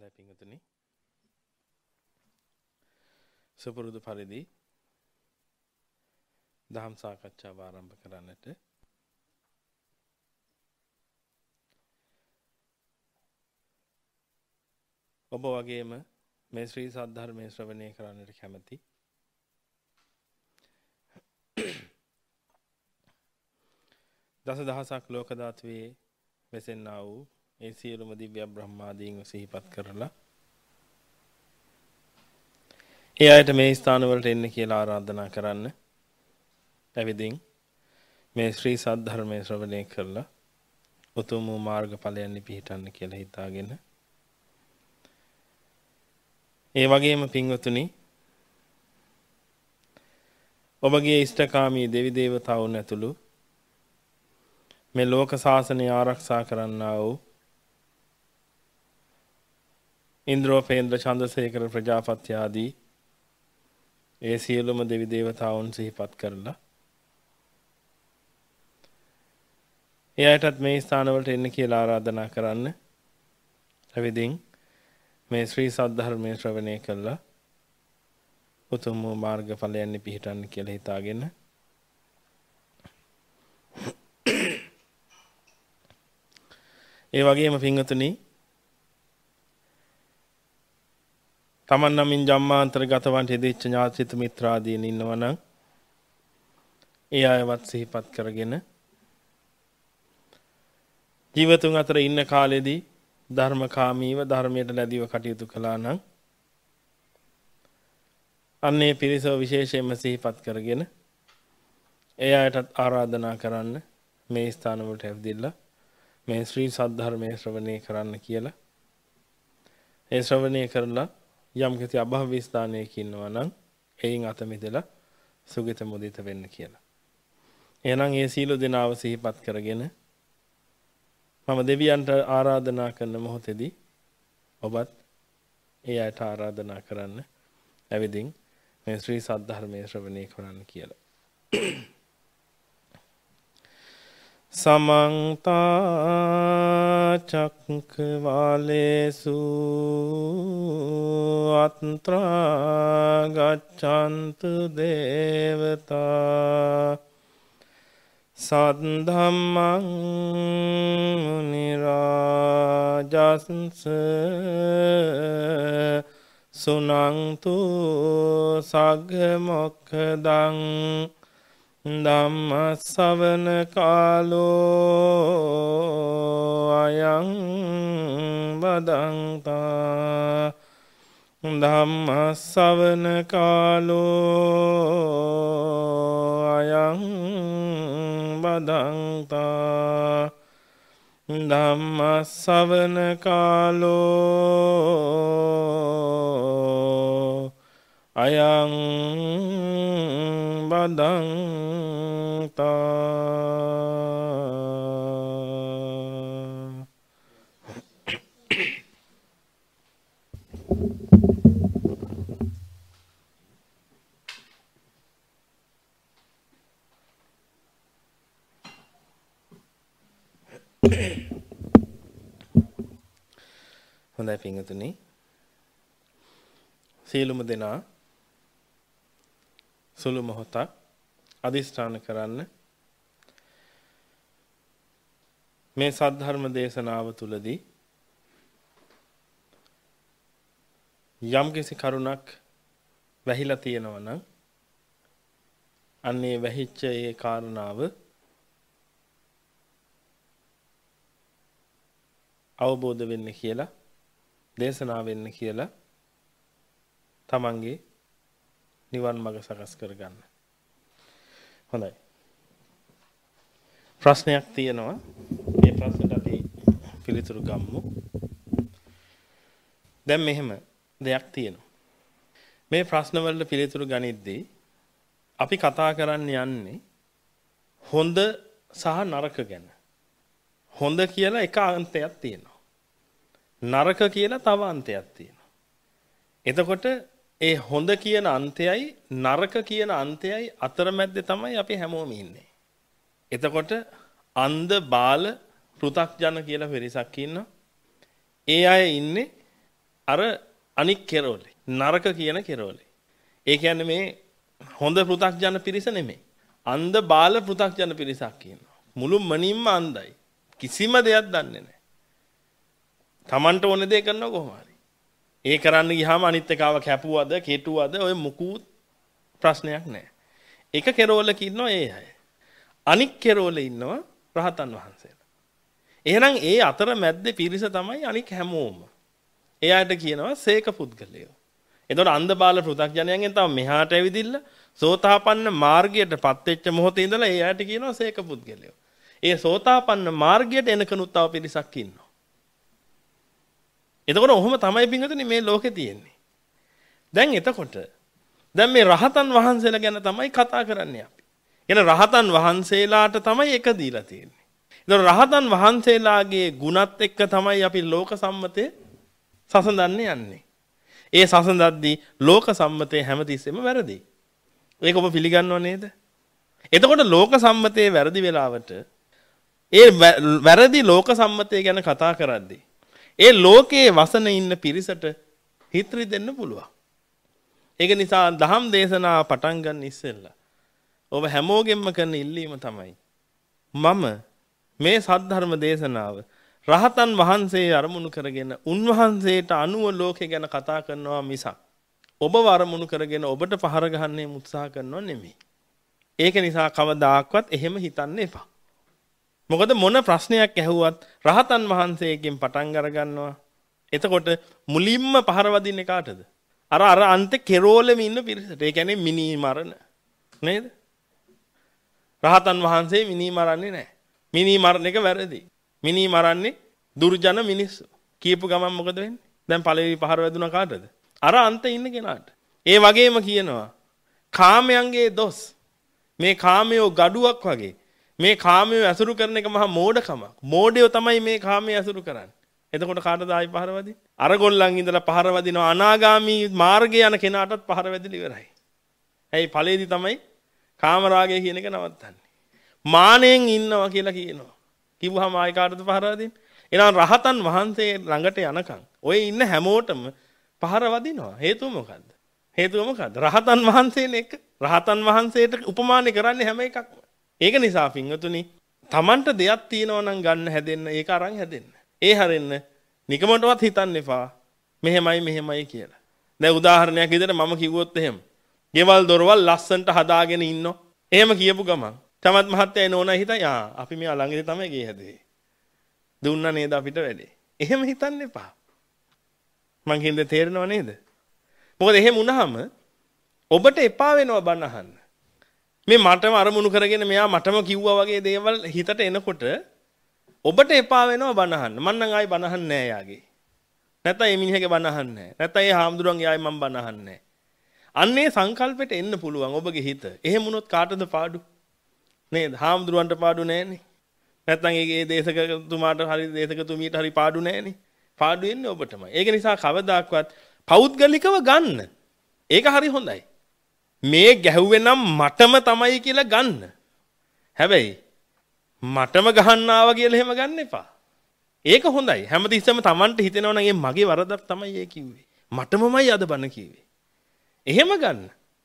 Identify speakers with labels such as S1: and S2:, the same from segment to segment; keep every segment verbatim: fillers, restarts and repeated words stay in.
S1: හොඳයි පින්වතුනි. සුපුරුදු පරිදි දහම් සාකච්ඡාව ආරම්භ කරන්නට ඔබ වගේම මේ ශ්‍රී සද්ධර්මයේ ශ්‍රවණය කරන්නට කැමැති දස දහසක් ලෝක ධාතුවේ වෙසෙන්නා වූ ඒ සියලුම දිව්‍ය බ්‍රහ්මාදීන්ව සිහිපත් කරලා ඒ අයට මේ ස්ථාන වලට එන්න කියලා ආරාධනා කරන්න. එවිදින් මේ ශ්‍රී සද්ධර්මයේ ශ්‍රවණය කරලා උතුම් වූ මාර්ගඵලයන් පිහිටන්න කියලා හිතාගෙන ඒ වගේම පින්වතුනි ඔබගේ ඉෂ්ඨකාමී දෙවි දේවතාවුන් ඇතුළු මේ ලෝක ශාසනය ආරක්ෂා කරන්නා වූ ඉන්ද්‍රෝපේන්ද්‍ර චන්ද්‍රසේකර ප්‍රජාපති ආදී ඒ සියලුම දෙවි දේවතාවුන් සිහිපත් කරලා එයාටත් මේ ස්ථානවලට එන්න කියලා ආරාධනා කරන්න. එවිදින් මේ ශ්‍රී සද්ධර්මයේ ශ්‍රවණය කළා උතුම් වූ මාර්ගඵලයන් පිහිටන්න කියලා හිතාගෙන ඒ වගේම පින්වතුනි තමන් නමින් ජම්මාන්තරගතවන්ට යෙදිච්ච ඥාතිත මිත්‍රාදීන් ඉන්නවනම් ඒ අයවත් සිහිපත් කරගෙන ජීවතුන් අතර ඉන්න කාලෙදී ධර්මකාමීව ධර්මයට ලැබීව කටයුතු කළා නම් අන්නේ පිරිසව විශේෂයෙන්ම සිහිපත් කරගෙන ඒ අයටත් ආරාධනා කරන්න මේ ස්ථාන වලට ඇවිදilla මේ ශ්‍රී සද්ධර්මයේ ශ්‍රවණය කරන්න කියලා. ඒ ශ්‍රවණය කරලා යම් කිසි අභව්‍ය ස්ථානයක ඉන්නවා නම් එයින් අත මිදලා සුගත මුදිත වෙන්න කියලා. එහෙනම් ඒ සීල දෙනාව සිහිපත් කරගෙන මම දෙවියන්ට ආරාධනා කරන මොහොතේදී ඔබත් ඒ අයට ආරාධනා කරන්න ඇවිදින් මේ ශ්‍රී සද්ධර්මයේ ශ්‍රවණය කරන්න කියලා. සමන්ත චක්කවාලේසු අත්‍රා ගච්ඡන්තු දේවතා සද්ධම්මං මුනි රාජස්ස සුනන්තු සග්ග මොක්ඛදං ධම්ම ශ්‍රවණ කාලෝ අයං බදන්තා ධම්ම ශ්‍රවණ කාලෝ අයං බදන්තා ධම්ම ශ්‍රවණ කාලෝ අයං බදන්තා. හොඳයි පින්වතුනි සියලුම දෙනා සුළු මොහොතක් අදිස්ථාන කරන්න මේ සද්ධර්ම දේශනාව තුලදී යම් කිසි කරුණක් වැහිලා තියෙනවා නම් අන්නේ වැහිච්ච ඒ කාරණාව අවබෝධ වෙන්න කියලා දේශනා වෙන්න කියලා තමන්ගේ නිවන් මඟ සකස් කරගන්න. හොඳයි. ප්‍රශ්නයක් තියෙනවා. මේ ප්‍රශ්නට අපි පිළිතුරු ගමු. දැන් මෙහෙම දෙයක් තියෙනවා. මේ ප්‍රශ්න වලට පිළිතුරු ගනිද්දී අපි කතා කරන්න යන්නේ හොඳ සහ නරක ගැන. හොඳ කියලා එක අන්තයක් තියෙනවා. නරක කියලා තව අන්තයක් තියෙනවා. එතකොට ඒ හොඳ කියන අන්තයයි නරක කියන අන්තයයි අතරමැද්දේ තමයි අපි හැමෝම ඉන්නේ. එතකොට අන්ධ බාල පෘථග්ජන කියලා වෙරිසක් ඉන්නවා. ඒ අය ඉන්නේ අර අනික් කෙරෝලේ. නරක කියන කෙරෝලේ. ඒ කියන්නේ මේ හොඳ පෘථග්ජන පිරිස නෙමෙයි. අන්ධ බාල පෘථග්ජන පිරිසක් කියනවා. මුළු මනින්ම අන්ධයි. කිසිම දෙයක් දන්නේ නැහැ. Tamanට ඕන දේ කරනවා කොහොම හරි. ඒ කරන්න ගියාම අනිත් එකව කැපුවද, කෙටුවද ඔය මුකුත් ප්‍රශ්නයක් නැහැ. එක කෙරෝලක ඉන්නවා ඒ අය. අනික් කෙරෝලේ ඉන්නවා රහතන් වහන්සේලා. එහෙනම් ඒ අතර මැද්දේ පිරිස තමයි අනික් හැමෝම. එයාට කියනවා සේක පුද්ගලයෝ. එතකොට අන්ධ බාල පෘථග්ජනයන්ගෙන් තව මෙහාට ඇවිදින්න සෝතාපන්න මාර්ගයටපත් වෙච්ච මොහොතේ ඉඳලා එයාට කියනවා සේක පුද්ගලයෝ. ඒ සෝතාපන්න මාර්ගයට එනකනුත් තව පිරිසක් ඉන්නවා. එතකොට ඔහොම තමයි පින්වතුනි මේ ලෝකේ තියෙන්නේ. දැන් එතකොට දැන් මේ රහතන් වහන්සේලා ගැන තමයි කතා කරන්නේ අපි. එන රහතන් වහන්සේලාට තමයි එක දීලා තියෙන්නේ. එතකොට රහතන් වහන්සේලාගේ ගුණත් එක්ක තමයි අපි ලෝක සම්මතේ සසඳන්නේ යන්නේ. ඒ සසඳද්දී ලෝක සම්මතේ හැමතිස්සෙම වැරදි. ඒක ඔබ පිළිගන්නව නේද? එතකොට ලෝක සම්මතේ වැරදි වෙලාවට ඒ වැරදි ලෝක සම්මතය ගැන කතා කරද්දී ඒ ලෝකයේ වසන ඉන්න පිරිසට හිත්‍රි දෙන්න පුළුවන්. ඒක නිසා දහම් දේශනා පටන් ගන්න ඉස්සෙල්ලා ඔබ හැමෝගෙම කරන ඉල්ලීම තමයි මම මේ සද්ධර්ම දේශනාව රහතන් වහන්සේ අරමුණු කරගෙන උන්වහන්සේට අනුව ලෝකේ ගැන කතා කරනවා මිසක් ඔබව අරමුණු කරගෙන ඔබට පහර ගහන්නේ උත්සාහ කරනව නෙමෙයි. ඒක නිසා කවදාක්වත් එහෙම හිතන්න එපා. මොකද මොන ප්‍රශ්නයක් ඇහුවත් රහතන් වහන්සේගෙන් පටන් අරගන්නවා. එතකොට මුලින්ම පහර වදින්නේ කාටද? අර අර අන්ත කෙරෝලෙම ඉන්න පිරිසට. ඒ කියන්නේ මිනි මරණ නේද? රහතන් වහන්සේ මිනි මරන්නේ නැහැ. මිනි මරණ එක වැරදි. මිනි මරන්නේ දුර්ජන මිනිස්සු. කියපු ගමන් මොකද වෙන්නේ? දැන් පළවෙනි පහර වැදුනා කාටද? අර අන්ත ඉන්න කෙනාට. ඒ වගේම කියනවා කාමයන්ගේ දොස්. මේ කාමයෝ ගඩුවක් වගේ. මේ කාමයේ ඇසුරු කරන එක මහා මෝඩකමක්. මෝඩයෝ තමයි මේ කාමයේ ඇසුරු කරන්නේ. එතකොට කාටද ආයි පහර වදින්නේ? අර ගොල්ලන් ඉඳලා පහර වදිනවා අනාගාමී මාර්ගයේ යන කෙනාටත් පහර වැදිලා ඉවරයි. ඇයි ඵලයේදී තමයි කාමරාගය කියන එක නවත්තන්නේ. මානෙන් ඉන්නවා කියලා කියනවා. කිව්වහම ආයි කාටද පහර වදින්නේ? එහෙනම් රහතන් වහන්සේ ළඟට යනකම් ඔය ඉන්න හැමෝටම පහර වදිනවා. හේතුව මොකද්ද? හේතුව මොකද්ද? රහතන් වහන්සේනේ එක. රහතන් වහන්සේට උපමානේ කරන්නේ හැම එකක්ම. ඒක නිසා පින්වතුනි Tamanට දෙයක් තියෙනවා නම් ගන්න හැදෙන්න ඒක අරන් හැදෙන්න. ඒ හැරෙන්න නිකමටවත් හිතන්න එපා මෙහෙමයි මෙහෙමයි කියලා. දැන් උදාහරණයක් විදිහට මම කිව්වොත් එහෙම. ගෙවල් දොරවල් ලස්සන්ට හදාගෙන ඉන්නෝ. එහෙම කියපු ගමන් තමත් මහත්තයා නෝනා හිතයි ආ අපි මේ ළඟදී තමයි ගේ හැදුවේ. දුන්නා නේද අපිට වැඩේ. එහෙම හිතන්න එපා. මං කියන්නේ තේරෙනව නේද? මොකද එහෙම වුණාම ඔබට එපා වෙනවා බණ අහන්න. මේ මටම අරමුණු කරගෙන මෙයා මටම කිව්වා වගේ දේවල් හිතට එනකොට ඔබට එපා වෙනවා බණ අහන්න. මං නම් ආයි බණ අහන්නේ නෑ යාගේ. නැත්නම් මේ මිනිහගේ බණ අහන්නේ නෑ. නැත්නම් ඒ හාමුදුරන්ගේ ආයි මං බණ අහන්නේ නෑ. අන්නේ සංකල්පෙට එන්න පුළුවන් ඔබගේ හිත. එහෙම වුණොත් කාටද පාඩු? නේද? හාමුදුරන්ට පාඩු නෑනේ. නැත්නම් ඒ දේශකතුමාට හරි දේශකතුමීට හරි පාඩු නෑනේ. පාඩු වෙන්නේ ඔබටමයි. ඒක නිසා කවදාක්වත් පෞද්ගලිකව ගන්න. ඒක හරි හොඳයි. මේ ගැහුවේ නම් මටම තමයි කියලා ගන්න. හැබැයි මටම ගහන්න ආවා කියලා එහෙම ගන්න එපා. ඒක හොඳයි. හැමතිස්සෙම Tamanට හිතෙනවා නම් ඒ මගේ වරදක් තමයි ඒ කිව්වේ. මටමමයි අද බන කිව්වේ. එහෙම ගන්න.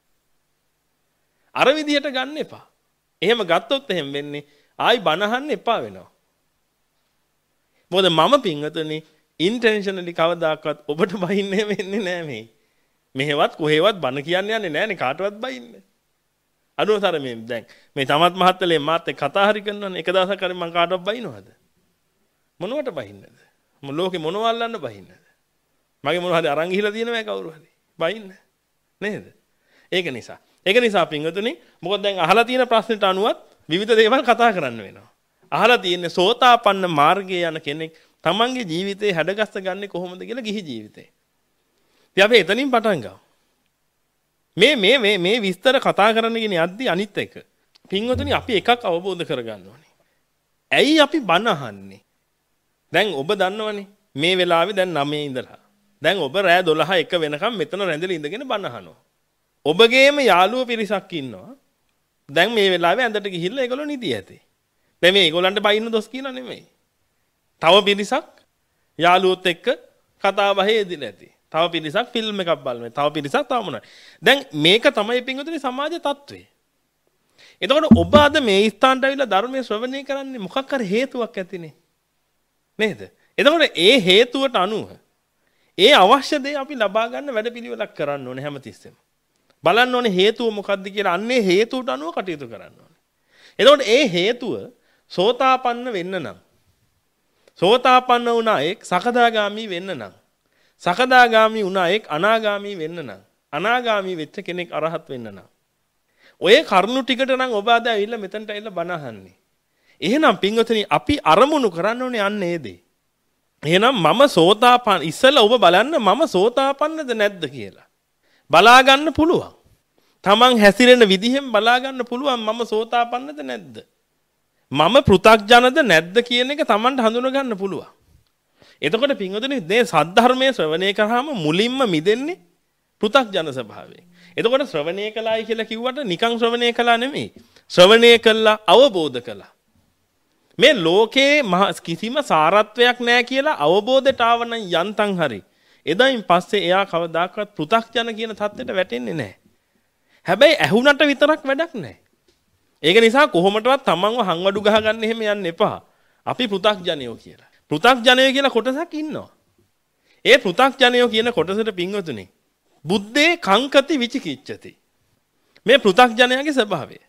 S1: අර විදිහට ගන්න එපා. එහෙම ගත්තොත් එහෙම වෙන්නේ ආයි බන අහන්න එපා වෙනවා. මොකද මම පින්වතුනි ඉන්ටෙන්ෂනලි කවදාකවත් ඔබට බහින්නේ වෙන්නේ නෑ මේ. මෙහෙවත් කොහෙවත් බන කියන්න යන්නේ නෑනේ කාටවත් බයින්නේ. අනුතර මේ දැන් මේ තමත් මහත්තයලේ මාත් එක්ක කතා හරි කරනවනේ එක දවසක් හරි මං කාටවත් බයින්නවද? මොනවට බයින්නද? මොන ලෝකේ මොනවල්ලන්න බයින්නද? මගේ මොනවා හරි අරන් ගිහිලා තියෙනවද කවුරු හරි? බයින්න නේද? ඒක නිසා. ඒක නිසා පින්වතුනි මොකද දැන් අහලා තියෙන ප්‍රශ්නෙට අනුවත් විවිධ දේවල් කතා කරන්න වෙනවා. අහලා තියෙන්නේ සෝතාපන්න මාර්ගයේ යන කෙනෙක් තමන්ගේ ජීවිතේ හැඩගස්ස ගන්නේ කොහොමද කියලා ගිහි ජීවිතේ. ඉතින් අපි එතනින් පටන් ගමු. මේ මේ මේ මේ විස්තර කතා කරන්න කියන යද්දී අනිත් එක. පින්වතුනි අපි එකක් අවබෝධ කරගන්න ඕනේ. ඇයි අපි බණ අහන්නේ? දැන් ඔබ දන්නවනේ මේ වෙලාවේ දැන් නවයේ ඉඳලා. දැන් ඔබ රෑ දොළහ එක වෙනකම් මෙතන රැඳිලා ඉඳගෙන බණ අහනවා. ඔබගේම යාළුවෝ පිරිසක් ඉන්නවා. දැන් මේ වෙලාවේ ඇඳට ගිහිල්ලා ඒගොල්ලෝ නිදි ඇති. දැන් මේ ඒගොල්ලන්ට බයින්න දොස් කියලා නෙමෙයි. තව පිරිසක් යාළුවොත් එක්ක කතා බහේ යෙදිලා ඇති. තව පිරිසක් ෆිල්ම් එකක් බලනවා. තව පිරිසක් තව මොනවද. දැන් මේක තමයි පින්වතුනි සමාජ තත්ත්වය. එතකොට ඔබ අද මේ ස්ථානට ඇවිල්ලා ධර්මයේ ශ්‍රවණය කරන්නේ මොකක් හරි හේතුවක් ඇතිනේ. නේද? එතකොට ඒ හේතුවට අනුව ඒ අවශ්‍ය දේ අපි ලබා ගන්න වැඩපිළිවෙලක් කරන්න ඕනේ හැමතිස්සෙම. බලන්න ඕනේ හේතුව මොකක්ද කියලා. අන්නේ හේතුවට අනුව කටයුතු කරන්න ඕනේ. එතකොට ඒ හේතුව සෝතාපන්න වෙන්න නම් සෝතාපන්න වුණා එක් සකදාගාමි වෙන්න නම් සකදාගාමි වුණා එක් අනාගාමි වෙන්න නම් අනාගාමි වෙච්ච කෙනෙක් අරහත් වෙන්න නම් ඔය කරුණු ටිකට නම් ඔබ අද ඇවිල්ලා මෙතනට ඇවිල්ලා බණ අහන්නේ. එහෙනම් පින්වතුනි අපි අරමුණු කරන්න ඕනේ අන්නේ ඒ දේ. එහෙනම් මම සෝතාපන්න ඉස්සෙල්ලා ඔබ බලන්න මම සෝතාපන්නද නැද්ද කියලා. බලා ගන්න පුළුවන්. Taman හැසිරෙන විදිහෙන් බලා ගන්න පුළුවන් මම සෝතාපන්නද නැද්ද? මම පෘථග්ජනද නැද්ද කියන එක Tamanට හඳුනා ගන්න පුළුවන්. එතකොට පින්වතුනි මේ සද්ධර්මයේ ශ්‍රවණය කරාම මුලින්ම මිදෙන්නේ පෘථග්ජන ස්වභාවයෙන්. එතකොට ශ්‍රවණය කළායි කියලා කිව්වට නිකං ශ්‍රවණය කළා නෙමෙයි. ශ්‍රවණය කළා අවබෝධ කළා. මේ ලෝකේ කිසිම සාරත්වයක් නැහැ කියලා අවබෝධයට ආවනම් යන්තම් හරි. එදායින් පස්සේ එයා කවදාකවත් පෘථග්ජන කියන தත්ත්වයට වැටෙන්නේ නැහැ. හැබැයි ඇහුණට විතරක් වැඩක් නැහැ. ඒක නිසා කොහොමදවත් තමන්ව හංවඩු ගහ ගන්න එහෙම යන්න එපා. අපි පෘථග්ජනයෝ කියලා. පෘථග්ජනයෝ කියලා කොටසක් ඉන්නවා. ඒ පෘථග්ජනයෝ කියන කොටසට පින්වතුනි බුද්දේ කංකති විචිකිච්ඡති. මේ පෘථග්ජනයාගේ ස්වභාවය.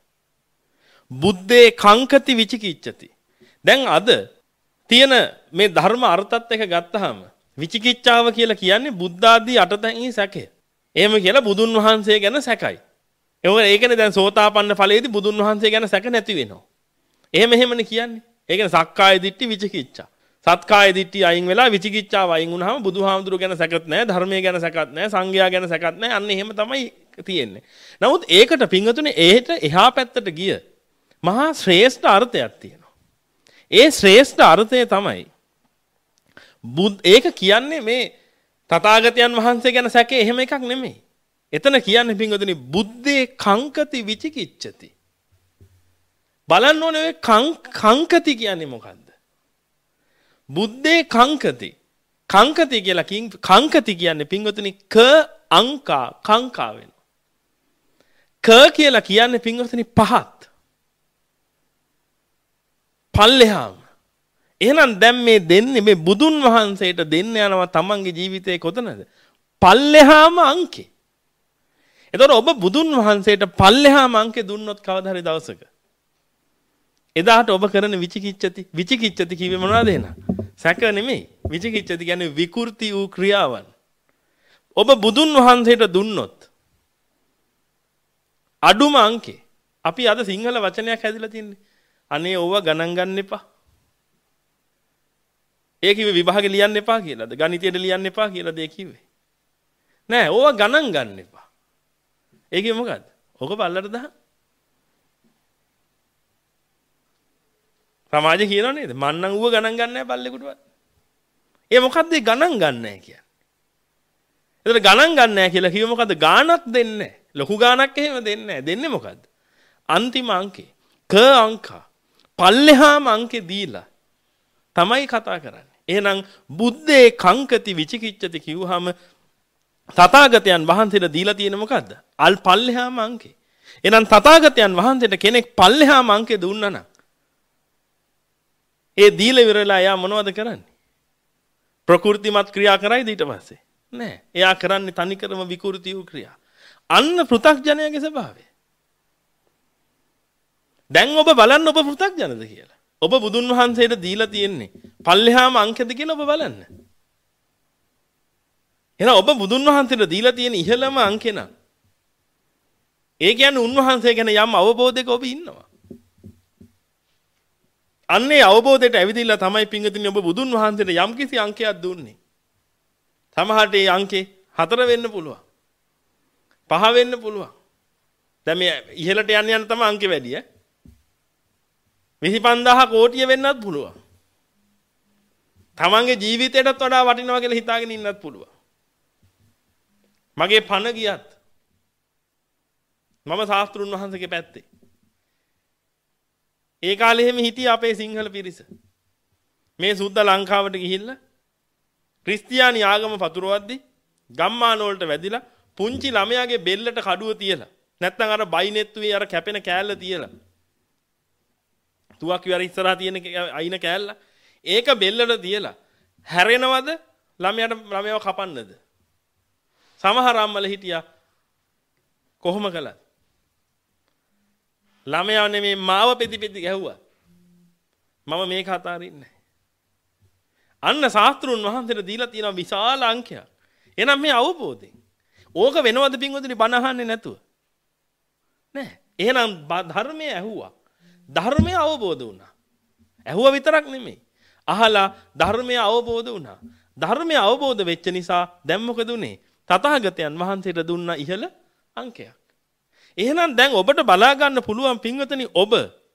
S1: බුද්දේ කංකති විචිකිච්ඡති. දැන් අද තියෙන මේ ධර්ම අර්ථත් එක ගත්තාම විචිකිච්ඡාව කියලා කියන්නේ බුද්ධ ආදී අටතැන්හි සැකය. එහෙම කියලා බුදුන් වහන්සේ ගැන සැකයි. ඒකනේ දැන් සෝතාපන්න ඵලයේදී බුදුන් වහන්සේ ගැන සැක නැති වෙනවා. එහෙම එහෙමනේ කියන්නේ. ඒ කියන්නේ සක්කාය දිට්ඨි විචිකිච්ඡා. සත්කාය දිට්ඨි අයින් වෙලා විචිකිච්ඡාව අයින් වුණාම බුදුහාමුදුරුවෝ ගැන සැකත් නැහැ, ධර්මයේ ගැන සැකත් නැහැ, සංඝයා ගැන සැකත් නැහැ. අන්න එහෙම තමයි තියෙන්නේ. නමුත් ඒකට පින්වතුනි එහෙට එහා පැත්තට ගිය මහා ශ්‍රේෂ්ඨ අර්ථයක් තියෙනවා. ඒ ශ්‍රේෂ්ඨ අර්ථය තමයි බුද් ඒක කියන්නේ මේ තථාගතයන් වහන්සේ ගැන සැකේ එහෙම එකක් නෙමෙයි. එතන කියන්නේ පින්වතුනි බුද්දේ කංකති විචිකිච්ඡති. බලන්න ඕනේ ඔය කංකති කියන්නේ මොකද්ද? බුද්දේ කංකති. කංකති කියලා කංකති කියන්නේ පින්වතුනි ක අංකා කංකා වෙනවා. ක කියලා කියන්නේ පින්වතුනි පහත්. පල්ලෙහාම. එහෙනම් දැන් මේ දෙන්නේ මේ බුදුන් වහන්සේට දෙන්න යනවා තමන්ගේ ජීවිතේ කොතනද? පල්ලෙහාම අංකේ. එතකොට ඔබ බුදුන් වහන්සේට පල්ලෙහාම අංකේ දුන්නොත් කවදා හරි දවසක එදාට ඔබ කරන විචිකිච්ඡති විචිකිච්ඡති කිව්වේ මොනවද එහෙනම්? සැක නෙමෙයි. විචිකිච්ඡති කියන්නේ විකෘති වූ ක්‍රියාවන්. ඔබ බුදුන් වහන්සේට දුන්නොත් අඩුම අංකේ අපි අද සිංහල වචනයක් හැදිලා තින්නේ. අනේ ඕවා ගණන් ගන්න එපා. ඒ කිව්වේ විභාගෙ ලියන්න එපා කියලාද? ගණිතයට ලියන්න එපා කියලාද ඒ කිව්වේ? නෑ ඕවා ගණන් ගන්න එපා. ඒ කිව්වේ මොකද්ද? ඔක පල්ලට දහන්. සමාජය කියනවා නේද? මන්නම් ඌව ගණන් ගන්න නැහැ පල්ලෙකුටවත්. ඒ මොකද්ද ඒ ගණන් ගන්න නැහැ කියන්නේ? ඒතර ගණන් ගන්න නැහැ කියලා කිව්වේ මොකද්ද? ගාණක් දෙන්නේ නැහැ. ලොකු ගාණක් එහෙම දෙන්නේ නැහැ. දෙන්නේ මොකද්ද? අන්තිම අංකේ. ක අංකා. පල්ලෙහාම අංකේ දීලා තමයි කතා කරන්නේ. එහෙනම් බුද්දේ කංකති විචිකිච්ඡති කිව්වහම තථාගතයන් වහන්සේට දීලා තියෙන මොකද්ද? අල් පල්ලෙහාම අංකේ. එහෙනම් තථාගතයන් වහන්සේට කෙනෙක් පල්ලෙහාම අංකේ දුන්නා නම් ඒ දීලා ඉවරලා එයා මොනවද කරන්නේ? ප්‍රකෘතිමත් ක්‍රියා කරයිද ඊට පස්සේ? නෑ. එයා කරන්නේ තනිකරම විකෘති වූ ක්‍රියා. අන්න පෘථග්ජනයාගේ ස්වභාවය. දැන් ඔබ බලන්න ඔබ පෘථග්ජනද කියලා. ඔබ බුදුන් වහන්සේට දීලා තියෙන්නේ පල්ලෙහාම අංකෙද කියලා ඔබ බලන්න. එහෙනම් ඔබ බුදුන් වහන්සේට දීලා තියෙන ඉහළම අංකේ නම් ඒ කියන්නේ උන්වහන්සේ ගැන යම් අවබෝධයක ඔබ ඉන්නවා. අන්නේ අවබෝධයට ඇවිදilla තමයි පිංගුතුනි ඔබ බුදුන් වහන්සේට යම් කිසි අංකයක් දුන්නේ. සමහරට ඒ අංකේ හතර වෙන්න පුළුවන්. පහ වෙන්න පුළුවන්. දැන් මේ ඉහළට යන්න යන තමයි අංකේ වැඩි ඈ. විසි පන්දාහ කෝටිය වෙන්නත් පුළුවන්. තමන්ගේ ජීවිතයටත් වඩා වටිනවා කියලා හිතාගෙන ඉන්නත් පුළුවන්. මගේ පණ ගියත් මම ශාස්ත්‍රුන් වහන්සේගේ පැත්තේ. ඒ කාලේ එහෙම හිටිය අපේ සිංහල පිරිස. මේ සුද්ධ ලංකාවට ගිහිල්ලා ක්‍රිස්තියානි ආගම පතුරවද්දි ගම්මාන වලට වැදිලා පුංචි ළමයාගේ බෙල්ලට කඩුව තියලා නැත්නම් අර බයිනෙත්තුවේ අර කැපෙන කෑල්ල තියලා තුවක් විතර ඉස්සරහා තියෙන අයින කෑල්ල ඒක බෙල්ලට තියලා හැරෙනවද ළමයාට ළමයාව කපන්නද සමහර අම්මල හිටියා කොහොම කළත් ළමයා නෙමේ මාව පෙති පෙති ගැහුවා මම මේක අතාරින්නේ අන්න ශාස්ත්‍රුන් වහන්සේට දීලා තියෙන විශාල අංකයක් එහෙනම් මේ අවබෝධයෙන් ඕක වෙනවද පින්වතුනි බණ අහන්නේ නැතුව නෑ එහෙනම් ධර්මයේ ඇහුවා ධර්මයේ අවබෝධ වුණා ඇහුවා විතරක් නෙමෙයි අහලා ධර්මයේ අවබෝධ වුණා ධර්මයේ අවබෝධ වෙච්ච නිසා දැන් මොකද උනේ තථාගතයන් වහන්සේට දුන්න ඉහළ අංකයක් එහෙනම් දැන් ඔබට බලා ගන්න පුළුවන් පින්වතුනි ඔබ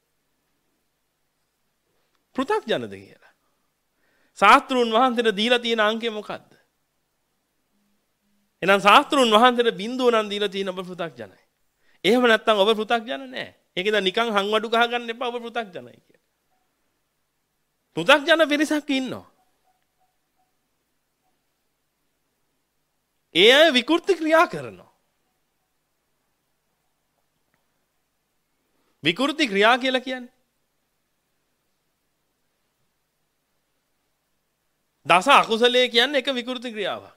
S1: පෘථග්ජනද කියලා ශාස්ත්‍රුන් වහන්සේට දීලා තියෙන අංකය මොකද්ද එහෙනම් ශාස්ත්‍රුන් වහන්සේට බිඳුව නම් දීලා තියෙන ඔබ පෘථග්ජනයි එහෙම නැත්නම් ඔබ පෘථග්ජන නෑ ඒකද නිකන් හංවඩු ගහ ගන්න එපා ඔබ පෘථග්ජනයි කියලා පෘථග්ජන පිරිසක් ඉන්නවා ඒ අය විකෘති ක්‍රියා කරනවා විකෘති ක්‍රියා කියලා කියන්නේ දස අකුසලයේ කියන්නේ එක විකෘති ක්‍රියාවක්.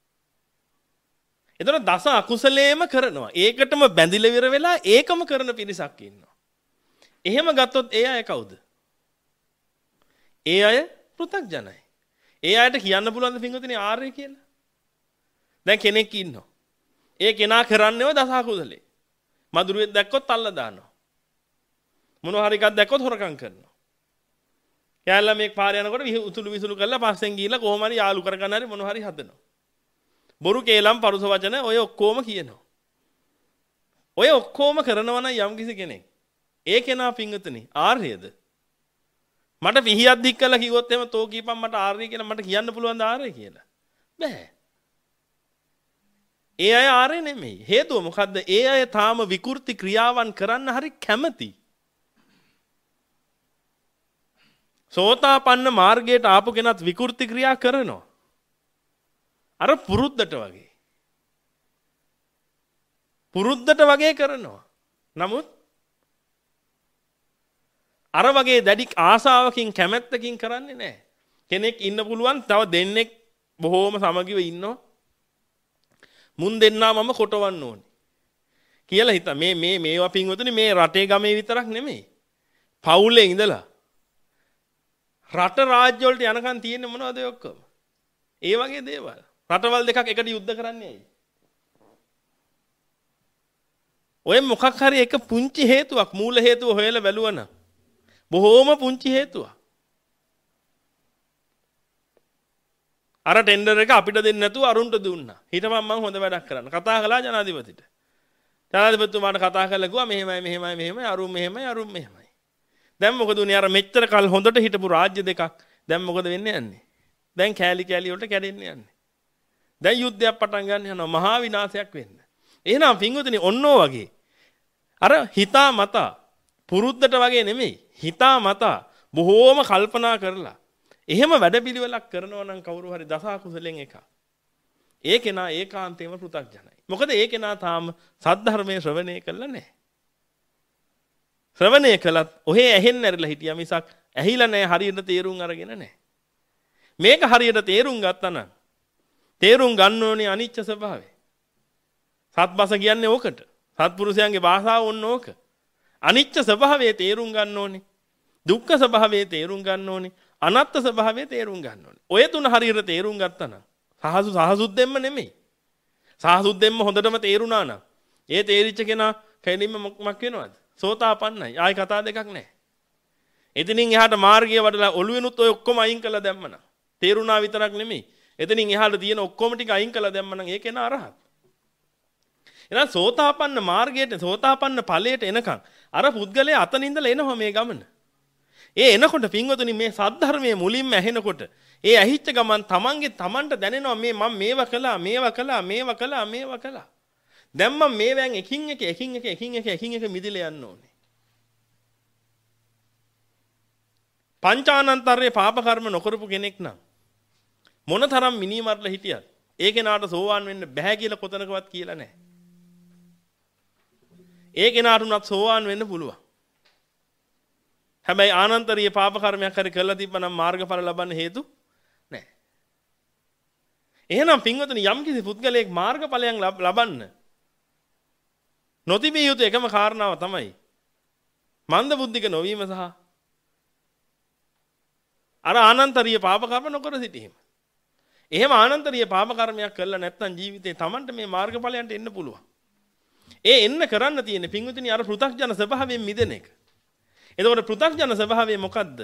S1: එතන දස අකුසලයේම කරනවා. ඒකටම බැඳිලා විර වෙලා ඒකම කරන පිරිසක් ඉන්නවා. එහෙම ගත්තොත් ඒ අය කවුද? ඒ අය පෘථග්ජනයි. ඒ අයට කියන්න පුළුවන් ද පින්වතුනි ආර්ය කියලා? දැන් කෙනෙක් ඉන්නවා. ඒ කෙනා කරන්නේව දස අකුසලේ. මදුරුවෙක් දැක්කොත් අල්ල දානවා. මොනවා හරි එකක් දැක්කොත් හොරකම් කරනවා. කැලලා මේක පාර යනකොට උතුළු විසුළු කරලා පස්සෙන් ගිහිල්ලා කොහොම හරි යාළු කරගන්න හරි මොනවා හරි හදනවා. බොරු කේලම් පරුස වචන ඔය ඔක්කොම කියනවා. ඔය ඔක්කොම කරනවා නම් යම්කිසි කෙනෙක් ඒ කෙනා පිංගුතුනි ආර්යද? මට පිහියක් දික් කළා කිව්වොත් එහෙම තෝ කීපම් මට ආර්ය කියලා මට කියන්න පුළුවන් ද ආර්ය කියලා? බෑ. ඒ අය ආර්ය නෙමෙයි. හේතුව මොකද්ද? ඒ අය තාම විකෘති ක්‍රියාවන් කරන්න හරි කැමති. සෝතාපන්න මාර්ගයට ආපු කෙනත් විකෘති ක්‍රියා කරනවා. අර පුරුද්දට වගේ. පුරුද්දට වගේ කරනවා. නමුත් අර වගේ දැඩි ආසාවකින් කැමැත්තකින් කරන්නේ නැහැ. කෙනෙක් ඉන්න පුළුවන් තව දෙන්නෙක් බොහෝම සමගිව ඉන්නවා. මුන් දෙන්නා මම කොටවන්න ඕනේ. කියලා හිතා මේ මේ මේවා පින්වතුනි මේ රටේ ගමේ විතරක් නෙමෙයි. පවුලේ ඉඳලා රට රාජ්‍ය වලට යනකම් තියෙන්නේ මොනවද ඔය ඔක්කොම? ඒ වගේ දේවල්. රටවල් දෙකක් එකට යුද්ධ කරන්නේ ඇයි? ඔය මොකක් හරි එක පුංචි හේතුවක් මූල හේතුව හොයලා බැලුවනම් බොහෝම පුංචි හේතුවක්. අර ටෙන්ඩර් එක අපිට දෙන්න නැතුව අරුන්ට දුන්නා. හිටපන් මං හොඳ වැඩක් කරන්න. කතා කළා ජනාධිපතිට. ජනාධිපතිතුමාට කතා කරලා කිව්වා මෙහෙමයි මෙහෙමයි මෙහෙමයි අරුන් මෙහෙමයි අරුන් මෙහෙමයි. දැන් මොකද උනේ අර මෙච්චර කල් හොඳට හිටපු රාජ්‍ය දෙකක් දැන් මොකද වෙන්නේ යන්නේ? දැන් කෑලි කෑලි වලට කැඩෙන්න යන්නේ. දැන් යුද්ධයක් පටන් ගන්න යනවා මහා විනාශයක් වෙන්න. එහෙනම් පින්වතුනි ඔන්නෝ වගේ අර හිතා මතා පුරුද්දට වගේ නෙමෙයි හිතා මතා බොහෝම කල්පනා කරලා එහෙම වැඩපිළිවෙලක් කරනවා නම් කවුරු හරි දස අකුසලෙන් එකක්. ඒ කෙනා ඒකාන්තයෙන්ම පෘථග්ජනයි. මොකද ඒ කෙනා තාම සද්ධර්මයේ ශ්‍රවණය කළා නැහැ. ශ්‍රවණය කළත් ඔහේ ඇහෙන්න ඇරිලා හිටියා මිසක් ඇහිලා නැහැ හරියට තේරුම් අරගෙන නැහැ. මේක හරියට තේරුම් ගත්තා නම් තේරුම් ගන්න ඕනේ අනිච්ච ස්වභාවය. සත්බස කියන්නේ ඕකට. සත්පුරුෂයන්ගේ භාෂාව ඕන ඕක. අනිච්ච ස්වභාවයේ තේරුම් ගන්න ඕනේ. දුක්ඛ ස්වභාවයේ තේරුම් ගන්න ඕනේ. අනාත්ම ස්වභාවයේ තේරුම් ගන්න ඕනේ. ඔය තුන හරියට තේරුම් ගත්තා නම් සහසු සහසුද්දෙම්ම නෙමෙයි. සහසුද්දෙම්ම හොඳටම තේරුණා නම් ඒ තේරිච්ච කෙනා කෙලින්ම මොකක් වෙනවද? සෝතාපන්නයි. ආයි කතා දෙකක් නැහැ. එතනින් එහාට මාර්ගය වඩලා ඔළුවෙනුත් ඔය ඔක්කොම අයින් කළා දැම්මනම් තේරුණා විතරක් නෙමෙයි. එතනින් එහාට තියෙන ඔක්කොම ටික අයින් කළා දැම්මනම් ඒ කෙනා අරහත්. එහෙනම් සෝතාපන්න මාර්ගයට සෝතාපන්න ඵලයට එනකන් අර පුද්ගලයා අතන ඉඳලා එනවා මේ ගමන. ඒ එනකොට පින්වතුනි මේ සද්ධර්මයේ මුලින්ම ඇහෙනකොට ඒ ඇහිච්ච ගමන් තමන්ගේ තමන්ට දැනෙනවා මේ මම මේවා කළා මේවා කළා මේවා කළා මේවා කළා. දැන් මම මේවෙන් එකින් එක එකින් එක එකින් එක එකින් එක මිදිලා යන්න ඕනේ. පංචානන්තරේ පාප කර්ම නොකරපු කෙනෙක් නම් මොනතරම් මිනීමරලා හිටියත් ඒ කෙනාට සෝවාන් වෙන්න බෑ කියලා කොතනකවත් කියලා නැහැ. ඒ කෙනාට උනත් සෝවාන් වෙන්න පුළුවන්. හැබැයි ආනන්තරීය පාප කර්මයක් හරි කරලා තිබ්බනම් මාර්ගඵල ලබන්න හේතු නැහැ. එහෙනම් පින්වතුනි යම් කිසි පුද්ගලයෙක් මාර්ගඵලයන් ලබන්න නොතිබිය යුතු එකම කාරණාව තමයි මන්ද බුද්ධික නොවීම සහ අර ආනන්තරීය පාප කර්ම නොකර සිටීම. එහෙම ආනන්තරීය පාප කර්මයක් කළා නැත්නම් ජීවිතේ Tamanට මේ මාර්ගඵලයන්ට එන්න පුළුවන්. ඒ එන්න කරන්න තියෙන්නේ පින්වතුනි අර පෘථග්ජන ස්වභාවයෙන් මිදෙන එක. එතකොට පෘථග්ජන ස්වභාවය මොකද්ද?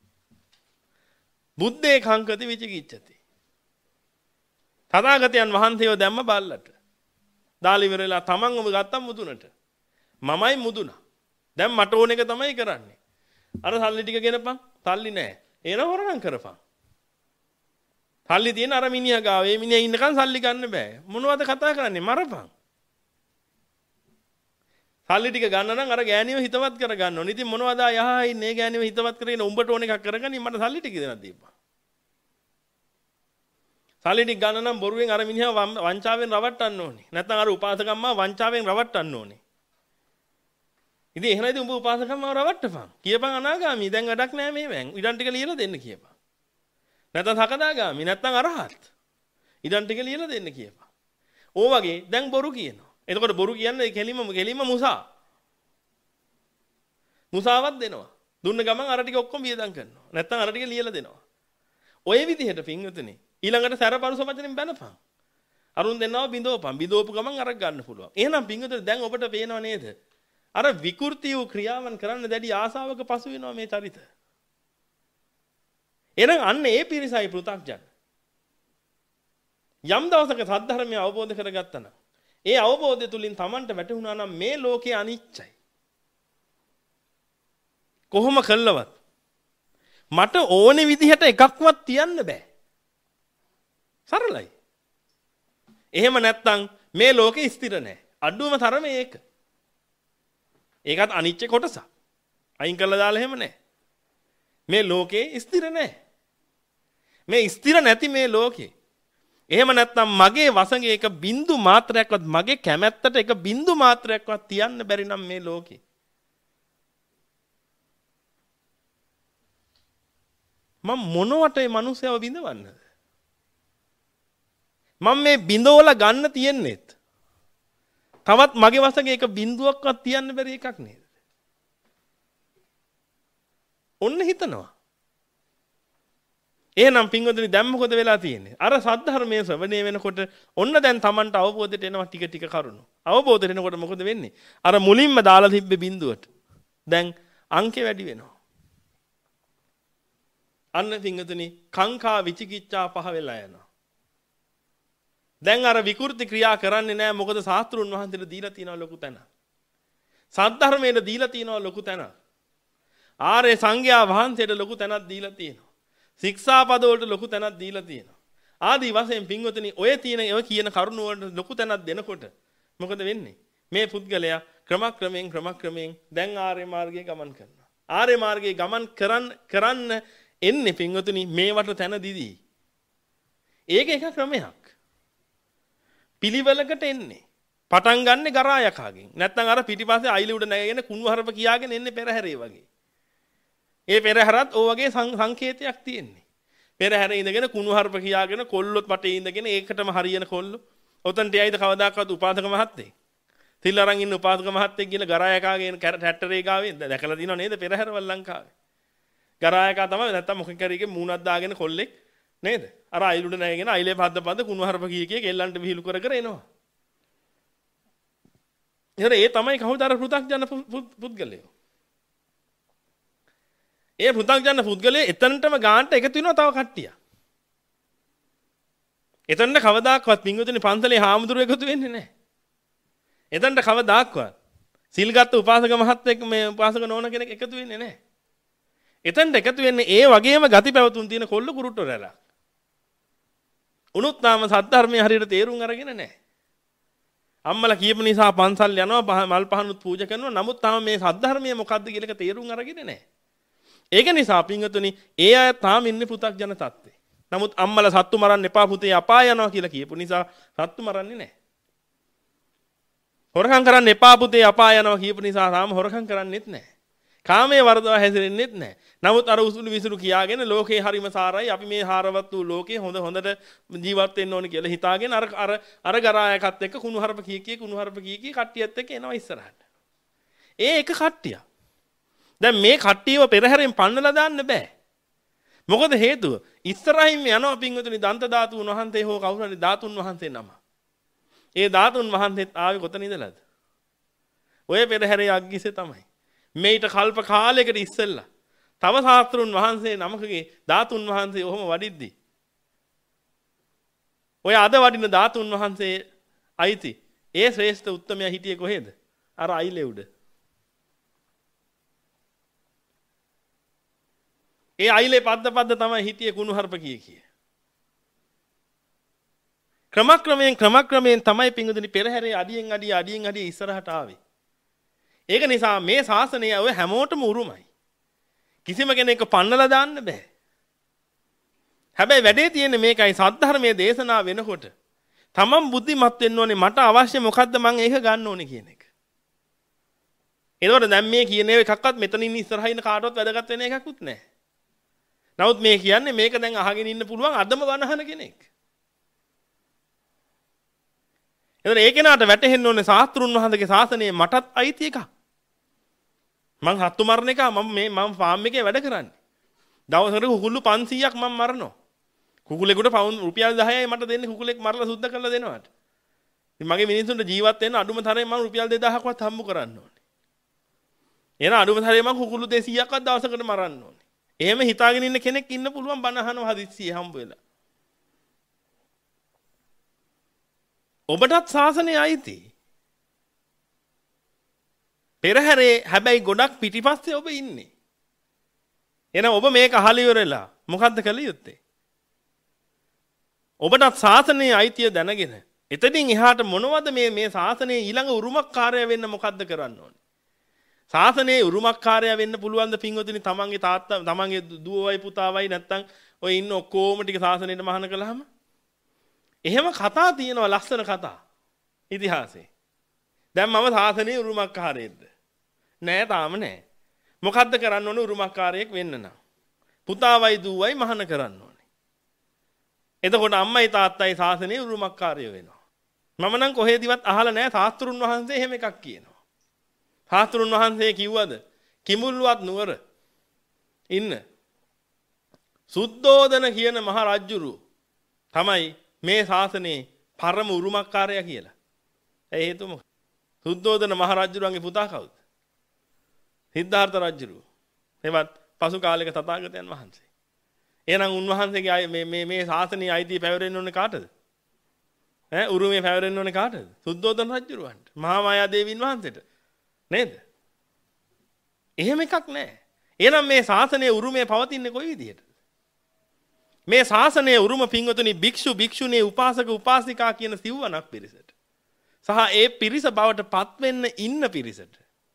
S1: බුද්දේ කංකති විචිකිච්ඡති. තථාගතයන් වහන්සේව දැම්ම බල්ලට. දාලා ඉවරලා තමන්ව ගත්තා මුදුනට. මමයි මුදුනා. දැන් මට ඕන එක තමයි කරන්නේ. අර සල්ලි ටික ගෙනපන්. සල්ලි නැහැ. එන හොරගම් කරපන්. සල්ලි තියෙන අර මිනිහා ගාව. ඒ මිනිහා ඉන්නකන් සල්ලි ගන්න බෑ. මොනවද කතා කරන්නේ? මරපන්. සල්ලි ටික ගන්න නම් අර ගෑණියව හිතවත් කරගන්න ඕනේ. ඉතින් මොනවද ආ යහා ඉන්නේ ගෑණියව හිතවත් කරගෙන උඹට ඕන එකක් කරගනි මට සල්ලි ටික දෙන්නත් දීපන්. සල්ලි ටික ගන්න නම් බොරුවෙන් අර මිනිහා වංචාවෙන් රවට්ටන්න ඕනේ. නැත්නම් අර උපාසකම්මා වංචාවෙන් රවට්ටන්න ඕනේ. ඉතින් එහෙනම් ඉතින් උඹ උපාසකම්මාව රවට්ටපන්. කියපන් අනාගාමි දැන් වැඩක් නෑ මේ වැන්. ඉඩම් ටික ලියලා දෙන්න කියපන්. නැත්නම් සකදාගාමි නැත්නම් අරහත්. ඉඩම් ටික ලියලා දෙන්න කියපන්. ඕ වගේ දැන් බොරු කියනවා. එතකොට බොරු කියන්නේ කෙලිම කෙලිම මුසා. මුසාවක් දෙනවා. දුන්න ගමන් අර ටික ඔක්කොම වියදම් කරනවා. නැත්නම් අර ටික ලියලා දෙනවා. ඔය විදිහට පින්වතුනි ඊළඟට සැරපරුස වචනෙන් බැනපන්. අරුන් දෙන්නව බිඳෝපන්. බිඳෝපු ගමන් අර ගන්න පුළුවන්. එහෙනම් පින්වතුනි දැන් ඔබට පේනව නේද? අර විකෘති වූ ක්‍රියාවන් කරන්න දැඩි ආසාවක පසු වෙනවා මේ චරිත. එහෙනම් අන්න ඒ පිරිසයි පෘථග්ජන. යම් දවසක සද්ධර්මය අවබෝධ කරගත්තා නම් ඒ අවබෝධය තුලින් Tamanට වැටහුණා නම් මේ ලෝකේ අනිච්චයි. කොහොම කළවත් මට ඕනේ විදිහට එකක්වත් තියන්න බෑ. සරලයි. එහෙම නැත්නම් මේ ලෝකේ ස්ථිර නැහැ. අඩුවම තරමේ ඒක. ඒකත් අනිච්ච කොටසක්. අයින් කරලා දාලා එහෙම නැහැ. මේ ලෝකේ ස්ථිර නැහැ. මේ ස්ථිර නැති මේ ලෝකේ. එහෙම නැත්නම් මගේ වසඟේ එක බින්දු මාත්‍රයක්වත් මගේ කැමැත්තට එක බින්දු මාත්‍රයක්වත් තියන්න බැරි නම් මේ ලෝකේ. මම මොනවට මේ මිනිස්සයව බිඳවන්නද? මම මේ බිඳවලා ගන්න තියන්නේත් තවත් මගේ වසඟේ එක බින්දුවක්වත් තියන්න බැරි එකක් නේද? ඔන්න හිතනවා. එහෙනම් පින්වතුනි දැන් මොකද වෙලා තියෙන්නේ? අර සද්ධර්මයේ ශ්‍රවණය වෙනකොට ඔන්න දැන් Tamanට අවබෝධයට එනවා ටික ටික කරුණු. අවබෝධයට එනකොට මොකද වෙන්නේ? අර මුලින්ම දාලා තිබ්බ බින්දුවට දැන් අංකේ වැඩි වෙනවා. අන්න පින්වතුනි කාංකා විචිකිච්ඡා පහ වෙලා යනවා. දැන් අර විකෘති ක්‍රියා කරන්නේ නැහැ. මොකද ශාස්ත්‍රුන් වහන්සේට දීලා තියෙනවා ලොකු තැන. සද්ධර්මයට දීලා තියෙනවා ලොකු තැන. ආර්ය සංඝයා වහන්සේට ලොකු තැනක් දීලා තියෙනවා. ශික්ෂාපද වලට ලොකු තැනක් දීලා තියෙනවා. ආදී වශයෙන් පින්වතුනි ඔය තියෙන ඔය කියන කරුණ වලට ලොකු තැනක් දෙනකොට මොකද වෙන්නේ? මේ පුද්ගලයා ක්‍රමක්‍රමයෙන් ක්‍රමක්‍රමයෙන් දැන් ආර්ය මාර්ගයේ ගමන් කරනවා. ආර්ය මාර්ගයේ ගමන් කරන්න කරන්න එන්නේ පින්වතුනි මේවට තැන දීදී. ඒක එක ක්‍රමයක්. පිළිවෙලකට එන්නේ. පටන් ගන්නෙ ගරා යකාගෙන්. නැත්නම් අර පිටිපස්සේ අයිල උඩ නැගගෙන කුණුහරුප කියාගෙන එන්නේ පෙරහැරේ වගේ. ඒ පෙරහැරත් ඔය වගේ සංකේතයක් තියෙන්නේ. පෙරහැර ඉඳගෙන කුණුහරුප කියාගෙන කොල්ලොත් වටේ ඉඳගෙන ඒකටම හරියන කොල්ලෝ. ඔතනට යයිද කවදාකවත් උපාසක මහත්තයෙක්. තිල් අරන් ඉන්න උපාසක මහත්තයෙක් කියලා ගරා යකාගෙන ට්‍රැක්ටරේ ගාවේ දැකලා තියෙනව නේද පෙරහැරවල් ලංකාවේ. ගරා යකා තමයි නැත්තම් මොකක් හරි එකේ මූණක් දාගෙන කොල්ලෙක් නේද? අර අයිල උඩ නැගගෙන අයිලේ පද්ද පද්ද කුණුහරුප කී කී කෙල්ලන්ට විහිළු කර කර එනවා. එහෙනම් ඒ තමයි කවුද අර පෘථග්ජන පුද්ගලයෝ. ඒ පෘථග්ජන පුද්ගලයා එතනටම ගානට එකතු වෙනවා තව කට්ටියක්. එතනට කවදාක්වත් පින්වතුනි පන්සලේ හාමුදුරුවෝ එකතු වෙන්නේ නැහැ. එතනට කවදාක්වත් සිල්ගත් උපාසක මහත්තයෙක් මේ උපාසක නෝන කෙනෙක් එකතු වෙන්නේ නැහැ. එතනට එකතු වෙන්නේ ඒ වගේම ගති පැවතුම් තියෙන කොල්ල කුරුට්ටෝ රැලක්. උනුත් තාම සද්ධර්මයේ හරියට තේරුම් අරගෙන නැහැ. අම්මලා කියපු නිසා පන්සල් යනවා මල් පහනුත් පූජා කරනවා. නමුත් තාම මේ සද්ධර්මය මොකද්ද කියලා එක තේරුම් අරගෙන නැහැ. ඒක නිසා පින්වතුනි ඒ අය තාම ඉන්නේ පෘථග්ජන තත්ත්වේ. නමුත් අම්මලා සත්තු මරන්න එපා පුතේ අපාය යනවා කියලා කියපු නිසා සත්තු මරන්නේ නැහැ. හොරකම් කරන්න එපා පුතේ අපාය යනවා කියපු නිසා තාම හොරකම් කරන්නේත් නැහැ. කාමයේ වර්ධව හැසිරෙන්නෙත් නැහැ. නමුත් අර උසුළු විසුළු කියාගෙන ලෝකේ හරිම සාරයි අපි මේ හාරවත් වූ ලෝකේ හොඳ හොඳට ජීවත් වෙන්න ඕනේ කියලා හිතාගෙන අර අර අර ගරායකත් එක්ක කුණු හරප කී කී කුණු හරප කී කී කට්ටියත් එක්ක එනවා ඉස්සරහට. ඒ එක කට්ටිය. දැන් මේ කට්ටියව පෙරහැරෙන් පන්නලා දාන්න බෑ. මොකද හේතුව ඉස්සරහින් යනවා පින්වතුනි දන්ත ධාතුන් වහන්සේ හෝ කවුරු හරි ධාතුන් වහන්සේ නම. ඒ ධාතුන් වහන්සේත් ආවේ කොතන ඉඳලාද? ඔය පෙරහැරේ අග්ගිසේ තමයි. මේිට කල්ප කාලයකට ඉස්සෙල්ලා තව ශාස්ත්‍රුන් වහන්සේ නමකගේ ධාතුන් වහන්සේ ඔහොම වඩිද්දි ඔය අද වඩින ධාතුන් වහන්සේ අයිති ඒ ශ්‍රේෂ්ඨ උත්තමයා හිටියේ කොහෙද? අර අයිලේ උඩ. ඒ අයිලේ පද්ද පද්ද තමයි හිටියේ කුණුහරුප කිය කිය. ක්‍රමක්‍රමයෙන් ක්‍රමක්‍රමයෙන් තමයි පිංගුදුනි පෙරහැරේ අඩියෙන් අඩිය අඩියෙන් අඩිය ඉස්සරහට ආවේ. ඒක නිසා මේ ශාසනය ඔය හැමෝටම උරුමයි. කිසිම කෙනෙක් පන්නලා දාන්න බෑ. හැබැයි වැඩේ තියෙන්නේ මේකයි සද්ධර්මයේ දේශනා වෙනකොට තමන් බුද්ධිමත් වෙන්න ඕනේ මට අවශ්‍ය මොකද්ද මම ඒක ගන්න ඕනේ කියන එක. ඒතකොට දැන් මේ කියන එකක්වත් මෙතනින් ඉස්සරහින් කාටවත් වැදගත් වෙන එකක්වත් නැහැ. නමුත් මේ කියන්නේ මේක දැන් අහගෙන ඉන්න පුළුවන් අදම වනහන කෙනෙක්. ඒතකොට ඒ කෙනාට වැටහෙන්න ඕනේ ශාස්ත්‍රුන් වහන්සේගේ ශාසනයේ මටත් අයිති එකක්. මං හත්තු මරණ එක මම මේ මම ෆාම් එකේ වැඩ කරන්නේ. දවසකට කුකුළු පන්සීයක් මම මරනවා. කුකුලෙකුට පවුන් රුපියල් දහයයි මට දෙන්නේ කුකුලෙක් මරලා සුද්ධ කරලා දෙනවට. ඉතින් මගේ මිනිස්සුන්ට ජීවත් වෙන්න අඩුම තරමේ මම රුපියල් දෙදාහක්වත් හම්බ කරන්න ඕනේ. එහෙනම් අඩුම තරමේ මම කුකුළු දෙසීයක්වත් දවසකට මරන්න ඕනේ. එහෙම හිතාගෙන ඉන්න කෙනෙක් ඉන්න පුළුවන් බණ අහනවා හදිස්සියේ හම්බ වෙලා. ඔබටත් ශාසනය අයිති. පෙරහැරේ හැබැයි ගොඩක් පිටිපස්සේ ඔබ ඉන්නේ. එහෙනම් ඔබ මේක අහලා ඉවරලා මොකද්ද කළ යුත්තේ? ඔබටත් ශාසනයේ අයිතිය දැනගෙන එතනින් එහාට මොනවද මේ මේ ශාසනයේ ඊළඟ උරුමකාරය වෙන්න මොකද්ද කරන්න ඕනේ? ශාසනයේ උරුමකාරය වෙන්න පුළුවන් ද පින්වතුනි තමන්ගේ තාත්තා තමන්ගේ දුවවයි පුතාවයි නැත්තම් ඔය ඉන්න ඔක්කොම ටික ශාසනයට මහාන කළාම එහෙම කතා තියෙනවා ලස්සන කතා ඉතිහාසයේ. දැන් මම ශාසනයේ උරුමකාරයෙක්ද? නෑ තාම නෑ. මොකද්ද කරන්න ඕනේ උරුමකාරයෙක් වෙන්න නම්? පුතාවයි දුවවයි මහාන කරන්න ඕනේ. එතකොට අම්මයි තාත්තයි ශාසනයේ උරුමකාරයෝ වෙනවා. මම නම් කොහෙදිවත් අහලා නෑ ශාස්ත්‍රුන් වහන්සේ එහෙම එකක් කියනවා. ශාස්ත්‍රුන් වහන්සේ කිව්වද කිමුල්වත් නුවර ඉන්න සුද්ධෝදන කියන මහ රජුරු තමයි මේ ශාසනයේ පරම උරුමකාරයා කියලා. ඒ හේතුව මොකක්ද? සුද්ධෝදන මහ රජුරුවන්ගේ පුතා කවුද? සිද්ධාර්ථ රජුරු. එවත් පසු කාලයක තථාගතයන් වහන්සේ. එහෙනම් උන්වහන්සේගේ මේ මේ මේ ශාසනයේ අයිතිය පැවරෙන්න ඕනේ කාටද? ඈ උරුමේ පැවරෙන්න ඕනේ කාටද? සුද්ධෝදන රජුරුවන්ට. මහා මායා දේවීන් වහන්සේට. නේද? එහෙම එකක් නැහැ. එහෙනම් මේ ශාසනයේ උරුමේ පවතින්නේ කොයි විදිහටද? මේ ශාසනයේ උරුම පින්වතුනි භික්ෂු භික්ෂුණී උපාසක උපාසිකා කියන සිව්වනක් පිරිසට. සහ ඒ පිරිස බවට පත් වෙන්න ඉන්න පිරිසට.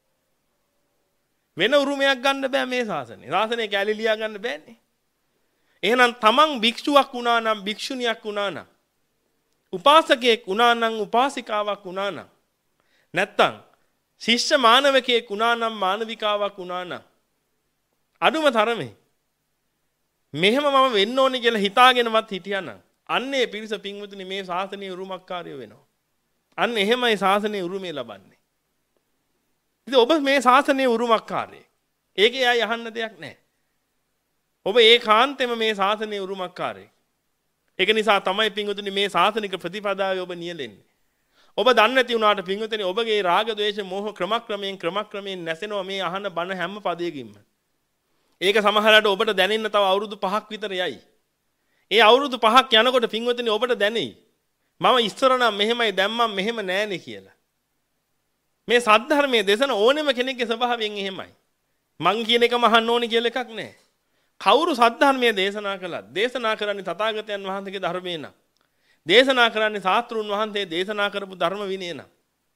S1: වෙන උරුමයක් ගන්න බෑ මේ ශාසනය. ශාසනය කැලි ලියා ගන්න බෑනේ. එහෙනම් තමන් භික්ෂුවක් වුණා නම් භික්ෂුණියක් වුණා නම් උපාසකයෙක් වුණා නම් උපාසිකාවක් වුණා නම් නැත්තම් ශිෂ්‍ය මානවකයෙක් වුණා නම් මානවිකාවක් වුණා නම් අඩුම තරමේ මෙහෙම මම වෙන්න ඕනේ කියලා හිතාගෙනවත් හිටියානම් අන්නේ පිරිස පින්වතුනි මේ ශාසනයේ උරුමකාරයෝ වෙනවා. අන්න එහෙමයි ශාසනයේ උරුමය ලබන්නේ. ඉතින් ඔබ මේ ශාසනයේ උරුමකාරයෙක්. ඒකේ ආය අහන්න දෙයක් නැහැ. ඔබ ඒකාන්තෙම මේ ශාසනයේ උරුමකාරයෙක්. ඒක නිසා තමයි පින්වතුනි මේ ශාසනික ප්‍රතිපදාවේ ඔබ නියැලෙන්නේ. ඔබ දන්නේ නැති වුණාට පින්වතුනි ඔබගේ රාග ద్వේෂ මෝහ ක්‍රමක්‍රමයෙන් ක්‍රමක්‍රමයෙන් නැසෙනවා මේ අහන බණ හැම පදයකින්ම. ඒක සමහරවිට ඔබට දැනෙන්න තව අවුරුදු පහක් විතර යයි. ඒ අවුරුදු පහක් යනකොට පින්වතුනි ඔබට දැනෙයි. මම ඉස්සර නම් මෙහෙමයි දැන් මම මෙහෙම නෑනේ කියලා. මේ සද්ධර්මයේ දේශන ඕනෙම කෙනෙක්ගේ ස්වභාවයෙන් එහෙමයි. මං කියන එකම අහන්න ඕනේ කියලා එකක් නෑ. කවුරු සද්ධර්මයේ දේශනා කළත් දේශනා කරන්නේ තථාගතයන් වහන්සේගේ ධර්මයේ නම්. දේශනා කරන්නේ ශාස්ත්‍රුන් වහන්සේ දේශනා කරපු ධර්ම විනය නම්.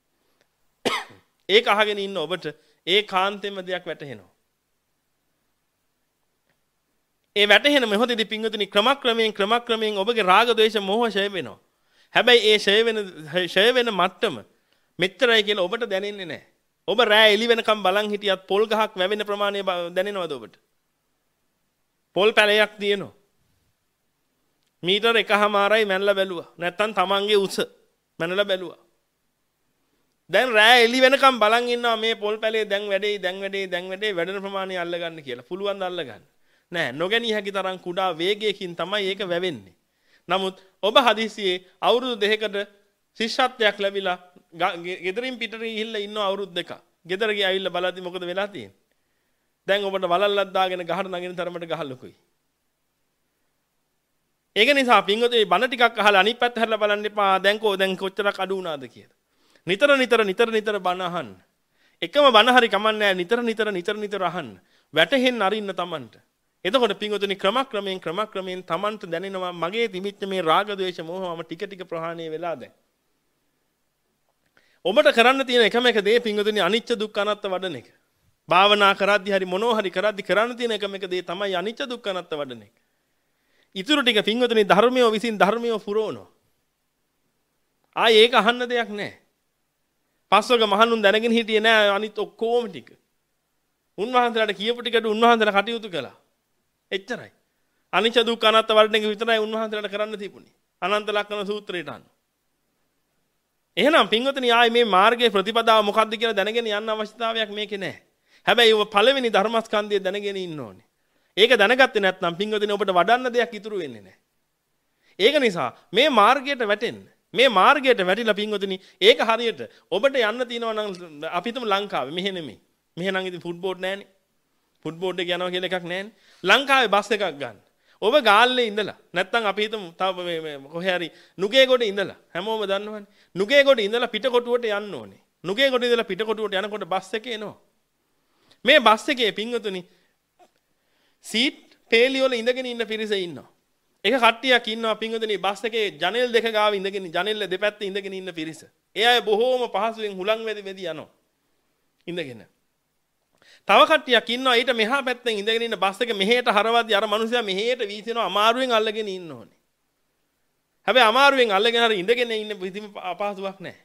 S1: ඒක අහගෙන ඉන්න ඔබට ඒ කාන්තෙම දෙයක් වැටහෙනවා. ඒ වැටහෙන මොහොතේදී පිංගුතුනි ක්‍රමක්‍රමයෙන් ක්‍රමක්‍රමයෙන් ඔබගේ රාග ద్వේෂ මෝහ ඡය වෙනවා. හැබැයි ඒ ඡය වෙන ඡය වෙන මට්ටම මෙච්චරයි කියලා ඔබට දැනෙන්නේ නැහැ. ඔබ රෑ එළි වෙනකම් බලන් හිටියත් පොල් ගහක් වැවෙන ප්‍රමාණය දැනෙනවද ඔබට? පොල් පැලයක් තියෙනවා. මීටර එකහමාරයි මැනලා බැලුවා. නැත්තම් තමන්ගේ උස මැනලා බැලුවා. දැන් රෑ එළි වෙනකම් බලන් ඉන්නවා මේ පොල් පැලේ දැන් වැඩේ දැන් වැඩේ දැන් වැඩේ වැඩෙන ප්‍රමාණය අල්ලගන්න කියලා. පුළුවන් ද අල්ලගන්න? නෑ. නොගැනී හැකි තරම් කුඩා වේගයකින් තමයි ඒක වැවෙන්නේ. නමුත් ඔබ හදිසියේ අවුරුදු දෙකකට ශිෂ්‍යත්වයක් ලැබිලා ගෙදරින් පිටට ගිහිල්ලා ඉන්න අවුරුදු දෙකක්. ගෙදර ගිය ඇවිල්ලා බලද්දි මොකද වෙලා තියෙන්නේ? දැන් ඔබට වලල්ලක් දාගෙන ගහට නගින තරමට ගහලුකුයි. ඒක නිසා පින්වතුනි බණ ටිකක් අහලා අනිත් පැත්ත හැරලා බලන්න එපා. දැන් කෝ දැන් කොච්චරක් අඩු වුණාද කියලා. නිතර නිතර නිතර නිතර බණ අහන්න. එකම බණ හරි කමන්නේ නිතර නිතර නිතර නිතර අහන්න. වැටහෙන්න අරින්න Tamanට. එතකොට පින්වතුනි ක්‍රමක්‍රමයෙන් ක්‍රමක්‍රමයෙන් Tamanට දැනෙනවා මගේ තිබිච්ච මේ රාග ద్వේෂ මෝහම ටික ටික ප්‍රහාණය වෙලා දැන්. ඔබට කරන්න තියෙන එකම එක දේ පින්වතුනි අනිච්ච දුක්ඛ අනාත්ත වඩන එක. භාවනා කරද්දි හරි මොනෝ හරි කරද්දි කරන්න තියෙන එකම එක දේ තමයි අනිච්ච දුක්ඛ අනාත්ත වඩන එක. ඊටු ටික පින්වතුනි ධර්මයේ විසින් ධර්මයේ පුරවනවා. ආයේ ඒක අහන්න දෙයක් නැහැ. පස්වග මහණුන් දැනගෙන හිටියේ නැහැ අනිත් ඔක්කොම ටික. උන්වහන්සේලාට කියපු ටිකට උන්වහන්සේලා කටයුතු කළා. එච්චරයි. අනිච්ච දුක්ඛ අනාත්ත වඩන එක විතරයි උන්වහන්සේලාට කරන්න තිබුණේ. අනන්ත ලක්ෂණ සූත්‍රයට අනුව. එහෙනම් පින්වතුනි ආයේ මේ මාර්ගයේ ප්‍රතිපදාව මොකක්ද කියලා දැනගෙන යන්න අවශ්‍යතාවයක් මේකේ නැහැ. හැබැයි ඔබ පළවෙනි ධර්මස්කන්ධය දැනගෙන ඉන්න ඕනේ. ඒක දැනගත්තේ නැත්නම් පින්වතුනි ඔබට වඩන්න දෙයක් ඉතුරු වෙන්නේ නැහැ. ඒක නිසා මේ මාර්ගයට වැටෙන්න. මේ මාර්ගයට වැටිලා පින්වතුනි ඒක හරියට ඔබට යන්න තියෙනවා නම් අපි හිතමු ලංකාවේ මෙහෙ නෙමෙයි. මෙහෙ නම් ඉතින් ෆුට්බෝඩ් නැහැනේ. ෆුට්බෝඩ් එක යනවා කියලා එකක් නැහැනේ. ලංකාවේ බස් එකක් ගන්න. ඔබ ගාල්ලේ ඉඳලා නැත්නම් අපි හිතමු තව මේ කොහේ හරි නුගේගොඩ ඉඳලා හැමෝම දන්නවනේ. නුගේගොඩ ඉඳලා පිටකොටුවට යන්න ඕනේ. නුගේගොඩ ඉඳලා පිටකොටුවට යනකොට බස් එකේ එනවා. මේ බස් එකේ පින්වතුනි සීට් පේලි වල ඉඳගෙන ඉන්න පිරිස ඉන්නවා. එක කට්ටියක් ඉන්නවා පින්වතුනි බස් එකේ ජනෙල් දෙක ගාව ඉඳගෙන ජනෙල් දෙපැත්තේ ඉඳගෙන ඉන්න පිරිස. ඒ අය බොහෝම පහසුවෙන් හුලං වැදි වැදි යනවා. ඉඳගෙන. තව කට්ටියක් ඉන්නවා ඊට මෙහා පැත්තෙන් ඉඳගෙන ඉන්න බස් එක මෙහෙට හරවද්දි අර මිනිස්සයා මෙහෙට වීසිනවා අමාරුවෙන් අල්ලගෙන ඉන්න ඕනේ. හැබැයි අමාරුවෙන් අල්ලගෙන හරි ඉඳගෙන ඉන්න කිසිම අපහසුයක් නැහැ.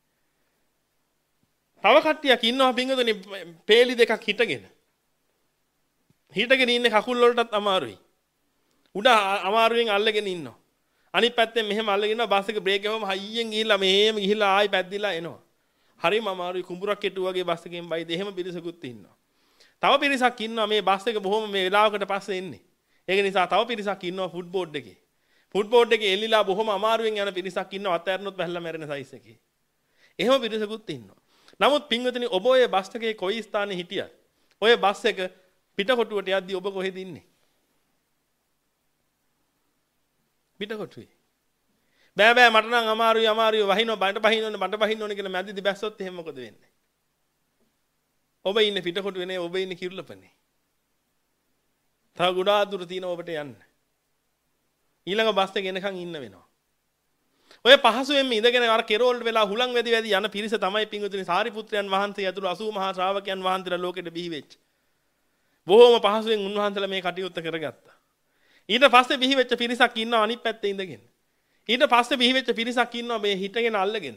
S1: තව කට්ටියක් ඉන්නවා පින්වතුනි පේලි දෙකක් හිටගෙන. හිටගෙන ඉන්නේ කකුල් වලටත් අමාරුයි. උඩ අමාරුවෙන් අල්ලගෙන ඉන්නවා. අනිත් පැත්තෙන් මෙහෙම අල්ලගෙන ඉන්නවා බස් එක බ්‍රේක් එකවම හයියෙන් ගිහිල්ලා මෙහෙම ගිහිල්ලා ආයි පැද්දිලා එනවා. හරිම අමාරුයි කුඹුරක් කෙටු වගේ බස් එකෙන් බයිද එහෙම පිරිසකුත් ඉන්නවා. තව පිරිසක් ඉන්නවා මේ බස් එක බොහොම මේ වෙලාවකට පස්සේ එන්නේ. ඒක නිසා තව පිරිසක් ඉන්නවා ෆුට්බෝඩ් එකේ. ෆුට්බෝඩ් එකේ එල්ලිලා බොහොම අමාරුවෙන් යන පිරිසක් ඉන්නවා අතහැරනොත් වැහලා මැරෙන සයිස් එකේ. එහෙම පිරිසකුත් ඉන්නවා. නමුත් පින්වතුනි ඔබ ඔය බස් එකේ කොයි ස්ථානේ හිටියත් ඔය බස් එක පිටකොටුවට යද්දී ඔබ කොහෙද ඉන්නේ? පිටකොටුවේ. බෑ බෑ මට නම් අමාරුයි අමාරුයි වහිනවා බඩට බහින්න ඕනේ මට බහින්න ඕනේ කියලා මැදිදි බැස්සොත් එහෙම මොකද වෙන්නේ? ඔබ ඉන්නේ පිටකොටුවේ නේ ඔබ ඉන්නේ කිරුළපනේ. තව ගොඩාක් දුර තියෙන ඔබට යන්න. ඊළඟ බස් එක එනකන් ඉන්න වෙනවා. ඔය පහසුවෙන්ම ඉඳගෙන අර කෙරෝල්ට වෙලා හුලං වැදි වැදි යන පිරිස තමයි පින්වතුනි සාරිපුත්‍රයන් වහන්සේ ඇතුළු අසූ මහා ශ්‍රාවකයන් වහන්සේලා ලෝකෙට බිහි වෙච්ච. බොහෝම පහසුවෙන් උන්වහන්සේලා මේ කටයුත්ත කරගත්තා. ඊට පස්සේ බිහි වෙච්ච පිරිසක් ඉන්නවා අනිත් පැත්තේ ඉඳගෙන. ඊට පස්සේ බිහි වෙච්ච පිරිසක් ඉන්නවා මේ හිටගෙන අල්ලගෙන.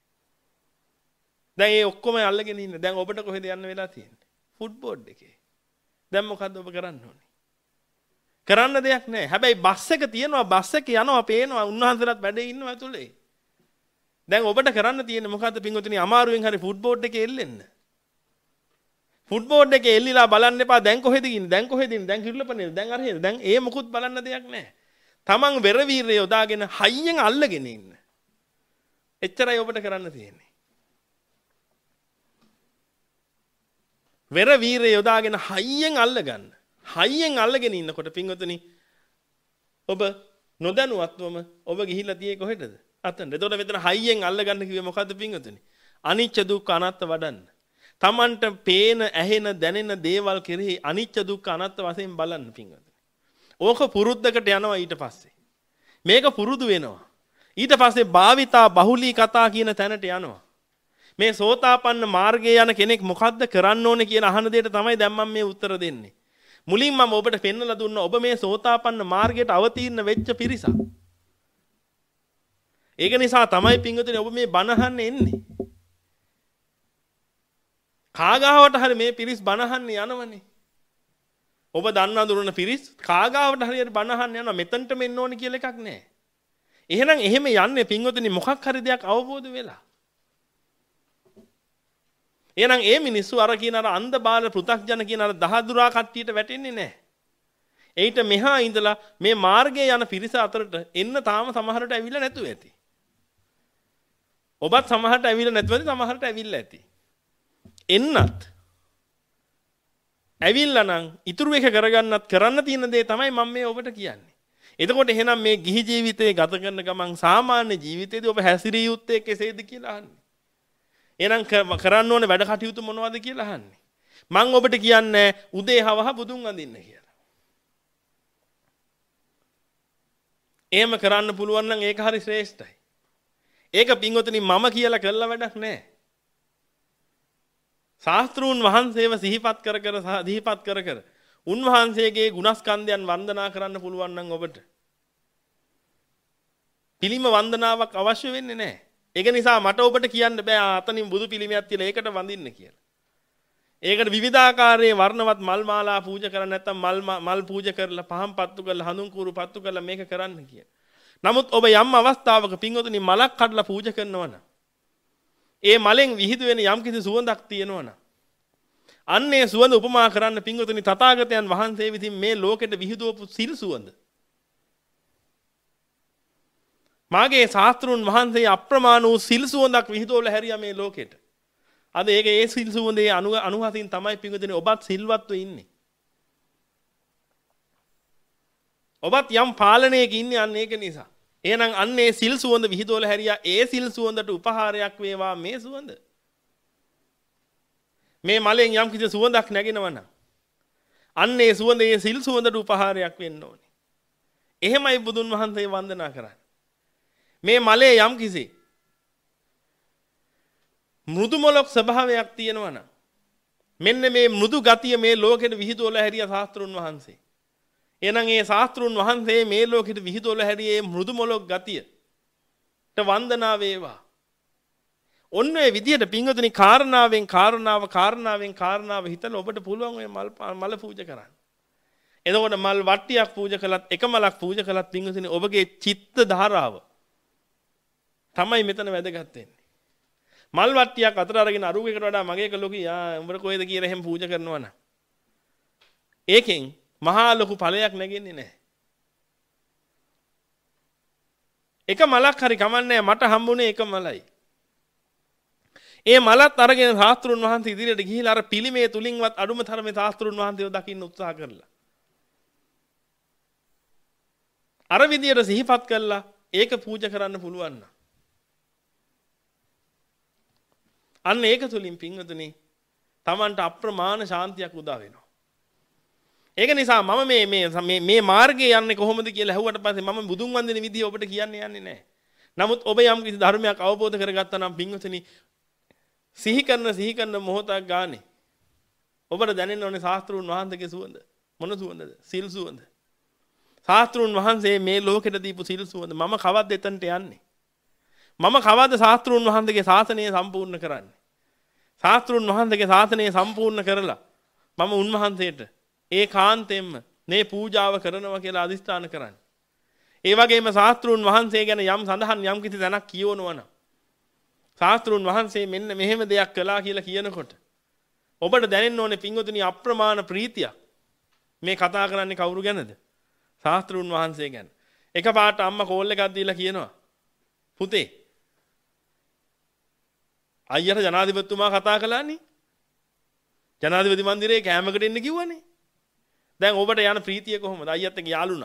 S1: දැන් ඒ ඔක්කොම අල්ලගෙන ඉන්න. දැන් ඔබට කොහෙද යන්න වෙලා තියෙන්නේ? ෆුට්බෝඩ් එකේ. දැන් මොකද්ද ඔබ කරන්න ඕනේ? කරන්න දෙයක් නැහැ. හැබැයි බස් එක තියෙනවා බස් එක යනවා පේනවා උන්වහන්සේලාත් වැඩේ ඉන්නවා ඇතුලේ. දැන් ඔබට කරන්න තියෙන්නේ මොකද්ද පින්වතුනි අමාරුවෙන් හරි ෆුට්බෝඩ් එකේ එල්ලෙන්න. ෆුට්බෝඩ් එකේ එල්ලිලා බලන්න එපා දැන් කොහෙද ඉන්නේ දැන් කොහෙද ඉන්නේ දැන් කිරුළපනේ දැන් අර හේද දැන් ඒ මොකුත් බලන්න දෙයක් නැහැ. තමන් වෙර වීරය යොදාගෙන හයියෙන් අල්ලගෙන ඉන්න. එච්චරයි ඔබට කරන්න තියෙන්නේ. වෙර වීරය යොදාගෙන හයියෙන් අල්ලගන්න. හයියෙන් අල්ලගෙන ඉන්නකොට පින්වතුනි ඔබ නොදැනුවත්වම ඔබ ගිහිල්ලා තියේ කොහෙටද? අතන. එතකොට මෙතන හයියෙන් අල්ලගන්න කිව්වේ මොකද්ද පින්වතුනි? අනිච්ච දුක්ඛ අනාත්ත වඩන්න. තමන්ට පේන ඇහෙන දැනෙන දේවල් කෙරෙහි අනිච්ච දුක්ඛ අනාත්ත වශයෙන් බලන්න පින්වතුනි. ඕක පුරුද්දකට යනවා ඊට පස්සේ. මේක පුරුදු වෙනවා. ඊට පස්සේ භාවිතා බහුලී කතා කියන තැනට යනවා. මේ සෝතාපන්න මාර්ගයේ යන කෙනෙක් මොකද්ද කරන්න ඕනේ කියන අහන දෙයට තමයි දැන් මම මේ උත්තර දෙන්නේ. මුලින් මම ඔබට පෙන්වලා දුන්නා ඔබ මේ සෝතාපන්න මාර්ගයට අවතීර්ණ වෙච්ච පිරිසක්. ඒක නිසා තමයි පින්වතුනි ඔබ මේ බණ අහන්න එන්නේ. කාගාවට හරි මේ පිරිස් බණ අහන්න යනවනේ. ඔබ දන්නා දුරන පිරිස් කාගාවට හරියට බණ අහන්න යනවා. මෙතනට මෙන්න ඕනේ කියලා එකක් නැහැ. එහෙනම් එහෙම යන්නේ පින්වතුනි මොකක් හරි දෙයක් අවබෝධ වෙලා. එහෙනම් ඒ මිනිස්සු අර කියන අර අන්ධ බාල පෘථග්ජන කියන අර දහදුරා කට්ටියට වැටෙන්නේ නැහැ. ඒිට මෙහා ඉඳලා මේ මාර්ගයේ යන පිරිස අතරට එන්න තාම සමහරට ඇවිල්ලා නැතුව ඇති. ඔබත් සමහරට ඇවිල්ලා නැතුව ඇති සමහරට ඇවිල්ලා ඇති. එන්නත් ඇවිල්ලා නම් ඉතුරු එක කරගන්නත් කරන්න තියෙන දේ තමයි මම මේ ඔබට කියන්නේ. එතකොට එහෙනම් මේ ගිහි ජීවිතේ ගත කරන ගමන් සාමාන්‍ය ජීවිතේදී ඔබ හැසිරිය යුත්තේ කෙසේද කියලා අහන්නේ. එහෙනම් කරන්න ඕනේ වැඩ කටයුතු මොනවද කියලා අහන්නේ. මම ඔබට කියන්නේ උදේ හවහ බුදුන් වඳින්න කියලා. එහෙම කරන්න පුළුවන් නම් ඒක හරි ශ්‍රේෂ්ඨයි. ඒක පින්වතුනි මම කියලා කළා වැඩක් නැහැ. ශාස්ත්‍රූන් වහන්සේව සිහිපත් කර කර සිහිපත් කර කර උන්වහන්සේගේ ගුණස්කන්ධයන් වන්දනා කරන්න පුළුවන් නම් ඔබට පිළිම වන්දනාවක් අවශ්‍ය වෙන්නේ නැහැ. ඒක නිසා මට ඔබට කියන්න බෑ අතනින් බුදු පිළිමයක් තියලා ඒකට වඳින්න කියලා. ඒකට විවිධාකාරයේ වර්ණවත් මල් මාලා පූජා කරන්න නැත්නම් මල් මල් පූජා කරලා පහන් පත්තු කරලා හඳුන් කුරු පත්තු කරලා මේක කරන්න කියලා. නමුත් ඔබ යම් අවස්ථාවක පින්වතුනි මලක් කඩලා පූජා කරනවා නම් ඒ මලෙන් විහිදු වෙන යම් කිසි සුවඳක් තියෙනවා නම් අන්නේ සුවඳ උපමා කරන්න පින්වතුනි තථාගතයන් වහන්සේ විසින් මේ ලෝකෙට විහිදුවපු සිල් සුවඳ. මාගේ ශාස්ත්‍රුන් වහන්සේ අප්‍රමාණ වූ සිල් සුවඳක් විහිදුවලා හැරියා මේ ලෝකෙට. අද ඒක ඒ සිල් සුවඳේ අනුහසින් තමයි පින්වතුනි ඔබත් සිල්වත්ව ඉන්නේ. ඔබත් යම් පාලනයක ඉන්නේ අන්න ඒක නිසා. එහෙනම් අන්නේ සිල් සුවඳ විහිදුවලා හැරියා ඒ සිල් සුවඳට උපහාරයක් වේවා මේ සුවඳ. මේ මලෙන් යම් කිසි සුවඳක් නැගෙනවා නම් අන්නේ සුවඳේ සිල් සුවඳට උපහාරයක් වෙන්න ඕනේ. එහෙමයි බුදුන් වහන්සේ වන්දනා කරන්නේ. මේ මලේ යම් කිසි මෘදු මොලොක් ස්වභාවයක් තියෙනවා නම් මෙන්න මේ මෘදු ගතිය මේ ලෝකෙට විහිදුවලා හැරියා ශාස්ත්‍රුන් වහන්සේ. එහෙනම් ඒ ශාස්ත්‍රුන් වහන්සේ මේ ලෝකෙට විහිදුවලා හැරියේ මෘදු මොලොක් ගතියට වන්දනා වේවා. ඔන්න ඔය විදියට පින්වතුනි කාරණාවෙන් කාරණාව කාරණාවෙන් කාරණාව හිතලා ඔබට පුළුවන් ඔය මල් මල පූජා කරන්න. එතකොට මල් වට්ටියක් පූජා කළත් එක මලක් පූජා කළත් පින්වතුනි ඔබගේ චිත්ත ධාරාව තමයි මෙතන වැදගත් වෙන්නේ. මල් වට්ටියක් අතර අරගෙන අරුවකට වඩා මගේ එක ලොකු යා උඹට කොහෙද කියලා එහෙම පූජා කරනවා නම් ඒකෙන් මහා ලොකු ඵලයක් නැගෙන්නේ නැහැ. එක මලක් හරි කමන්නේ මට හම්බුනේ එක මලයි. ඒ මලත් අරගෙන ශාස්ත්‍රුන් වහන්සේ ඉදිරියට ගිහිලා අර පිළිමේ තුලින්වත් අඩුම තරමේ ශාස්ත්‍රුන් වහන්සේව දකින්න උත්සාහ කරලා. අර විදියට සිහිපත් කළා ඒක පූජා කරන්න පුළුවන් නම්. අන්න ඒක තුලින් පින්වතුනි Tamanට අප්‍රමාණ ශාන්තියක් උදා වෙනවා. ඒක නිසා මම මේ මේ මේ මාර්ගයේ යන්නේ කොහොමද කියලා ඇහුවට පස්සේ මම බුදුන් වන්දින විදිය ඔබට කියන්න යන්නේ නැහැ. නමුත් ඔබ යම් කිසි ධර්මයක් අවබෝධ කරගත්තා නම් පින්වතුනි සිහි කරන සිහි කරන මොහොතක් ගානේ ඔබට දැනෙන්න ඕනේ ශාස්ත්‍රුන් වහන්සේගේ සුවඳ. මොන සුවඳද? සිල් සුවඳ. ශාස්ත්‍රුන් වහන්සේ මේ ලෝකෙට දීපු සිල් සුවඳ. මම කවද්ද එතනට යන්නේ? මම කවද්ද ශාස්ත්‍රුන් වහන්සේගේ ශාසනය සම්පූර්ණ කරන්නේ? ශාස්ත්‍රුන් වහන්සේගේ ශාසනය සම්පූර්ණ කරලා මම උන්වහන්සේට ඒ කාන්තෙන්ම මේ පූජාව කරනවා කියලා අදිස්ථාන කරන්නේ. ඒ වගේම ශාස්ත්‍රුන් වහන්සේ ගැන යම් සඳහන් යම් කිසි තැනක් කියවනවා නම් ශාස්ත්‍රුන් වහන්සේ මෙන්න මෙහෙම දෙයක් කළා කියලා කියනකොට ඔබට දැනෙන්න ඕනේ පින්වතුනි අප්‍රමාණ ප්‍රීතියක්. මේ කතා කරන්නේ කවුරු ගැනද? ශාස්ත්‍රුන් වහන්සේ ගැන. එකපාරට අම්මා කෝල් එකක් දීලා කියනවා පුතේ අයියට ජනාධිපතිතුමා කතා කළානේ. ජනාධිපති මන්දිරේ කෑමකට එන්න කිව්වනේ. දැන් ඔබට යන ප්‍රීතිය කොහොමද? අයියත් එක්ක යාළුනා.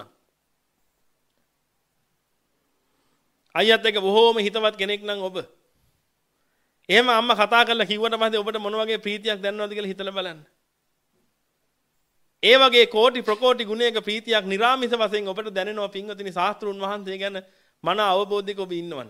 S1: අයියත් එක්ක බොහෝම හිතවත් කෙනෙක් නම් ඔබ. එහෙම අම්මා කතා කරලා කිව්වට පස්සේ ඔබට මොන වගේ ප්‍රීතියක් දැනෙනවද කියලා හිතලා බලන්න. ඒ වගේ කෝටි ප්‍රකෝටි ගුණයක ප්‍රීතියක් නිරාමිස වශයෙන් ඔබට දැනෙනවා පින්වතුනි ශාස්ත්‍රුන් වහන්සේ ගැන මන අවබෝධයක ඔබ ඉන්නවනම්.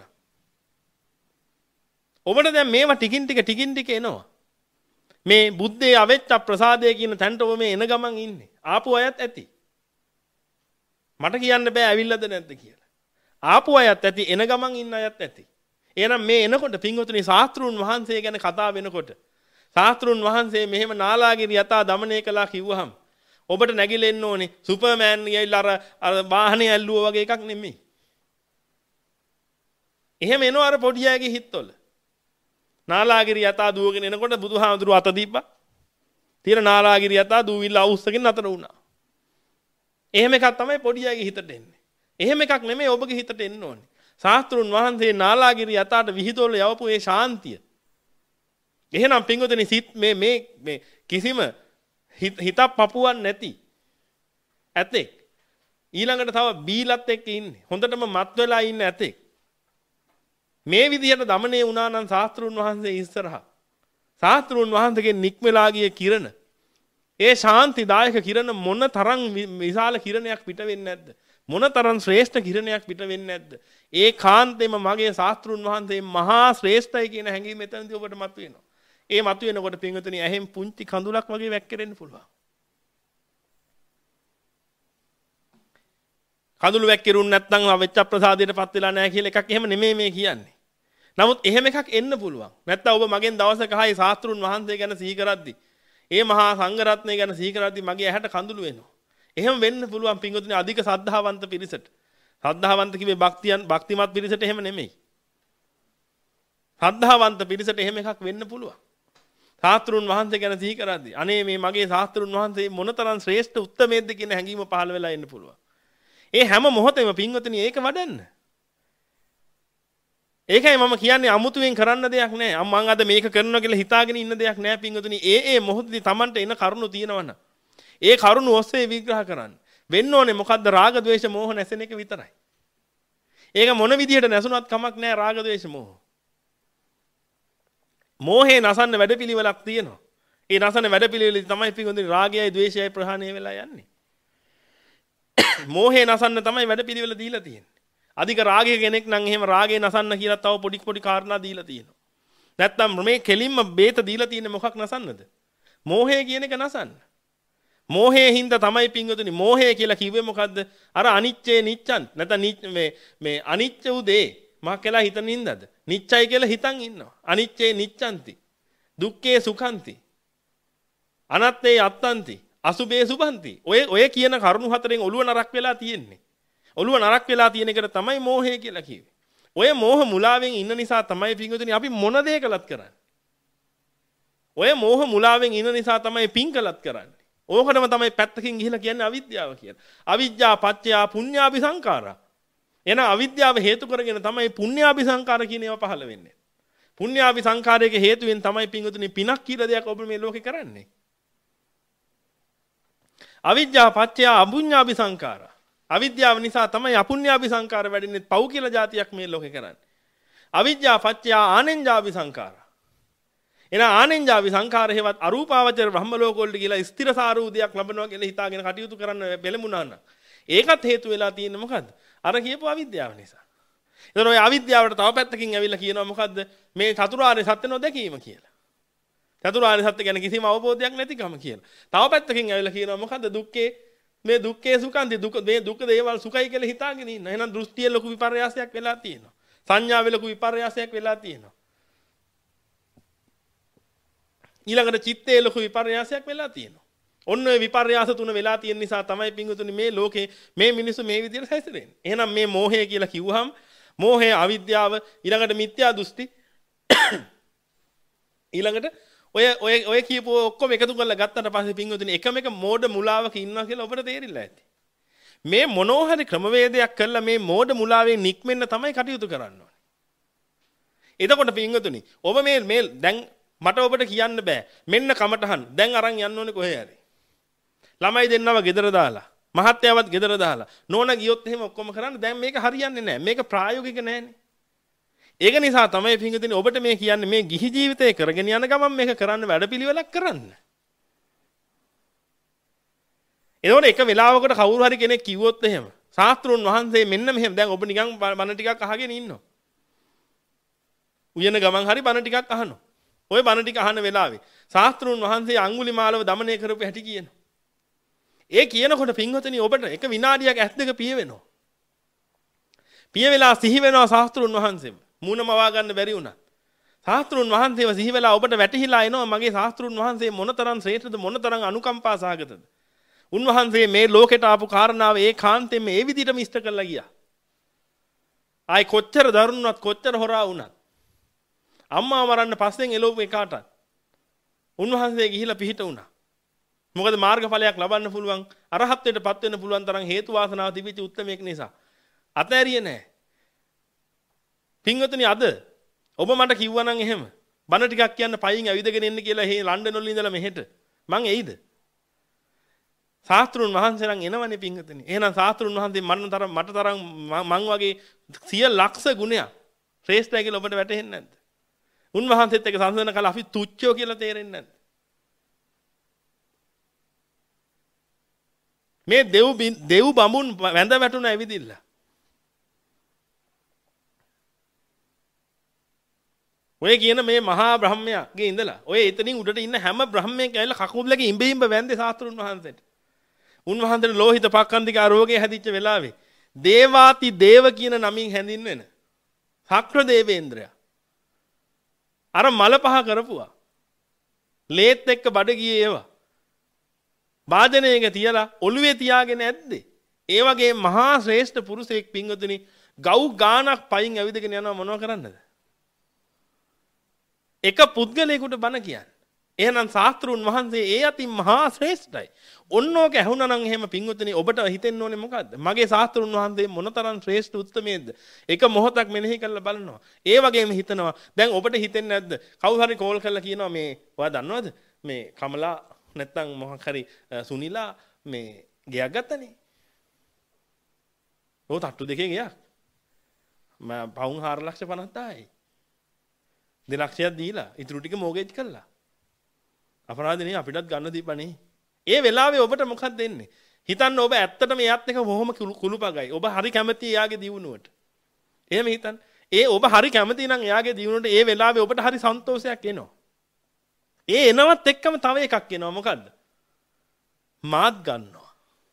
S1: ඔබට දැන් මේවා ටිකින් ටික ටිකින් ටික එනවා. මේ බුද්ධයේ අවෙච්ච ප්‍රසාදය කියන තැනට ඔබ මේ එන ගමන් ඉන්නේ. ආපු අයත් ඇති. මට කියන්න බෑ ඇවිල්ලාද නැද්ද කියලා. ආපු අයත් ඇති, එන ගමන් ඉන්න අයත් ඇති. එහෙනම් මේ එනකොට පින්වතුනි ශාස්ත්‍රුන් වහන්සේ ගැන කතා වෙනකොට ශාස්ත්‍රුන් වහන්සේ මෙහෙම නාලාගිරි යතා দমনය කළා කිව්වහම ඔබට නැගිලෙන්න ඕනේ සුපර්මෑන් ගියලා අර අර වාහනේ ඇල්ලුවා වගේ එකක් නෙමෙයි. එහෙම එනවා අර පොඩි අයගේ හිතවල. නාලාගිරි යතා දුවගෙන එනකොට බුදුහාමුදුරුව අත දීපා. තීර නාලාගිරි යතා දූවිල්ල අවුස්සගෙන නතර වුණා. එහෙම එකක් තමයි පොඩි අයගේ හිතට එන්නේ. එහෙම එකක් නෙමෙයි ඔබගේ හිතට එන්න ඕනේ. ශාස්ත්‍රුන් වහන්සේ නාලාගිරි යතාට විහිදවල යවපු ඒ ශාන්තිය. එහෙනම් පින්වතුනි සිත් මේ මේ මේ කිසිම හිතක් පපුවක් නැති ඇතෙක් ඊළඟට තව බීලත් එක්ක ඉන්නේ. හොඳටම මත් වෙලා ඉන්න ඇතෙක්. මේ විදිහට দমনය වුණා නම් ශාස්ත්‍රුන් වහන්සේ ඉස්සරහා ශාස්ත්‍රුන් වහන්සේගෙන් නික්මලා ගිය කිරණ ඒ ශාන්තිදායක කිරණ මොන තරම් විශාල කිරණයක් පිට වෙන්නේ නැද්ද? මොන තරම් ශ්‍රේෂ්ඨ කිරණයක් පිට වෙන්නේ නැද්ද? ඒ කාන්තේම මගේ ශාස්ත්‍රුන් වහන්සේ මහා ශ්‍රේෂ්ඨයි කියන හැඟීම මෙතනදී ඔබට මතුවෙනවා. ඒ මතුවෙනකොට පින්වතුනි ඇහෙන් පුංචි කඳුලක් වගේ වැක්කිරෙන්න පුළුවන්. කඳුළු වැක්කිරුන් නැත්නම් වෙච්ච ප්‍රසාදයටපත් වෙලා නැහැ කියලා එකක් එහෙම නෙමෙයි මේ කියන්නේ. නමුත් එහෙම එකක් එන්න පුළුවන්. නැත්නම් ඔබ මගෙන් දවසක හායි ශාස්ත්‍රුන් වහන්සේ ගැන සිහි කරද්දි, ඒ මහා සංඝරත්නය ගැන සිහි කරද්දි මගේ ඇහැට කඳුළු එනවා. එහෙම වෙන්න පුළුවන් පින්වතුනි අධික සද්ධාවන්ත පිරිසට. සද්ධාවන්ත කිව්වේ භක්තියන් භක්තිමත් පිරිසට එහෙම නෙමෙයි. සද්ධාවන්ත පිරිසට එහෙම එකක් වෙන්න පුළුවන්. ශාස්ත්‍රුන් වහන්සේ ගැන සිහි කරද්දි අනේ මේ මගේ ශාස්ත්‍රුන් වහන්සේ මොනතරම් ශ්‍රේෂ්ඨ උත්තමයේද කියන හැඟීම පහළ වෙලා එන්න පුළුවන්. ඒ හැම මොහොතෙම පින්වතුනි ඒක වඩන්න. ඒකයි මම කියන්නේ අමුතුවෙන් කරන්න දෙයක් නැහැ. මම අද මේක කරනවා කියලා හිතාගෙන ඉන්න දෙයක් නැහැ පින්වතුනි. ඒ ඒ මොහොතදී Tamanට එන කරුණු තියෙනවනම් ඒ කරුණු ඔස්සේ විග්‍රහ කරන්න. වෙන්න ඕනේ මොකද්ද? රාග ద్వේෂ මෝහ නැසෙන එක විතරයි. ඒක මොන විදිහට නැසුණත් කමක් නැහැ රාග ద్వේෂ මෝහ. මෝහේ නසන්න වැඩපිළිවෙලක් තියෙනවා. ඒ නසන වැඩපිළිවෙලෙදි තමයි පින්වතුනි රාගයයි ద్వේෂයයි ප්‍රහාණය වෙලා යන්නේ. මෝහේ නසන්න තමයි වැඩපිළිවෙල දීලා තියෙන්නේ. අධික රාගය කෙනෙක් නම් එහෙම රාගේ නසන්න කියලා තව පොඩි පොඩි කාරණා දීලා තියෙනවා. නැත්තම් මේ කෙලින්ම බේත දීලා තියෙන්නේ මොකක් නසන්නද? මෝහය කියන එක නසන්න. මෝහයේ හින්දා තමයි පින්වතුනි මෝහය කියලා කිව්වේ මොකද්ද? අර අනිච්චේ නිච්චන්. නැත්නම් මේ මේ අනිච්ච උදේ මහ කියලා හිතන හින්දාද? නිච්චයි කියලා හිතන් ඉන්නවා. අනිච්චේ නිච්චන්ති. දුක්ඛේ සුඛන්ති. අනත්තේ අත්තන්ති. අසුභේ සුභන්ති. ඔය ඔය කියන කරුණු හතරෙන් ඔළුව නරක් වෙලා තියෙන්නේ. ඔළුව නරක් වෙලා තියෙන එකට තමයි මෝහය කියලා කිව්වේ. ඔය මෝහ මුලාවෙන් ඉන්න නිසා තමයි පින්වතුනි අපි මොන දේ කළත් කරන්නේ. ඔය මෝහ මුලාවෙන් ඉන්න නිසා තමයි පින් කළත් කරන්නේ. ඕකටම තමයි පැත්තකින් ගිහිලා කියන්නේ අවිද්‍යාව කියලා. අවිජ්ජා පත්‍ය පුඤ්ඤාභි සංඛාරා. එන අවිද්‍යාව හේතු කරගෙන තමයි පුඤ්ඤාභි සංඛාර කියන ඒවා පහළ වෙන්නේ. පුඤ්ඤාභි සංඛාරයක හේතුවෙන් තමයි පින්වතුනි පිනක් කියලා දෙයක් ඔබ මේ ලෝකේ කරන්නේ. අවිජ්ජා පත්‍ය අභුඤ්ඤාභි සංඛාරා. අවිද්‍යාව නිසා තමයි අපුඤ්ඤාභි සංඛාර වැඩින්නේ පව් කියලා જાතියක් මේ ලෝකේ කරන්නේ. අවිජ්ජා පත්‍ය ආනෙන්ජාභි සංඛාරා. එන ආනෙන්ජාභි සංඛාර හේවත් අරූපාවචර බ්‍රහ්ම ලෝක වලට කියලා ස්ථිරසාරූ දෙයක් ලබනවා කියලා හිතාගෙන කටයුතු කරන්න බැලමුණා නම් ඒකත් හේතු වෙලා තියෙන්නේ මොකද්ද? අර කියපු අවිද්‍යාව නිසා. එතන ඔය අවිද්‍යාවට තව පැත්තකින් ඇවිල්ලා කියනවා මොකද්ද? මේ චතුරාර්ය සත්‍ය නොදැකීම කියලා. චතුරාර්ය සත්‍ය ගැන කිසිම අවබෝධයක් නැතිකම කියලා. තව පැත්තකින් ඇවිල්ලා කියනවා මොකද්ද? දුක්ඛේ මේ දුක්ඛේ සුඛන්ති දුක මේ දුක දේවල් සුඛයි කියලා හිතාගෙන ඉන්න. එහෙනම් දෘෂ්ටියේ ලොකු විපර්යාසයක් වෙලා තියෙනවා. සංඥාවේ ලොකු විපර්යාසයක් වෙලා තියෙනවා. ඊළඟට චිත්තයේ ලොකු විපර්යාසයක් වෙලා තියෙනවා. ඔන්න ඔය විපර්යාස තුන වෙලා තියෙන නිසා තමයි පින්වතුනි මේ ලෝකේ මේ මිනිස්සු මේ විදිහට හැසිරෙන්නේ. එහෙනම් මේ මෝහය කියලා කිව්වහම මෝහය අවිද්‍යාව ඊළඟට මිත්‍යා දෘෂ්ටි ඊළඟට ඔය ඔය ඔය කියපුව ඔක්කොම එකතු කරලා ගත්තට පස්සේ පින්වතුනි එකම එක මෝඩ මුලාවක ඉන්නවා කියලා ඔබට තේරිලා ඇති. මේ මොනෝහරි ක්‍රමවේදයක් කළා මේ මෝඩ මුලාවෙන් නික්මෙන්න තමයි කටයුතු කරන්න ඕනේ. එතකොට පින්වතුනි ඔබ මේ මේ දැන් මට ඔබට කියන්න බෑ. මෙන්න කමටහන් දැන් අරන් යන්න ඕනේ කොහේ හරි. ළමයි දෙන්නව ගෙදර දාලා, මහත්තයාවත් ගෙදර දාලා. නෝනා ගියොත් එහෙම ඔක්කොම කරන්න දැන් මේක හරියන්නේ නැහැ. මේක ප්‍රායෝගික නැහැනේ. ඒක නිසා තමයි පින්වතුනි ඔබට මේ කියන්නේ මේ ගිහි ජීවිතේ කරගෙන යන ගමන් මේක කරන්න වැඩපිළිවෙලක් කරන්න. එතකොට එක වෙලාවකට කවුරු හරි කෙනෙක් කිව්වොත් එහෙම ශාස්ත්‍රුන් වහන්සේ මෙන්න මෙහෙම දැන් ඔබ නිකන් බණ ටිකක් අහගෙන ඉන්නවා. උයන ගමන් හරි බණ ටිකක් අහනවා. ওই බණ ටික අහන වෙලාවේ ශාස්ත්‍රුන් වහන්සේ අඟුලිමාලව দমনය කරපු හැටි කියනවා. ඒ කියනකොට පින්වතුනි ඔබට එක විනාඩියක් ඇස් දෙක පිය වෙනවා. පිය වෙලා සිහි වෙනවා ශාස්ත්‍රුන් වහන්සේම. මූණ මවා ගන්න බැරි වුණා. ශාස්ත්‍රුන් වහන්සේව සිහි වෙලා ඔබට වැටහිලා එනවා මගේ ශාස්ත්‍රුන් වහන්සේ මොනතරම් ශ්‍රේෂ්ඨද මොනතරම් අනුකම්පා සහගතද. උන්වහන්සේ මේ ලෝකෙට ආපු කාරණාව ඒ කාන්තෙන් මේ විදිහටම ඉෂ්ට කළා ගියා. ආයි කොච්චර දරුණුවත් කොච්චර හොරා වුණත් අම්මා මරන්න පස්සෙන් එළවපු එකාට උන්වහන්සේ ගිහිලා පිහිට වුණා. මොකද මාර්ගඵලයක් ලබන්න පුළුවන් අරහත්ත්වයටපත් වෙන්න පුළුවන් තරම් හේතු වාසනාව තිබිච්ච උත්මයෙක් නිසා. අතෑරියේ නැහැ. පින්වතුනි අද ඔබ මට කිව්වනම් එහෙම බණ ටිකක් කියන්න පයින් ඇවිදගෙන එන්න කියලා හේ ලන්ඩන් වල ඉඳලා මෙහෙට මං එයිද? ශාස්ත්‍රුන් වහන්සේ නම් එනවනේ පින්වතුනි. එහෙනම් ශාස්ත්‍රුන් වහන්සේ මන්න තරම් මට තරම් මං වගේ සිය ලක්ෂ ගුණයක් ශ්‍රේෂ්ඨයි කියලා ඔබට වැටහෙන්නේ නැද්ද? උන්වහන්සේත් එක්ක සංසන්දන කළා අපි තුච්චෝ කියලා තේරෙන්නේ නැද්ද? මේ දෙව් දෙව් බඹුන් වැඳ වැටුණ ඇවිදින්න. ඔය කියන මේ මහා බ්‍රහ්මයාගේ ඉඳලා ඔය එතනින් උඩට ඉන්න හැම බ්‍රහ්මයෙක් ඇවිල්ලා කකුල්ලගේ ඉඹ ඉඹ වැන්දේ ශාස්ත්‍රුන් වහන්සේට. උන්වහන්සේට ලෝහිත පක්ඛන්දික රෝගය හැදිච්ච වෙලාවේ දේවාති දේව කියන නමින් හැඳින්වෙන සක්‍ර දේවේන්ද්‍රයා අර මල පහ කරපුවා. ලේත් එක්ක බඩ ගියේ ඒවා. වාදනයක තියලා ඔළුවේ තියාගෙන ඇද්දේ. ඒ වගේ මහා ශ්‍රේෂ්ඨ පුරුෂයෙක් පින්වතුනි ගව් ගානක් පයින් ඇවිදගෙන යනවා මොනව කරන්නද? එක පුද්ගලයෙකුට බණ කියන්නේ. එහෙනම් ශාස්ත්‍රුන් වහන්සේ ඒ අතින් මහා ශ්‍රේෂ්ඨයි. ඔන්නෝක ඇහුණා නම් එහෙම පින්වතුනි ඔබට හිතෙන්න ඕනේ මොකද්ද? මගේ ශාස්ත්‍රුන් වහන්සේ මොනතරම් ශ්‍රේෂ්ඨ උත්තමයේද? එක මොහොතක් මෙනෙහි කරලා බලනවා. ඒ වගේම හිතනවා. දැන් ඔබට හිතෙන්නේ නැද්ද? කවුරු හරි කෝල් කරලා කියනවා මේ ඔයා දන්නවද? මේ කමලා නැත්තම් මොකක් හරි සුනිලා මේ ගයක් ගත්තනේ. ඔය තට්ටු දෙකේ ගයක්. මම පවුන් හාර ලක්ෂ පනහදායි. දෙලක්ෂයක් දීලා ඉතුරු ටික මෝගේජ් කළා. අපරාධනේ අපිටත් ගන්න දීපනේ. ඒ වෙලාවේ ඔබට මොකක්ද දෙන්නේ? හිතන්න ඔබ ඇත්තටම එයාත් එක බොහොම කුළුපගයි. ඔබ හරි කැමති එයාගේ දියුණුවට. එහෙම හිතන්න. ඒ ඔබ හරි කැමති නම් එයාගේ දියුණුවට ඒ වෙලාවේ ඔබට හරි සන්තෝෂයක් එනවා. ඒ එනවත් එක්කම තව එකක් එනවා. මොකද්ද? මාත් ගන්නවා.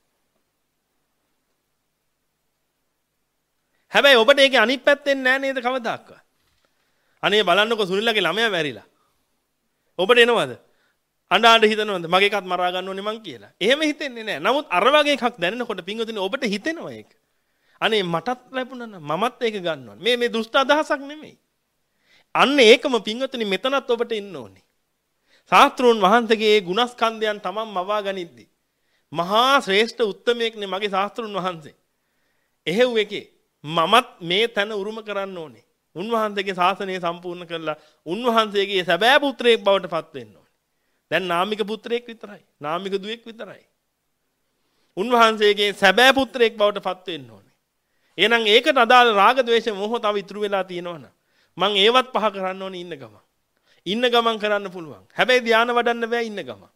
S1: හැබැයි ඔබට ඒකේ අනිත් පැත්තෙන් නෑ නේද කවදාවත්. අනේ බලන්නකො සුනිල්ලගේ ළමයා වැරිලා. ඔබට එනවද? අඬ අඬ හිතනවද මගේ එකත් මරා ගන්න ඕනේ මං කියලා. එහෙම හිතෙන්නේ නැහැ. නමුත් අර වගේ එකක් දැනෙනකොට පින්වතුනි ඔබට හිතෙනවා ඒක. අනේ මටත් ලැබුණා නම් මමත් ඒක ගන්න ඕනේ. මේ මේ දුෂ්ට අදහසක් නෙමෙයි. අන්න ඒකම පින්වතුනි මෙතනත් ඔබට ඉන්න ඕනේ. ශාස්ත්‍රෝන් වහන්සේගේ ගුණස්කන්ධයන් තමන් මවා ගනිද්දී මහා ශ්‍රේෂ්ඨ උත්තමයෙක්නේ මගේ ශාස්ත්‍රෝන් වහන්සේ. එහෙව් එකේ මමත් මේ තැන උරුම කරන්න ඕනේ. උන්වහන්සේගේ ශාසනය සම්පූර්ණ කරලා උන්වහන්සේගේ සැබෑ පුත්‍රයෙක් බවට පත් වෙන්න ඕනේ. දැන් නාමික පුත්‍රයෙක් විතරයි. නාමික දුවෙක් විතරයි. උන්වහන්සේගේ සැබෑ පුත්‍රයෙක් බවට පත් වෙන්න ඕනේ. එහෙනම් ඒකට අදාළ රාග ద్వේෂ මොහ තව ඉතුරු වෙලා තියෙනවනම් මං ඒවත් පහ කරන්න ඕනේ ඉන්න ගමන්. ඉන්න ගමන් කරන්න පුළුවන්. හැබැයි ධානය වඩන්න බෑ ඉන්න ගමන්.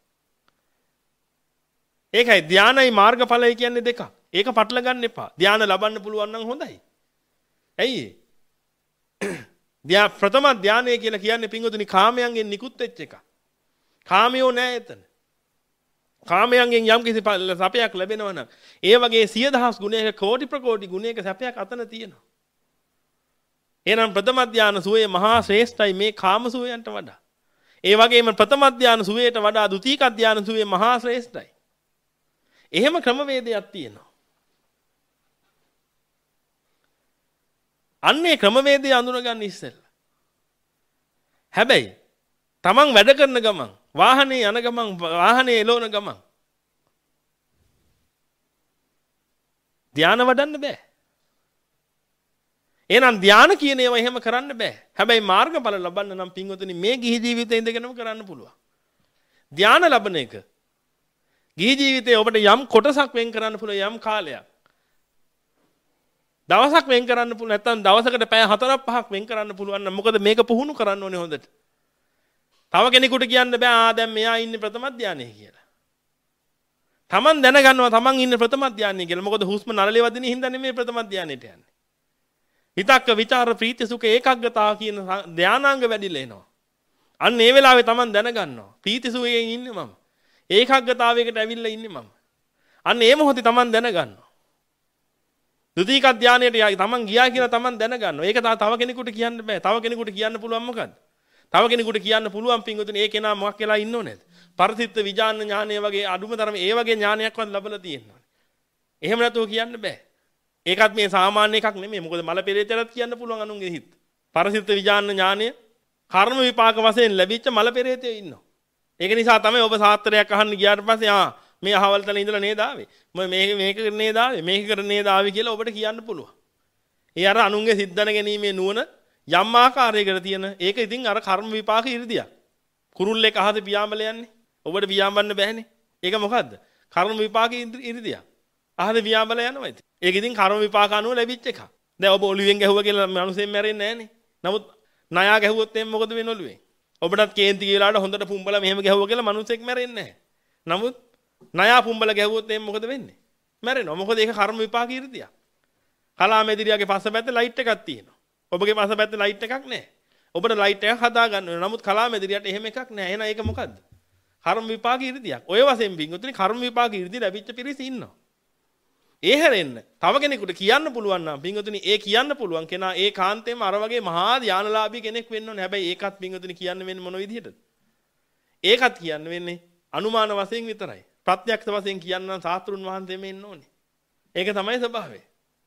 S1: ඒකයි ධානයයි මාර්ගඵලයි කියන්නේ දෙකක්. ඒක පටල ගන්න එපා. ධානය ලබන්න පුළුවන් නම් හොඳයි. ඇයි ඒ? ධ්‍යා ප්‍රථම ධානය කියලා කියන්නේ පින්වතුනි කාමයන්ගෙන් නිකුත් වෙච්ච එක. කාමයෝ නෑ එතන. කාමයන්ගෙන් යම් කිසි සැපයක් ලැබෙනවා නම් ඒ වගේ සිය දහස් ගුණයක කෝටි ප්‍රකෝටි ගුණයක සැපයක් අතන තියෙනවා. එහෙනම් ප්‍රථම ධාන සුවේ මහා ශ්‍රේෂ්ඨයි මේ කාම සුවයන්ට වඩා. ඒ වගේම ප්‍රථම ධාන සුවේට වඩා ද්විතීක ධාන සුවේ මහා ශ්‍රේෂ්ඨයි. එහෙම ක්‍රමවේදයක් තියෙනවා. අන්නේ ක්‍රමවේදය අඳුනගන්න ඉස්සෙල්ලා. හැබැයි තමන් වැඩ කරන ගමන් වාහනේ යන ගමන් වාහනේ එලවන ගමන් ධානය වඩන්න බෑ. එහෙනම් ධානය කියන ඒවා එහෙම කරන්න බෑ. හැබැයි මාර්ගඵල ලබන්න නම් පින්වතුනි මේ ගිහි ජීවිතේ ඉඳගෙනම කරන්න පුළුවන්. ධානය ලබන එක ගිහි ජීවිතේ ඔබට යම් කොටසක් වෙන් කරන්න පුළුවන් යම් කාලයක්. දවසක් වෙන් කරන්න පුළුවන් නැත්නම් දවසකට පැය හතරක් පහක් වෙන් කරන්න පුළුවන් නම් මොකද මේක පුහුණු කරන්න ඕනේ හොඳට. තව කෙනෙකුට කියන්න බෑ ආ දැන් මෙයා ඉන්නේ ප්‍රථම ධානයේ කියලා. Taman දැනගන්නවා Taman ඉන්නේ ප්‍රථම ධානයේ කියලා. මොකද හුස්ම නළලේ වදින හින්දා නෙමෙයි ප්‍රථම ධානයට යන්නේ. විතක්ක විචාර ප්‍රීති සුඛ ඒකග්ගතාව කියන ධානාංග වැඩිලා එනවා. අන්න ඒ වෙලාවේ Taman දැනගන්නවා ප්‍රීති සුඛයෙන් ඉන්නේ මම. ඒකග්ගතාවයකට ඇවිල්ලා ඉන්නේ මම. අන්න ඒ මොහොතේ Taman දැනගන්නවා. ද්විතීක ධානයට Taman ගියා කියලා Taman දැනගන්නවා. ඒක තව කෙනෙකුට කියන්න බෑ. තව කෙනෙකුට කියන්න පුළුවන් මොකද්ද? තව කෙනෙකුට කියන්න පුළුවන් පින්වතුනි ඒ කෙනා මොකක් වෙලා ඉන්නව නේද? පරිසිත විඥාන ඥානය වගේ අඩුම තරම ඒ වගේ ඥානයක්වත් ලැබලා තියෙනවා. එහෙම නැතුව කියන්න බෑ. ඒකත් මේ සාමාන්‍ය එකක් නෙමෙයි. මොකද මල පෙරේතයලත් කියන්න පුළුවන් අනුන්ගේ හිත. පරිසිත විඥාන ඥානය කර්ම විපාක වශයෙන් ලැබිච්ච මල පෙරේතයෝ ඉන්නවා. ඒක නිසා තමයි ඔබ සාත්‍රයක් අහන්න ගියාට පස්සේ ආ මේ අහවල් තැන ඉඳලා නේද ආවේ. මම මේක මේක නේද ආවේ. මේක කර නේද ආවේ කියලා ඔබට කියන්න පුළුවන්. ඒ අර අනුන්ගේ සිද්දන ගැනීමේ නුවණ යම් ආකාරයකට තියෙන ඒක ඉතින් අර කර්ම විපාක ඉර්ධියක්. කුරුල්ලෙක් අහද පියාඹල යන්නේ. ඔබට පියාඹන්න බෑනේ. ඒක මොකද්ද? කර්ම විපාක ඉර්ධියක්. අහද පියාඹල යනවා ඉතින්. ඒක ඉතින් කර්ම විපාක අනුව ලැබිච්ච එකක්. දැන් ඔබ ඔළුවෙන් ගැහුවා කියලා මිනිස්සෙන් මැරෙන්නේ නැහනේ. නමුත් ණයා ගැහුවොත් එම් මොකද වෙන්නේ ඔළුවෙන්? ඔබටත් කේන්ති කියලාට හොඳට පුම්බලා මෙහෙම ගැහුවා කියලා මිනිස්සෙක් මැරෙන්නේ නැහැ. නමුත් ණයා පුම්බලා ගැහුවොත් එම් මොකද වෙන්නේ? මැරෙනවා. මොකද ඒක කර්ම විපාක ඉර්ධියක්. කලාමෙදිරියාගේ පස්සපැත්තේ ලයිට් එකක් තියෙනවා. ඔබගේ පස්සපැත්තේ ලයිට් එකක් නැහැ. ඔබට ලයිට් එකක් හදා ගන්න වෙනවා. නමුත් කලාමෙදිරියට එහෙම එකක් නැහැ. එහෙනම් ඒක මොකද්ද? කර්ම විපාක ඉර්ධියක්. ඔය වශයෙන් පින්වතුනි කර්ම විපාක ඉර්ධිය ලැබිච්ච පිරිස ඉන්නවා. ඒ හැරෙන්න තව කෙනෙකුට කියන්න පුළුවන් නම් පින්වතුනි ඒ කියන්න පුළුවන් කෙනා ඒ කාන්තේම අර වගේ මහා ධානලාභී කෙනෙක් වෙන්න ඕනේ. හැබැයි ඒකත් පින්වතුනි කියන්න වෙන්නේ මොන විදිහටද? ඒකත් කියන්න වෙන්නේ අනුමාන වශයෙන් විතරයි. ප්‍රත්‍යක්ෂ වශයෙන් කියන්න නම් සාස්ත්‍රුන් වහන්සේම ඉන්න ඕනේ. ඒක තමයි ස්වභාවය.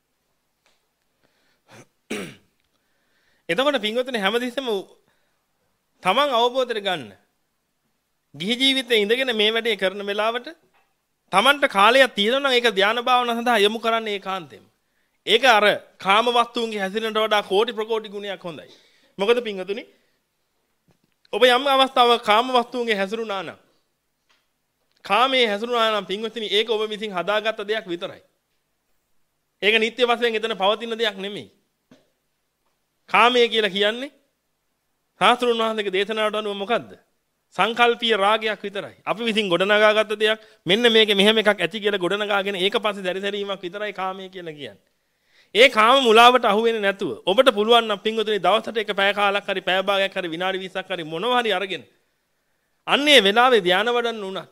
S1: එතකොට පින්වතුනි හැමතිස්සෙම තමන් අවබෝධයට ගන්න. ගිහි ජීවිතේ ඉඳගෙන මේ වැඩේ කරන වෙලාවට තමන්ට කාලයක් තියෙනවා නම් ඒක ධානා භාවනාව සඳහා යොමු කරන්න ඒකාන්තයෙන්ම. ඒක අර කාම වස්තුන්ගේ හැසිරෙනට වඩා කෝටි ප්‍රකෝටි ගුණයක් හොඳයි. මොකද පින්වතුනි ඔබ යම් අවස්ථාවක කාම වස්තුන්ගේ හැසිරුණා නම් කාමයේ හැසිරුණා නම් පින්වතුනි ඒක ඔබ විසින් හදාගත්ත දෙයක් විතරයි. ඒක නිත්‍ය වශයෙන් එතන පවතින දෙයක් නෙමෙයි. කාමයේ කියලා කියන්නේ සාස්ත්‍රුන් වහන්සේගේ දේශනාවට අනුව මොකද්ද? සංකල්පීය රාගයක් විතරයි. අපි විසින් ගොඩනගාගත්ත දෙයක් මෙන්න මේකේ මෙහෙම එකක් ඇති කියලා ගොඩනගාගෙන ඒක පස්සේ දැරිසැරීමක් විතරයි කාමය කියලා කියන්නේ. ඒ කාම මුලාවට අහු වෙන්නේ නැතුව ඔබට පුළුවන් නම් පින්වතුනි දවසට එක පැය කාලක් හරි පැය භාගයක් හරි විනාඩි විස්සක් හරි මොනවා හරි අරගෙන අන්නේ වෙලාවේ ධානය වඩන්න උනත්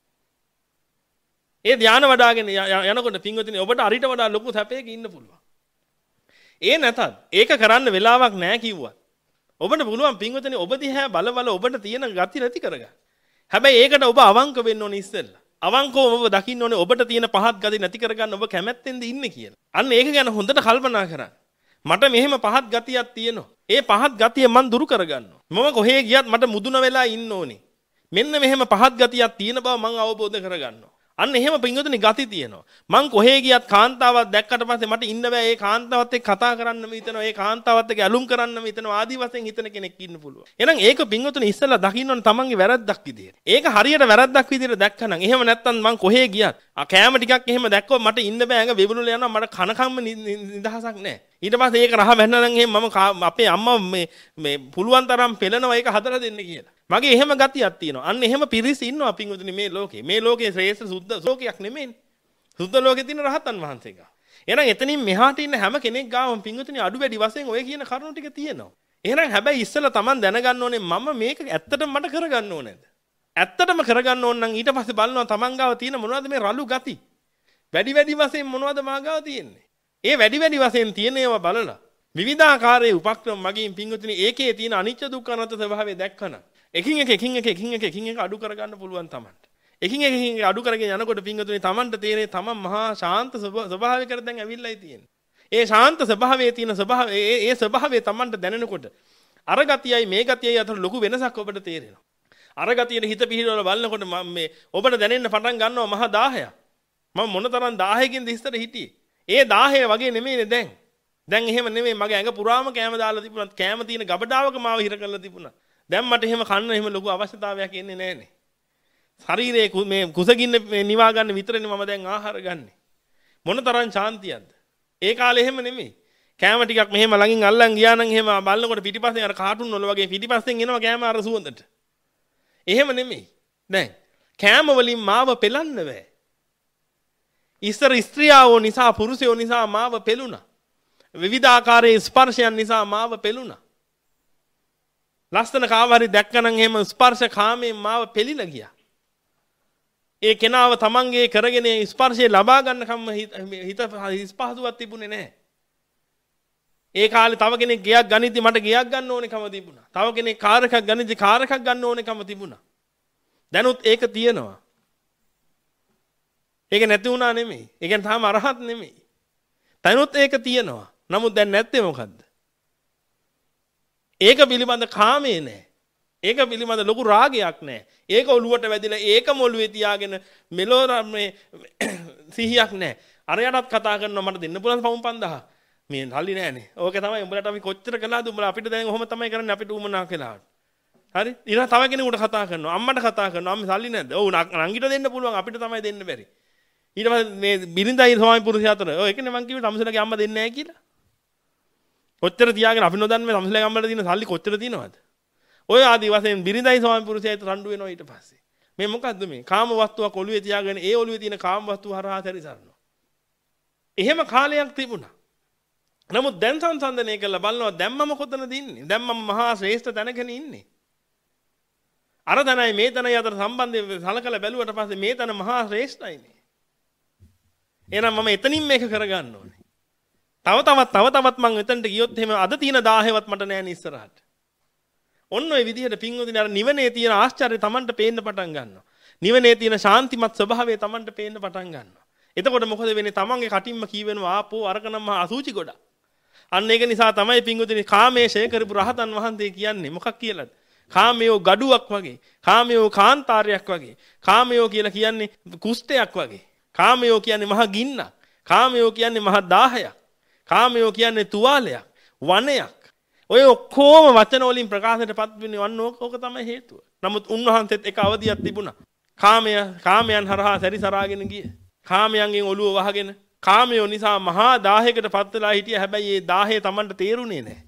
S1: ඒ ධානය වඩාගෙන යනකොට පින්වතුනි ඔබට අරිට වඩා ලොකු සැපයක ඉන්න පුළුවන්. ඒ නැතත් ඒක කරන්න වෙලාවක් නැහැ කිව්වත් ඔබට පුළුවන් පින්වතුනි ඔබ දිහා බල බල ඔබට තියෙන gati නැති කරගන්න. හැබැයි ඒකට ඔබ අවංක වෙන්න ඕනේ ඉස්සෙල්ලා. අවංකව ඔබ දකින්න ඕනේ ඔබට තියෙන පහත් gati නැති කරගන්න ඔබ කැමැත්තෙන්ද ඉන්නේ කියලා. අන්න ඒක ගැන හොඳට කල්පනා කරන්න. මට මෙහෙම පහත් gatiයක් තියෙනවා. ඒ පහත් gatiය මම දුරු කරගන්නවා. මම කොහේ ගියත් මට මුදුන වෙලා ඉන්න ඕනේ. මෙන්න මෙහෙම පහත් gatiයක් තියෙන බව මම අවබෝධ කරගන්නවා. අන්න එහෙම පින්වතුනි gati තියෙනවා. මං කොහේ ගියත් කාන්තාවක් දැක්කට පස්සේ මට ඉන්න බෑ. ඒ කාන්තාවත් එක්ක කතා කරන්නම හිතනවා. ඒ කාන්තාවත් එක්ක ඇලුම් කරන්නම හිතනවා. ආදි වශයෙන් හිතන කෙනෙක් ඉන්න පුළුවන්. එහෙනම් ඒක පින්වතුනි ඉස්සෙල්ලා දකින්න ඕනේ තමන්ගේ වැරද්දක් විදියට. ඒක හරියට වැරද්දක් විදියට දැක්කනම් එහෙම නැත්තම් මං කොහේ ගියත් ආ කෑම ටිකක් එහෙම දැක්කොත් මට ඉන්න බෑ. ඇඟ වෙබුණුල යනවා. මට කනකම්ම නිදහසක් නැහැ. ඊට පස්සේ ඒක රහ වැන්නනම් එහෙම මම අපේ අම්මා මේ මේ පුළුවන් තරම් පෙළනවා ඒක හදලා දෙන්න කියලා. මගේ එහෙම ගතියක් තියෙනවා. අන්න එහෙම පිරිස ඉන්නවා පින්වතුනි මේ ලෝකේ. මේ ලෝකේ ශ්‍රේෂ්ඨ සුද්ධ ලෝකයක් නෙමෙයිනේ. සුද්ධ ලෝකේ තියෙන රහතන් වහන්සේ ගා. එහෙනම් එතනින් මෙහාට ඉන්න හැම කෙනෙක් ගාවම පින්වතුනි අඩු වැඩි වශයෙන් ඔය කියන කරුණු ටික තියෙනවා. එහෙනම් හැබැයි ඉස්සෙල්ලා Taman දැනගන්න ඕනේ මම මේක ඇත්තටම මට කරගන්න ඕනේද? ඇත්තටම කරගන්න ඕන නම් ඊට පස්සේ බලනවා Taman ගාව තියෙන මොනවද මේ රළු ගති? වැඩි වැඩි වශයෙන් මොනවද මා ගාව තියෙන්නේ? ඒ වැඩි වැඩි වශයෙන් තියෙන ඒවා බලලා විවිධාකාරයේ උපක්‍රම මගින් පින්වතුනි ඒකේ තියෙන අනිත්‍ය දුක්ඛ අනාත්ම ස්වභාවය දැක්කම එකින් එක එකින් එක එකින් එක එකින් එක අඩු කරගන්න පුළුවන් Tamanට. එකින් එක එකින් එක අඩු කරගෙන යනකොට පින්වතුනි Tamanට තේරෙන්නේ Taman මහා ශාන්ත ස්වභාවයකට දැන් ඇවිල්ලායි තියෙන්නේ. ඒ ශාන්ත ස්වභාවයේ තියෙන ස්වභාවය ඒ ඒ ස්වභාවය Tamanට දැනෙනකොට අර ගතියයි මේ ගතියයි අතර ලොකු වෙනසක් ඔබට තේරෙනවා. අර ගතියේ හිත පිහිටවල බලනකොට මේ ඔබට දැනෙන්න පටන් ගන්නවා මහා දාහයක්. මම මොනතරම් දාහයකින්ද ඉස්සර හිටියේ. ඒ දාහය වගේ නෙමෙයිනේ දැන්. දැන් එහෙම නෙමෙයි මගේ ඇඟ පුරාම කෑම දාලා තිබුණත් කෑම තියෙන ගබඩාවක මාව හිර කරලා තිබුණා. දැන් මට එහෙම කන්න එහෙම ලොකු අවශ්‍යතාවයක් එන්නේ නැහනේ. ශරීරයේ මේ කුසගින්න නිවා ගන්න විතරනේ මම දැන් ආහාර ගන්නෙ. මොන තරම් ශාන්තියක්ද? ඒ කාලේ එහෙම නෙමෙයි. කෑම ටිකක් මෙහෙම ළඟින් අල්ලන් ගියා නම් එහෙම බලනකොට පිටිපස්සෙන් අර කාටුන් වල වගේ පිටිපස්සෙන් එනවා කෑම අර සුවඳට. එහෙම නෙමෙයි. දැන් කෑම වලින් මාව පෙලන්න බෑ. ඉස්සර ස්ත්‍රියවෝ නිසා පුරුෂයෝ නිසා මාව පෙළුණා. විවිධාකාරයේ ස්පර්ශයන් නිසා මාව පෙළුණා. ලස්සන කාව හරි දැක්කනම් එහෙම ස්පර්ශ කාමයෙන් මාව පෙලිලා ගියා. ඒ කෙනාව තමන්ගේ කරගෙන ස්පර්ශය ලබා ගන්නකම් හිත ස්පහසුවක් තිබුණේ නැහැ. ඒ කාලේ තව කෙනෙක් ගයක් ගනිද්දි මට ගයක් ගන්න ඕනකම තිබුණා. තව කෙනෙක් කාර් එකක් ගනිද්දි කාර් එකක් ගන්න ඕනකම තිබුණා. දැනුත් ඒක තියෙනවා. ඒක නැති වුණා නෙමෙයි. ඒ කියන්නේ තාම අරහත් නෙමෙයි. දැනුත් ඒක තියෙනවා. නමුත් දැන් නැත්තේ මොකද්ද? ඒක පිළිබඳ කාමේ නැහැ. ඒක පිළිබඳ ලොකු රාගයක් නැහැ. ඒක ඔළුවට වැදිලා ඒකම ඔළුවේ තියාගෙන මෙලෝ මේ සිහියක් නැහැ. අරයටත් කතා කරනවා මට දෙන්න පුළුවන් පවුම් පන්දහ. මේ හල්ලි නෑනේ. ඕක තමයි උඹලට අපි කොච්චර කළාද උඹලා අපිට දැන් ඔහොම තමයි කරන්නේ අපිට උමනා කියලා. හරි? ඊළඟ තව කෙනෙකුට කතා කරනවා. අම්මට කතා කරනවා. අම්මේ සල්ලි නැද්ද? ඔව් නංගිට දෙන්න පුළුවන් අපිට තමයි දෙන්න බැරි. ඊට පස්සේ මේ බිරිඳයි ස්වාමි පුරුෂය අතර ඔය ඒකනේ මං කිව්වේ තමසලගේ අම්මා දෙන්නේ නැහැ කියලා. කොච්චර තියාගෙන අපි නොදන්නේ මේ තමසලගේ අම්මලා තියෙන සල්ලි කොච්චර තියෙනවද? ඔය ආදි වශයෙන් බිරිඳයි ස්වාමි පුරුෂයයි රණ්ඩු වෙනවා ඊට පස්සේ. මේ මොකද්ද මේ? කාම වස්තුවක් ඔළුවේ තියාගෙන ඒ ඔළුවේ තියෙන කාම වස්තුව හරහා සැරිසරනවා. එහෙම කාලයක් තිබුණා. නමුත් දැන් සංසන්දනය කරලා බලනවා දැන් මම කොතනද ඉන්නේ? දැන් මම මහා ශ්‍රේෂ්ඨ තැනකනේ ඉන්නේ. අර තැනයි මේ තැනයි අතර සම්බන්ධය සලකලා බැලුවට පස්සේ මේ තැන මහා ශ්‍රේෂ්ඨයිනේ. එහෙනම් මම එතනින් මේක කරගන්න ඕනේ. තව තවත් තව තවත් මම එතනට ගියොත් එහෙම අද තියෙන දාහේවත් මට නෑ නේ ඉස්සරහට. ඔන්න ඔය විදිහට පින්වතුනි අර නිවනේ තියෙන ආශ්චර්යය Tamanට පේන්න පටන් ගන්නවා. නිවනේ තියෙන ශාන්තිමත් ස්වභාවය Tamanට පේන්න පටන් ගන්නවා. එතකොට මොකද වෙන්නේ? Tamanගේ කටින්ම කියවෙනවා ආපෝ අරකනම් මහා අසුචි ගොඩක්. අන්න ඒක නිසා තමයි පින්වතුනි කාමයේ ෂය කරපු රහතන් වහන්සේ කියන්නේ මොකක් කියලාද? කාමයෝ gaduwak වගේ, කාමයෝ කාන්තාරයක් වගේ, කාමයෝ කියලා කියන්නේ කුෂ්ඨයක් වගේ. කාමයෝ කියන්නේ මහා ගින්නක්. කාමයෝ කියන්නේ මහා දාහයක්. කාමයෝ කියන්නේ තුවාලයක්, වනයක්. ඔය ඔක්කොම වචන වලින් ප්‍රකාශයටපත් වෙන්නේ වන්න ඕක තමයි හේතුව. නමුත් උන්වහන්සේත් එක අවදියක් තිබුණා. කාමය කාමයන් හරහා සැරිසරාගෙන ගිය. කාමයන්ගෙන් ඔළුව වහගෙන කාමයෝ නිසා මහා දාහයකට පත් වෙලා හිටිය. හැබැයි ඒ දාහය Tamanට තේරුනේ නැහැ.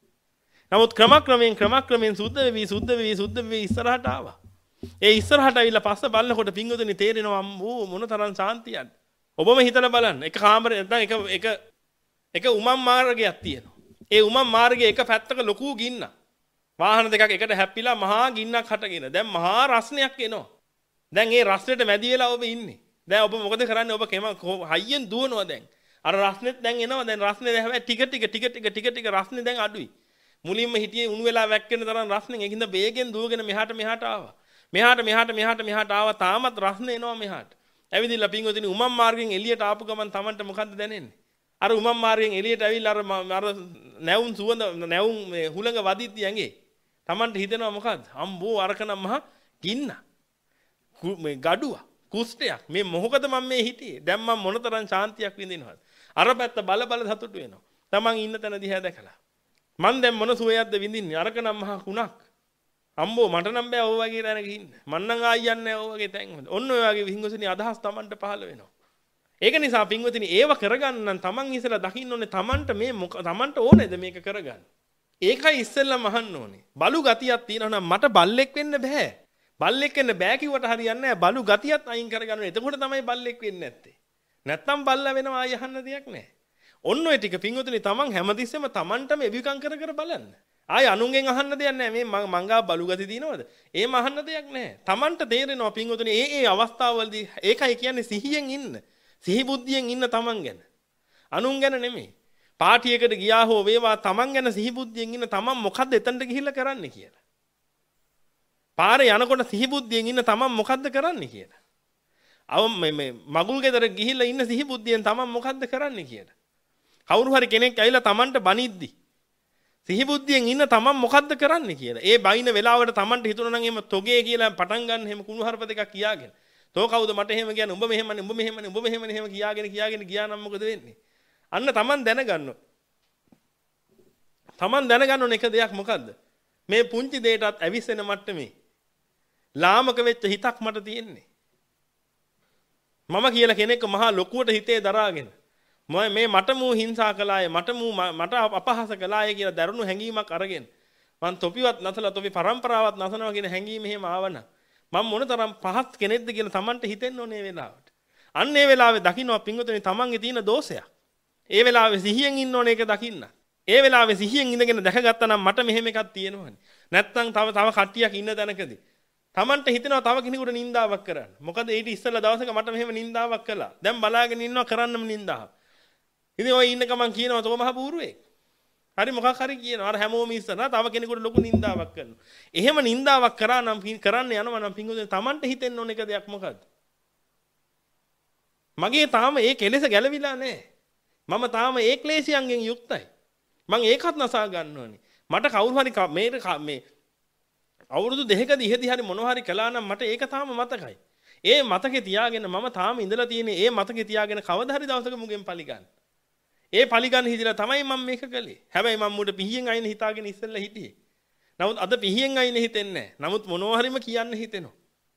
S1: නමුත් ක්‍රමක්‍රමයෙන් ක්‍රමක්‍රමයෙන් සුද්ධ වෙවි සුද්ධ වෙවි සුද්ධ වෙවි ඉස්සරහට ආවා. ඒ ඉස්සරහට ඇවිල්ලා පස්ස බලනකොට පිංගුතුනි තේරෙනවා අම්මෝ මොනතරම් ශාන්තියක්ද. ඔබම හිතලා බලන්න. එක කාමරේ නැත්නම් එක එක එක උමම් මාර්ගයක් තියෙනවා. ඒ උමම් මාර්ගයේ එක පැත්තක ලොකු ගින්නක්. වාහන දෙකක් එකට හැප්පිලා මහා ගින්නක් හටගෙන. දැන් මහා රස්නයක් එනවා. දැන් ඒ රස්නෙට මැදි වෙලා ඔබ ඉන්නේ. දැන් ඔබ මොකද කරන්නේ? ඔබ කෙම හයියෙන් දුවනවා දැන්. අර රස්නෙත් දැන් එනවා. දැන් රස්නේ දැන් හැබැයි ටික ටික ටික ටික ටික ටික රස්නේ දැන් අඩුයි. මුලින්ම හිටියේ උණු වෙලා වැක්කෙන තරම් රස්නෙන් ඒකින්ද වේගෙන් දුවගෙන මෙහාට මෙහාට ආවා. මෙහාට මෙහාට මෙහාට මෙහාට ආවා. තාමත් රස්නේ එනවා මෙහාට. ඇවිදින්න පිංගොතිනි උමම් මාර්ගෙන් එළියට ආපු ගමන් Tamanට මොකද්ද දැනෙන්නේ? අර උමම් මාර්ගෙන් එළියට ඇවිල්ලා අර අර නැවුම් සුවඳ නැවුම් මේ හුළඟ වදිද්දි ඇඟේ Tamanට හිතෙනවා මොකද්ද? අම්බෝ අරකනම් මහ ගින්න. මේ gaduwa කුෂ්ඨයක්. මේ මොකද මම මේ හිටියේ? දැන් මම මොනතරම් ශාන්තියක් විඳිනවද? අර පැත්ත බල බල සතුටු වෙනවා. Taman ඉන්න තැන දිහා දැකලා. මං දැන් මොන සුවයක්ද විඳින්නේ? අරකනම් මහ කුණක්. අම්බෝ මට නම් බෑ ඔය වගේ තැනක ඉන්න. මං නම් ආයෙත් නැහැ ඔය වගේ තැන් වල. ඔන්න ඔය වගේ විහිංගසනි අදහස් Tamanට පහළ වෙනවා. ඒක නිසා පින්වතුනි ඒව කරගන්න නම් Taman ඉස්සලා දකින්න ඕනේ Tamanට මේ Tamanට ඕනේද මේක කරගන්න. ඒකයි ඉස්සෙල්ලාම අහන්න ඕනේ. බලු ගතියක් තියෙනවා නම් මට බල්ලෙක් වෙන්න බෑ. බල්ලෙක් වෙන්න බෑ කිව්වට හරියන්නේ නැහැ. බලු ගතියත් අයින් කරගන්න ඕනේ. එතකොට තමයි බල්ලෙක් වෙන්නේ නැත්තේ. නැත්තම් බල්ලා වෙනවා ආය අහන්න දෙයක් නැහැ. ඔන්න ඔය ටික පින්වතුනි Taman හැමතිස්සෙම Tamanටම එවිකම් කර කර බලන්න. ආය අනුන්ගෙන් අහන්න දෙයක් නැහැ. මේ මංගා බලු ගති දිනවද? ඒම අහන්න දෙයක් නැහැ. Tamanට තේරෙනවා පින්වතුනි ඒ ඒ අවස්ථාවවලදී ඒකයි කියන්නේ සිහියෙන් ඉන්න. සිහි බුද්ධියෙන් ඉන්න Taman ගැන. අනුන් ගැන නෙමෙයි. පාටියකට ගියා හෝ වේවා Taman ගැන සිහි බුද්ධියෙන් ඉන්න Taman මොකද්ද එතනට ගිහිල්ලා කරන්නේ කියලා. පාරේ යනකොට සිහි බුද්ධියෙන් ඉන්න Taman මොකද්ද කරන්නේ කියලා. අව මේ මේ මගුල් ගෙදර ගිහිල්ලා ඉන්න සිහි බුද්ධියෙන් Taman මොකද්ද කරන්නේ කියලා. කවුරු හරි කෙනෙක් ඇවිල්ලා Tamanට බනිද්දි සිහි බුද්ධියෙන් ඉන්න Taman මොකද්ද කරන්නේ කියලා. ඒ බයින වෙලාවට Tamanට හිතුණා නම් එහෙම තොගේ කියලා පටන් ගන්න එහෙම කුණු හරප දෙකක් කියාගෙන තෝ කවුද මට එහෙම කියන්නේ උඹ මෙහෙමනේ උඹ මෙහෙමනේ උඹ මෙහෙමනේ එහෙම කියාගෙන කියාගෙන ගියා නම් මොකද වෙන්නේ? අන්න Taman දැනගන්න. Taman දැනගන්න ඕන එක දෙයක් මොකද්ද? මේ පුංචි දෙයටත් ඇවිස්සෙන මට්ටමේ ලාමක වෙච්ච හිතක් මට තියෙන්නේ. මම කියලා කෙනෙක් මහා ලොකුවට හිතේ දරාගෙන මම මේ මට මූ හිංසා කළාය මට මූ මට අපහාස කළාය කියලා දරුණු හැඟීමක් අරගෙන මං තොපිවත් නැසලා තොපි පරම්පරාවක් නැසනවා කියන හැඟීම එහෙම ආවන මම මොනතරම් පහත් කෙනෙක්ද කියලා Tamanට හිතෙන්න ඕනේ මේ වෙලාවට. අන්න ඒ වෙලාවේ දකින්නවා පින්වතුනි Tamanගේ තියෙන දෝෂයක්. ඒ වෙලාවේ සිහියෙන් ඉන්න ඕනේ ඒක දකින්න. ඒ වෙලාවේ සිහියෙන් ඉඳගෙන දැකගත්තා නම් මට මෙහෙම එකක් තියෙනවනේ. නැත්තම් තව තව කට්ටියක් ඉන්න තැනකදී Tamanට හිතෙනවා තව කෙනෙකුට නින්දාවක් කරන්න. මොකද ඊට ඉස්සෙල්ලා දවසක මට මෙහෙම නින්දාවක් කළා. දැන් බලාගෙන ඉන්නවා කරන්නම නින්දාව. ඉතින් ඔය ඉන්න ගමන් කියනවා තෝ මහ බූරුවෙක්. හරි මොකක් හරි කියනවා. අර හැමෝම ඉස්සරහා තව කෙනෙකුට ලොකු නින්දාවක් කරනවා. එහෙම නින්දාවක් කරා නම් කරන්න යනවා නම් පිංගුතුනි Tamanට හිතෙන්න ඕන එක දෙයක් මොකද්ද? මගේ තාම ඒ කෙලෙස ගැලවිලා නැහැ. මම තාම ඒ ක්ලේශයන්ගෙන් යුක්තයි. මං ඒකත් නසා ගන්න ඕනේ. මට කවුරු හරි මේ මේ අවුරුදු දෙකකදී ඉහෙදි හරි මොනවා හරි කළා නම් මට ඒක තාම මතකයි. ඒ මතකේ තියාගෙන මම තාම ඉඳලා තියෙන්නේ ඒ මතකේ තියාගෙන කවදා හරි දවසක මුගෙන් පලි ගන්න. ඒ පලි ගන්න හිතලා තමයි මම මේක කළේ. හැබැයි මම මුඩ පිහියෙන් අයින හිතාගෙන ඉස්සෙල්ලා හිටියේ. නමුත් අද පිහියෙන් අයින හිතෙන්නේ නැහැ. නමුත් මොනවා හරිම කියන්න හිතෙනවා.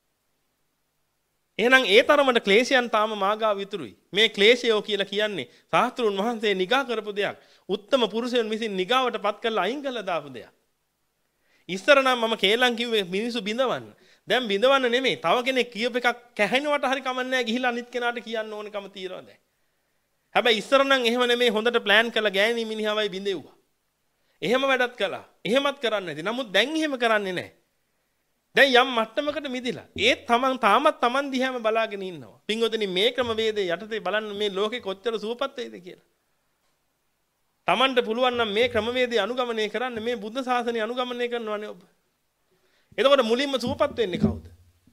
S1: එහෙනම් ඒ තරමට ක්ලේශයන් තාම මාගාව විතුරුයි. මේ ක්ලේශයෝ කියලා කියන්නේ සාස්ත්‍රුන් වහන්සේ නිගා කරපු දෙයක්. උත්තම පුරුෂයන් විසින් නිගාවටපත් කරලා අයින් කළා දාපු දෙයක්. ඉස්සර නම් මම කේලම් කිව්වේ මිනිස්සු බිඳවන්න. දැන් බිඳවන්න නෙමෙයි. තව කෙනෙක් කියප එකක් කැහෙනවට හරි කමන්නේ නැහැ ගිහිල්ලා අනිත් කෙනාට කියන්න ඕනකම තියනවා දැන්. හැබැයි ඉස්සර නම් එහෙම නෙමෙයි හොඳට ප්ලෑන් කරලා ගෑණි මිනිහවයි බිඳෙව්වා. එහෙම වැඩක් කළා. එහෙමත් කරන්නේ නැති. නමුත් දැන් එහෙම කරන්නේ නැහැ. දැන් යම් මට්ටමකට මිදිලා. ඒත් තමන් තාමත් තමන් දිහාම බලාගෙන ඉන්නවා. පින්වතුනි මේ ක්‍රමවේදයේ යටතේ බලන්න මේ ලෝකේ කොච්චර සුවපත් වෙයිද කියලා. තමන්ට පුළුවන් නම් මේ ක්‍රමවේදය අනුගමනය කරන්න මේ බුද්ධ ශාසනය අනුගමනය කරනවානේ ඔබ. එතකොට මුලින්ම සුවපත් වෙන්නේ කවුද?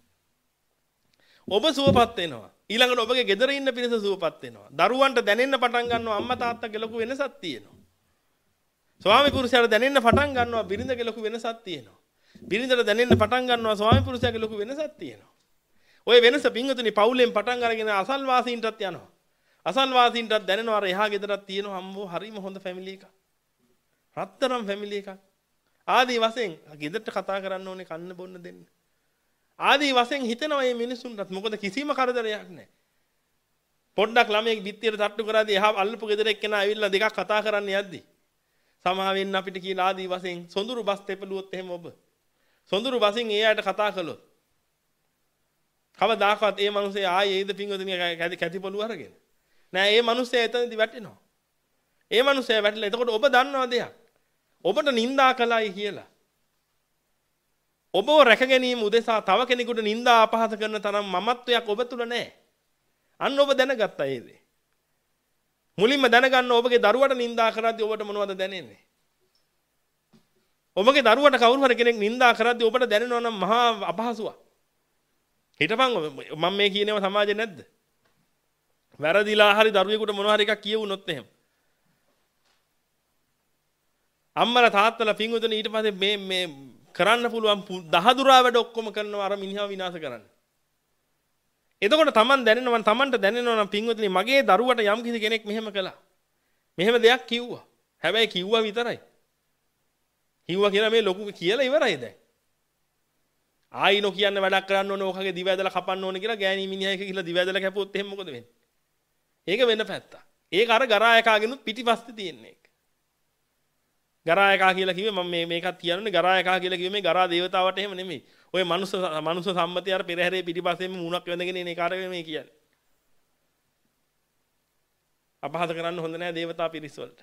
S1: ඔබ සුවපත් වෙනවා. ඊළඟට ඔබගේ ගෙදර ඉන්න පිරිස සුවපත් වෙනවා. දරුවන්ට දැනෙන්න පටන් ගන්නවා අම්මා තාත්තගේ ලොකු වෙනසක් තියෙනවා. ස්වාමි පුරුෂයාට දැනෙන්න පටන් ගන්නවා බිරිඳගේ ලොකු වෙනසක් තියෙනවා. බිරිඳට දැනෙන්න පටන් ගන්නවා ස්වාමි පුරුෂයාගේ ලොකු වෙනසක් තියෙනවා. ওই වෙනස පින්වතුනි පවුලෙන් පටන් අරගෙන අසල්වාසීන්ටත් යනවා. අසල්වාසීන්ටත් දැනෙනවා අර එහා ගෙදරක් තියෙනවා අම්මෝ හරිම හොඳ ෆැමිලි එකක්. රත්තරම් ෆැමිලි එකක්. ආදී වශයෙන් ගෙදරට කතා කරන්න ඕනේ කන්න බොන්න දෙන්න. ආදී වශයෙන් හිතනවා මේ මිනිසුන්ටත් මොකද කිසිම කරදරයක් නැහැ. පොඩ්ඩක් ළමයෙක් බිත්තියට තට්ටු කරාදී එහා අල්ලපු ගෙදර එක්කෙනා ඇවිල්ලා දෙකක් කතා කරන්න යද්දි සමහර වෙන්න අපිට කියලා ආදී වශයෙන් සොඳුරු බස් තෙපලුවොත් එහෙම ඔබ සොඳුරු බසින් ඒ අයට කතා කළොත් කවදාකවත් ඒ මිනිස්සේ ආයේ ඒද පින්වතුනි කැටි පොළු අරගෙන නෑ ඒ මිනිස්සේ එතනදී වැටෙනවා. ඒ මිනිස්සේ වැටලා එතකොට ඔබ දන්නව දෙයක්. ඔබට නිඳා කළයි කියලා. ඔබව රැක ගැනීම උදෙසා තව කෙනෙකුට නිඳා අපහාස කරන තරම් මමත්වයක් ඔබ තුල නැහැ. අන්න ඔබ දැනගත්තා ඒ දේ. මුලින්ම දැනගන්න ඔබගේ දරුවට නිඳා කරද්දී ඔබට මොනවද දැනෙන්නේ? ඔබගේ දරුවට කවුරු හරි කෙනෙක් නිඳා කරද්දී ඔබට දැනෙනවා නම් මහා අපහසුවක්. හිතපන් මම මේ කියනේව සමාජේ නැද්ද? වැරදිලා හරි දරුවෙකුට මොනවා හරි එකක් කියවුනොත් එහෙම. අම්මලා තාත්තලා පින්වතුනි ඊට පස්සේ මේ මේ කරන්න පුළුවන් දහදුරා වැඩ ඔක්කොම කරනවා අර මිනිහා විනාශ කරන්න. එතකොට Taman දැනෙනවා Tamanට දැනෙනවා නම් පින්වතුනි මගේ දරුවට යම් කිසි කෙනෙක් මෙහෙම කළා. මෙහෙම දෙයක් කිව්වා. හැබැයි කිව්වා විතරයි. කිව්වා කියලා මේ ලොකු කියලා ඉවරයි දැන්. ආයි නෝ කියන්න වැඩක් කරන්න ඕනේ ඕකගේ දිව ඇදලා කපන්න ඕනේ කියලා ගෑණි මිනිහා එක ගිහලා දිව ඇදලා කැපුවොත් එහෙම මොකද වෙන්නේ? ඒක වෙන පැත්තක්. ඒක අර ගරා එකාගෙනුත් පිටිපස්සේ තියෙන්නේ. ගරා එකා කියලා කිව්වේ මම මේ මේකත් කියන්නේ ගරා එකා කියලා කිව්වේ මේ ගරා දේවතාවට එහෙම නෙමෙයි. ඔය මනුස්ස මනුස්ස සම්මතය අර පෙරහැරේ පිටිපස්සෙම මුණක් වැඳගෙන ඉන්නේ කාට මේ කියන්නේ. අපහාස කරන්න හොඳ නෑ දේවතා පිරිස් වලට.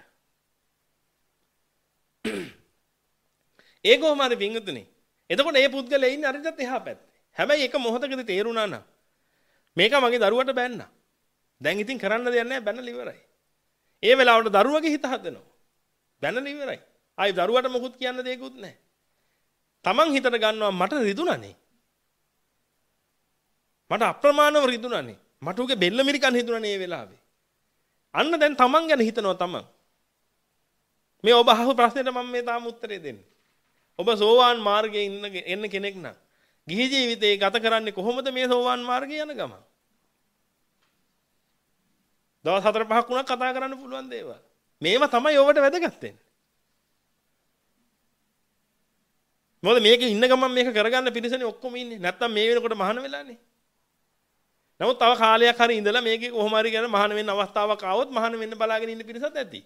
S1: ඒක කොහොම හරි පිංගුතුනි. එතකොට මේ පුද්ගලයා ඉන්නේ අරිටත් එහා පැත්තේ. හැබැයි එක මොහොතකදී තේරුණා නම් මේක මගේ දරුවට බැන්නා. දැන් ඉතින් කරන්න දෙයක් නෑ බැනලා ඉවරයි. ඒ වෙලාවට දරුවගේ හිත හදනවා. බැනලා ඉවරයි. ආයි දරුවට මොකුත් කියන්න දෙයක්වත් නැහැ. Taman හිතට ගන්නවා මට රිදුණානේ. මට අප්‍රමාණව රිදුණානේ. මට උගේ බෙල්ල මිරිකන් හිතුණානේ මේ වෙලාවේ. අන්න දැන් Taman ගැන හිතනවා Taman. මේ ඔබ අහපු ප්‍රශ්නෙට මම මේ තාම උත්තරේ දෙන්නේ. ඔබ සෝවාන් මාර්ගයේ ඉන්න එන්න කෙනෙක් නම් ගිහි ජීවිතේ ගත කරන්නේ කොහොමද මේ සෝවාන් මාර්ගයේ යන ගමන්? දවස් හතර පහක් වුණා කතා කරන්න පුළුවන් දේවල්. මේවා තමයි ඔබට වැදගත් වෙන්නේ. මොකද මේකේ ඉන්න ගමන් මේක කරගන්න පිරිසනේ ඔක්කොම ඉන්නේ. නැත්තම් මේ වෙනකොට මහාන වෙලානේ. නමුත් තව කාලයක් හරි ඉඳලා මේකේ කොහොම හරි කරන මහාන වෙන්න අවස්ථාවක් ආවොත් මහාන වෙන්න බලාගෙන ඉන්න පිරිසත් ඇති.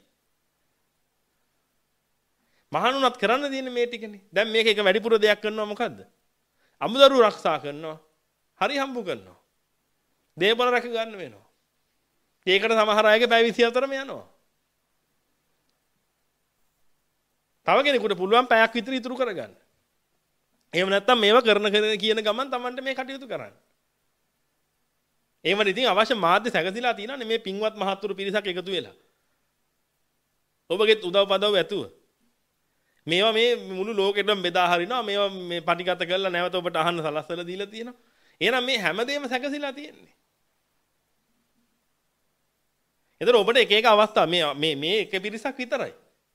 S1: මහානුනත් කරන්න තියෙන්නේ මේ ටිකනේ. දැන් මේක එක වැඩිපුර දෙයක් කරනවා මොකද්ද? අමුදරු ආරක්ෂා කරනවා. හරි හම්බු කරනවා. දේපල රැක ගන්න වෙනවා. ඒකට සමහර අයගේ පැය විසිහතරම යනවා. තව කෙනෙකුට පුළුවන් පැයක් විතර ඉතුරු කරගන්න. එහෙම නැත්නම් මේවා කරන කියන ගමන් Tamanට මේ කටයුතු කරන්න. එහෙම ඉතින් අවශ්‍ය මාධ්‍ය සැකසීලා තියෙනවානේ මේ පින්වත් මහත්තුරු පිරිසක් එකතු වෙලා. ඔබගෙත් උදව් පදව් ඇතුව. මේවා මේ මුළු ලෝකෙටම බෙදා හරිනවා. මේවා මේ පටිගත කරලා නැවත ඔබට අහන්න සලස්සලා දීලා තියෙනවා. එහෙනම් මේ හැමදේම සැකසීලා තියෙන්නේ. එතන ඔබට එක එක අවස්ථා මේ මේ මේ එක පිරිසක් විතරයි.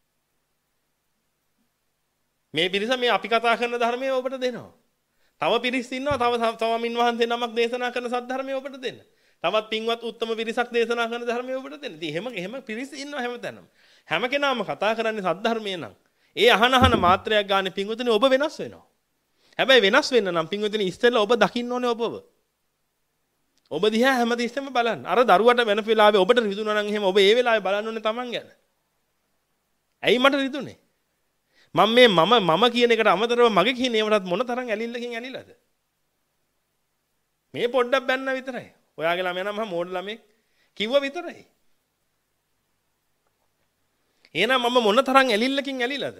S1: මේ පිරිස මේ අපි කතා කරන ධර්මය ඔබට දෙනවා. තව පිරිස් ඉන්නවා තව ස්වාමින් වහන්සේ නමක් දේශනා කරන සද්ධර්මය ඔබට දෙන්න. තවත් පින්වත් උත්තම පිරිසක් දේශනා කරන ධර්මය ඔබට දෙන්න. ඉතින් එහෙම එහෙම පිරිස් ඉන්නවා හැමතැනම. හැම කෙනාම කතා කරන්නේ සද්ධර්මය නම්. ඒ අහන අහන මාත්‍රයක් ගන්න පින්වතුනි ඔබ වෙනස් වෙනවා. හැබැයි වෙනස් වෙන්න නම් පින්වතුනි ඉස්සෙල්ලා ඔබ දකින්න ඕනේ ඔබව. ඔබ දිහා හැමතිස්සෙම බලන්න. අර දරුවට වෙන වෙලාවේ ඔබට රිදුනා නම් එහෙම ඔබ ඒ වෙලාවේ බලන්න ඕනේ Taman ගැන. ඇයි මට රිදුනේ? මම මේ මම මම කියන එකට අමතරව මගේ කියන ඒවටත් මොන තරම් ඇලිල්ලකින් ඇලිලාද? මේ පොඩ්ඩක් බැන්න විතරයි. ඔයාගේ ළමයා නම් මම මෝඩ ළමෙක් කිව්ව විතරයි. එහෙනම් මම මොන තරම් ඇලිල්ලකින් ඇලිලාද?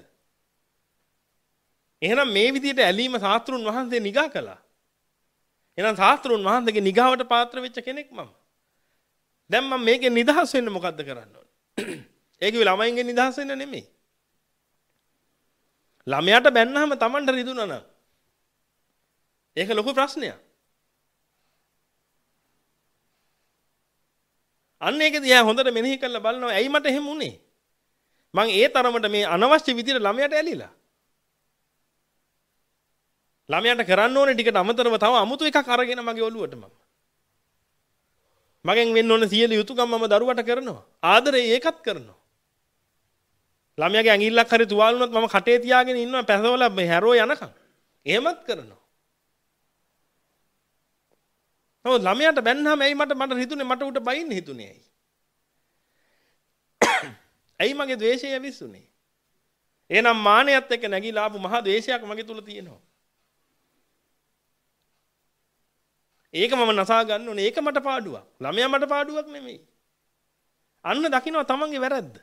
S1: එහෙනම් මේ විදිහට ඇලීම ශාස්ත්‍රුන් වහන්සේ නිගා කළා. එහෙනම් ශාස්ත්‍රුන් වහන්සේගේ නිගාවට පාත්‍ර වෙච්ච කෙනෙක් මම. දැන් මම මේකෙන් නිදහස් වෙන්න මොකද්ද කරන්න ඕනේ? ඒක වි ළමයින්ගෙන් නිදහස් වෙන්න නෙමෙයි. ළමයාට බැන්නාම Tamanට රිදුනා නම් ඒක ලොකු ප්‍රශ්නයක්. අන්න ඒක දිහා හොඳට මෙනෙහි කරලා බලනවා ඇයි මට එහෙම වුනේ? මං ඒ තරමට මේ අනවශ්‍ය විදිහට ළමයාට ඇලිලා. ළමයාට කරන්න ඕනේ ටිකට අමතරව තව අමුතු එකක් අරගෙන මගේ ඔළුවට මම. මගෙන් වෙන්න ඕනේ සියලු යුතුයකම් මම දරුවට කරනවා. ආදරේ ඒකත් කරනවා. ළමයාගේ ඇඟිල්ලක් හරි තුවාල වුණොත් මම කටේ තියාගෙන ඉන්නවා පැසවල හැරෝ යනකම්. එහෙමත් කරනවා. නමුත් ළමයාට බැන්නාම ඇයි මට මට හිතුනේ මට උට බයින්න හිතුනේ ඇයි? ඇයි මගේ ද්වේෂය ඇවිස්සුනේ? එහෙනම් මානයත් එක්ක නැගීලා ආපු මහා ද්වේෂයක් මගේ තුල තියෙනවා. ඒක මම නසා ගන්න ඕනේ. ඒක මට පාඩුවක්. ළමයා මට පාඩුවක් නෙමෙයි. අන්න දකින්නවා තමන්ගේ වැරද්ද.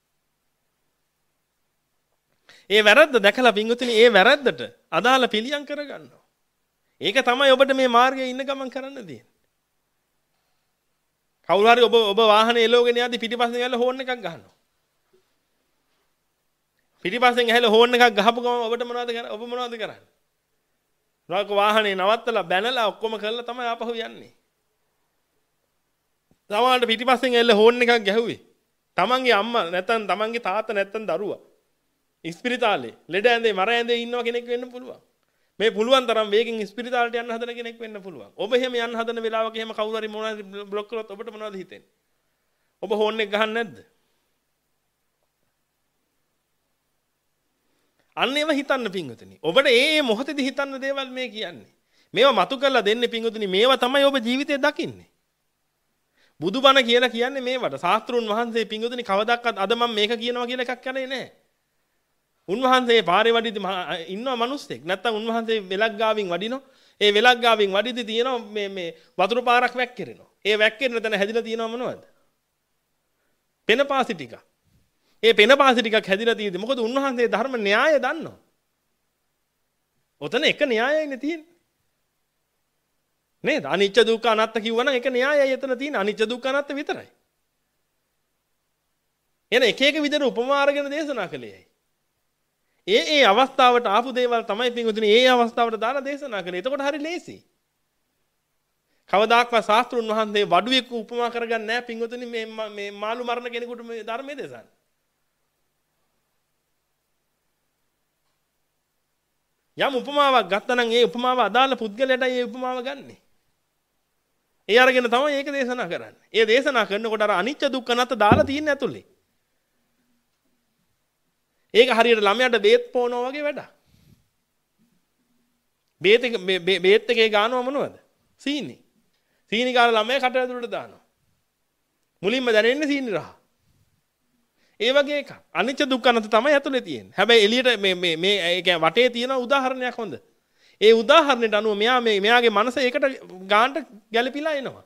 S1: ඒ වැරද්ද දැකලා පින්වතුනි ඒ වැරද්දට අදාළ පිළියම් කරගන්නවා. ඒක තමයි ඔබට මේ මාර්ගයේ ඉන්න ගමන් කරන්න දෙන්නේ. කවුරු හරි ඔබ ඔබ වාහනේ එලවගෙන යද්දි පිටිපස්සෙන් ඇවිල්ලා හෝන් එකක් ගහනවා. පිටිපස්සෙන් ඇවිල්ලා හෝන් එකක් ගහපු ගමන් ඔබට මොනවද කරන්නේ? ඔබ මොනවද කරන්නේ? රාක වාහනේ නවත්තලා බැනලා ඔක්කොම කරලා තමයි ආපහු යන්නේ. සමහරවිට පිටිපස්සෙන් ඇවිල්ලා හෝන් එකක් ගැහුවේ. තමන්ගේ අම්මා නැත්නම් තමන්ගේ තාත්තා නැත්නම් දරුවා ඉස්පිරිතාලේ ලෙඩ ඇඳේ මර ඇඳේ ඉන්නව කෙනෙක් වෙන්න පුළුවන්. මේ පුළුවන් තරම් වේගෙන් ඉස්පිරිතාලට යන්න හදන කෙනෙක් වෙන්න පුළුවන්. ඔබ එහෙම යන්න හදන වෙලාවක එහෙම කවුරු හරි මොනවාරි බ්ලොක් කරොත් ඔබට මොනවද හිතෙන්නේ? ඔබ හෝන් එක ගහන්නේ නැද්ද? අන්න ඒව හිතන්න පිංගුතුනි. ඔබට ඒ ඒ මොහොතේදී හිතන්න දේවල් මේ කියන්නේ. මේවා මතු කරලා දෙන්නේ පිංගුතුනි. මේවා තමයි ඔබ ජීවිතේ දකින්නේ. බුදුබණ කියලා කියන්නේ මේවට. ශාස්ත්‍රුන් වහන්සේ පිංගුතුනි කවදාවත් අද මම මේක කියනවා කියලා එකක් කරේ නැහැ. උන්වහන්සේ පාරේ වඩිද්දි ඉන්නවා මිනිස්සෙක්. නැත්තම් උන්වහන්සේ වෙලක් ගාවින් වඩිනවා. ඒ වෙලක් ගාවින් වඩිද්දි තියෙනවා මේ මේ වතුර පාරක් වැක්කිරෙනවා. ඒ වැක්කිරෙන තැන හැදිලා තියෙනවා මොනවද? පෙනපාසි ටික. ඒ පෙනපාසි ටිකක් හැදිලා තියෙද්දි මොකද උන්වහන්සේ ධර්ම න්‍යාය දන්නවා. ඔතන එක න්‍යායයිනේ තියෙන්නේ. නේද? අනිච්ච දුක්ඛ අනාත්ත කිව්වනම් එක න්‍යායයි එතන තියෙන්නේ. අනිච්ච දුක්ඛ අනාත්ත විතරයි. එන එක එක විදිහට උපමා අරගෙන දේශනා කළේයි. ඒ ඒ අවස්ථාවට ආපු දේවල් තමයි පින්වතුනි ඒ අවස්ථාවට දාලා දේශනා කළේ. එතකොට හරි ලේසි. කවදාක්වත් ශාස්ත්‍රුන් වහන්සේ වඩුවෙක් උපමා කරගන්නේ නැහැ පින්වතුනි මේ මේ මාළු මරණ කෙනෙකුට මේ ධර්මයේ දේශන. යම් උපමාවක් ගත්තා නම් ඒ උපමාව අදාළ පුද්ගලයාටයි ඒ උපමාව ගන්නෙ. ඒ අරගෙන තමයි ඒක දේශනා කරන්නේ. ඒ දේශනා කරනකොට අර අනිච්ච දුක්ඛ නැත දාලා තියෙන්නේ ඇතුලේ. ඒක හරියට ළමයාට බේත් පොවනවා වගේ වැඩක්. බේත් එක බේත් එකේ ගානව මොනවද? සීනි. සීනි ගාන ළමයා කට ඇතුළට දානවා. මුලින්ම දැනෙන්නේ සීනි රහ. ඒ වගේ එකක්. අනිච්ච දුක්ඛ අනාත්ත තමයි ඇතුලේ තියෙන්නේ. හැබැයි එළියට මේ මේ මේ ඒ කියන්නේ වටේ තියෙන උදාහරණයක් හොඳ. ඒ උදාහරණයට අනුව මෙයා මේ මෙයාගේ මනස ඒකට ගානට ගැළපිලා එනවා.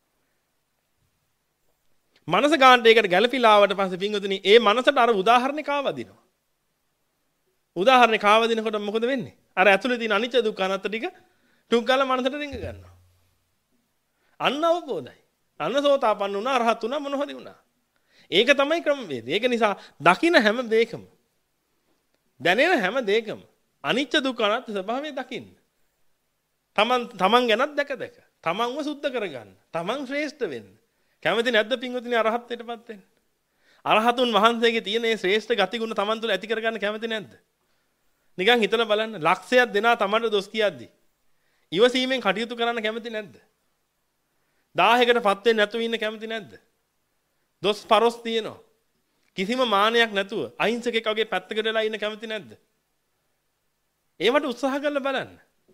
S1: මනස ගානට ඒකට ගැළපිලා ආවට පස්සේ පින්වතුනි ඒ මනසට අර උදාහරණේ කාවදිනවා. උදාහරණේ කාවදිනකොට මොකද වෙන්නේ? අර ඇතුලේ තියෙන අනිච්ච දුක්ඛ අනාත්ම ටික ටුක් ගාලා මනසට රිංග ගන්නවා. අන්න අවබෝධයි. අන්න සෝතාපන්න වුණා, අරහත් වුණා, මොන හරි වුණා. ඒක තමයි ක්‍රමවේදය. ඒක නිසා දකින්න හැම දෙයකම දැනෙන හැම දෙයකම අනිච්ච දුක්ඛ අනාත්ම ස්වභාවය දකින්න. තමන් තමන් ගැනත් දැක දැක තමන්ව සුද්ධ කරගන්න. තමන් ශ්‍රේෂ්ඨ වෙන්න. කැමති නැද්ද පින්වතුනි අරහත්ත්වයටපත් වෙන්න? අරහතුන් වහන්සේගේ තියෙන මේ ශ්‍රේෂ්ඨ ගතිගුණ තමන් තුළ ඇති කරගන්න කැමති නැද්ද? නිකන් හිතලා බලන්න. ලක්ෂයක් දෙනා තමන්ට දොස් කියද්දි ඉවසීමෙන් කටයුතු කරන්න කැමති නැද්ද? දාහයකටපත් වෙන්න නැතුව ඉන්න කැමති නැද්ද? දොස් පරොස් තියෙනවා. කිසිම මානයක් නැතුව අහිංසකෙක් වගේ පැත්තකට වෙලා ඉන්න කැමති නැද්ද? ඒවට උත්සාහ කරලා බලන්න.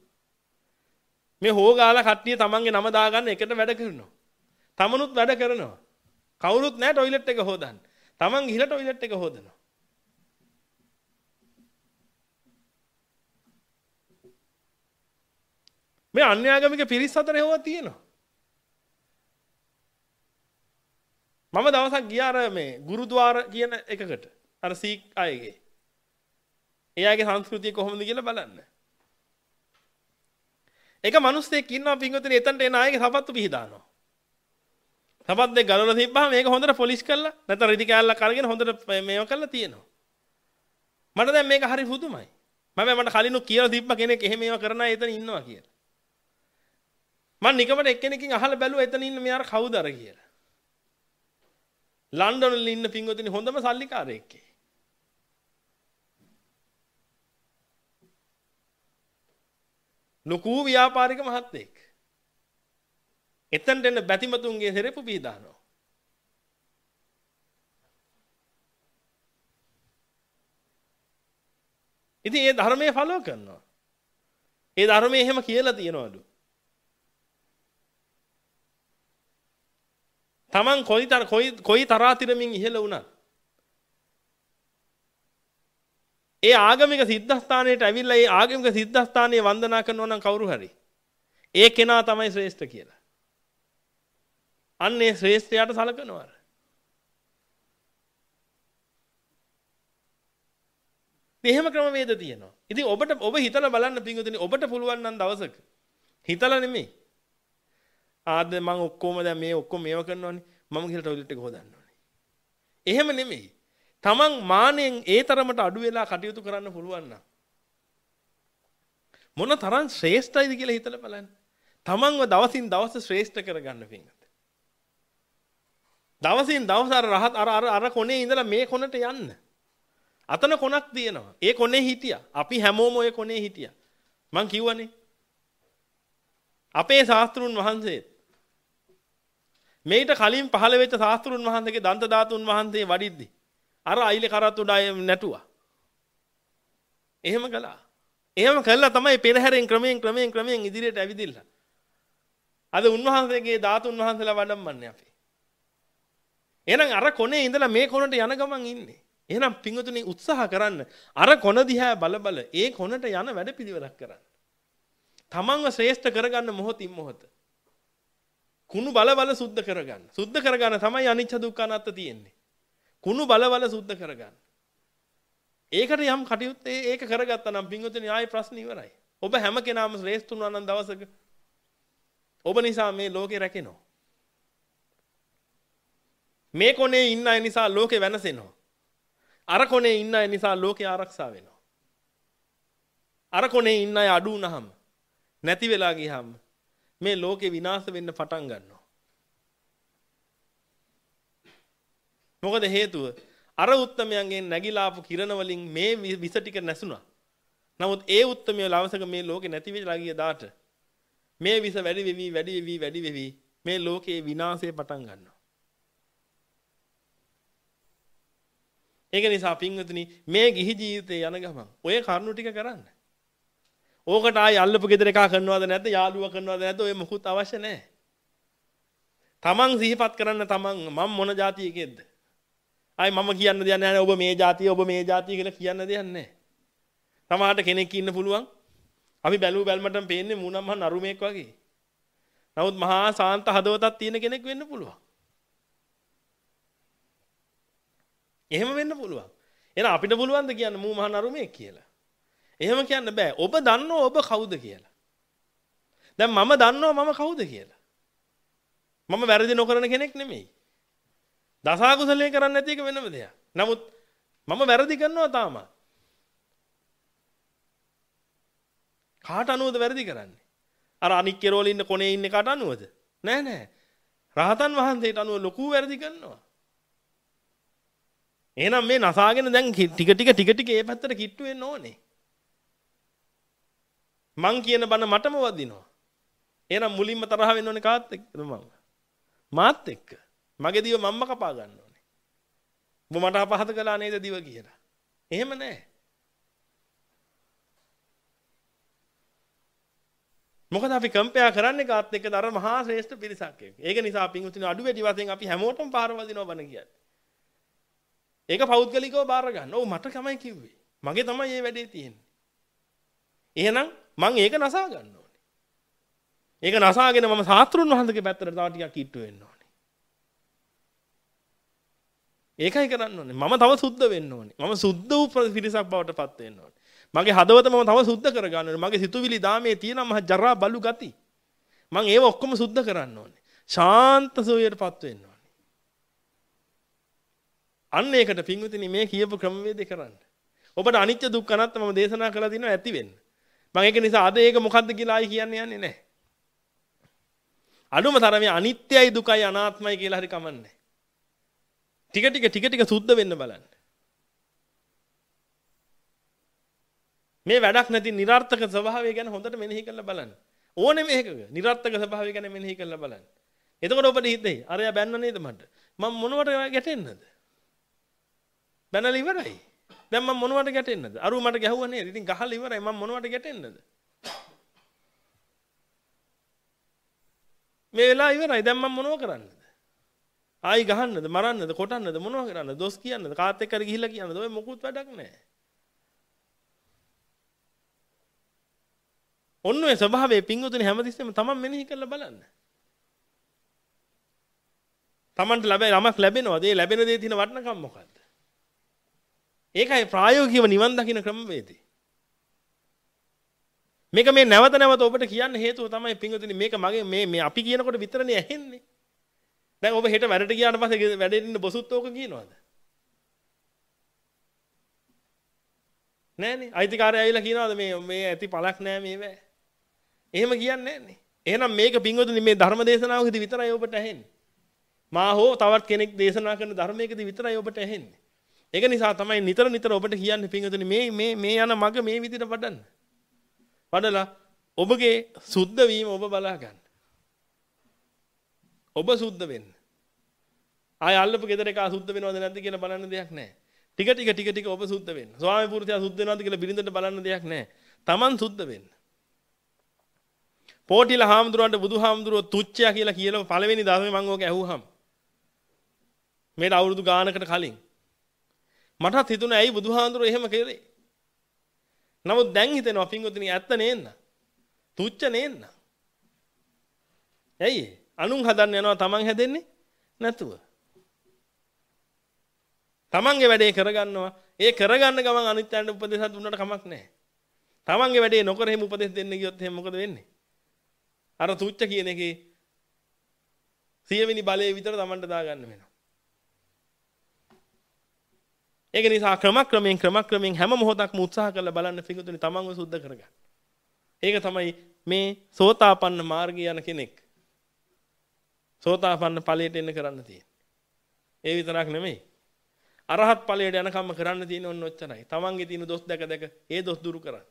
S1: මේ හොගාලා කට්ටිය තමන්ගේ නම දාගන්න එකට වැඩ කරනවා. තමනුත් වැඩ කරනවා. කවුරුත් නැහැ টয়ලට් එක හොදන්න. තමන් ගිහලා টয়ලට් එක හොදනවා. මේ අන්‍යාගමික පිරිස් අතර ඒවා තියෙනවා. මම දවසක් ගියා අර මේ ගුරුද්වාර කියන එකකට. අර සීක් අයගේ. එයාගේ සංස්කෘතිය කොහොමද කියලා බලන්න. එක මිනිස්සෙක් ඉන්නවා පින්වතුනි එතනට එන අයගේ සපත්තු පිහදානවා. සපත් දෙක ගලවලා තිබ්බහම මේක හොඳට පොලිෂ් කරලා නැත්නම් රිදි කෑල්ලක් අරගෙන හොඳට මේව කරලා තියෙනවා. මට දැන් මේක හරි පුදුමයි. මම මට කලින් කියලා තිබ්බ කෙනෙක් එහෙම මේව කරන අය එතන ඉන්නවා කියලා. මම නිකමට එක්කෙනකින් අහලා බැලුවා එතන ඉන්න මෙයාර කවුද අර කියලා. ලන්ඩන් වල ඉන්න පින්වතුනි හොඳම සල්ලිකාරයෙක්. ලොකු ව්‍යාපාරික මහත්තයෙක්. එතනට එන බැතිමතුන්ගේ සෙරෙප්පු පීදානවා. ඉතින් ඒ ධර්මයේ ෆලෝ කරනවා. ඒ ධර්මයේ එහෙම කියලා තියනවලු. තමන් කොයි තර කොයි කොයි තරාතිරමින් ඉහළ වුණත් ඒ ආගමික සිද්ධාස්ථානයට ඇවිල්ලා ඒ ආගමික සිද්ධාස්ථානයේ වන්දනා කරනවා නම් කවුරු හරි ඒ කෙනා තමයි ශ්‍රේෂ්ඨ කියලා. අන්නේ ශ්‍රේෂ්ඨයාට සලකනවා. එහෙම ක්‍රමවේද තියෙනවා. ඉතින් ඔබට ඔබ හිතලා බලන්න පින්වතුනි ඔබට පුළුවන් නම් දවසක හිතලා නෙමෙයි. ආද මම ඔක්කොම දැන් මේ ඔක්කොම මේව කරනවානේ මම ගිහලා টয়ලට් එක හොදන්න ඕනේ. එහෙම නෙමෙයි. තමන් මානෙන් ඒ තරමට අඩු වෙලා කටයුතු කරන්න පුළුවන් නම් මොන තරම් ශ්‍රේෂ්ඨයිද කියලා හිතලා බලන්න. තමන්ව දවසින් දවස ශ්‍රේෂ්ඨ කරගන්න පින්වතුනි. දවසින් දවස අර රහත් අර අර අර කොනේ ඉඳලා මේ කොනට යන්න. අතන කොනක් තියෙනවා. ඒ කොනේ හිටියා. අපි හැමෝම ඔය කොනේ හිටියා. මං කිව්වනේ. අපේ ශාස්ත්‍රුන් වහන්සේ මේට කලින් පහළ වෙච්ච ශාස්ත්‍රුන් වහන්සේගේ දන්ත ධාතුන් වහන්සේ වඩිද්දි අර අයිලේ කරත් උඩ අය නැටුවා. එහෙම කළා. එහෙම කළා තමයි පෙරහැරෙන් ක්‍රමයෙන් ක්‍රමයෙන් ක්‍රමයෙන් ඉදිරියට ඇවිදින්න. අද උන්වහන්සේගේ ධාතුන් වහන්සේලා වඩම්මන්නේ අපි. එහෙනම් අර කොනේ ඉඳලා මේ කොනට යන ගමන් ඉන්නේ. එහෙනම් පින්වතුනි උත්සාහ කරන්න අර කොන දිහා බල බල ඒ කොනට යන වැඩ පිළිවෙලක් කරන්න. තමන්ව ශ්‍රේෂ්ඨ කරගන්න මොහොතින් මොහොත. කුණු බල බල සුද්ධ කරගන්න. සුද්ධ කරගන්න තමයි අනිච්ච දුක්ඛ අනාත්ම තියෙන්නේ. කුණු බල බල සුද්ධ කරගන්න. ඒකට යම් කටයුත්ත ඒක කරගත්තා නම් පින්වතුනි ආයේ ප්‍රශ්න ඉවරයි. ඔබ හැම කෙනාම ශ්‍රේෂ්ඨ වුණා නම් දවසක ඔබ නිසා මේ ලෝකේ රැකෙනවා. මේ කොනේ ඉන්න අය නිසා ලෝකේ වෙනසෙනවා. අර කොනේ ඉන්න අය නිසා ලෝකේ ආරක්ෂා වෙනවා. අර කොනේ ඉන්න අය අඩු වුණාම නැති වෙලා ගියාම මේ ලෝකේ විනාශ වෙන්න පටන් ගන්නවා. මොකද හේතුව අර උත්තමයන්ගෙන් නැగిලා ආපු කිරණ වලින් මේ විස ටික නැසුණා. නමුත් ඒ උත්තමය ලවසක මේ ලෝකේ නැති වෙලා ගිය දාට මේ විස වැඩි වෙවි වැඩි වෙවි වැඩි වෙවි මේ ලෝකේ විනාශය පටන් ගන්නවා. ඒක නිසා පින්වතුනි මේ ගිහි ජීවිතේ යන ගමන් ඔය කරුණු ටික කරන්න. ඕකට ආයි අල්ලපු ගෙදර එකා කරනවද නැද්ද යාළුවා කරනවද නැද්ද ඔය මොකුත් අවශ්‍ය නැහැ. තමන් සිහිපත් කරන්න තමන් මම මොන જાතියකෙද්ද? ආයි මම කියන්න දෙයක් නැහැ ඔබ මේ જાතිය ඔබ මේ જાතිය කියලා කියන්න දෙයක් නැහැ. තමාට කෙනෙක් ඉන්න පුළුවන්. අපි බැලුව බැලමටම පේන්නේ මූණම් මහ නරුමෙක් වගේ. නමුත් මහා සාන්ත හදවතක් තියෙන කෙනෙක් වෙන්න පුළුවන්. එහෙම වෙන්න පුළුවන්. එහෙනම් අපිට පුළුවන්ද කියන්න මූ මහ නරුමෙක් කියලා? එහෙම කියන්න බෑ. ඔබ දන්නෝ ඔබ කවුද කියලා. දැන් මම දන්නවා මම කවුද කියලා. මම වැරදි නොකරන කෙනෙක් නෙමෙයි. දසකුසලයේ කරන්නේ නැති එක වෙනම දෙයක්. නමුත් මම වැරදි කරනවා තාම. කාට අනුවද වැරදි කරන්නේ? අර අනික් කෙරෝල ඉන්න කොනේ ඉන්න කාට අනුවද? නෑ නෑ. රහතන් වහන්සේට අනුව ලොකු වැරදි කරනවා. එහෙනම් මේ නසාගෙන දැන් ටික ටික ටික ටික ඒ පැත්තට කිට්ටු වෙන්න ඕනේ. මං කියන බණ මටම වදිනවා. එහෙනම් මුලින්ම තරහ වෙන්න ඕනේ කාත් එක්කද මම? මාත් එක්ක. මගේ දිව මම්ම කපා ගන්න ඕනේ. ඔබ මට අපහත කළා නේද දිව කියලා. එහෙම නෑ. මොකද අපි කම්පෙයා කරන්නේ කාත් එක්කද අර මහා ශ්‍රේෂ්ඨ පිරිසක් එක්ක. ඒක නිසා පින්වතුනි අඩු වැඩි වශයෙන් අපි හැමෝටම පාර වදිනවා බණ කියන්නේ. ඒක පෞද්ගලිකව බාර ගන්න. ඔව් මට තමයි කිව්වේ. මගේ තමයි මේ වැඩේ තියෙන්නේ. එහෙනම් මං ඒක නසා ගන්න ඕනේ. ඒක නසාගෙන මම සාත්‍රුන් වහන්සේගේ පැත්තට තව ටිකක් කිට්ටු වෙන්න ඕනේ. ඒකයි කරන්න ඕනේ. මම තව සුද්ධ වෙන්න ඕනේ. මම සුද්ධ වූ පිරිසක් බවට පත් වෙන්න ඕනේ. මගේ හදවත මම තව සුද්ධ කරගන්න ඕනේ. මගේ සිතුවිලි දාමේ තියෙන මහ ජරා බලු ගති. මං ඒව ඔක්කොම සුද්ධ කරන්න ඕනේ. ශාන්ත සෝයයටපත් වෙන්න ඕනේ. අන්න ඒකට පින්විතනි මේ කියපු ක්‍රමවේදේ කරන්න. ඔබට අනිත්‍ය දුක්ඛ අනාත්ම මම දේශනා කළා දිනවා ඇති වෙන්න. මම ඒක නිසා අද ඒක මොකද්ද කියලා ආයි කියන්න යන්නේ නැහැ. අනුම තරමේ අනිත්‍යයි දුකයි අනාත්මයි කියලා හරි කමන්නේ. ටික ටික ටික ටික සුද්ධ වෙන්න බලන්න. මේ වැඩක් නැති નિરර්ථක ස්වභාවය ගැන හොඳට මෙනෙහි කරලා බලන්න. ඕනේ මේකක નિરර්ථක ස්වභාවය ගැන මෙනෙහි කරලා බලන්න. එතකොට ඔබට හිතෙයි අරයා බැන්න නේද මට? මම මොනවට ගැටෙන්නද? බැනලා ඉවරයි. දැන් මම මොනවට ගැටෙන්නද? අරුව මට ගැහුවා නේද? ඉතින් ගහලා ඉවරයි. මම මොනවට ගැටෙන්නද? මේ වෙලාව ඉවරයි. දැන් මම මොනව කරන්නද? ආයි ගහන්නද, මරන්නද, කොටන්නද, මොනව කරන්නද? දොස් කියන්නද? කාත් එක්ක හරි ගිහිල්ලා කියන්නද? ඔය මොකුත් වැඩක් නැහැ. ඔන්න ඔය ස්වභාවයේ පිංගුතුනි හැමතිස්සෙම තමන් මෙනෙහි කරලා බලන්න. තමන්ට ලැබෙන යමක් ලැබෙනවද? ඒ ලැබෙන දේ තියෙන වටිනකම මොකද්ද? ඒකයි ප්‍රායෝගිකව නිවන් දකින්න ක්‍රමවේදය. මේක මේ නැවත නැවත ඔබට කියන්න හේතුව තමයි පිංගුතුනි මේක මගේ මේ මේ අපි කියනකොට විතරනේ ඇහෙන්නේ. දැන් ඔබ හෙට වැඩට ගියාට පස්සේ වැඩේ ඉන්න බොසුත් ඕක කියනවාද? නෑනේ. අයිතිකාරය ඇවිල්ලා කියනවාද මේ මේ ඇති පළක් නෑ මේවැ. එහෙම කියන්නේ නෑනේ. එහෙනම් මේක පිංගුතුනි මේ ධර්ම දේශනාවකදී විතරයි ඔබට ඇහෙන්නේ. මා හෝ තවත් කෙනෙක් දේශනා කරන ධර්මයකදී විතරයි ඔබට ඇහෙන්නේ. ඒක නිසා තමයි නිතර නිතර ඔබට කියන්නේ පිංගුතුනි මේ මේ මේ යන මග මේ විදිහට වඩන්න. වඩලා ඔබගේ සුද්ධ වීම ඔබ බලා ගන්න. ඔබ සුද්ධ වෙන්න. ආය අල්ලපු ගෙදර එක අසුද්ධ වෙනවද නැද්ද කියලා බලන්න දෙයක් නැහැ. ටික ටික ටික ටික ඔබ සුද්ධ වෙන්න. ස්වාමි පුරුෂයා සුද්ධ වෙනවද කියලා බිරිඳට බලන්න දෙයක් නැහැ. Taman සුද්ධ වෙන්න. පොටිල හාමුදුරුවන්ට බුදුහාමුදුරුවෝ තුච්චයා කියලා කියලා පළවෙනි දවසේ මම ඕක ඇහුවහම මේට අවුරුදු ගානකට කලින් මටත් හිතුණා ඇයි බුදුහාමුදුරුවෝ එහෙම කළේ? නමුත් දැන් හිතෙනවා පින්වතුනි ඇත්ත නේන්න. තුච්ච නේන්න. ඇයි? අනුන් හදන්න යනවා Taman හැදෙන්නේ නැතුව. තමන්ගේ වැඩේ කරගන්නවා. ඒ කරගන්න ගමන් අනිත්‍යයන්ට උපදේශ දුන්නට කමක් නැහැ. තමන්ගේ වැඩේ නොකර එහෙම උපදේශ දෙන්න ගියොත් එහෙනම් මොකද වෙන්නේ? අර තුච්ච කියන එකේ සියවෙනි බලයේ විතර තමන්ට දාගන්න වෙනවා. ඒක නිසා ක්‍රමක්‍රමයෙන් ක්‍රමක්‍රමයෙන් හැම මොහොතක්ම උත්සාහ කරලා බලන්න පිටුතුනි තමන්ව සුද්ධ කරගන්න. ඒක තමයි මේ සෝතාපන්න මාර්ගය යන කෙනෙක්. සෝතාපන්න ඵලයට එන්න කරන්න තියෙන්නේ. ඒ විතරක් නෙමෙයි. අරහත් ඵලයට යනකම්ම කරන්න තියෙන ඔන්න ඔච්චරයි. තමන්ගේ තියෙන දොස් දැක දැක ඒ දොස් දුරු කරන්න.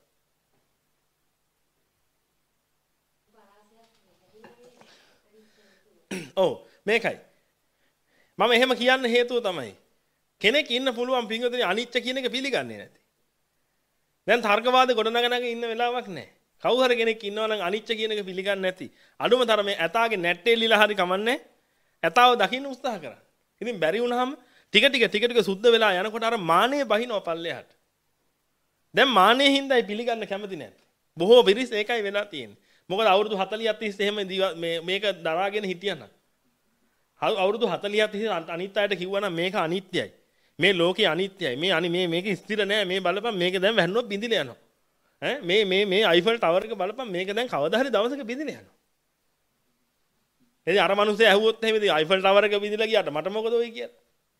S1: ඔව් මේකයි. මම එහෙම කියන්න හේතුව තමයි කෙනෙක් ඉන්න පුළුවන් පින්වතුනි අනිත්‍ය කියන එක පිළිගන්නේ නැති. දැන් තර්කවාද ගොඩනගනගෙන ඉන්න වෙලාවක් නැහැ. කවුරු හරි කෙනෙක් ඉන්නවා නම් අනිත්‍ය කියන එක පිළිගන්නේ නැති. අඩුම තරමේ ඇතාගේ නැට්ටේ ලිලා හරි කමන්නේ. ඇතාව දකින්න උත්සාහ කරන්න. ඉතින් බැරි වුණාම ටික ටික ටික ටික සුද්ධ වෙලා යනකොට අර මානෙ බහිනවා පල්ලෙහාට. දැන් මානෙ හින්දායි පිළිගන්න කැමති නැත්තේ. බොහෝ පිරිස් ඒකයි වෙලා තියෙන්නේ. මොකද අවුරුදු හතලිහක් තිස්සේ එහෙම මේ මේක දරාගෙන හිටියනම් අවුරුදු හතලිහක් තිස්සේ අනිත් අයට කිව්වනම් මේක අනිත්‍යයි. මේ ලෝකේ අනිත්‍යයි. මේ අනි මේ මේක ස්ථිර නෑ. මේ බලපන් මේක දැන් වැහුනොත් බිඳිලා යනවා. ඈ මේ මේ මේ අයිෆල් ටවර් එක බලපන් මේක දැන් කවදා හරි දවසක බිඳිලා යනවා. එදී අර මිනිස්සේ ඇහුවොත් එහෙම ඉතින් අයිෆල් ටවර් එක බිඳිලා ගියාට මට මොකද වෙයි කියලා.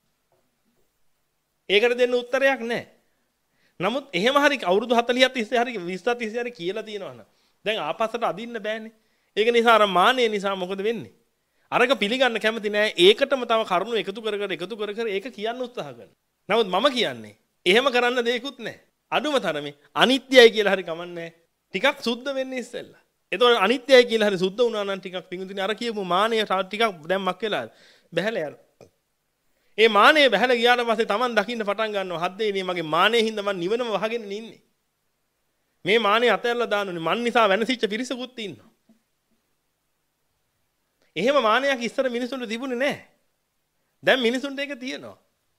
S1: ඒකට දෙන්න උත්තරයක් නැහැ. නමුත් එහෙම හරි අවුරුදු හතලිහක් තිස්සේ හරි විස්සක් තිස්සේ හරි කියලා තියෙනවනම් දැන් ආපස්සට අදින්න බෑනේ. ඒක නිසා අර මානෙ නිසා මොකද වෙන්නේ? අරක පිළිගන්න කැමති නෑ. ඒකටම තව කරුණු එකතු කර කර එකතු කර කර ඒක කියන්න උත්සාහ කරනවා. නමුත් මම කියන්නේ එහෙම කරන්න දෙයක්වත් නැහැ. අඩුම තරමේ අනිත්‍යයි කියලා හරි කමන්නේ. ටිකක් සුද්ධ වෙන්න ඉස්සෙල්ලා. එතකොට අනිත්‍යයි කියලා හරි සුද්ධ වුණා නම් ටිකක් පිඟුතුනේ අර කියපු මානෙ ටිකක් දැන් මක් වෙලා බැහැලා යනවා. ඒ මානෙ බැහැලා ගියාට පස්සේ Taman දකින්න පටන් ගන්නවා. හද්දේනේ මගේ මානෙ හින්දා මම නිවනම වහගෙන ඉන්නේ. මේ මානෙ අතහැරලා දානුනේ මන් නිසා වෙනසිච්ච පිරිසකුත් ඉන්නවා. එහෙම මානයක් ඉස්සර මිනිසුන්ට තිබුණේ නැහැ. දැන් මිනිසුන්ට ඒක තියෙනවා.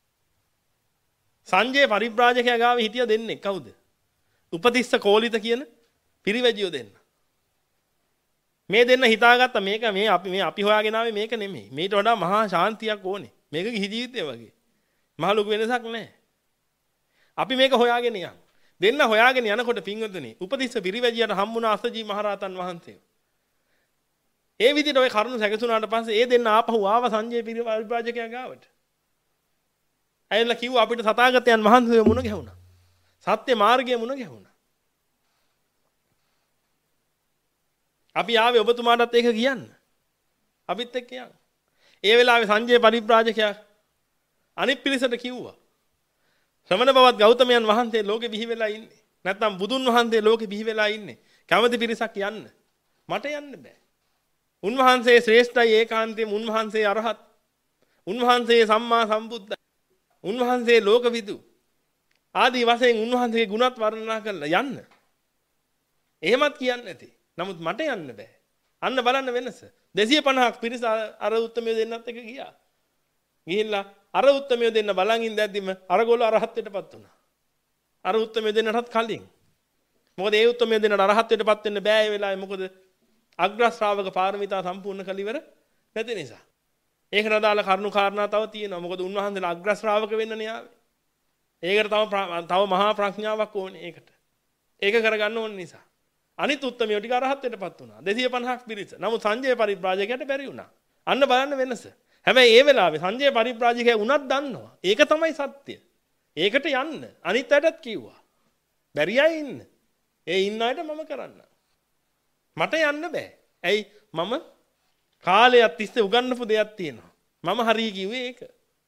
S1: සංජය පරිබ්‍රාජකයා ගාවේ හිටිය දෙන්නේ කවුද? උපතිස්ස කෝලිත කියන පිරිවැජියෝ දෙන්න. මේ දෙන්න හිතාගත්ත මේක මේ අපි මේ අපි හොයාගෙන ආවේ මේක නෙමෙයි. මේට වඩා මහා ශාන්තියක් ඕනේ. මේක ගිහි ජීවිතය වගේ. මහ ලොකු වෙනසක් නැහැ. අපි මේක හොයාගෙන යන්. දෙන්න හොයාගෙන යනකොට පින්වතුනි උපතිස්ස පිරිවැජියට හම්බුණා අසජී මහරහතන් වහන්සේ. ඒ විදිහට ওই කරුණු සැකසුනාට පස්සේ ඒ දෙන්න ආපහු ආව සංජය පරිබ්‍රාජකයා ගාවට. ඇයිලා කිව්වා අපිට තථාගතයන් වහන්සේ මුණ ගැහුණා. සත්‍ය මාර්ගයේ මුණ ගැහුණා. අපි ආවේ ඔබතුමාටත් ඒක කියන්න. අපිත් එක්ක යන්න. ඒ වෙලාවේ සංජය පරිබ්‍රාජකයා අනිත් පිරිසට කිව්වා. ශ්‍රමණ බවත් ගෞතමයන් වහන්සේ ලෝකෙ බිහි වෙලා ඉන්නේ. නැත්නම් බුදුන් වහන්සේ ලෝකෙ බිහි වෙලා ඉන්නේ. කැමති පිරිසක් යන්න. මට යන්න බෑ. උන්වහන්සේ ශ්‍රේෂ්ඨයි ඒකාන්තයෙන් උන්වහන්සේ අරහත්. උන්වහන්සේ සම්මා සම්බුද්ධයි. උන්වහන්සේ ලෝකවිදු. ආදී වශයෙන් උන්වහන්සේගේ ගුණත් වර්ණනා කරලා යන්න. එහෙමත් කියන්නේ නැති. නමුත් මට යන්න බෑ. අන්න බලන්න වෙනස. දෙසිය පනහක් පිරිස අර උත්තමයෝ දෙන්නත් එක ගියා. ගිහිල්ලා අර උත්තමයෝ දෙන්න බලන් ඉඳද්දිම අරගොල්ලෝ අරහත්ත්වයටපත් වුණා. අර උත්තමයෝ දෙන්නටත් කලින්. මොකද ඒ උත්තමයෝ දෙන්නට අරහත්ත්වයටපත් වෙන්න බෑ ඒ වෙලාවේ මොකද? අග්‍ර ශ්‍රාවක පාරමිතා සම්පූර්ණ කළ ඉවර නැති නිසා. ඒකට අදාළ කරුණු කාරණා තව තියෙනවා. මොකද උන්වහන්සේලා අග්‍ර ශ්‍රාවක වෙන්නනේ ආවේ. ඒකට තව තව මහා ප්‍රඥාවක් ඕනේ ඒකට. ඒක කරගන්න ඕන නිසා. අනිත් උත්තමයෝ ටික අරහත්ත්වයටපත් වුණා. දෙසිය පනහක් පිරිස. නමුත් සංජය පරිබ්‍රාජකයාට බැරි වුණා. අන්න බලන්න වෙනස. හැබැයි ඒ වෙලාවේ සංජය පරිබ්‍රාජකයා උනත් දන්නවා. ඒක තමයි සත්‍ය. ඒකට යන්න. අනිත් අයටත් කිව්වා. බැරි අය ඉන්න. ඒ ඉන්න අයට මම කරන්න. මට යන්න බෑ. ඇයි මම කාලයක් තිස්සේ උගන්වපු දෙයක් තියෙනවා. මම හරිය කිව්වේ ඒක.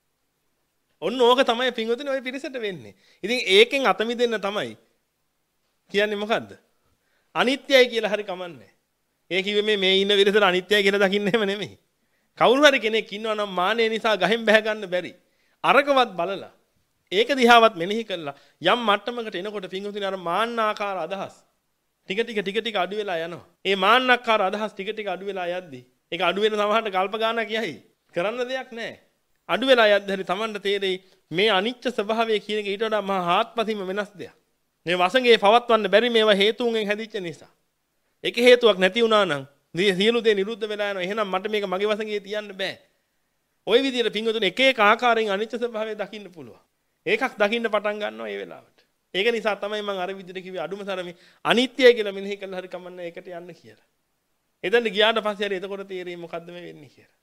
S1: ඔන්න ඕක තමයි පින්වතුනි ඔය පිරිසට වෙන්නේ. ඉතින් ඒකෙන් අත මිදෙන්න තමයි කියන්නේ මොකද්ද? අනිත්‍යයි කියලා හරි කමන්නේ. ඒ කිව්වේ මේ මේ ඉන්න විරසට අනිත්‍යයි කියලා දකින්න එහෙම නෙමෙයි. කවුරු හරි කෙනෙක් ඉන්නවා නම් මානෙ නිසා ගහෙන් බැහැ ගන්න බැරි. අරකවත් බලලා ඒක දිහාවත් මෙනෙහි කළා යම් මට්ටමකට එනකොට පින්වතුනි අර මාන්නාකාර අදහස් ටික ටික ටික ටික අඩු වෙලා යනවා. ඒ මාන්නක්කාර අදහස් ටික ටික අඩු වෙලා යද්දි ඒක අඩු වෙන සමහරට කල්ප ගානක් යයි. කරන්න දෙයක් නැහැ. අඩු වෙලා යද්දි හරි Tamanට තේරෙයි මේ අනිච්ච ස්වභාවය කියන එක ඊට වඩා මහා ආත්මසින්ම වෙනස් දෙයක්. මේ වසඟේ පවත්වන්න බැරි මේවා හේතුන්ගෙන් හැදිච්ච නිසා. ඒක හේතුවක් නැති වුණා නම් සියලු දේ නිරුද්ධ වෙලා යනවා. එහෙනම් මට මේක මගේ වසඟේ තියන්න බෑ. ওই විදිහට පින්වතුනි එක එක ආකාරයෙන් අනිච්ච ස්වභාවය දකින්න පුළුවන්. ඒකක් දකින්න පටන් ගන්නවා මේ වෙලාවට. ඒක නිසා තමයි මම අර විදිහට කිව්වේ අඩුම තරමේ අනිත්‍යයි කියලා මෙනෙහි කළා හරි කමන්නේ ඒකට යන්න කියලා. එතන ගියාට පස්සේ හරි එතකොට තේරෙයි මොකද්ද මේ වෙන්නේ කියලා.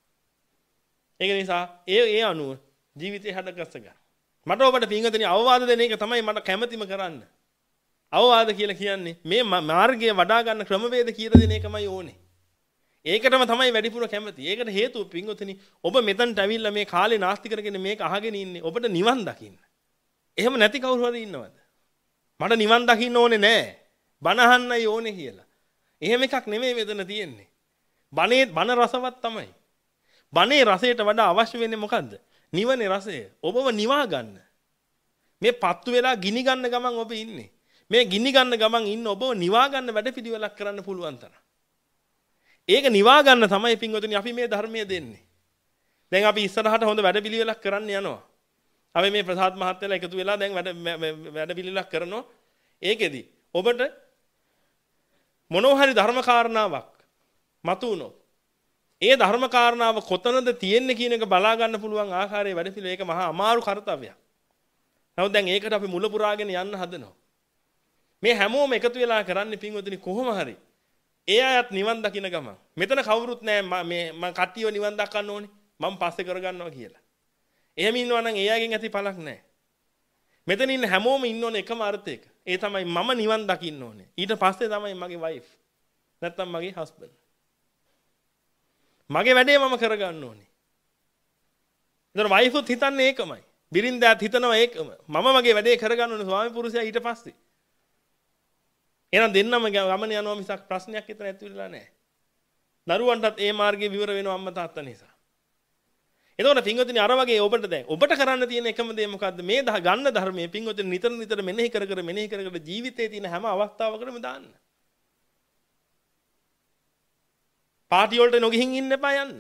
S1: ඒක නිසා ඒ ඒ අනුව ජීවිතේ හදගස්ස ගන්න. මට ඔබට පින්වතුනි අවවාද දෙන එක තමයි මට කැමැතිම කරන්න. අවවාද කියලා කියන්නේ මේ මාර්ගය වඩා ගන්න ක්‍රමවේද කියලා දෙන එකමයි ඕනේ. ඒකටම තමයි වැඩිපුර කැමති. ඒකට හේතුව පින්වතුනි ඔබ මෙතනට ඇවිල්ලා මේ කාලේ නාස්ති කරගෙන මේක අහගෙන ඉන්නේ ඔබට නිවන් දකින්න. එහෙම නැති කවුරු හරි ඉන්නවද? මට නිවන් දකින්න ඕනේ නෑ. බණ අහන්නයි ඕනේ කියලා. එහෙම එකක් නෙමෙයි මෙතන තියෙන්නේ. බණේ බණ රසවත් තමයි. බණේ රසයට වඩා අවශ්‍ය වෙන්නේ මොකද්ද? නිවනේ රසය. ඔබව නිවා ගන්න. මේ පත්තු වෙලා ගිනි ගන්න ගමන් ඔබ ඉන්නේ. මේ ගිනි ගන්න ගමන් ඉන්න ඔබව නිවා ගන්න වැඩපිළිවෙලක් කරන්න පුළුවන් තරම්. ඒක නිවා ගන්න තමයි පින්වතුනි අපි මේ ධර්මයේ දෙන්නේ. දැන් අපි ඉස්සරහට හොඳ වැඩපිළිවෙලක් කරන්න යනවා. අපි මේ ප්‍රසාද් මහත්තයලා එකතු වෙලා දැන් වැඩ වැඩපිළිවෙලක් කරනවා. ඒකෙදි ඔබට මොනවා හරි ධර්ම කාරණාවක් මතු වුණොත් ඒ ධර්ම කාරණාව කොතනද තියෙන්නේ කියන එක බලා ගන්න පුළුවන් ආකාරයේ වැඩපිළිවෙල ඒක මහා අමාරු කාර්යයක්. නමුත් දැන් ඒකට අපි මුල පුරාගෙන යන්න හදනවා. මේ හැමෝම එකතු වෙලා කරන්නේ පින්වතුනි කොහොම හරි. ඒ අයත් නිවන් දකින්න ගමන්. මෙතන කවුරුත් නැහැ මේ මම කට්ටියව නිවන් දක්වන්න ඕනේ. මම පස්සේ කරගන්නවා කියලා. එහෙම ඉන්නවා නම් ඒ අයගෙන් ඇති පළක් නැහැ. මෙතන ඉන්න හැමෝම ඉන්න ඕනේ එකම අර්ථයක. ඒ තමයි මම නිවන් දකින්න ඕනේ. ඊට පස්සේ තමයි මගේ වයිෆ්. නැත්තම් මගේ හස්බන්ඩ්. මගේ වැඩේ මම කරගන්න ඕනේ. ඒතර වයිෆුත් හිතන්නේ ඒකමයි. බිරින්දාත් හිතනවා ඒකම. මම මගේ වැඩේ කරගන්න ඕනේ ස්වාමි පුරුෂයා ඊට පස්සේ. එහෙනම් දෙන්නම ගමන යනවා මිසක් ප්‍රශ්නයක් හිතන ඇති වෙලා නැහැ. දරුවන්ටත් ඒ මාර්ගයේ විවර වෙනවා අම්මා තාත්තා නිසා. එතකොට පින්වතුනි අර වගේ ඔබට දැන් ඔබට කරන්න තියෙන එකම දේ මොකද්ද? මේ ගන්න ධර්මයේ පින්වතුනි නිතර නිතර මෙනෙහි කර කර මෙනෙහි කර කර ජීවිතයේ තියෙන හැම අවස්ථාවකටම දාන්න. පාටි වලට නොගිහින් ඉන්න එපා යන්න.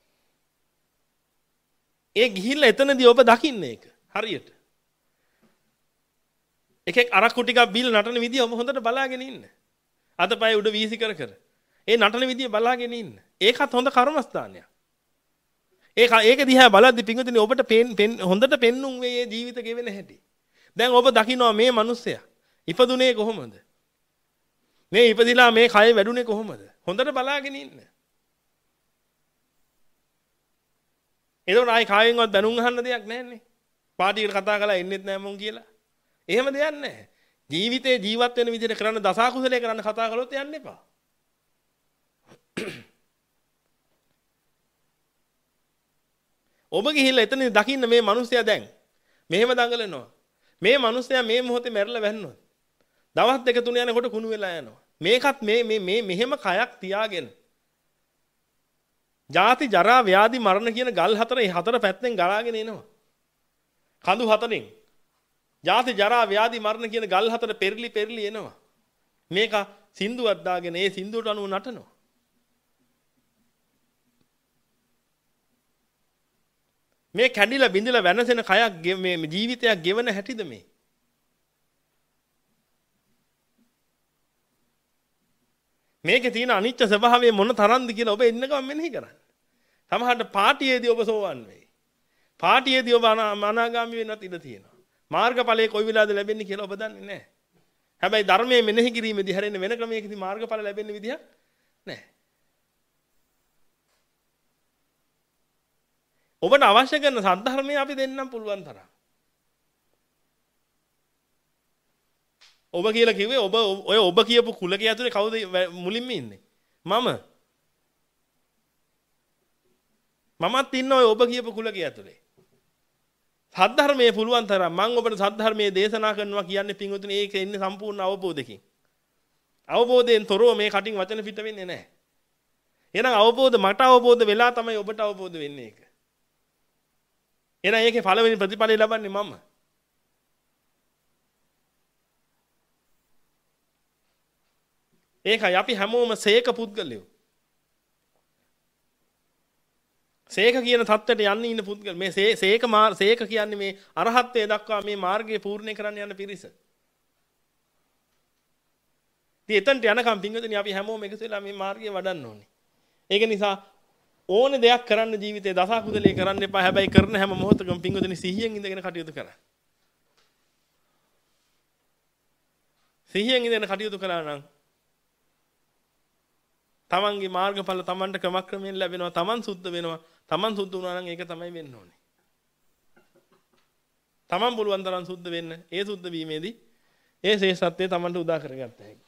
S1: ඒ ගිහිල්ලා එතනදී ඔබ දකින්න ඒක හරියට. එකෙක් අරක්කු ටිකක් බීල නටන විදිය ඔබ හොඳට බලාගෙන ඉන්න. අතපය උඩ වීසි කර කර. ඒ නටන විදිය බලාගෙන ඉන්න. ඒකත් හොඳ කර්මස්ථානයක්. ඒක ඒක දිහා බලද්දි පින්වතුනි ඔබට පෙන් හොඳට පෙන්නුම් වේ මේ ජීවිත ගෙවෙන හැටි. දැන් ඔබ දකිනවා මේ මිනිස්සයා ඉපදුනේ කොහොමද? මේ ඉපදිලා මේ කය වැඩුණේ කොහොමද? හොඳට බලාගෙන ඉන්න. එතකොට ආයි කායෙන්වත් බැනුම් අහන්න දෙයක් නැහැනේ. පාටියට කතා කරලා එන්නෙත් නැහැ මොන් කියලා. එහෙම දෙයක් නැහැ. ජීවිතේ ජීවත් වෙන විදිහට කරන්න දසකුසලයේ කරන්න කතා කළොත් යන්න එපා. ඔබ ගිහිල්ලා එතන දකින්න මේ මිනිස්සයා දැන් මෙහෙම දඟලනවා. මේ මිනිස්සයා මේ මොහොතේ මැරලා වැන්නොත්. දවස් දෙක තුන යනකොට කුණු වෙලා යනවා. මේකත් මේ මේ මේ මෙහෙම කයක් තියාගෙන ජාති ජරා ව්‍යාධි මරණ කියන ගල් හතර ඒ හතර පැත්තෙන් ගලාගෙන එනවා. කඳු හතරෙන් ජාති ජරා ව්‍යාධි මරණ කියන ගල් හතර පෙරලි පෙරලි එනවා. මේක සින්දුවක් දාගෙන ඒ සින්දුවට අනුව නටනවා. මේ කැඩිලා බිඳිලා වෙනසෙන කයක් මේ ජීවිතයක් ගෙවන හැටිද මේ? මේකේ තියෙන අනිත්‍ය ස්වභාවය මොන තරම්ද කියලා ඔබ එන්න ගමන් මෙනෙහි කරන්න. සමහරට පාටියේදී ඔබ සෝවන් වෙයි. පාටියේදී ඔබ අනාගාමී වෙන්නත් ඉඩ තියෙනවා. මාර්ගඵලයේ කොයි වෙලාවද ලැබෙන්නේ කියලා ඔබ දන්නේ නැහැ. හැබැයි ධර්මයේ මෙනෙහි කිරීමේදී හැරෙන්න වෙන ක්‍රමයකදී මාර්ගඵල ලැබෙන්න විදියක් නැහැ. ඔබට අවශ්‍ය කරන සද්ධර්මය අපි දෙන්නම් පුළුවන් තරම්. ඔබ කියලා කිව්වේ ඔබ ඔය ඔබ කියපු කුලකයේ ඇතුලේ කවුද මුලින්ම ඉන්නේ? මම. මමත් ඉන්න ඔය ඔබ කියපු කුලකයේ ඇතුලේ. සද්ධර්මයේ පුළුවන් තරම් මම ඔබට සද්ධර්මයේ දේශනා කරනවා කියන්නේ පින්වතුනි ඒක ඉන්නේ සම්පූර්ණ අවබෝධයකින්. අවබෝධයෙන් තොරව මේ කටින් වචන පිට වෙන්නේ නැහැ. එහෙනම් අවබෝධ මට අවබෝධ වෙලා තමයි ඔබට අවබෝධ වෙන්නේ ඒක. එහෙනම් ඒකේ පළවෙනි ප්‍රතිඵලය ලබන්නේ මම. ඒකයි අපි හැමෝම සේක පුද්ගලයෝ. සේක කියන தත්ත්වයට යන්න ඉන්න පුද්ගල මේ සේක සේක කියන්නේ මේ අරහත්ත්වයට දක්වා මේ මාර්ගය පූර්ණේ කරන්න යන පිරිස. ඉතින් එතනට යනකම් පින්වතුනි අපි හැමෝම එකතු වෙලා මේ මාර්ගය වඩන්න ඕනේ. ඒක නිසා ඕනේ දෙයක් කරන්න ජීවිතේ දසකුසලයේ කරන්න එපා. හැබැයි කරන හැම මොහොතකම පින්වතුනි සිහියෙන් ඉඳගෙන කටයුතු කරන්න. සිහියෙන් ඉඳගෙන කටයුතු කළා නම් තමන්ගේ මාර්ගඵල තමන්ට ක්‍රමක්‍රමයෙන් ලැබෙනවා. තමන් සුද්ධ වෙනවා. තමන් සුද්ධ වුණා නම් ඒක තමයි වෙන්න ඕනේ. තමන් පුළුවන් තරම් සුද්ධ වෙන්න. ඒ සුද්ධ වීමේදී ඒ ශේෂත්වය තමන්ට උදා කරගත්ත හැකියි.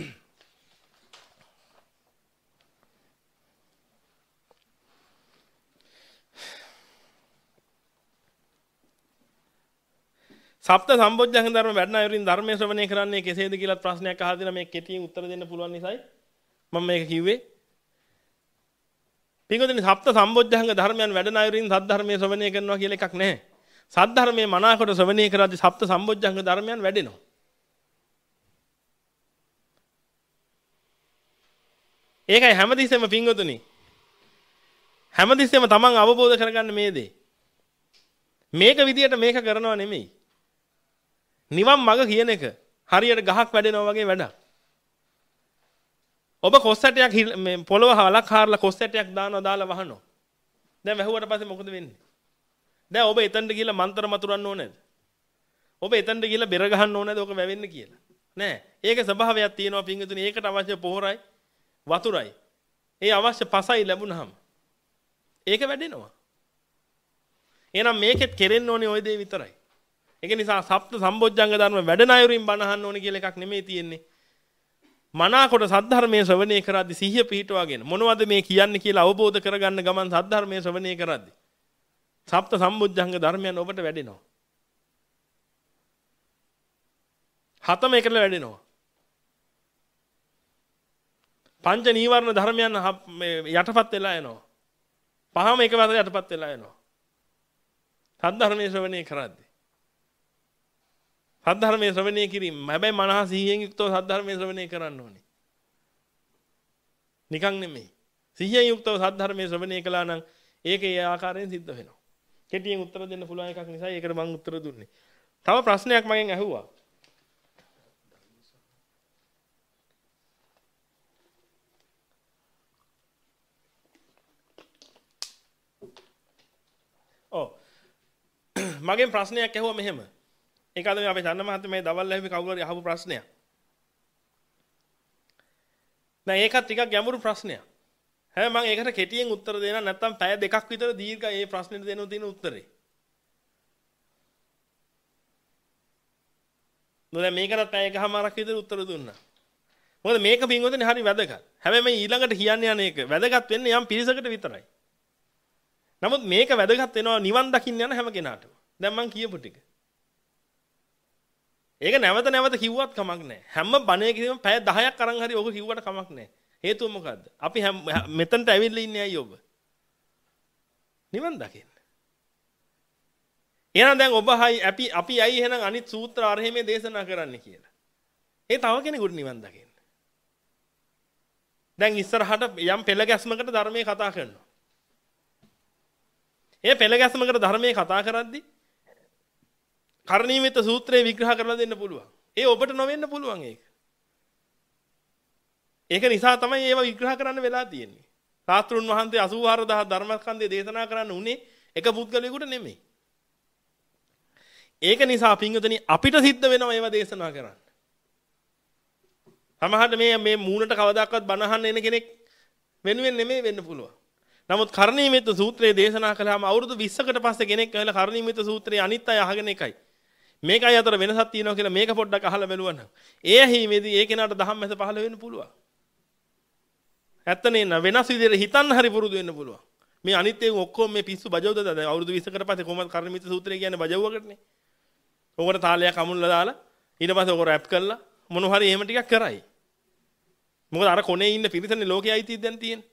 S1: සප්ත සම්බොජ්ජංග ධර්ම වැඩන අයුරින් ධර්මයේ ශ්‍රවණය කරන්නේ කෙසේද කියලා ප්‍රශ්නයක් අහලා දෙන මේ කෙටියෙන් උත්තර දෙන්න පුළුවන් නිසායි මම මේක කිව්වේ. පින්වතුනි සප්ත සම්බොජ්ජංග ධර්මයන් වැඩන අයුරින් සද්ධර්මයේ ශ්‍රවණය කරනවා කියලා එකක් නැහැ. සද්ධර්මයේ මනාකොට ශ්‍රවණය කරද්දී සප්ත සම්බොජ්ජංග ධර්මයන් වැඩෙනවා. ඒකයි හැමතිස්සෙම පින්වතුනි හැමතිස්සෙම තමන් අවබෝධ කරගන්න මේ දේ. මේක විදියට මේක කරනවා නෙමෙයි. නිවන් මඟ කියන එක හරියට ගහක් වැඩෙනවා වගේ වැඩක්. ඔබ කොස් ඇටයක් මේ පොළව හලක් හාරලා කොස් ඇටයක් දානවා දාලා වහනවා. දැන් වැහුවට පස්සේ මොකද වෙන්නේ? දැන් ඔබ එතනට ගිහලා මන්ත්‍ර මතුරන්න ඕනේද? ඔබ එතනට ගිහලා බෙර ගහන්න ඕනේද ඔක වැවෙන්න කියලා? නෑ. ඒකේ ස්වභාවයක් තියෙනවා පින්වතුනි. ඒකට අවශ්‍ය පොහොරයි වතුරයි. ඒ අවශ්‍ය පසයි ලැබුණාම ඒක වැඩෙනවා. එහෙනම් මේකෙත් කෙරෙන්න ඕනේ ওই දේ විතරයි. ඒක නිසා සප්ත සම්බොජ්ජංග ධර්ම වැඩන අයුරින් බණ අහන්න ඕනේ කියලා එකක් නෙමෙයි තියෙන්නේ. මනාකොට සද්ධර්මයේ ශ්‍රවණය කරද්දී සිහිය පිහිටවාගෙන මොනවද මේ කියන්නේ කියලා අවබෝධ කරගන්න ගමන් සද්ධර්මයේ ශ්‍රවණය කරද්දී සප්ත සම්බොජ්ජංග ධර්මයන් ඔබට වැඩෙනවා. හතම එකට වැඩෙනවා. පංච නීවරණ ධර්මයන් යටපත් වෙලා යනවා. පහම එකවර යටපත් වෙලා යනවා. සද්ධර්මයේ ශ්‍රවණය කරද්දී. සද්ධර්මයේ ශ්‍රවණය කිරීම හැබැයි මනස සිහියෙන් යුක්තව සද්ධර්මයේ ශ්‍රවණය කරන්න ඕනේ. නිකන් නෙමෙයි. සිහියෙන් යුක්තව සද්ධර්මයේ ශ්‍රවණය කළා නම් ඒක ඒ ආකාරයෙන් සිද්ධ වෙනවා. කෙටියෙන් උත්තර දෙන්න පුළුවන් එකක් නිසා ඒකට මම උත්තර දුන්නේ. තව ප්‍රශ්නයක් මගෙන් ඇහුවා. ඔව්. මගෙන් ප්‍රශ්නයක් ඇහුවා මෙහෙම. ඒක අද මේ අපේ චන්න මහත්තයා මේ දවල් ඇහුවේ කවුරු හරි අහපු ප්‍රශ්නයක්. නෑ ඒකත් ටිකක් ගැඹුරු ප්‍රශ්නයක්. හැබැයි මම ඒකට කෙටියෙන් උත්තර දෙනවා නැත්නම් පැය දෙකක් විතර දීර්ඝ ඒ ප්‍රශ්නෙට දෙන්න තියෙන උත්තරේ. නෝද මේකට පැය එකමාරක් විතර උත්තර දුන්නා. මොකද මේක පින්වතුනි හරි වැදගත්. හැබැයි මම ඊළඟට කියන්නේ යන්නේ ඒක වැදගත් වෙන්නේ යම් පිරිසකට විතරයි. නමුත් මේක වැදගත් වෙනවා නිවන් දකින්න යන හැම කෙනාටම. දැන් මම කියපු ටික. ඒක නැවත නැවත කිව්වත් කමක් නැහැ. හැම බණේකදීම පැය දහයක් අරන් හරි ඔක කිව්වට කමක් නැහැ. හේතුව මොකද්ද? අපි මෙතනට ඇවිල්ලා ඉන්නේ ඇයි ඔබ? නිවන් දකින්න. එහෙනම් දැන් ඔබ හයි අපි අපි ඇයි එහෙනම් අනිත් සූත්‍ර අරහෙමේ දේශනා කරන්න කියලා. ඒ තව කෙනෙකුට නිවන් දකින්න. දැන් ඉස්සරහට යම් පෙළ ගැස්මකට ධර්මයේ කතා කරනවා. ඒ පෙළ ගැස්මකට ධර්මයේ කතා කරද්දී කරණීයමිත සූත්‍රය විග්‍රහ කරලා දෙන්න පුළුවන්. ඒ ඔබට නොවෙන්න පුළුවන් ඒක. ඒක නිසා තමයි ඒව විග්‍රහ කරන්න වෙලා තියෙන්නේ. සාස්ත්‍රුන් වහන්සේ අසූහාර දහස් ධර්මස්කන්ධය දේශනා කරන්න උනේ එක පුද්ගලයෙකුට නෙමෙයි. ඒක නිසා පින්වතුනි අපිට සිද්ධ වෙනවා ඒව දේශනා කරන්න. සමහරට මේ මේ මූණට කවදාකවත් බණ අහන්න එන කෙනෙක් වෙනුවෙන් නෙමෙයි වෙන්න පුළුවන්. නමුත් කරණීයමිත සූත්‍රය දේශනා කළාම අවුරුදු විස්සකට පස්සේ කෙනෙක් ඇවිල්ලා කරණීයමිත සූත්‍රය අනිත් අය අහගෙන එකයි. මේකයි අතර වෙනසක් තියෙනවා කියලා මේක පොඩ්ඩක් අහලා බලුවා නම් ඒ හිමේදී ඒ කෙනාට දහම් මැස පහළ වෙන්න පුළුවන්. ඇත්තනේ න වෙනස් විදිහට හිතන්න හරි පුරුදු වෙන්න පුළුවන්. මේ අනිත් ඒවා ඔක්කොම මේ පිස්සු බජවුද දැන් අවුරුදු විස්සකට පස්සේ කොහොමද කරණීයමිත සූත්‍රය කියන්නේ බජවුවකටනේ. ඕකට තාලයක් අමුල්ලා දාලා ඊට පස්සේ ඕක රැප් කරලා මොන හරි එහෙම ටිකක් කරයි. මොකද අර කොනේ ඉන්න පිරිසනේ ලෝකයේ අයිතිය දැන් තියෙන්නේ.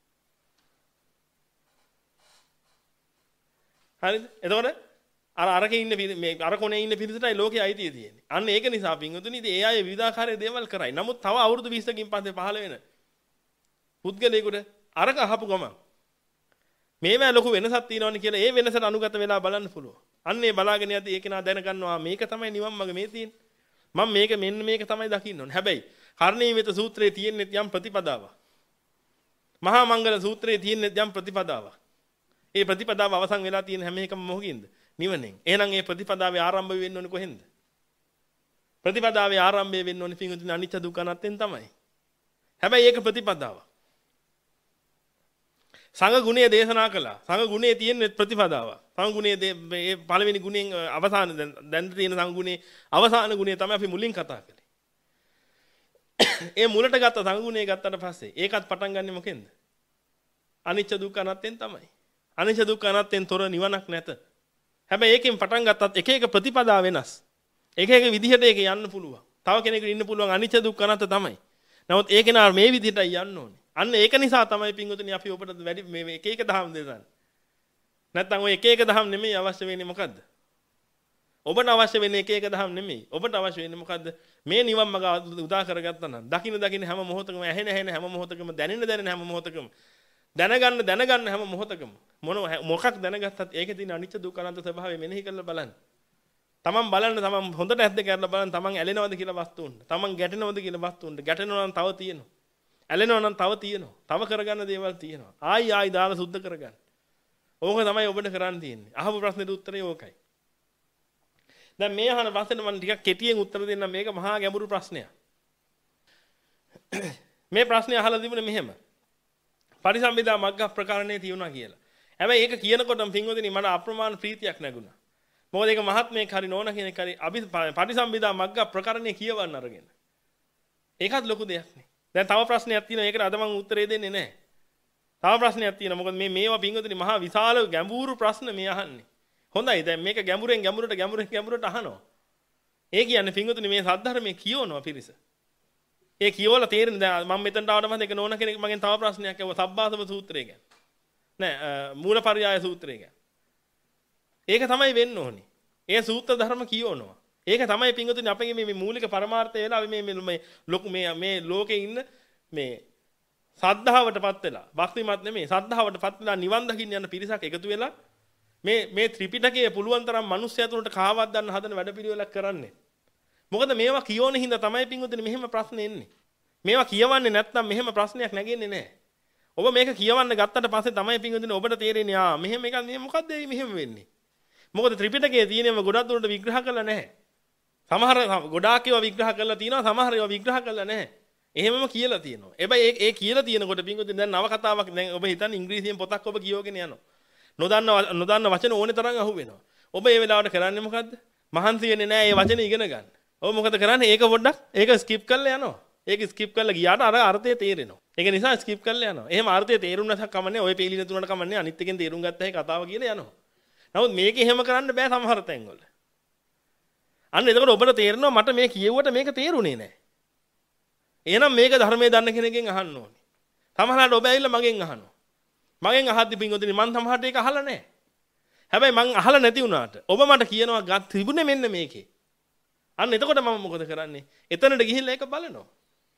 S1: හරිද? එතකොට අර අරකේ ඉන්න මේ අර කොනේ ඉන්න පිරිසටයි ලෝකයේ අයිතිය තියෙන්නේ. අන්න ඒක නිසා පින්වතුනි ඉතින් ඒ අය විවිධාකාරයේ දේවල් කරයි. නමුත් තව අවුරුදු විස්සකින් පස්සේ පහළ වෙන පුද්ගලයෙකුට අරක අහපු ගමන් මේවා ලොකු වෙනසක් තියෙනවනේ කියලා ඒ වෙනසට අනුගත වෙලා බලන්න පුළුවන්. අන්න ඒ බලාගෙන යද්දී ඒක නා දැනගන්නවා මේක තමයි නිවන් මඟ මේ තියෙන්නේ. මම මේක මෙන්න මේක තමයි දකින්න ඕනේ. හැබැයි කරණීයමිත සූත්‍රයේ තියෙන්නේ යම් ප්‍රතිපදාවක්. මහා මංගල සූත්‍රයේ තියෙන්නේ යම් ප්‍රතිපදාවක්. ඒ ප්‍රතිපදාව අවසන් වෙලා තියෙන හැම එකම මොකකින්ද? නිවනෙන්. එහෙනම් ඒ ප්‍රතිපදාවේ ආරම්භය වෙන්න ඕනේ කොහෙන්ද? ප්‍රතිපදාවේ ආරම්භය වෙන්න ඕනේ පින්වතුනි අනිත්‍ය දුක්ඛ අනාත්මෙන් තමයි. හැබැයි ඒක ප්‍රතිපදාව. සංඝ ගුණය දේශනා කළා. සංඝ ගුණයේ තියෙන ප්‍රතිපදාව. සංඝ ගුණයේ මේ පළවෙනි ගුණයෙන් අවසාන දැන් තියෙන සංඝ ගුණයේ අවසාන ගුණය තමයි අපි මුලින් කතා කළේ. ඒ මුලට ගත්ත සංඝ ගුණය ගත්තට පස්සේ ඒකත් පටන් ගන්නෙ මොකෙන්ද? අනිත්‍ය දුක්ඛ අනාත්මෙන් තමයි. අනිත්‍ය දුක්ඛ අනාත්මෙන් තොර නිවනක් නැත. හැබැයි ඒකෙන් පටන් ගත්තත් එක එක ප්‍රතිපදා වෙනස්. එක එක විදිහට ඒක යන්න පුළුවන්. තව කෙනෙකුට ඉන්න පුළුවන් අනිත්‍ය දුක්ඛ අනාත්ම තමයි. නමුත් ඒක නා මේ විදිහටයි යන්න ඕනේ. අන්න ඒක නිසා තමයි පින්වතුනි අපි ඔබට වැඩි මේ එක එක දහම් දෙන්නේ. නැත්තම් ඔය එක එක දහම් නෙමෙයි අවශ්‍ය වෙන්නේ මොකද්ද? ඔබට අවශ්‍ය වෙන්නේ එක එක දහම් නෙමෙයි. ඔබට අවශ්‍ය වෙන්නේ මොකද්ද? මේ නිවන් මඟ උදා කරගත්තා නම් දකින්න දකින්න හැම මොහොතකම ඇහෙන ඇහෙන හැම මොහොතකම දැනෙන දැනෙන හැම මොහොතකම දැනගන්න දැනගන්න හැම මොහොතකම මොන මොකක් දැනගත්තත් ඒකේ තියෙන අනිත්‍ය දුක්ඛ අනාත්ම ස්වභාවය මෙනෙහි කරලා බලන්න. තමන් බලන්න තමන් හොඳට ඇද්ද කරලා බලන්න තමන් ඇලෙනවද කියලා වස්තුුන්ට. තමන් ගැටෙනවද කියලා වස්තුුන්ට. ගැටෙනවා නම් තව තියෙනවා. ඇලෙනවා නම් තව තියෙනවා. තව කරගන්න දේවල් තියෙනවා. ආයි ආයි දාලා සුද්ධ කරගන්න. ඕක තමයි ඔබට කරන්න තියෙන්නේ. අහපු ප්‍රශ්නෙට උත්තරේ ඕකයි. දැන් මේ අහන ප්‍රශ්නෙට මම ටිකක් කෙටියෙන් උත්තර දෙන්නම්. මේක මහා ගැඹුරු ප්‍රශ්නයක්. මේ ප්‍රශ්නේ අහලා තිබුණේ මෙහෙම. පරිසම්පදා මග්ග ප්‍රකරණේ තියුණා කියලා. හැබැයි ඒක කියනකොටම පින්වතුනි මට අප්‍රමාණ ප්‍රීතියක් නැගුණා. මොකද ඒක මහත්මයෙක් හරි නෝන කෙනෙක් හරි අපි පරිසම්පදා මග්ග ප්‍රකරණේ කියවන්න අරගෙන. ඒකත් ලොකු දෙයක් නේ. දැන් තව ප්‍රශ්නයක් තියෙනවා. ඒකට අද මම උත්තරේ දෙන්නේ නැහැ. තව ප්‍රශ්නයක් තියෙනවා. මොකද මේ මේවා පින්වතුනි මහා විශාල ගැඹුරු ප්‍රශ්න මේ අහන්නේ. හොඳයි. දැන් මේක ගැඹුරෙන් ගැඹුරට ගැඹුරෙන් ගැඹුරට අහනවා. ඒ කියන්නේ පින්වතුනි මේ සද්ධර්මයේ කියවනවා පිරිස. ඒ කියවලා තේරෙන දැන් මම මෙතනට ආවට පස්සේ ඒක නෝන කෙනෙක් මගෙන් තව ප්‍රශ්නයක් අහුවා සබ්බාසව සූත්‍රය ගැන. නෑ මූලපරියාය සූත්‍රය ගැන. ඒක තමයි වෙන්න ඕනේ. ඒ සූත්‍ර ධර්ම කියවනවා. ඒක තමයි පින්වතුනි අපගේ මේ මූලික පරමාර්ථය වෙලා අපි මේ මේ ලොකු මේ මේ ලෝකේ ඉන්න මේ සද්ධාවටපත් වෙලා භක්තිමත් නෙමෙයි සද්ධාවටපත් වෙලා නිවන් දකින්න යන පිරිසක් එකතු වෙලා මේ මේ ත්‍රිපිටකයේ පුළුවන් තරම් මිනිස්සු තුනට කාවක් ගන්න හදන වැඩපිළිවෙලක් කරන්නේ. මොකද මේවා කියෝනේ හින්දා තමයි පින්වතුනි මෙහෙම ප්‍රශ්න එන්නේ. මේවා කියවන්නේ නැත්නම් මෙහෙම ප්‍රශ්නයක් නැගෙන්නේ නැහැ. ඔබ මේක කියවන්න ගත්තට පස්සේ තමයි පින්වතුනි ඔබට තේරෙන්නේ ආ මෙහෙම එකක් නේ මොකද්ද මෙහෙම වෙන්නේ. මොකද ත්‍රිපිටකයේ තියෙනව ගොඩක් දුරට විග්‍රහ කරලා නැහැ. සමහර ගොඩාක් ඒවා විග්‍රහ කරලා තියෙනවා සමහර ඒවා විග්‍රහ කරලා නැහැ. එහෙමම කියලා තියෙනවා. හැබැයි ඒ ඒ කියලා තියෙනකොට පින්වතුනි දැන් නව කතාවක් දැන් ඔබ හිතන්නේ ඉංග්‍රීසියෙන් පොතක් ඔබ කියවගෙන යනවා. නොදන්න නොදන්න වචන ඕනේ තරම් අහුවෙනවා. ඔබ ඒ වෙලාවට කරන්නේ මොකද්ද? මහන්සි වෙන්නේ නැහැ මේ වචනේ ඉගෙන ගන්න. ඔබ මොකද කරන්නේ? ඒක පොඩ්ඩක් ඒක ස්කිප් කරලා යනවා. ඒක ස්කිප් කරලා ගියාට අර අර්ථය තේරෙනවා. ඒක නිසා ස්කිප් කරලා යනවා. එහෙම අර්ථය තේරුම් නැසක් කමන්නේ ඔය පෙළින තුනට කමන්නේ අනිත් එකෙන් තේරුම් ගත්තා ඒ කතාව කියලා යනවා. නමුත් මේක එහෙම කරන්න බෑ සමහර තැන්වල. අන්න එතකොට ඔබට තේරෙනවා මට මේ කියෙව්වට මේක තේරුනේ නැහැ. එහෙනම් මේක ධර්මයේ දන්න කෙනෙක්ගෙන් අහන්න ඕනේ. සමහරවිට ඔබ ඇවිල්ලා මගෙන් අහනවා. මගෙන් අහද්දි පින්වතුනි මං සමහරට ඒක අහලා නැහැ. හැබැයි මං අහලා නැති වුණාට ඔබ මට කියනවා ගත් තිබුණේ මෙන්න මේකේ. අන්න එතකොට මම මොකද කරන්නේ? එතනට ගිහිල්ලා ඒක බලනවා.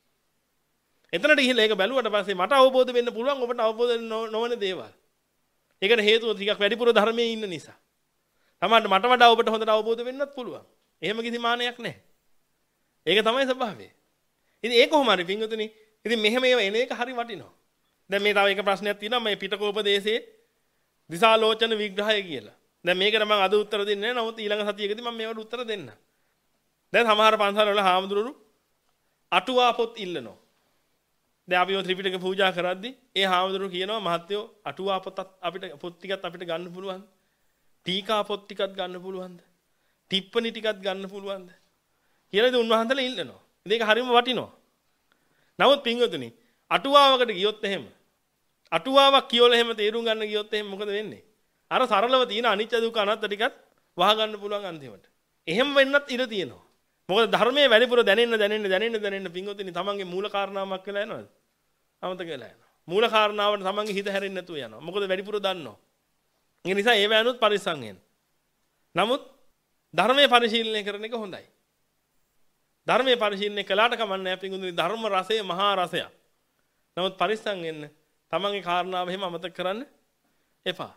S1: එතනට ගිහිල්ලා ඒක බැලුවට පස්සේ මට අවබෝධ වෙන්න පුළුවන් ඔබට අවබෝධ නොවන දේවල්. ඒකට හේතුව ටිකක් වැඩිපුර ධර්මයේ ඉන්න නිසා. සමහරට මට වඩා ඔබට හොඳට අවබෝධ වෙන්නත් පුළුවන්. එහෙම කිසි මානයක් නැහැ. ඒක තමයි ස්වභාවය. ඉතින් ඒක කොහොම හරි පින්වතුනි ඉතින් මෙහෙම ඒවා එන එක හරි වටිනවා. දැන් මේ තව එක ප්‍රශ්නයක් තියෙනවා මේ පිටකෝපදේශයේ දිසාලෝචන විග්‍රහය කියලා. දැන් මේකට මම අද උත්තර දෙන්නේ නැහැ. නමුත් ඊළඟ සතියේදී මම මේවට උත්තර දෙන්නම්. දැන් සමහර පන්සල් වල හාමුදුරුවෝ අටුවා පොත් ඉල්ලනවා. දැන් අපි ඔය ත්‍රිපිටක පූජා කරද්දී ඒ හාමුදුරුවෝ කියනවා මහත්තයෝ අටුවා පොතත් අපිට පොත් ටිකත් අපිට ගන්න පුළුවන්ද? ටීකා පොත් ටිකක් ගන්න පුළුවන්ද? ටිප්පණි ටිකක් ගන්න පුළුවන්ද? කියලා ඉතින් උන්වහන්සේලා ඉල්ලනවා. ඉතින් ඒක හරියම වටිනවා. නමුත් පින්වතුනි අටුවාවකට ගියොත් එහෙම අටුවාවක් කියවලා එහෙම තේරුම් ගන්න ගියොත් එහෙම මොකද වෙන්නේ? අර සරලව තියෙන අනිත්‍ය දුක්ඛ අනාත්ම ටිකත් වහ ගන්න පුළුවන් අන්තිමට. එහෙම වෙන්නත් ඉඩ තියෙනවා. මොකද ධර්මයේ වැඩිපුර දැනෙන්න දැනෙන්න දැනෙන්න දැනෙන්න පින්වතුනි තමන්ගේ මූල කාරණාවක් වෙලා යනවද? අමතක වෙලා යනවා. මූල කාරණාවට තමන්ගේ හිත හැරෙන්නේ නැතුව යනවා. මොකද වැඩිපුර දන්නවා. ඒ නිසා ඒ වෑනුත් පරිස්සම් වෙන්න. නමුත් ධර්මයේ පරිශීලනය කරන එක හොඳයි. ධර්මයේ පරිශීලනය කළාට කමන්නේ නැහැ පින්වතුනි ධර්ම රසය මහා රසයක්. නමුත් පරිස්සම් වෙන්න තමන්ගේ කාරණාව එහෙම අමතක කරන්න එපා.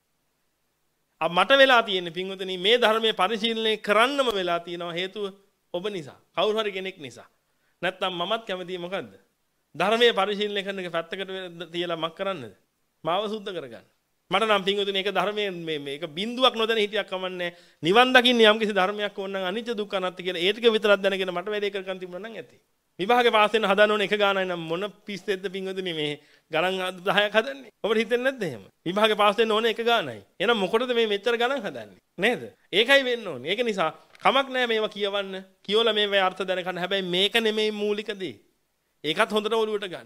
S1: අ මට වෙලා තියෙන්නේ පින්වතුනි මේ ධර්මයේ පරිශීලනය කරන්නම වෙලා තියෙනවා හේතුව ඔබ නිසා. කවුරු හරි කෙනෙක් නිසා. නැත්නම් මමත් කැමතියි මොකද්ද? ධර්මයේ පරිශීලනය කරන එක පැත්තකට තියලා මක් කරන්නද? මාව සුද්ධ කරගන්න. මට නම් පින්වතුනි ඒක ධර්මයේ මේ මේක බිඳුවක් නොදැන හිටියක් කමන්නේ නිවන් දකින්න යම් කිසි ධර්මයක් ඕන නම් අනිත්‍ය දුක්ඛ අනාත්ම කියලා ඒ ටික විතරක් දැනගෙන මට වැඩේ කරගන්න තිබුණා නම් ඇති. විභාගේ පාස් වෙන්න හදන්න ඕනේ එක ගානයි නම් මොන පිස්සෙද්ද පින්වතුනි මේ ගණන් දහයක් හදන්නේ. ඔබට හිතෙන්නේ නැද්ද එහෙම? විභාගේ පාස් වෙන්න ඕනේ එක ගානයි. එහෙනම් මොකටද මේ මෙච්චර ගණන් හදන්නේ? නේද? ඒකයි වෙන්න ඕනේ. ඒක නිසා කමක් නැහැ මේවා කියවන්න. කියවලා මේවා අර්ථ දැනගන්න. හැබැයි මේක නෙමෙයි මූලික දේ. ඒකත් හොඳට ඔලුවට ගන්න.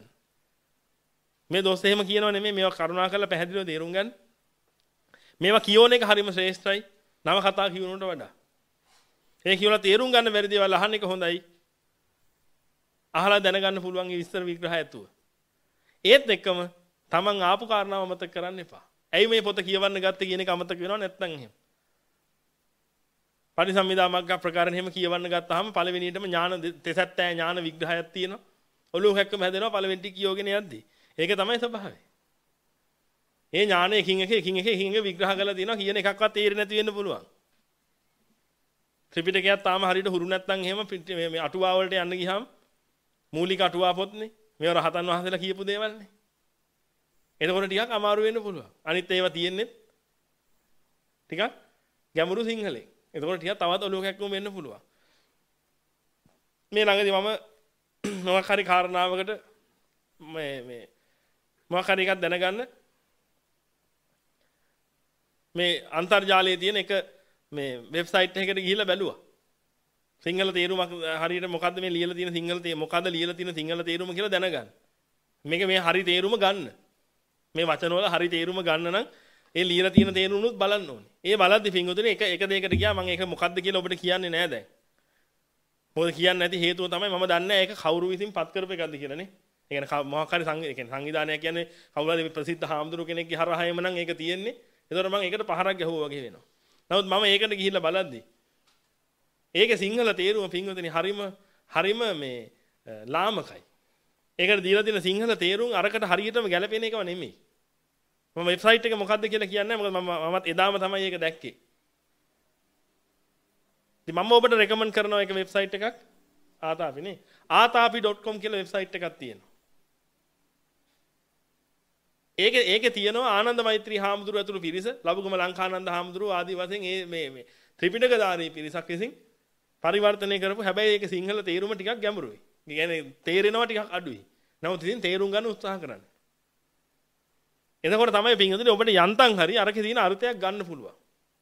S1: මේ දොස් එහෙම කියනව නෙමෙයි මේවා කරුණා කරලා පැහැදිලිව තේරුම් ගන්න. මේවා කියවන එක හරිම ශ්‍රේෂ්ඨයි. නව කතා කියවනට වඩා. ඒ කියවලා තේරුම් ගන්න බැරි දේවල් අහන්න එක හොඳයි. අහලා දැනගන්න පුළුවන් ඒ විස්තර විග්‍රහය ඇතුව. ඒත් එක්කම තමන් ආපු කාරණාව අමතක කරන්න එපා. ඇයි මේ පොත කියවන්න ගත්තේ කියන එක අමතක වෙනව නැත්නම් එහෙම. පරිසම්මිදා මග්ග ප්‍රකාරණ එහෙම කියවන්න ගත්තාම පළවෙනියටම ඥාන තෙසැත්තෑ ඥාන විග්‍රහයක් තියෙනවා. ඔළුව හැක්කම හැදෙනවා පළවෙනි ටික කියෝගෙන යද්දි. ඒක තමයි ස්වභාවය. ඒ ඥාන එකින් එක එකින් එක එකින් එක විග්‍රහ කරලා තියෙනවා කියන එකක්වත් තේරෙන්නේ නැති වෙන්න පුළුවන්. ත්‍රිපිටකයක් තාම හරියට හුරු නැත්නම් එහෙම මේ අටුවා වලට යන්න ගියාම මූලික අටුවා පොත්නේ. මේවා රහතන් වහන්සේලා කියපු දේවල්නේ. එතකොට ටිකක් අමාරු වෙන්න පුළුවන්. අනිත් ඒවා තියෙන්නේ ටිකක් ගැඹුරු සිංහලෙන්. එතකොට ටිකක් තවත් ඔලුව කැක්කුම වෙන්න පුළුවන්. මේ ළඟදී මම මොකක් හරි කාරණාවකට මේ මේ මොකක් හරි එකක් දැනගන්න මේ අන්තර්ජාලයේ තියෙන එක මේ වෙබ්සයිට් එකකට ගිහිල්ලා බැලුවා. සිංහල තේරුමක් හරියට මොකද්ද මේ ලියලා තියෙන සිංහල තේ මොකද්ද ලියලා තියෙන සිංහල තේරුම කියලා දැනගන්න. මේක මේ හරි තේරුම ගන්න. මේ වචන වල හරි තේරුම ගන්න නම් ඒ ලියලා තියෙන තේරුමුත් බලන්න ඕනේ. ඒ බලද්දි පින්වතුනි එක එක දෙයකට ගියා මම ඒක මොකද්ද කියලා ඔබට කියන්නේ නෑ දැන්. මොකද කියන්නේ නැති හේතුව තමයි මම දන්නේ නැහැ ඒක කවුරු විසින් පත් කරපු එකක්ද කියලා නේ. ඒ කියන්නේ මොකක් හරි සංවිධානයක් කියන්නේ කවුරු හරි ප්‍රසිද්ධ හාමුදුරු කෙනෙක්ගේ හරහායම නම් ඒක තියෙන්නේ. ඒතකොට මම ඒකට පහරක් ගැහුවා වගේ වෙනවා. නමුත් මම ඒකට ගිහිල්ලා බලද්දි ඒකේ සිංහල තේරුම පින්වතුනි හරිම හරිම මේ ලාමකයි. ඒකට දීලා තියෙන සිංහල තේරුම් අරකට හරියටම ගැලපෙන එකම නෙමෙයි. මම වෙබ්සයිට් එක මොකද්ද කියලා කියන්නේ නැහැ. මොකද මම මමත් එදාම තමයි ඒක දැක්කේ. ඉතින් මම ඔබට රෙකමන්ඩ් කරනවා එක වෙබ්සයිට් එකක් ආතාපි නේ. ආතාපි ඩොට් කොම් කියලා වෙබ්සයිට් එකක් තියෙනවා. ඒකේ ඒකේ තියෙනවා ආනන්ද මෛත්‍රී හාමුදුරුවෝ ඇතුළු පිරිස, ලබුගම ලංකානන්ද හාමුදුරුවෝ ආදී වශයෙන් මේ මේ මේ ත්‍රිපිටකධාරී පිරිසක් විසින් පරිවර්තනය කරපු හැබැයි ඒක සිංහල තේරුම ටිකක් ගැඹුරුයි. ඒ කියන්නේ තේරෙනවා ටිකක් අඩුයි. නමුත් ඉතින් තේරුම් ගන්න උත්සාහ කරන්න. එතකොට තමයි පින්වතුනි ඔබට යන්තම් හරි අරකේ තියෙන අර්ථයක් ගන්න පුළුවන්.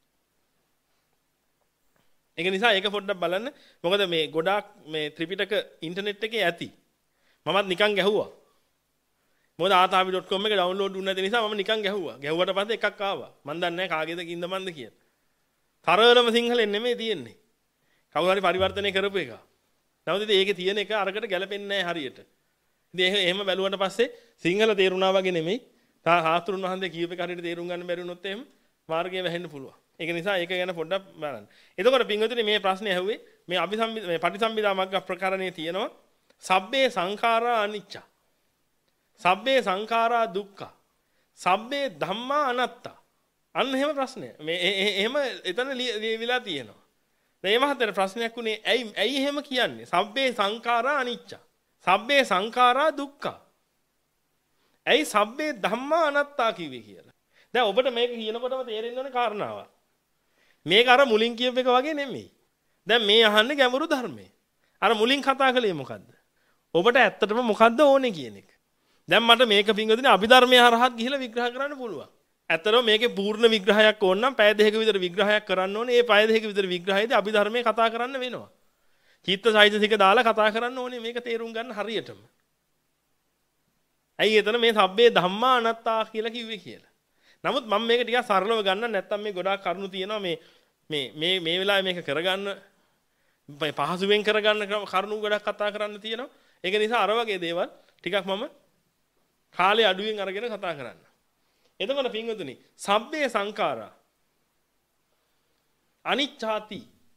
S1: ඒක නිසා ඒක පොඩ්ඩක් බලන්න. මොකද මේ ගොඩාක් මේ ත්‍රිපිටක ඉන්ටර්නෙට් එකේ ඇති. මමත් නිකන් ගැහුවා. මොකද ආතාපි ඩොට් කොම් එක ඩවුන්ලෝඩ් වුණ නැති නිසා මම නිකන් ගැහුවා. ගැහුවට පස්සේ එකක් ආවා. මම දන්නේ නැහැ කාගේද කින්ද මන්ද කියලා. තරලම සිංහලෙන් නෙමෙයි තියෙන්නේ. කවුරු හරි පරිවර්තනය කරපු එක. නමුත් ඉතින් ඒකේ තියෙන එක අරකට ගැලපෙන්නේ නැහැ හරියට. ඉතින් එහෙම බැලුවට පස්සේ සිංහල තේරුණා වගේ නෙමෙයි. තා හාස්තුරුන් වහන්සේ කීප එක හරියට තේරුම් ගන්න බැරි වුණොත් එහෙම මාර්ගය වැහෙන්න පුළුවන්. ඒක නිසා ඒක ගැන පොඩ්ඩක් බලන්න. එතකොට පින්වතුනි මේ ප්‍රශ්නේ ඇහුවේ මේ අபிසම්බි මේ පටිසම්භිදා මග්ග ප්‍රකරණයේ තියෙනවා සබ්බේ සංඛාරා අනිච්ච. සබ්බේ සංඛාරා දුක්ඛ. සබ්බේ ධම්මා අනාත්තා. අන්න එහෙම ප්‍රශ්නය. මේ එහෙම එතන ලියවිලා තියෙනවා. දැන් මේ මහත්තයාට ප්‍රශ්නයක් උනේ ඇයි ඇයි එහෙම කියන්නේ? සබ්බේ සංඛාරා අනිච්ච. සබ්බේ සංඛාරා දුක්ඛ. ඇයි සබ්බේ ධම්මා අනාත්තා කිව්වේ කියලා. දැන් ඔබට මේක කියනකොටම තේරෙන්න ඕනේ කාරණාවක්. මේක අර මුලින් කියප එක වගේ නෙමෙයි. දැන් මේ අහන්නේ ගැඹුරු ධර්මයේ. අර මුලින් කතා කළේ මොකද්ද? ඔබට ඇත්තටම මොකද්ද ඕනේ කියන එක. දැන් මට මේක පින්වදින අභිධර්මයේ හරහත් ගිහිලා විග්‍රහ කරන්න පුළුවන්. ඇත්තටම මේකේ පූර්ණ විග්‍රහයක් ඕන නම් පැය දෙකක විතර විග්‍රහයක් කරන්න ඕනේ. ඒ පැය දෙකක විතර විග්‍රහයේදී අභිධර්මයේ කතා කරන්න වෙනවා. චිත්තසයිතසික දාලා කතා කරන්න ඕනේ මේක තේරුම් ගන්න හරියටම. ඇයි එතන මේ සබ්බේ ධම්මා අනාත්තා කියලා කිව්වේ කියලා. නමුත් මම මේක ටිකක් සරලව ගන්න නැත්තම් මේ ගොඩාක් කරුණු තියෙනවා මේ මේ මේ මේ වෙලාවේ මේක කරගන්න පහසුවෙන් කරගන්න කරුණු ගොඩක් කතා කරන්න තියෙනවා. ඒක නිසා අර වගේ දේවල් ටිකක් මම කාලේ අඩුවෙන් අරගෙන කතා කරන්න. එතකොට පින්වතුනි සබ්බේ සංඛාරා අනිච්ඡාති.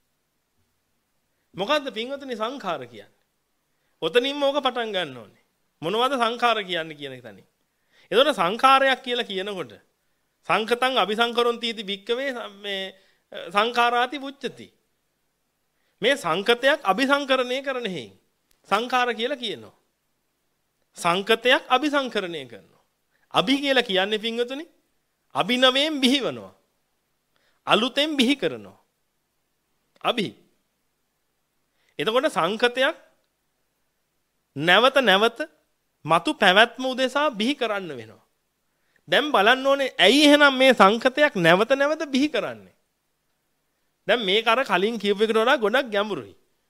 S1: මොකද්ද පින්වතුනි සංඛාර කියන්නේ? ඔතනින්ම ඕක පටන් ගන්න ඕනේ. මොනවද සංඛාර කියන්නේ කියන එක තනින්. එතකොට සංඛාරයක් කියලා කියනකොට සංකතං අபிසංකරොන්ති වික්කවේ මේ සංඛාරාති පුච්චති. මේ සංකතයක් අபிසංකරණය කරන හේයින් සංඛාර කියලා කියනවා. සංකතයක් අபிසංකරණය කරනවා. අභි කියලා කියන්නේ පින්වතුනි අභිනවයෙන් බිහිවනවා. අලුතෙන් බිහි කරනවා. අභි. එතකොට සංකතයක් නැවත නැවත මතු පැවැත්ම උදෙසා බිහි කරන්න වෙනවා. දැන් බලන්න ඕනේ ඇයි එහෙනම් මේ සංකතයක් නැවත නැවත බිහි කරන්නේ? දැන් මේක අර කලින් කියපු එකට වඩා ගොඩක් ගැඹුරුයි.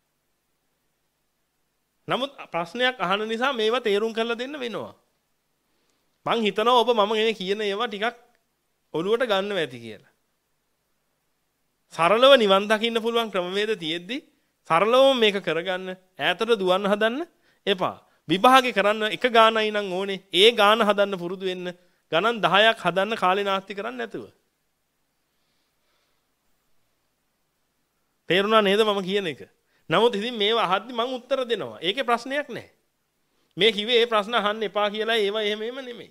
S1: නමුත් ප්‍රශ්නයක් අහන නිසා මේවා තේරුම් කරලා දෙන්න වෙනවා. මං හිතනවා ඔබ මම මේ කියන ඒවා ටිකක් ඔලුවට ගන්නව ඇති කියලා. සරලව නිවන් දකින්න පුළුවන් ක්‍රමවේද තියෙද්දි සරලවම මේක කරගන්න ඈතට දුවන්න හදන්න එපා. විභාගේ කරන්න එක ගානයි නම් ඕනේ. ඒ ගාන හදන්න පුරුදු වෙන්න. ගණන් දහයක් හදන්න කාලේ නාස්ති කරන්නේ නැතුව. තේරුණා නේද මම කියන එක? නමුත් ඉතින් මේව අහද්දි මම උත්තර දෙනවා. ඒකේ ප්‍රශ්නයක් නැහැ. මේ කිව්වේ ඒ ප්‍රශ්න අහන්න එපා කියලා ඒවා එහෙම එහෙම නෙමෙයි.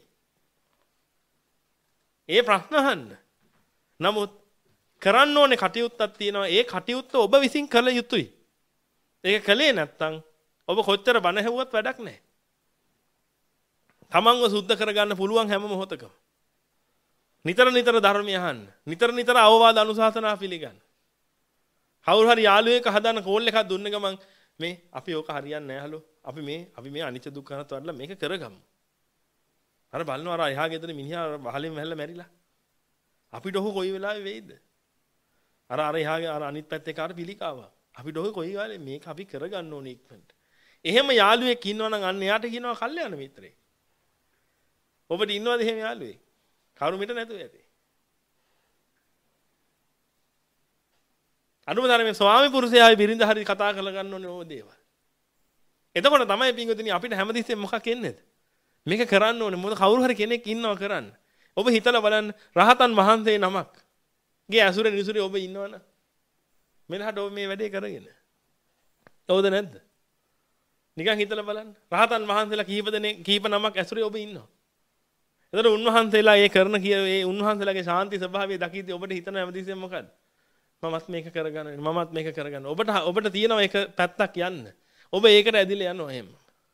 S1: ඒ ප්‍රශ්න අහන්න. නමුත් කරන්න ඕනේ කටයුත්තක් තියෙනවා. ඒ කටයුත්ත ඔබ විසින් කළ යුතුයි. ඒක කළේ නැත්නම් ඔබ කොච්චර බණ ඇහුවත් වැඩක් නැහැ. තමන්ව සුද්ධ කරගන්න පුළුවන් හැම මොහොතකම. නිතර නිතර ධර්මය අහන්න. නිතර නිතර අවවාද අනුශාසනා පිළිගන්න. කවුරු හරි යාළුවෙක් හදාන කෝල් එකක් දුන්න ගමන් මේ අපි ඕක හරියන්නේ නැහැ හලෝ. අපි මේ අපි මේ අනිත්‍ය දුක්ඛ අනාත්ම වලලා මේක කරගමු. අර බලනවා අර එහා ගෙදර මිනිහා වහලෙන් වැහලා මැරිලා. අපිට ඔහු කොයි වෙලාවෙ වෙයිද? අර අර එහාගේ අර අනිත් පැත්තේ කාට පිළිකාව. අපිට ඔහු කොයි වෙලාවෙ මේක අපි කරගන්න ඕනේ ඉක්මනට. එහෙම යාළුවෙක් ඉන්නවනම් අන්න එයාට කියනවා කල්යාණ මිත්‍රයෙක්. ඔබට ඉන්නවද එහෙම යාළුවෙක්? කරුමිට නැතුව ඇති. අනුමතර මේ ස්වාමි පුරුෂයායි බිරිඳ හරි කතා කරලා ගන්න ඕනේ ඕව දේවල්. එතකොට තමයි පින්වතුනි අපිට හැමතිස්සෙම මොකක් එන්නේද? මේක කරන්න ඕනේ. මොකද කවුරු හරි කෙනෙක් ඉන්නවා කරන්න. ඔබ හිතලා බලන්න රහතන් වහන්සේ නමක් ගේ අසුර නිසුරේ ඔබ ඉන්නවනම් මෙලහට ඔබ මේ වැඩේ කරගෙන. තවද නැද්ද? නිකන් හිතලා බලන්න. රහතන් වහන්සේලා කීප දෙනෙක් කීප නමක් ඇසුරේ ඔබ ඉන්නවා. එතකොට උන්වහන්සේලා ඒ කරන කිය ඒ උන්වහන්සේලාගේ ශාන්ති ස්වභාවය දකිද්දී ඔබට හිතන හැමතිස්සෙම මොකද්ද? මමත් මේක කරගන්න මමත් මේක කරගන්න. ඔබට ඔබට තියෙනවා එක පැත්තක් යන්න. ඔබ ඒකට ඇදිලා යනවා එහෙම.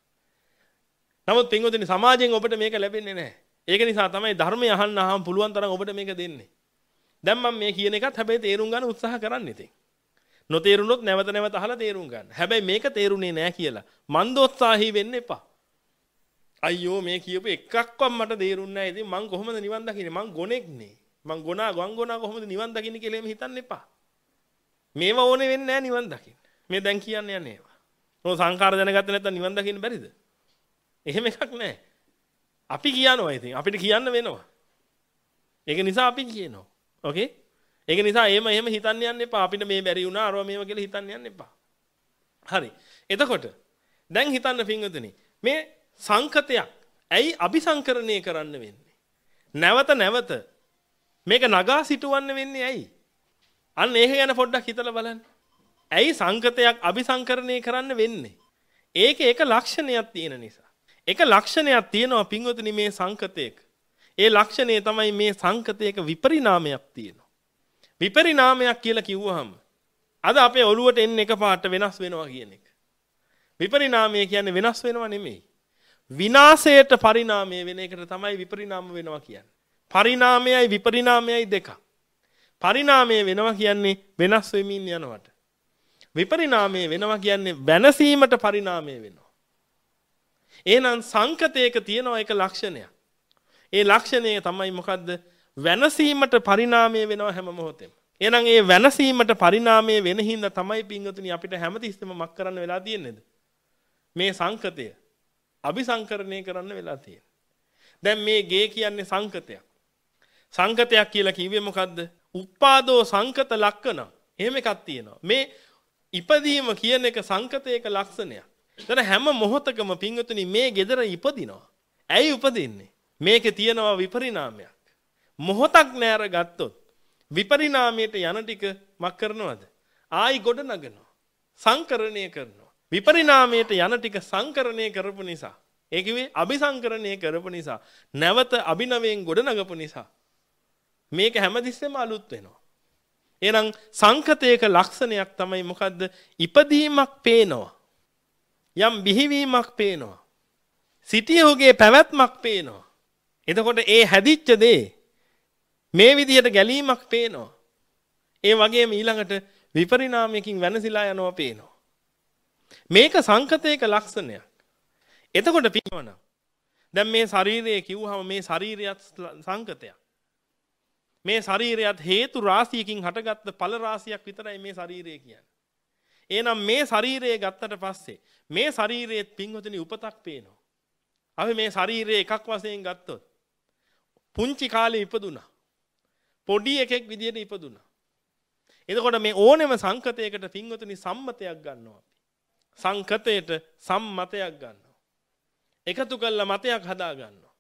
S1: නමුත් පින්වතුනි සමාජයෙන් ඔබට මේක ලැබෙන්නේ නැහැ. ඒක නිසා තමයි ධර්මය අහන්න අහම් පුළුවන් තරම් ඔබට මේක දෙන්නේ. දැන් මම මේ කියන එකත් හැබැයි තේරුම් ගන්න උත්සාහ කරන්න ඉතින්. නොතේරුනොත් නැවත නැවත අහලා තේරුම් ගන්න. හැබැයි මේක තේරුනේ නැහැ කියලා මන්දෝත්සාහී වෙන්න එපා. අයියෝ මේ කියපු එකක්වත් මට තේරුන්නේ නැහැ. ඉතින් මං කොහොමද නිවන් දකින්නේ? මං ගොනෙක් නේ. මං ගොනා ගොන් ගොනා කොහොමද නිවන් දකින්නේ කියලා එහෙම හිතන්න එපා. මේව ඕනේ වෙන්නේ නැහැ නිවන් දකින්න. මේ දැන් කියන්නේ යන්නේ ඒවා. මොන සංඛාර දැනගත්තේ නැත්නම් නිවන් දකින්න බැරිද? එහෙම එකක් නැහැ. අපි කියනවා ඉතින් අපිට කියන්න වෙනවා. ඒක නිසා අපි කියනවා. ඕකේ? ඒක නිසා එහෙම එහෙම හිතන්න යන්න එපා. අපිට මේ බැරි වුණා අරව මේව කියලා හිතන්න යන්න එපා. හරි. එතකොට දැන් හිතන්න පින්වතුනි මේ සංකතයක් ඇයි අபிසංකරණය කරන්න වෙන්නේ? නැවත නැවත මේක නගා සිටවන්න වෙන්නේ ඇයි? අන්න ඒක ගැන පොඩ්ඩක් හිතලා බලන්න. ඇයි සංකතයක් අபிසංකරණය කරන්න වෙන්නේ? ඒකේ එක ලක්ෂණයක් තියෙන නිසා. එක ලක්ෂණයක් තියෙනවා පින්වතුනි මේ සංකතයක. ඒ ලක්ෂණය තමයි මේ සංකතයක විපරිණාමයක් තියෙනවා. විපරිණාමයක් කියලා කිව්වහම අද අපේ ඔළුවට එන්නේ එකපාරට වෙනස් වෙනවා කියන එක. විපරිණාමය කියන්නේ වෙනස් වෙනව නෙමෙයි. විනාශයට පරිණාමය වෙන එකට තමයි විපරිණාම වෙනවා කියන්නේ. පරිණාමයයි විපරිණාමයයි දෙකක්. පරිණාමය වෙනවා කියන්නේ වෙනස් වෙමින් යනවට. විපරිණාමය වෙනවා කියන්නේ වෙනසීමට පරිණාමය වෙනවා. එහෙනම් සංකතයක තියෙනවා එක ලක්ෂණයක්. ඒ ලක්ෂණය තමයි මොකද්ද? වෙනසීමට පරිණාමය වෙනවා හැම මොහොතෙම. එහෙනම් ඒ වෙනසීමට පරිණාමය වෙන හින්දා තමයි පින්වතුනි අපිට හැමතිස්සෙම මක් කරන්න වෙලා තියෙන්නේද? මේ සංකතය අபிසංකරණය කරන්න වෙලා තියෙන්නේ. දැන් මේ ගේ කියන්නේ සංකතයක්. සංකතයක් කියලා කිව්වේ මොකද්ද? උප්පාදෝ සංකත ලක්ෂණ. එහෙම එකක් තියෙනවා. මේ ඉපදීම කියන එක සංකතයක ලක්ෂණයක්. එතන හැම මොහොතකම පින්වතුනි මේ gedara ඉපදිනවා. ඇයි උපදින්නේ? මේකේ තියෙනවා විපරිණාමයක්. මොහොතක් නෑර ගත්තොත් විපරිණාමයට යන ටික මක් කරනවද? ආයි ගොඩ නගනවා. සංකරණය කරනවා. විපරිණාමයට යන ටික සංකරණය කරපු නිසා, ඒ කිව්වේ අபிසංකරණය කරපු නිසා, නැවත අභිනවයෙන් ගොඩ නගපු නිසා මේක හැමතිස්සෙම අලුත් වෙනවා. එහෙනම් සංකතයක ලක්ෂණයක් තමයි මොකද්ද? ඉපදීමක් පේනවා. යම් බිහිවීමක් පේනවා. සිටියෝගේ පැවැත්මක් පේනවා. එතකොට ඒ හැදිච්ච දේ මේ විදිහට ගැලීමක් පේනවා. ඒ වගේම ඊළඟට විපරිණාමයකින් වෙනසිලා යනවා පේනවා. මේක සංකතයක ලක්ෂණයක්. එතකොට පිනවනම් දැන් මේ ශරීරය කිව්වහම මේ ශරීරයත් සංකතයක්. මේ ශරීරයත් හේතු රාශියකින් හටගත්ත ඵල රාශියක් විතරයි මේ ශරීරය කියන්නේ. එහෙනම් මේ ශරීරය ගත්තට පස්සේ මේ ශරීරයේ පින්වතුනි උපතක් පේනවා. අපි මේ ශරීරය එකක් වශයෙන් ගත්තොත් පුංචි කාලේ ඉපදුනා. පොඩි එකෙක් විදියට ඉපදුනා. එතකොට මේ ඕනෙම සංකතයකට පින්වතුනි සම්මතයක් ගන්නවා අපි. සංකතයට සම්මතයක් ගන්නවා. එකතු කළා මතයක් හදා ගන්නවා.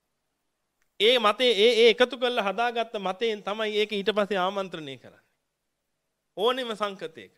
S1: ඒ මතේ ඒ ඒ එකතු කරලා හදාගත්ත මතයෙන් තමයි ඒක ඊට පස්සේ ආමන්ත්‍රණය කරන්නේ. ඕනෙම සංකතයක.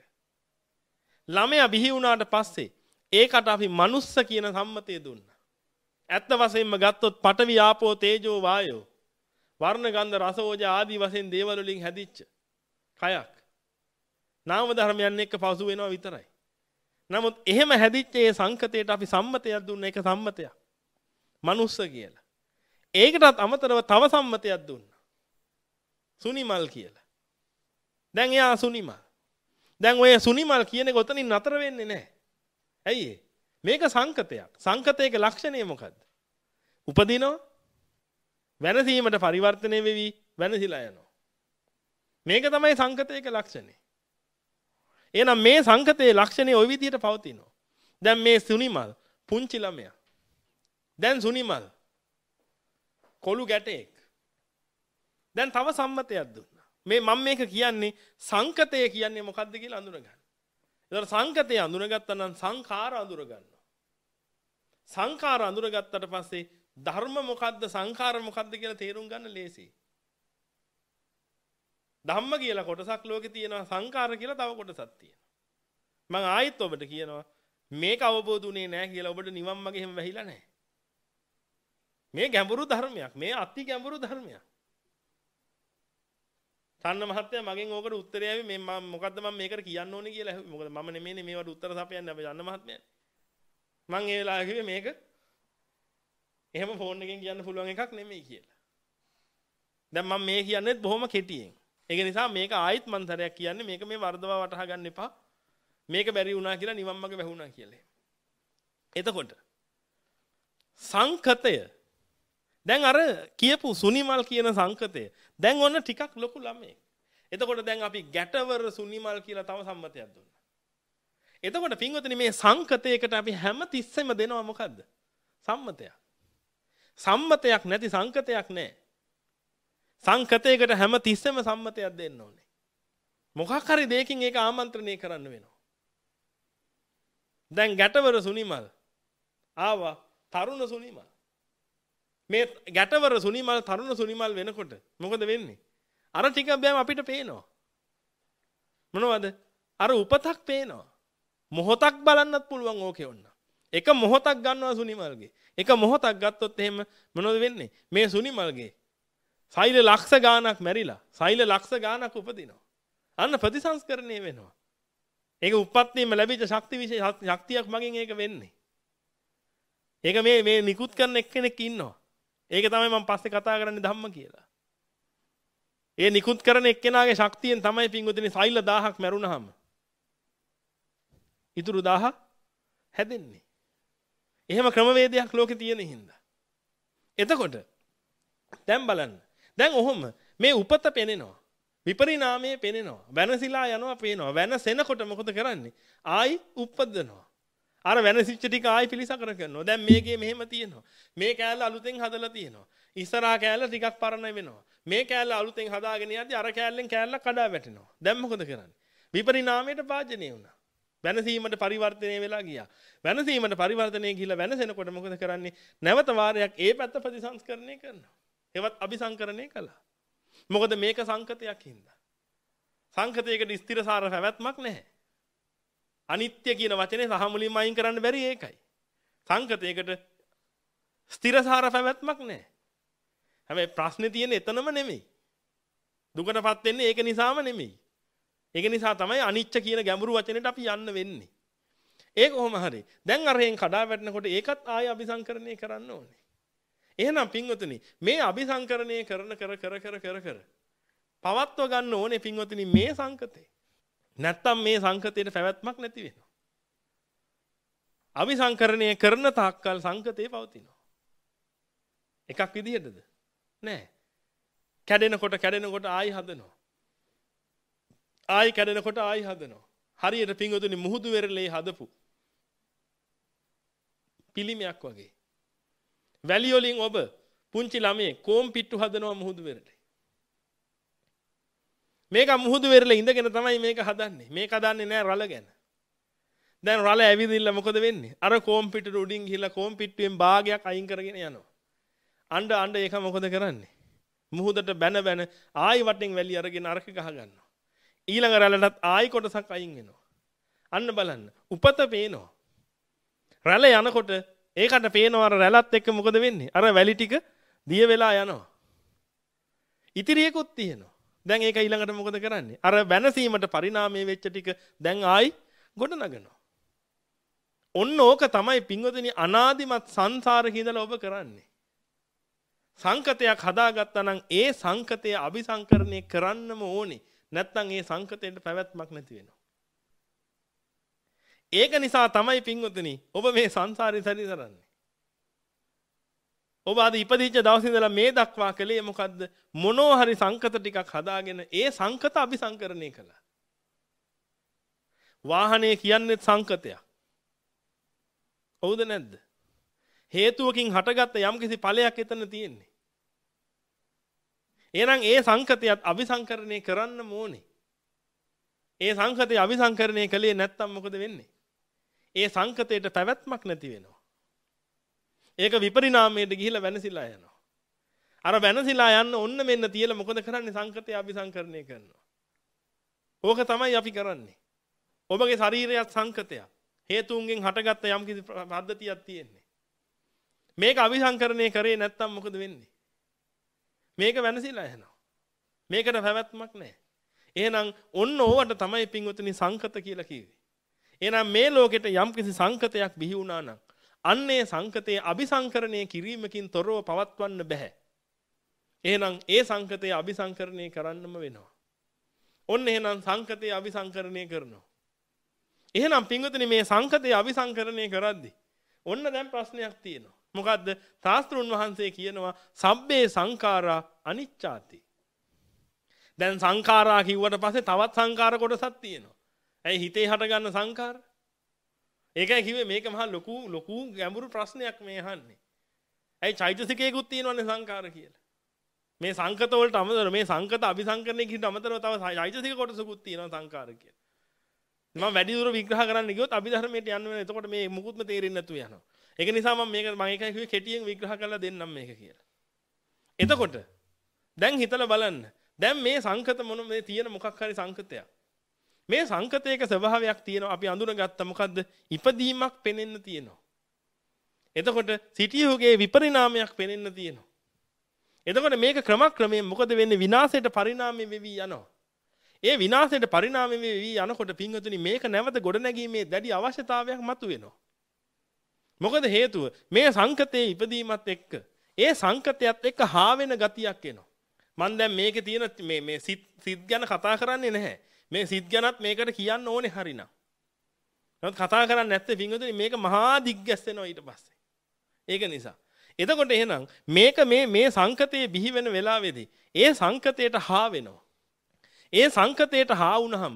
S1: ළමයා බිහි වුණාට පස්සේ ඒකට අපි මනුස්ස කියන සම්මතය දුන්නා. ඇත්ත වශයෙන්ම ගත්තොත් පඨවි ආපෝ තේජෝ වායෝ වර්ණ ගන්ධ රස ඕජ ආදී වශයෙන් දේවල් වලින් හැදිච්ච කයක්. නාම ධර්මයන් එක්ක පසු වෙනවා විතරයි. නමුත් එහෙම හැදිච්ච ඒ සංකතයට අපි සම්මතයක් දුන්න එක සම්මතයක්. මනුස්ස කියලා. ඒකටත් අමතරව තව සම්මතයක් දුන්නා. සුනිමල් කියලා. දැන් එයා සුනිමල්. දැන් ඔය සුනිමල් කියන එක ඔතනින් නතර වෙන්නේ නැහැ. ඇයි ඒ? මේක සංකතයක්. සංකතයක ලක්ෂණය මොකද්ද? උපදිනවා වෙනසීමට පරිවර්තනය වෙවි වෙනසිලා යනවා. මේක තමයි සංකතයක ලක්ෂණය. එහෙනම් මේ සංකතයේ ලක්ෂණය ওই විදිහට පවතිනවා. දැන් මේ සුනිමල් පුංචි ළමයා. දැන් සුනිමල් කොළු ගැටේක්. දැන් තව සම්මතයක් දුන්නා. මේ මම මේක කියන්නේ සංකතය කියන්නේ මොකද්ද කියලා අඳුනගන්න. ඒතර සංකතය අඳුනගත්තා නම් සංඛාර අඳුර ගන්නවා. සංඛාර අඳුරගත්තට පස්සේ ධර්ම මොකද්ද සංඛාර මොකද්ද කියලා තේරුම් ගන්න ලේසියි. ධම්ම කියලා කොටසක් ලෝකේ තියෙනවා සංඛාර කියලා තව කොටසක් තියෙනවා. මම ආයෙත් ඔබට කියනවා මේක අවබෝධ උනේ නැහැ කියලා ඔබට නිවන් මාගේ හැම වැහිලා නැහැ. මේ ගැඹුරු ධර්මයක්. මේ අති ගැඹුරු ධර්මයක්. තන්න මහත්තයා මගෙන් ඕකට උත්තරය ආවේ මේ මම මොකද්ද මම මේකට කියන්න ඕනේ කියලා. මොකද මම නෙමෙයිනේ මේවට උත්තර සපයන්නේ අපි යන්න මහත්මයානේ. මම ඒ වෙලාවේ කිව්වේ මේක එහෙම ෆෝන් එකෙන් කියන්න පුළුවන් එකක් නෙමෙයි කියලා. දැන් මම මේ කියන්නේත් බොහොම කෙටියෙන්. ඒක නිසා මේක ආයෙත් මන් තරයක් කියන්නේ මේක මේ වර්ධව වටහා ගන්න එපා. මේක බැරි වුණා කියලා නිවන් මඟ වැහුණා කියලා. එතකොට සංකතය දැන් අර කියපු සුනිමල් කියන සංකතය දැන් ඔන්න ටිකක් ලොකු ළමයි. එතකොට දැන් අපි ගැටවර සුනිමල් කියලා තව සම්මතයක් දුන්නා. එතකොට පින්වතුනි මේ සංකතයකට අපි හැම තිස්සෙම දෙනවා මොකද්ද? සම්මතයක්. සම්මතයක් නැති සංකතයක් නැහැ. සංකතයකට හැම තිස්සෙම සම්මතයක් දෙන්න ඕනේ. මොකක් හරි දෙයකින් ඒක ආමන්ත්‍රණය කරන්න වෙනවා. දැන් ගැටවර සුනිමල් ආවා තරුණ සුනිමල්. මේ ගැටවර සුනිමල් තරුණ සුනිමල් වෙනකොට මොකද වෙන්නේ? අර ටික බෑම අපිට පේනවා. මොනවද? අර උපතක් පේනවා. මොහොතක් බලන්නත් පුළුවන් ඕකේ ඔන්න. එක මොහොතක් ගන්නවා සුනිමල්ගේ. එක මොහොතක් ගත්තොත් එහෙම මොනවද වෙන්නේ? මේ සුනිමල්ගේ සෛල ලක්ෂ ගාණක් මැරිලා සෛල ලක්ෂ ගාණක් උපදිනවා. අන්න ප්‍රතිසංස්කරණය වෙනවා. ඒක උප්පත්තියම ලැබිච්ච ශක්ති විශේෂ ශක්තියක් මගින් ඒක වෙන්නේ. ඒක මේ මේ නිකුත් කරන එක්කෙනෙක් ඉන්නවා. ඒක තමයි මම පස්සේ කතා කරන්නේ ධම්ම කියලා. ඒ නිකුත් කරන එක්කෙනාගේ ශක්තියෙන් තමයි පින්වතුනි සෛල දහයක් මැරුණාම ඉතුරු දහය හැදෙන්නේ. එහෙම ක්‍රමවේදයක් ලෝකේ තියෙන හින්දා. එතකොට දැන් බලන්න. දැන් ඔහොම මේ උපත පෙනෙනවා. විපරිණාමයේ පෙනෙනවා. වෙනසිලා යනවා පේනවා. වෙනසෙනකොට මොකද කරන්නේ? ආයි උප්පදනවා. අර වෙනසිච්ච ටික ආයි පිළිසකර කරනවා. දැන් මේකේ මෙහෙම තියෙනවා. මේ කෑල්ල අලුතෙන් හදලා තියෙනවා. ඉස්සරහා කෑල්ල ටිකක් පරණ වෙනවා. මේ කෑල්ල අලුතෙන් හදාගෙන යද්දි අර කෑල්ලෙන් කෑල්ල කඩා වැටෙනවා. දැන් මොකද කරන්නේ? විපරිණාමයට භාජනය වුණා. වෙනසීමට පරිවර්තනය වෙලා ගියා. වෙනසීමට පරිවර්තනය ගිහිල්ලා වෙනසෙනකොට මොකද කරන්නේ? නැවත වාරයක් ඒ පැත්ත ප්‍රතිසංස්කරණය කරනවා. ඒවත් අபிසංකරණය කළා. මොකද මේක සංකතයක් හින්දා. සංකතයකට ස්ථිරසාර පැවැත්මක් නැහැ. අනිත්‍ය කියන වචනේ සහ මුලින්ම අයින් කරන්න බැරි ඒකයි. සංකතයකට ස්ථිරසාර පැවැත්මක් නැහැ. හැබැයි ප්‍රශ්නේ තියෙන්නේ එතනම නෙමෙයි. දුකටපත් වෙන්නේ ඒක නිසාම නෙමෙයි. ඒක නිසා තමයි අනිච්ච කියන ගැඹුරු වචනෙට අපි යන්න වෙන්නේ. ඒක කොහොම හරි. දැන් අරහෙන් කඩා වැටෙනකොට ඒකත් ආය අபிසංකරණය කරන්න ඕනේ. එහෙනම් පින්වතුනි මේ අபிසංකරණය කරන කර කර කර කර කර පවත්ව ගන්න ඕනේ පින්වතුනි මේ සංකතේ. නැත්තම් මේ සංකතේට පැවැත්මක් නැති වෙනවා. අபிසංකරණය කරන තාක්කල් සංකතේ පවතිනවා. එකක් විදිහටද? නෑ. කැඩෙනකොට කැඩෙනකොට ආයි හදනවා. ආයි කැඩෙනකොට ආයි හදනවා. හරියට පින්වතුනි මුහුදු වෙරළේ හදපු පිළිමයක් වගේ. වැලි වලින් ඔබ පුංචි ළමයේ කොම් පිට්ටු හදනවා මුහුදු වෙරළේ. මේක මුහුදු වෙරළේ ඉඳගෙන තමයි මේක හදන්නේ. මේක හදන්නේ නෑ රළ ගැන. දැන් රළ ඇවිදින්න මොකද වෙන්නේ? අර කොම් පිට්ටු උඩින් ගිහිල්ලා කොම් පිට්ටුවෙන් භාගයක් අයින් කරගෙන යනවා. අඬ අඬ ඒක මොකද කරන්නේ? මුහුදට බැන බැන ආයි වටෙන් වැලි අරගෙන අරක ගහ ගන්නවා. ඊළඟ රැළටත් ආයි කොටසක් අයින් වෙනවා. අන්න බලන්න. උපත පේනවා. රැළ යනකොට ඒකට පේනවා අර රැළත් එක්ක මොකද වෙන්නේ? අර වැලි ටික දිය වෙලා යනවා. ඉතිරියකුත් තියෙනවා. දැන් ඒක ඊළඟට මොකද කරන්නේ? අර වෙනසීමට පරිණාමයේ වෙච්ච ටික දැන් ආයි ගොඩ නගනවා. ඔන්න ඕක තමයි පින්වතුනි අනාදිමත් සංසාරේ ඉඳලා ඔබ කරන්නේ. සංකතයක් හදාගත්තා නම් ඒ සංකතය අபிසංකරණය කරන්නම ඕනේ. නැත්නම් ඒ සංකතයට පැවැත්මක් නැති වෙනවා. ඒක නිසා තමයි පින්වතුනි ඔබ මේ සංසාරේ සැරිසරන්නේ. ඔබ අද ඉපදිච්ච දවසේ ඉඳලා මේ දක්වා කළේ මොකද්ද? මොනවා හරි සංකත ටිකක් හදාගෙන ඒ සංකත අபிසංකරණය කළා. වාහනේ කියන්නේ සංකතයක්. හවුද නැද්ද? හේතුවකින් හටගත්ත යම්කිසි ඵලයක් එතන තියෙන්නේ. එහෙනම් ඒ සංකතයත් අபிසංකරණය කරන්න ඕනේ. ඒ සංකතය අபிසංකරණය කළේ නැත්තම් මොකද වෙන්නේ? ඒ සංකතයට පැවැත්මක් නැති වෙනවා. ඒක විපරිණාමයට ගිහිලා වෙනසිලා යනවා. අර වෙනසිලා යන්න ඔන්න මෙන්න තියලා මොකද කරන්නේ? සංකතය අபிසංකරණය කරනවා. ඕක තමයි අපි කරන්නේ. ඔබගේ ශරීරයත් සංකතයක්. හේතුන්ගෙන් හටගත්ත යම්කිසි පද්ධතියක් තියෙන්නේ. මේක අபிසංකරණය කරේ නැත්තම් මොකද වෙන්නේ? මේක වෙනසිලා යනවා. මේකට පැවැත්මක් නැහැ. එහෙනම් ඔන්න ඕවට තමයි පින්වතුනි සංකත කියලා කිව්වේ. එහෙනම් මේ ලෝකෙට යම්කිසි සංකතයක් බිහි වුණා නම් අන්නේ සංකතයේ අபிසංකරණය කිරීමකින් තොරව පවත්වන්න බෑ. එහෙනම් ඒ සංකතයේ අபிසංකරණය කරන්නම වෙනවා. ඔන්න එහෙනම් සංකතයේ අபிසංකරණය කරනවා. එහෙනම් පින්වතුනි මේ සංකතයේ අபிසංකරණය කරද්දී ඔන්න දැන් ප්‍රශ්නයක් තියෙනවා. මොකද්ද? ශාස්ත්‍රුන් වහන්සේ කියනවා සබ්බේ සංඛාරා අනිච්චාති. දැන් සංඛාරා කිව්වට පස්සේ තවත් සංඛාර කොටසක් තියෙනවා. ඇයි හිතේ හටගන්න සංඛාර? ඒකයි කිව්වේ මේක මහා ලොකු ලොකු ගැඹුරු ප්‍රශ්නයක් මේ අහන්නේ. ඇයි චෛතසිකයකුත් තියෙනවනේ සංඛාර කියලා. මේ සංකත වලට අමතරව මේ සංකත අபிසංකරණය කිහිට අමතරව තව චෛතසික කොටසකුත් තියෙනවා සංඛාර කියලා. මම වැඩි දුර විග්‍රහ කරන්න ගියොත් අභිධර්මයට යන්න වෙනවා. එතකොට මේ මුකුත්ම තේරෙන්නේ නැතුව යනවා. ඒක නිසා මම මේක මම ඒකයි කිව්වේ කෙටියෙන් විග්‍රහ කරලා දෙන්නම් මේක කියලා. එතකොට දැන් හිතලා බලන්න. දැන් මේ සංකත මොන මේ තියෙන මොකක් හරි සංකතයක්. මේ සංකතයක ස්වභාවයක් තියෙනවා. අපි අඳුනගත්ත මොකද්ද? ඉපදීමක් පෙනෙන්න තියෙනවා. එතකොට සිටියුගේ විපරිණාමයක් පෙනෙන්න තියෙනවා. එතකොට මේක ක්‍රමක්‍රමයෙන් මොකද වෙන්නේ? විනාශයට පරිණාමය වෙවි යනවා. ඒ විනාශයට පරිණාමය වෙවි යනකොට පින්වතුනි මේක නැවත ගොඩනැගීමේ දැඩි අවශ්‍යතාවයක් මතුවෙනවා. මොකද හේතුව මේ සංකතයේ ඉපදීමත් එක්ක ඒ සංකතයත් එක්ක හා වෙන ගතියක් එනවා. මම දැන් මේකේ තියෙන මේ මේ සිත් සිත් ගැන කතා කරන්නේ නැහැ. මේ සිත් ගැනත් මේකට කියන්න ඕනේ හරිනම්. නමුත් කතා කරන්නේ නැත්නම් පින්වතුනි මේක මහා දිග්ගැස්සෙනවා ඊට පස්සේ. ඒක නිසා. එතකොට එහෙනම් මේක මේ මේ සංකතයේ බිහි වෙන වෙලාවේදී ඒ සංකතයට හා වෙනවා. ඒ සංකතයට හා වුණාම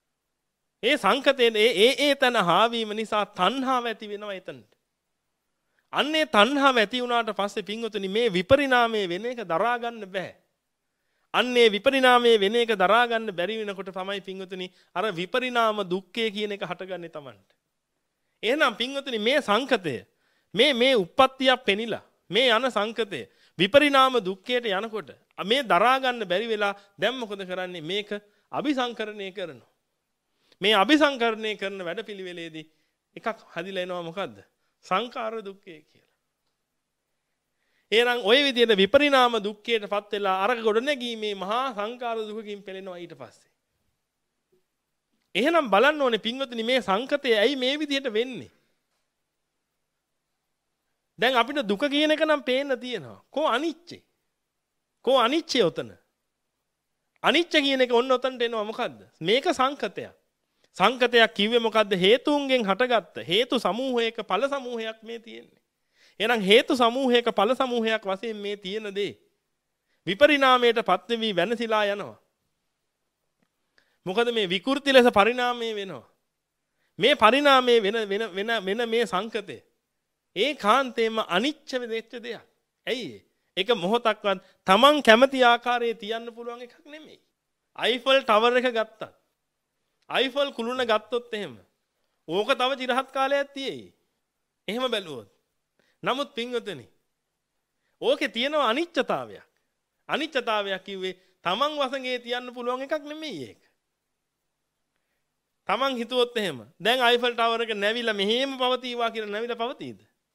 S1: ඒ සංකතයේ ඒ ඒ ඒ තන හා වීම නිසා තණ්හාව ඇති වෙනවා එතනට. අන්නේ තණ්හාව ඇති වුණාට පස්සේ පින්වතුනි මේ විපරිණාමයේ වෙන එක දරා ගන්න බෑ. අන්නේ විපරිණාමයේ වෙන එක දරා ගන්න බැරි වෙනකොට තමයි පින්වතුනි අර විපරිණාම දුක්ඛය කියන එක හටගන්නේ Tamanට. එහෙනම් පින්වතුනි මේ සංකතය මේ මේ උප්පත්තියක් පෙනිලා මේ යන සංකතය විපරිණාම දුක්ඛයට යනකොට මේ දරා ගන්න බැරි වෙලා දැන් මොකද කරන්නේ? මේක අபிසංකරණය කරනවා. මේ අபிසංකරණය කරන වැඩපිළිවෙලේදී එකක් හදිලා එනවා මොකද්ද? සංඛාර දුක්ඛය කියලා. එහෙනම් ওই විදිහට විපරිණාම දුක්ඛයටපත් වෙලා අර ගොඩනැගීමේ මහා සංඛාර දුකකින් පෙළෙනවා ඊට පස්සේ. එහෙනම් බලන්න ඕනේ පින්වතුනි මේ සංකතය ඇයි මේ විදිහට වෙන්නේ? දැන් අපිට දුක කියන එක නම් පේන්න තියෙනවා. කො අනිච්චේ? කො අනිච්චේ උතන? අනිච්ච කියන එක ඔන්න උතනට එනවා මොකද්ද? මේක සංකතයක්. සංකතයක් කිව්වේ මොකද්ද? හේතුන්ගෙන් හටගත්ත හේතු සමූහයක ඵල සමූහයක් මේ තියෙන්නේ. එහෙනම් හේතු සමූහයක ඵල සමූහයක් වශයෙන් මේ තියෙන දේ විපරිණාමයට පත් වෙවි වෙනසිලා යනවා. මොකද මේ විකෘති ලෙස පරිණාමය වෙනවා. මේ පරිණාමයේ වෙන වෙන වෙන වෙන මේ සංකතය ඒ කාන්තේම අනිච්ච වෙච්ච දෙයක්. ඇයි ඒක මොහොතක්වත් Taman කැමති ආකාරයේ තියන්න පුළුවන් එකක් නෙමෙයි. අයිෆල් ටවර් එක ගත්තත් අයිෆල් කුළුණ ගත්තොත් එහෙම ඕක තව চিරහත් කාලයක් තියෙයි. එහෙම බැලුවොත්. නමුත් පින්වතුනි ඕකේ තියෙනවා අනිච්චතාවයක්. අනිච්චතාවයක් කිව්වේ Taman වශයෙන් තියන්න පුළුවන් එකක් නෙමෙයි ඒක. Taman හිතුවොත් එහෙම දැන් අයිෆල් ටවර් එක නැවිලා මෙහෙම පවතිවා කියලා නැවිලා පවතීද?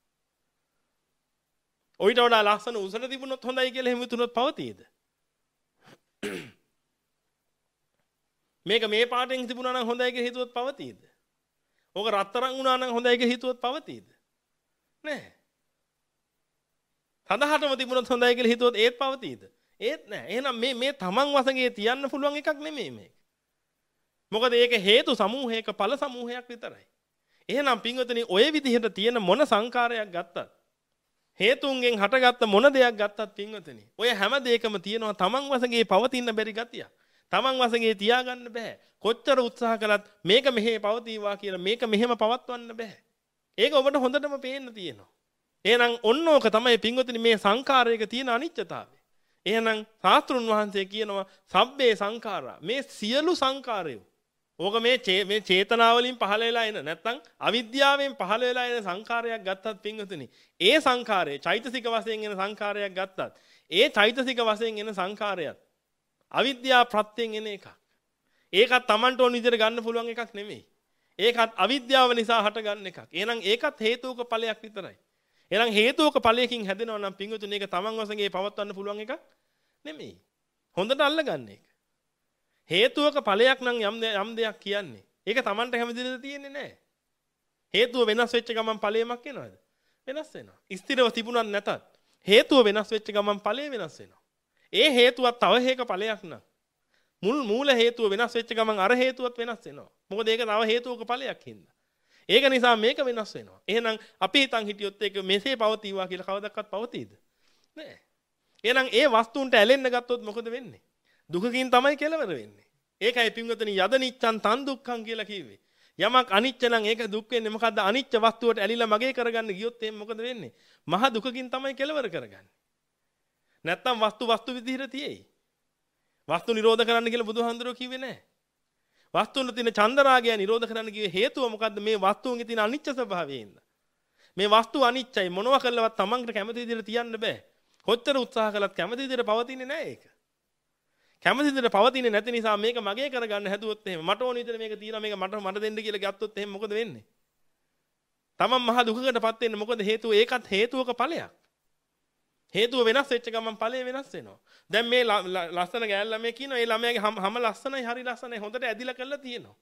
S1: ඔයිට වඩා ලස්සන උසට තිබුණොත් හොඳයි කියලා එහෙම හිතුනොත් පවතීද? මේක මේ පාටෙන් තිබුණා නම් හොඳයි කියලා හිතුවොත් පවතීද? ඕක රත්තරන් වුණා නම් හොඳයි කියලා හිතුවොත් පවතීද? නෑ. සඳහටම තිබුණොත් හොඳයි කියලා හිතුවොත් ඒත් පවතීද? ඒත් නෑ. එහෙනම් මේ මේ Taman වශයෙන් තියන්න පුළුවන් එකක් නෙමෙයි මේක. මොකද ඒක හේතු සමූහයක ඵල සමූහයක් විතරයි. එහෙනම් පින්වතුනි ඔය විදිහට තියෙන මොන සංකාරයක් ගත්තත් හේතුන්ගෙන් හටගත්ත මොන දෙයක් ගත්තත් පින්වතුනි ඔය හැම දෙයකම තියෙනවා තමන් වශයෙන් පවතින බැරි ගතිය. තමන් වශයෙන් තියාගන්න බෑ. කොච්චර උත්සාහ කළත් මේක මෙහෙ පවතිවා කියලා මේක මෙහෙම පවත්වන්න බෑ. ඒක ඔබට හොඳටම පේන්න තියෙනවා. එහෙනම් ඔන්න ඕක තමයි පින්වතුනි මේ සංකාරයක තියෙන අනිත්‍යතාවය. එහෙනම් ශාස්ත්‍රුන් වහන්සේ කියනවා සබ්බේ සංඛාරා මේ සියලු සංකාරයෝ ඕක මේ මේ චේතනාවලින් පහළ වෙලා එන නැත්නම් අවිද්‍යාවෙන් පහළ වෙලා එන සංකාරයක් ගත්තත් පින්වතුනි ඒ සංකාරය චෛතසික වශයෙන් එන සංකාරයක් ගත්තත් ඒ චෛතසික වශයෙන් එන සංකාරයත් අවිද්‍යාව ප්‍රත්‍යයෙන් එන එකක්. ඒකත් Tamanට ඕන විදිහට ගන්න පුළුවන් එකක් නෙමෙයි. ඒකත් අවිද්‍යාව නිසා හට ගන්න එකක්. එහෙනම් ඒකත් හේතුක ඵලයක් විතරයි. එහෙනම් හේතුක ඵලයකින් හැදෙනවා නම් පින්වතුනි ඒක Taman වශයෙන් පවත්වන්න පුළුවන් එකක් නෙමෙයි. හොඳට අල්ලගන්න ඒක. හේතුවක ඵලයක් නම් යම් යම් දෙයක් කියන්නේ. ඒක Tamanට හැම දිනෙක තියෙන්නේ නැහැ. හේතුව වෙනස් වෙච්ච ගමන් ඵලයමක් එනවද? වෙනස් වෙනවා. ස්ථිරව තිබුණත් නැතත් හේතුව වෙනස් වෙච්ච ගමන් ඵලය වෙනස් වෙනවා. ඒ හේතුවත් තව හේක ඵලයක් නම් මුල් මූල හේතුව වෙනස් වෙච්ච ගමන් අර හේතුවත් වෙනස් වෙනවා. මොකද ඒක තව හේතුවක ඵලයක් හින්දා. ඒක නිසා මේක වෙනස් වෙනවා. එහෙනම් අපි හිතන් හිටියොත් ඒක මෙසේ පවතිවා කියලා කවදාවත් පවතීද? නෑ. එහෙනම් ඒ වස්තුන්ට ඇලෙන්න ගත්තොත් මොකද වෙන්නේ? දුකකින් තමයි කෙලවර වෙන්නේ. ඒකයි පින්වතුනි යද නිච්ඡන් තන් දුක්ඛං කියලා කිව්වේ. යමක් අනිච්ච නම් ඒක දුක් වෙන්නේ මොකද්ද? අනිච්ච වස්තුවට ඇලිලා මගේ කරගන්න ගියොත් එහෙනම් මොකද වෙන්නේ? මහ දුකකින් තමයි කෙලවර කරගන්නේ. නැත්තම් වස්තු වස්තු විදිහට තියෙයි. වස්තු නිරෝධ කරන්න කියලා බුදුහාමුදුරුවෝ කිව්වේ නැහැ. වස්තුන් තියෙන චන්දරාගය නිරෝධ කරන්න කිව්වේ හේතුව මොකද්ද? මේ වස්තුන්ගේ තියෙන අනිච්ච ස්වභාවයෙන්. මේ වස්තු අනිච්චයි මොනවා කළවත් තමන්ට කැමති විදිහට තියන්න බෑ. කොච්චර උත්සාහ කළත් කැමති විදිහට පවතින්නේ නැහැ ඒක. කැමති විදිහට පවතින්නේ නැති නිසා මේක මගේ කරගන්න හැදුවොත් එහෙම මට ඕන විදිහට මේක තියනවා මේක මට මට දෙන්න කියලා ගත්තොත් එහෙම මොකද වෙන්නේ? තමන් මහ දුකකටපත් වෙන්නේ මොකද හේතුව ඒකත් හේතුවක ඵලයක්. හේතුව වෙනස් වෙච්ච ගමන් ඵලය වෙනස් වෙනවා. දැන් මේ ලස්සන ගෑල් ළමයා කියනවා ඒ ළමයාගේ හැම ලස්සනයි හරි ලස්සනයි හොඳට ඇදිලා කරලා තියෙනවා.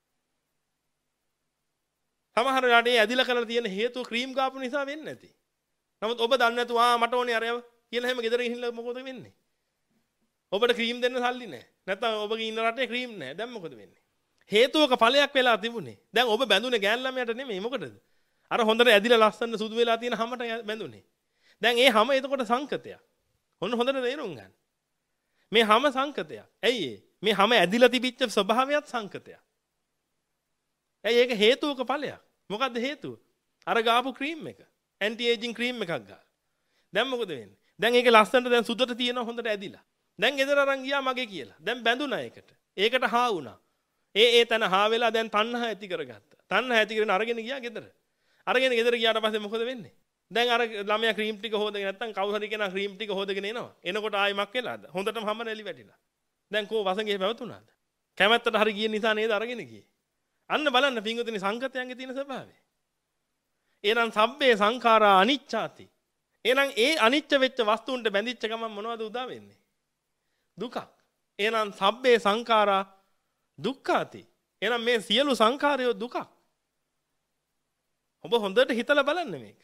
S1: සමහර රටේ ඇදිලා කරලා තියෙන හේතුව ක්‍රීම් ගාපු නිසා වෙන්නේ නැති. නමුත් ඔබ දන්නේ නැතුව ආ මට ඕනේ අරයව කියලා හැම ගෙදර ගිහිල්ලා මොකද වෙන්නේ? ඔබට ක්‍රීම් දෙන්න සල්ලි නැහැ. නැත්නම් ඔබගේ ඉන්න රටේ ක්‍රීම් නැහැ. දැන් මොකද වෙන්නේ? හේතුවක ඵලයක් වෙලා තිබුණේ. දැන් ඔබ බැඳුනේ ගෑල් ළමයාට නෙමෙයි මොකටද? අර හොඳට ඇදිලා ලස්සන සුදු වෙලා තියෙන හැමට බැඳුනේ. දැන් ඒ හැම එතකොට සංකතයක්. ඔන්න හොඳට තේරුම් ගන්න. මේ හැම සංකතයක්. ඇයි ඒ? මේ හැම ඇදිලා තිබිච්ච ස්වභාවයත් සංකතයක්. ඇයි ඒක හේතුවක ඵලයක්. මොකද්ද හේතුව? අර ගාපු ක්‍රීම් එක. ඇන්ටි ඒජින් ක්‍රීම් එකක් ගාලා. දැන් මොකද වෙන්නේ? දැන් ඒක ලස්සනට දැන් සුදුට තියෙනවා හොඳට ඇදිලා. දැන් ගෙදර අරන් ගියා මගේ කියලා. දැන් බැඳුණා ඒකට. ඒකට හා වුණා. ඒ ඒ තන හා වෙලා දැන් තණ්හා ඇති කරගත්තා. තණ්හා ඇති කරගෙන අරගෙන ගියා ගෙදර. අරගෙන ගෙදර ගියාට පස්සේ මොකද වෙන්නේ? දැන් අර ළමයා ක්‍රීම් ටික හොදගෙන නැත්තම් කවුරු හරි කෙනා ක්‍රීම් ටික හොදගෙන එනවා. එනකොට ආයෙ මක් වෙලාද? හොඳටම හැම නැලි වැටිලා. දැන් කෝ වසඟේ පැවතුණාද? කැමැත්තට හරි ගිය නිසා නේද අරගෙන ගියේ. අන්න බලන්න පින්වතුනි සංකතයන්ගේ තියෙන ස්වභාවය. එහෙනම් සබ්බේ සංඛාරා අනිච්චාති. එහෙනම් ඒ අනිච්ච වෙච්ච වස්තුන්ට බැඳිච්ච ගමන් මොනවද උදා වෙන්නේ? දුකක්. එහෙනම් සබ්බේ සංඛාරා දුක්ඛාති. එහෙනම් මේ සියලු සංඛාරයෝ දුකක්. ඔබ හොඳට හිතලා බලන්න මේක.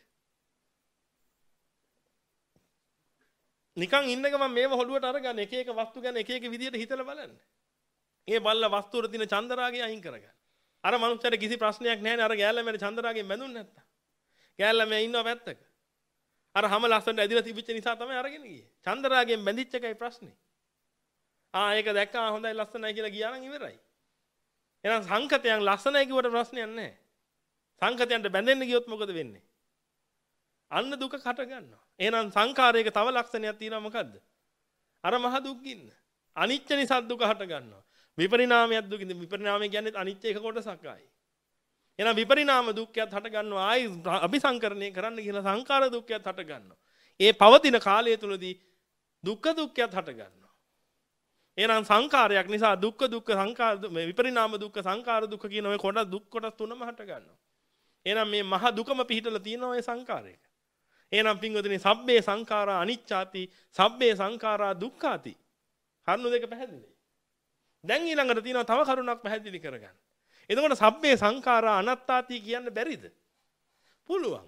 S1: නිකන් ඉන්න ගමන් මේව හොළුවට අරගන්න එක එක වස්තු ගැන එක එක විදියට හිතලා බලන්න. ඒ බල්ල වස්තු වල තියෙන චන්දරාගය අයින් කරගන්න. අර මනුස්සයාට කිසි ප්‍රශ්නයක් නැහැ නේ අර ගෑල්ලමෙන් චන්දරාගයෙන් බැඳුන්නේ නැත්තම්. ගෑල්ලමයා ඉන්නව පැත්තක. අර හැම ලස්සනට ඇදිලා තිබිච්ච නිසා තමයි අරගෙන ගියේ. චන්දරාගයෙන් බැඳිච්ච එකයි ප්‍රශ්නේ. ආ ඒක දැක්කා හොඳයි ලස්සනයි කියලා ගියා නම් ඉවරයි. එහෙනම් සංකතයන් ලස්සනයි කිව්වට ප්‍රශ්නයක් නැහැ. සංකතයන්ට බැඳෙන්න ගියොත් මොකද වෙන්නේ? අන්න දුක කට ගන්නවා. එහෙනම් සංඛාරයක තව ලක්ෂණයක් තියෙනවා මොකද්ද? අර මහ දුක් ගින්න. අනිච්ච නිසා දුක හට ගන්නවා. විපරිණාමයක් දුක. විපරිණාමය කියන්නේ අනිච්ච එක කොටසක්යි. එහෙනම් විපරිණාම දුක්ඛයත් හට ගන්නවා. ආයි අபிසංකරණය කරන්න කියලා සංඛාර දුක්ඛයත් හට ගන්නවා. ඒ පවතින කාලය තුලදී දුක්ඛ දුක්ඛයත් හට ගන්නවා. එහෙනම් සංඛාරයක් නිසා දුක්ඛ දුක්ඛ සංඛාර විපරිණාම දුක්ඛ සංඛාර දුක්ඛ කියන ඔය කොටස් දුක් කොටස් තුනම හට ගන්නවා. එහෙනම් මේ මහ දුකම පිහිටලා තියෙනවා ඒ සංඛාරයක. එහෙනම් පින්වතුනි සබ්බේ සංඛාරා අනිච්චාති සබ්බේ සංඛාරා දුක්ඛාති. කරුණු දෙක පැහැදිලි. දැන් ඊළඟට තියෙනවා තව කරුණක් පැහැදිලි කරගන්න. එතකොට සබ්බේ සංඛාරා අනාත්තාති කියන්න බැරිද? පුළුවන්.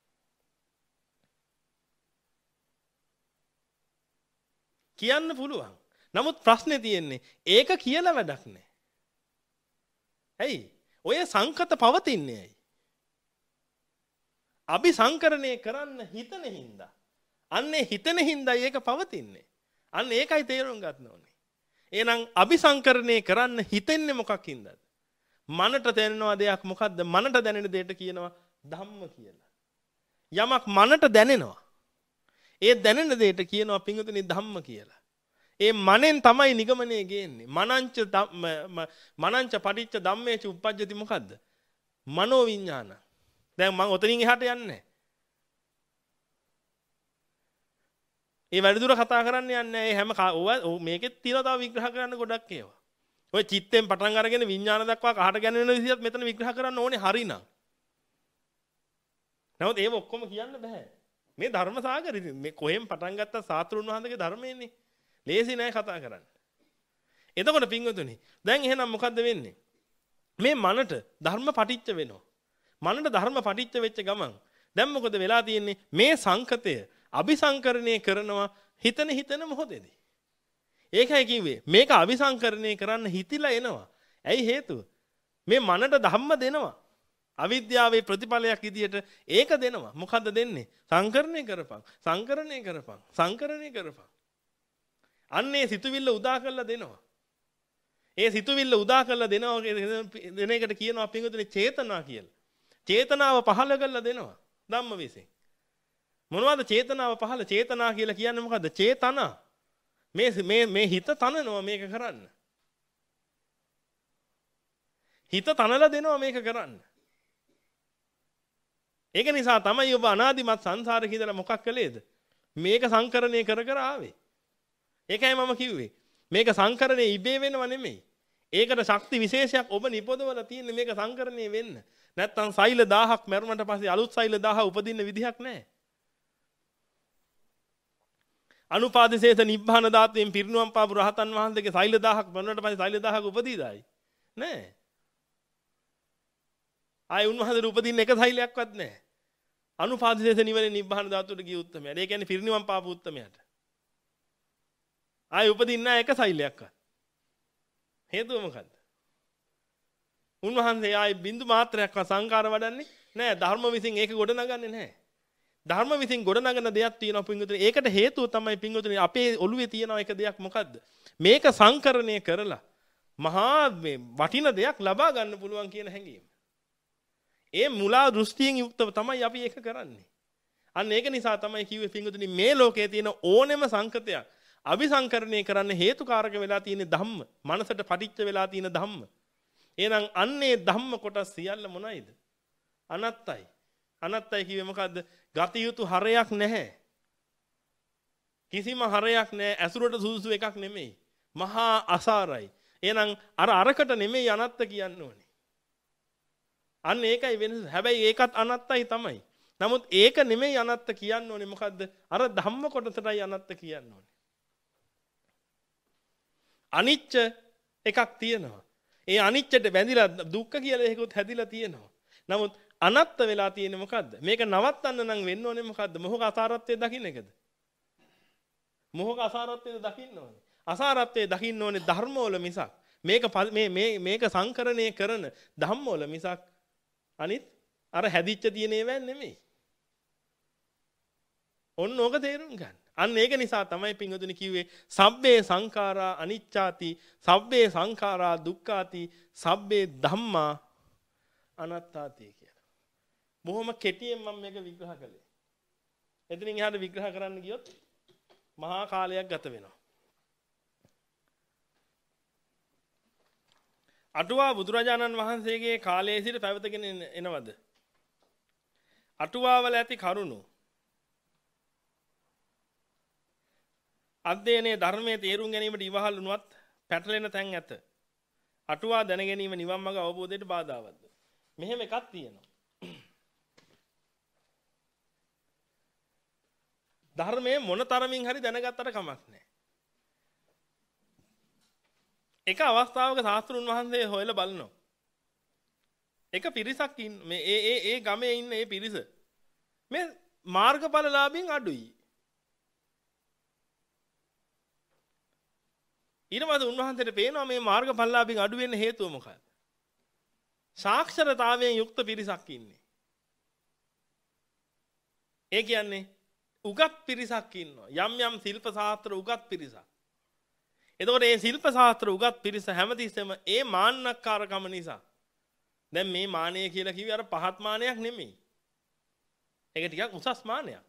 S1: කියන්න පුළුවන්. නමුත් ප්‍රශ්නේ තියෙන්නේ ඒක කියලා වැඩක් නැහැ. ඇයි? ඔය සංකත පවතින්නේ ඇයි? අபிසංකරණය කරන්න හිතන හින්දා. අන්නේ හිතන හින්දා ඒක පවතින්නේ. අන්න ඒකයි තේරුම් ගන්න ඕනේ. එහෙනම් අபிසංකරණය කරන්න හිතෙන්නේ මොකක් හින්දාද? මනට දැනෙනවා දෙයක් මොකද්ද? මනට දැනෙන දෙයට කියනවා ධම්ම කියලා. යමක් මනට දැනෙනවා. ඒ දැනෙන දෙයට කියනවා පිංගුතුනි ධම්ම කියලා. ඒ මනෙන් තමයි නිගමනය ගේන්නේ. මනංච මනංච පටිච්ච ධම්මේච උප්පජ්ජති මොකද්ද? මනෝ විඥාන. දැන් මම ඔතනින් එහාට යන්නේ නැහැ. ඒ වැඩිදුර කතා කරන්න යන්නේ නැහැ. ඒ හැම මේකෙත් තියෙනවා තව විග්‍රහ කරන්න ගොඩක් ඒවා. ඔය චිත්තෙන් පටන් අරගෙන විඥාන දක්වා කහට ගැනෙන විදිහත් මෙතන විග්‍රහ කරන්න ඕනේ හරිනම්. නමුත් ඒව ඔක්කොම කියන්න බෑ. මේ ධර්ම සාගරෙ මේ කොහෙන් පටන් ගත්ත සාතුරුන් වහන්සේගේ ධර්මයේනේ. ලේසි නෑ කතා කරන්න. එතකොට පින්වතුනි දැන් එහෙනම් මොකද්ද වෙන්නේ? මේ මනට ධර්ම පටිච්ච වෙනවා. මනට ධර්ම පටිච්ච වෙච්ච ගමන් දැන් මොකද වෙලා තියෙන්නේ? මේ සංකතය අபிසංකරණය කරනවා හිතන හිතන මොහොතේදී. ඒකයි කිව්වේ මේක අபிසංකරණය කරන්න හිතිලා එනවා. ඇයි හේතුව? මේ මනට ධම්ම දෙනවා. අවිද්‍යාවේ ප්‍රතිඵලයක් විදියට ඒක දෙනවා. මොකද්ද දෙන්නේ? සංකරණය කරපන්. සංකරණය කරපන්. සංකරණය කරපන්. අන්නේ සිතුවිල්ල උදා කරලා දෙනවා. ඒ සිතුවිල්ල උදා කරලා දෙනවා දෙන එකට කියනවා පින්වතුනි චේතනා කියලා. චේතනාව පහළ කරලා දෙනවා ධම්ම විසින්. මොනවද චේතනාව පහළ? චේතනා කියලා කියන්නේ මොකද්ද? චේතනා. මේ මේ මේ හිත තනනවා මේක කරන්න. හිත තනලා දෙනවා මේක කරන්න. ඒක නිසා තමයි ඔබ අනාදිමත් සංසාරේ ඉඳලා මොකක් කළේද? මේක සංකරණය කර කර ආවේ. ඒකයි මම කිව්වේ. මේක සංකරණය ඉබේ වෙනව නෙමෙයි. ඒකට ශක්ති විශේෂයක් ඔබ නිපදවලා තියෙන්නේ මේක සංකරණය වෙන්න. නැත්තම් සෛල දහහක් මරුණට පස්සේ අලුත් සෛල දහහ උපදින්න විදිහක් නැහැ. අනුපාදිශේෂ නිබ්බාන ධාතුවෙන් පිරිනුවම් පාපු රහතන් වහන්සේගේ සෛල දහහක් මරුණට පස්සේ සෛල දහහක් උපදීදායි. නෑ. ආයි උන්වහන්සේට උපදින්න එක සෛලයක්වත් නැහැ. අනුපාදිශේෂ නිවනේ නිබ්බාන ධාතුවට ගිය උත්තමයා. ඒ කියන්නේ පිරිනිවන් පාපු උත්තමයාට. ආයි උපදින්න නැහැ එක සෛලයක්වත්. හේතුව මොකද්ද? උන්වහන්සේ ආයි බින්දු මාත්‍රයක්වත් සංකාර වඩන්නේ නැහැ. ධර්ම විසින් ඒක ගොඩ නගන්නේ නැහැ. ධර්ම විසින් ගොඩ නගන දෙයක් තියෙනවා පින්වතුනි. ඒකට හේතුව තමයි පින්වතුනි අපේ ඔළුවේ තියෙන එක දෙයක් මොකද්ද? මේක සංකරණය කරලා මහා වටින දෙයක් ලබා ගන්න පුළුවන් කියන හැඟීම. ඒ මුලා දෘෂ්ටියෙන් යුක්තව තමයි අපි ඒක කරන්නේ. අන්න ඒක නිසා තමයි කිව්වේ පින්වතුනි මේ ලෝකයේ තියෙන ඕනෙම සංකතයක් අபிසංකරණය කරන්න හේතුකාරක වෙලා තියෙන ධම්ම. මනසට පටිච්ච වෙලා තියෙන ධම්ම. එහෙනම් අන්නේ ධම්ම කොටස් සියල්ල මොනයිද? අනත්තයි. අනත්තයි කිව්වේ මොකද්ද? ගත යුතු හරයක් නැහැ. කිසිම හරයක් නැහැ. ඇසුරට සුදුසු එකක් නෙමෙයි. මහා අසාරයි. එහෙනම් අර අරකට නෙමෙයි අනත්ත කියන්න ඕනේ. අන්න ඒකයි වෙනස. හැබැයි ඒකත් අනත්තයි තමයි. නමුත් ඒක නෙමෙයි අනත්ත කියන්න ඕනේ මොකද්ද? අර ධම්ම කොටසටයි අනත්ත කියන්න ඕනේ. අනිච්ච එකක් තියෙනවා. ඒ අනිච්චට බැඳිලා දුක්ඛ කියලා එකකුත් හැදිලා තියෙනවා. නමුත් අනත්ත වෙලා තියෙන්නේ මොකද්ද? මේක නවත්තන්න නම් වෙන්න ඕනේ මොකද්ද? මොහොක අසාරත්වයේ දකින්න එකද? මොහොක අසාරත්වයේ දකින්න ඕනේ. අසාරත්වයේ දකින්න ඕනේ ධර්ම වල මිසක්. මේක මේ මේ මේක සංකරණය කරන ධම්ම වල මිසක් අනිත් අර හැදිච්ච තියෙන ඒවා නෙමෙයි. ඔන්න ඕක තේරුම් ගන්න. අන්න ඒක නිසා තමයි පින්වතුනි කිව්වේ සබ්බේ සංඛාරා අනිච්චාති සබ්බේ සංඛාරා දුක්ඛාති සබ්බේ ධම්මා අනාත්තාති කියලා. බොහොම කෙටියෙන් මම මේක විග්‍රහ කළේ. එතනින් එහාට විග්‍රහ කරන්න ගියොත් මහා කාලයක් ගත වෙනවා. අටුවා බුදුරජාණන් වහන්සේගේ කාලයේ සිට පැවතගෙන එනවද? අටුවාවල ඇති කරුණු අධ්‍යයනයේ ධර්මයේ තේරුම් ගැනීමට ඉවහල් වුණත් පැටලෙන තැන් ඇත. අටුවා දැන ගැනීම නිවන් මඟ අවබෝධයට බාධාවත්ද? මෙහෙම එකක් තියෙනවා. ධර්මයේ මොන තරමින් හරි දැනගත්තට කමක් නැහැ. එක අවස්ථාවක ශාස්ත්‍රුන් වහන්සේ හොයලා බලනවා. එක පිරිසක් ඉන්න මේ ඒ ඒ ඒ ගමේ ඉන්න ඒ පිරිස මේ මාර්ගඵලලාභීන් අඩුයි. ඊට පස්සේ උන්වහන්සේට පේනවා මේ මාර්ගඵලලාභීන් අඩු වෙන්න හේතුව මොකක්ද? සාක්ෂරතාවයෙන් යුක්ත පිරිසක් ඉන්නේ. ඒ කියන්නේ උගත් පිරිසක් ඉන්නවා. යම් යම් ශිල්ප ශාස්ත්‍ර උගත් පිරිසක්. එතකොට මේ ශිල්ප ශාස්ත්‍ර උගත් පිරිස හැමතිස්සෙම ඒ මාන්නක්කාරකම නිසා දැන් මේ මානය කියලා කිව්වේ අර පහත් මානයක් නෙමෙයි. ඒක ටිකක් උසස් මානයක්.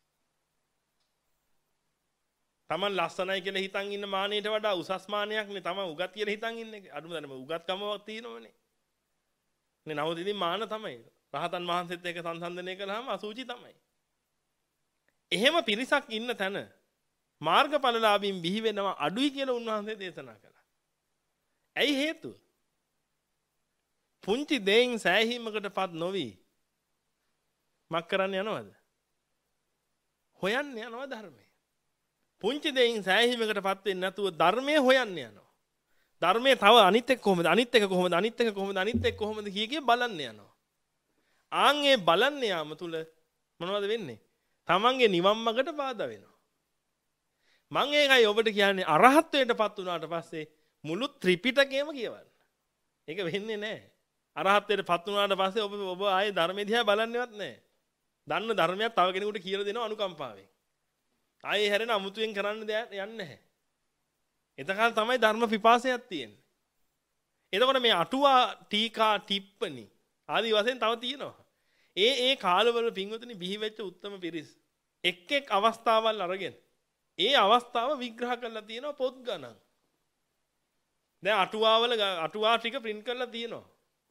S1: තමන් ලස්සනයි කියලා හිතන් ඉන්න මානයට වඩා උසස් මානයක් නේ තමන් උගත් කියලා හිතන් ඉන්නේ. අඩුම තරම උගත්කමක් තියෙනවනේ. නේ නමුත් ඉතින් මාන තමයි. රහතන් වහන්සේත් එක්ක සංසන්දනය කළාම අසුචි තමයි. එහෙම පිරිසක් ඉන්න තැන මාර්ගඵලලාභීන් බිහි වෙනවා අඩුයි කියලා උන්වහන්සේ දේශනා කළා. ඇයි හේතුව? පුංචි දෙයින් සෑහීමකටපත් නොවි මක් කරන්න යනවද? හොයන්න යනවා ධර්මය. පුංචි දෙයින් සෑහීමකටපත් වෙන්නේ නැතුව ධර්මය හොයන්න යනවා. ධර්මයේ තව අනිත් එක කොහොමද? අනිත් එක කොහොමද? අනිත් එක කොහොමද? අනිත් එක කොහොමද කිය කිය බලන්න යනවා. ආන් ඒ බලන්න යාම තුල මොනවද වෙන්නේ? තමන්ගේ නිවන් මාර්ගට බාධා වෙනවා. මම ඒකයි ඔබට කියන්නේ අරහත්ත්වයටපත් වුණාට පස්සේ මුළු ත්‍රිපිටකයම කියවන්න. ඒක වෙන්නේ නැහැ. අරහත්ත්වයටපත් වුණාට පස්සේ ඔබ ඔබ ආයේ ධර්මයේ දිහා බලන්නේවත් නැහැ. දන්න ධර්මයක් තව කෙනෙකුට කියලා දෙනවා අනුකම්පාවෙන්. ආයේ හැරෙන අමුතුවෙන් කරන්න දෙයක් යන්නේ නැහැ. එතකල් තමයි ධර්ම පිපාසයක් තියෙන්නේ. එතකොට මේ අටුවා ටීකා ටිප්පනි ආදී වශයෙන් තව තියෙනවා. ඒ ඒ කාලවල පින්වතුනි බිහි වෙච්ච උත්තම පිරිස් එක් එක් අවස්ථාවල් අරගෙන ඒ අවස්ථාව විග්‍රහ කරලා තියෙනවා පොත් ගණන්. දැන් අටුවාවල අටුවා ටික print කරලා තියෙනවා.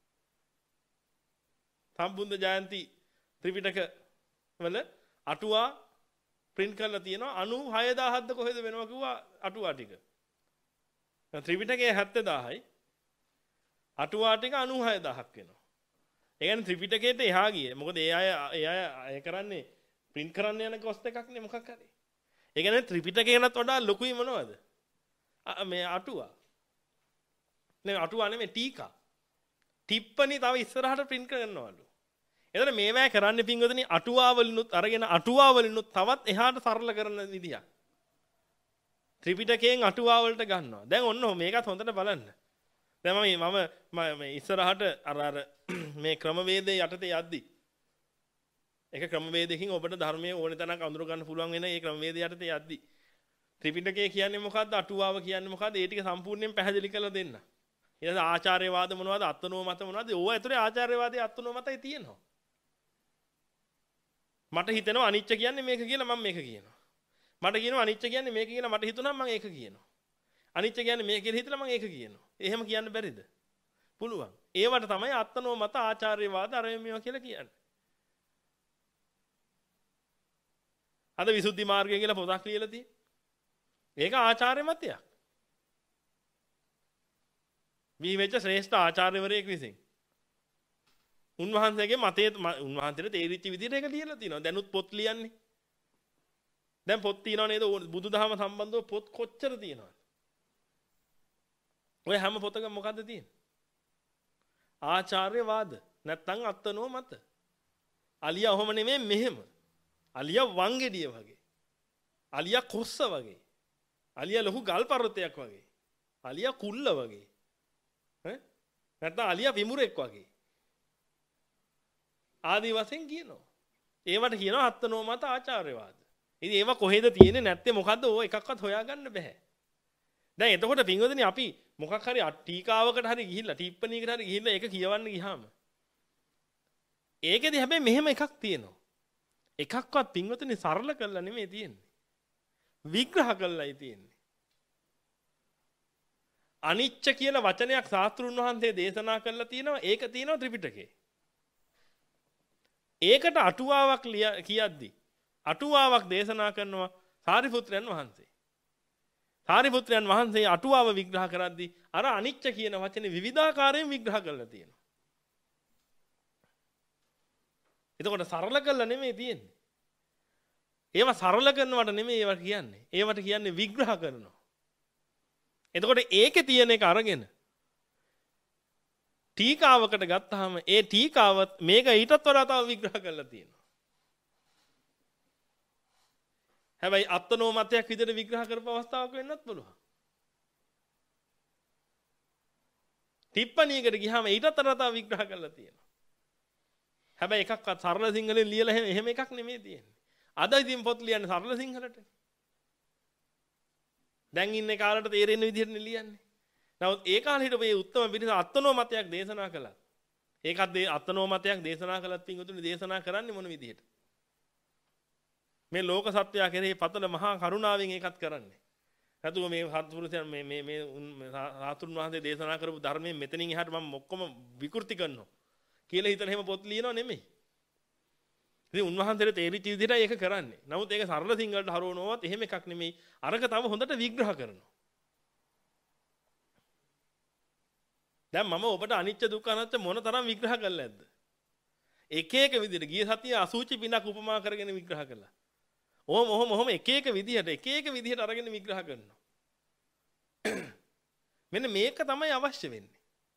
S1: සම්බුද්ධ ජයන්ති ත්‍රිපිටක වල අටුවා print කරලා තියෙනවා අනූහය දහසක්ද කොහෙද වෙනවා කිව්වා අටුවා ටික. ත්‍රිපිටකයේ හැත්තෑ දහසයි අටුවා ටික අනූහය දහසක් වෙනවා. ඒ කියන්නේ ත්‍රිපිටකයට එහා ගියේ. මොකද ඒ අය ඒ අය අය කරන්නේ print කරන්න යන කොස්ට් එකක් නේ මොකක් හරි. ඒ කියන්නේ ත්‍රිපිටකයටත් වඩා ලොකුයි මොනවද? මේ අටුවා. නේ අටුවා නෙමෙයි ටීකා. ටිප්පනි තව ඉස්සරහට print කරනවලු. එතන මේවැය කරන්නේ පින්වතුනි අටුවාවලිනුත් අරගෙන අටුවාවලිනුත් තවත් එහාට සරල කරන විදියක්. ත්‍රිපිටකයෙන් අටුවාවලට ගන්නවා. දැන් ඔන්න මේකත් හොඳට බලන්න. දැන් මම මම මේ ඉස්සරහට අර අර මේ ක්‍රමවේදයේ යටතේ යද්දි ඒක ක්‍රමවේදයකින් ඔබට ධර්මයේ ඕන තැනක් අඳුර ගන්න පුළුවන් වෙන ඒ ක්‍රමවේදය යටතේ යද්දි ත්‍රිපිටකය කියන්නේ මොකද්ද අටුවාව කියන්නේ මොකද්ද ඒ ටික සම්පූර්ණයෙන් පැහැදිලි කරලා දෙන්න. ඊට පස්සේ ආචාර්යවාද මොනවද අත්නෝ මත මොනවද ඕවා ඇතුලේ ආචාර්යවාදයේ අත්නෝ මතයි තියෙනවා. මට හිතෙනවා අනිච්ච කියන්නේ මේක කියලා මම මේක කියනවා. මට කියනවා අනිච්ච කියන්නේ මේක කියලා මට හිතුණා මම ඒක කියනවා. අනිච්ච කියන්නේ මේක කියලා හිතලා මම ඒක කියනවා. එහෙම කියන්න බැරිද? පුළුවන්. ඒවට තමයි අත්නෝ මත ආචාර්යවාද අර මේවා කියලා කියන්නේ. අද විසුද්ධි මාර්ගය කියලා පොතක් ලියලා තියෙන්නේ. ඒක ආචාර්ය මතයක්. මේ වෙච්ච ශ්‍රේෂ්ඨ ආචාර්යවරයෙක් විසින්. උන්වහන්සේගේ මතයේ උන්වහන්සේට තේරිච්ච විදිහට ඒක ලියලා තියෙනවා. දැනුත් පොත් ලියන්නේ. දැන් පොත් තියෙනව නේද? බුදුදහම සම්බන්ධව පොත් කොච්චර තියෙනවද? ඔය හැම පොතකම මොකද්ද තියෙන්නේ? ආචාර්යවාද නැත්තම් අත්නෝ මත. අලියා ඔහොම නෙමෙයි මෙහෙම. අලියා වංගෙඩිය වගේ. අලියා කොස්ස වගේ. අලියා ලොකු ගල් පර්වතයක් වගේ. අලියා කුල්ල වගේ. ඈ? නැත්තම් අලියා විමුරෙක් වගේ. ආදි වශයෙන් කියනවා. ඒවට කියනවා අත්නෝ මත ආචාර්යවාද. ඉතින් ඒවා කොහෙද තියෙන්නේ නැත්තේ මොකද්ද? ඕක එකක්වත් හොයාගන්න බෑ. දැන් එතකොට පින්වතුනි අපි මොකක් හරි ටීකාවකට හරි ගිහිල්ලා ටිප්පණියකට හරි ගිහිල්ලා ඒක කියවන්න ගියාම ඒකෙදි හැබැයි මෙහෙම එකක් තියෙනවා. එකක්වත් පින්වතුනි සරල කරලා නෙමෙයි තියෙන්නේ. විග්‍රහ කරලායි තියෙන්නේ. අනිච්ච කියලා වචනයක් ශාස්ත්‍රුන් වහන්සේ දේශනා කරලා තියෙනවා. ඒක තියෙනවා ත්‍රිපිටකේ. ඒකට අටුවාවක් කියද්දි අටුවාවක් දේශනා කරනවා සාරිපුත්‍රයන් වහන්සේ. සාරිපුත්‍රයන් වහන්සේ අටුවාව විග්‍රහ කරද්දී අර අනිච්ච කියන වචනේ විවිධාකාරයෙන් විග්‍රහ කරලා තියෙනවා. එතකොට සරල කළා නෙමෙයි තියෙන්නේ. ඒවා සරල කරනවට නෙමෙයි ඒවා කියන්නේ. ඒවට කියන්නේ විග්‍රහ කරනවා. එතකොට ඒකේ තියෙන එක අරගෙන ටීකාවකට ගත්තාම ඒ ටීකාවත් මේක ඊටත් වඩා තව විග්‍රහ කරලා තියෙනවා. හැබැයි අත්නෝ මතයක් විදිහට විග්‍රහ කරපු අවස්ථාවක් වෙන්නත් පුළුවන්. ටිප්පණියකට ගියාම ඊටත් වඩා විග්‍රහ කරලා තියෙනවා. හැබැයි එකක්වත් සරල සිංහලෙන් ලියලා එහෙම එකක් නෙමෙයි තියෙන්නේ. අද ඉතින් පොත් ලියන්නේ සරල සිංහලට. දැන් ඉන්නේ කාලයට තේරෙන විදිහට ලියන්නේ. නමුත් ඒ කාලේ හිටපු මේ උත්තම පිරිස අත්නෝ මතයක් දේශනා කළා. ඒකත් අත්නෝ මතයක් දේශනා කළත් පින්වතුනි දේශනා කරන්නේ මොන විදිහට? මේ ලෝක සත්‍යය කෙරෙහි පතන මහා කරුණාවෙන් ඒකත් කරන්නේ. නැතුව මේ සත්පුරුෂයන් මේ මේ මේ සාතුන් වහන්සේ දේශනා කරපු ධර්මයෙන් මෙතනින් එහාට මම ඔක්කොම විකෘති කරනවා කියලා හිතන හැම පොත් ලියනව නෙමෙයි. ඉතින් උන්වහන්සේට තේරිච්ච විදිහට ඒක කරන්නේ. නමුත් ඒක සරල සිංහලට හරවනවත් එහෙම එකක් නෙමෙයි. අරක තව හොඳට විග්‍රහ කරනවා. දැන් මම ඔබට අනිච්ච දුක්ඛ අනාත්ම මොන තරම් විග්‍රහ කළා නැද්ද? එක එක විදිහට ගිය සතිය අසුචි පිනක් උපමා කරගෙන විග්‍රහ කළා. ඔහොම ඔහොම ඔහොම එක එක විදිහට එක එක විදිහට අරගෙන විග්‍රහ කරනවා. මෙන්න මේක තමයි අවශ්‍ය වෙන්නේ.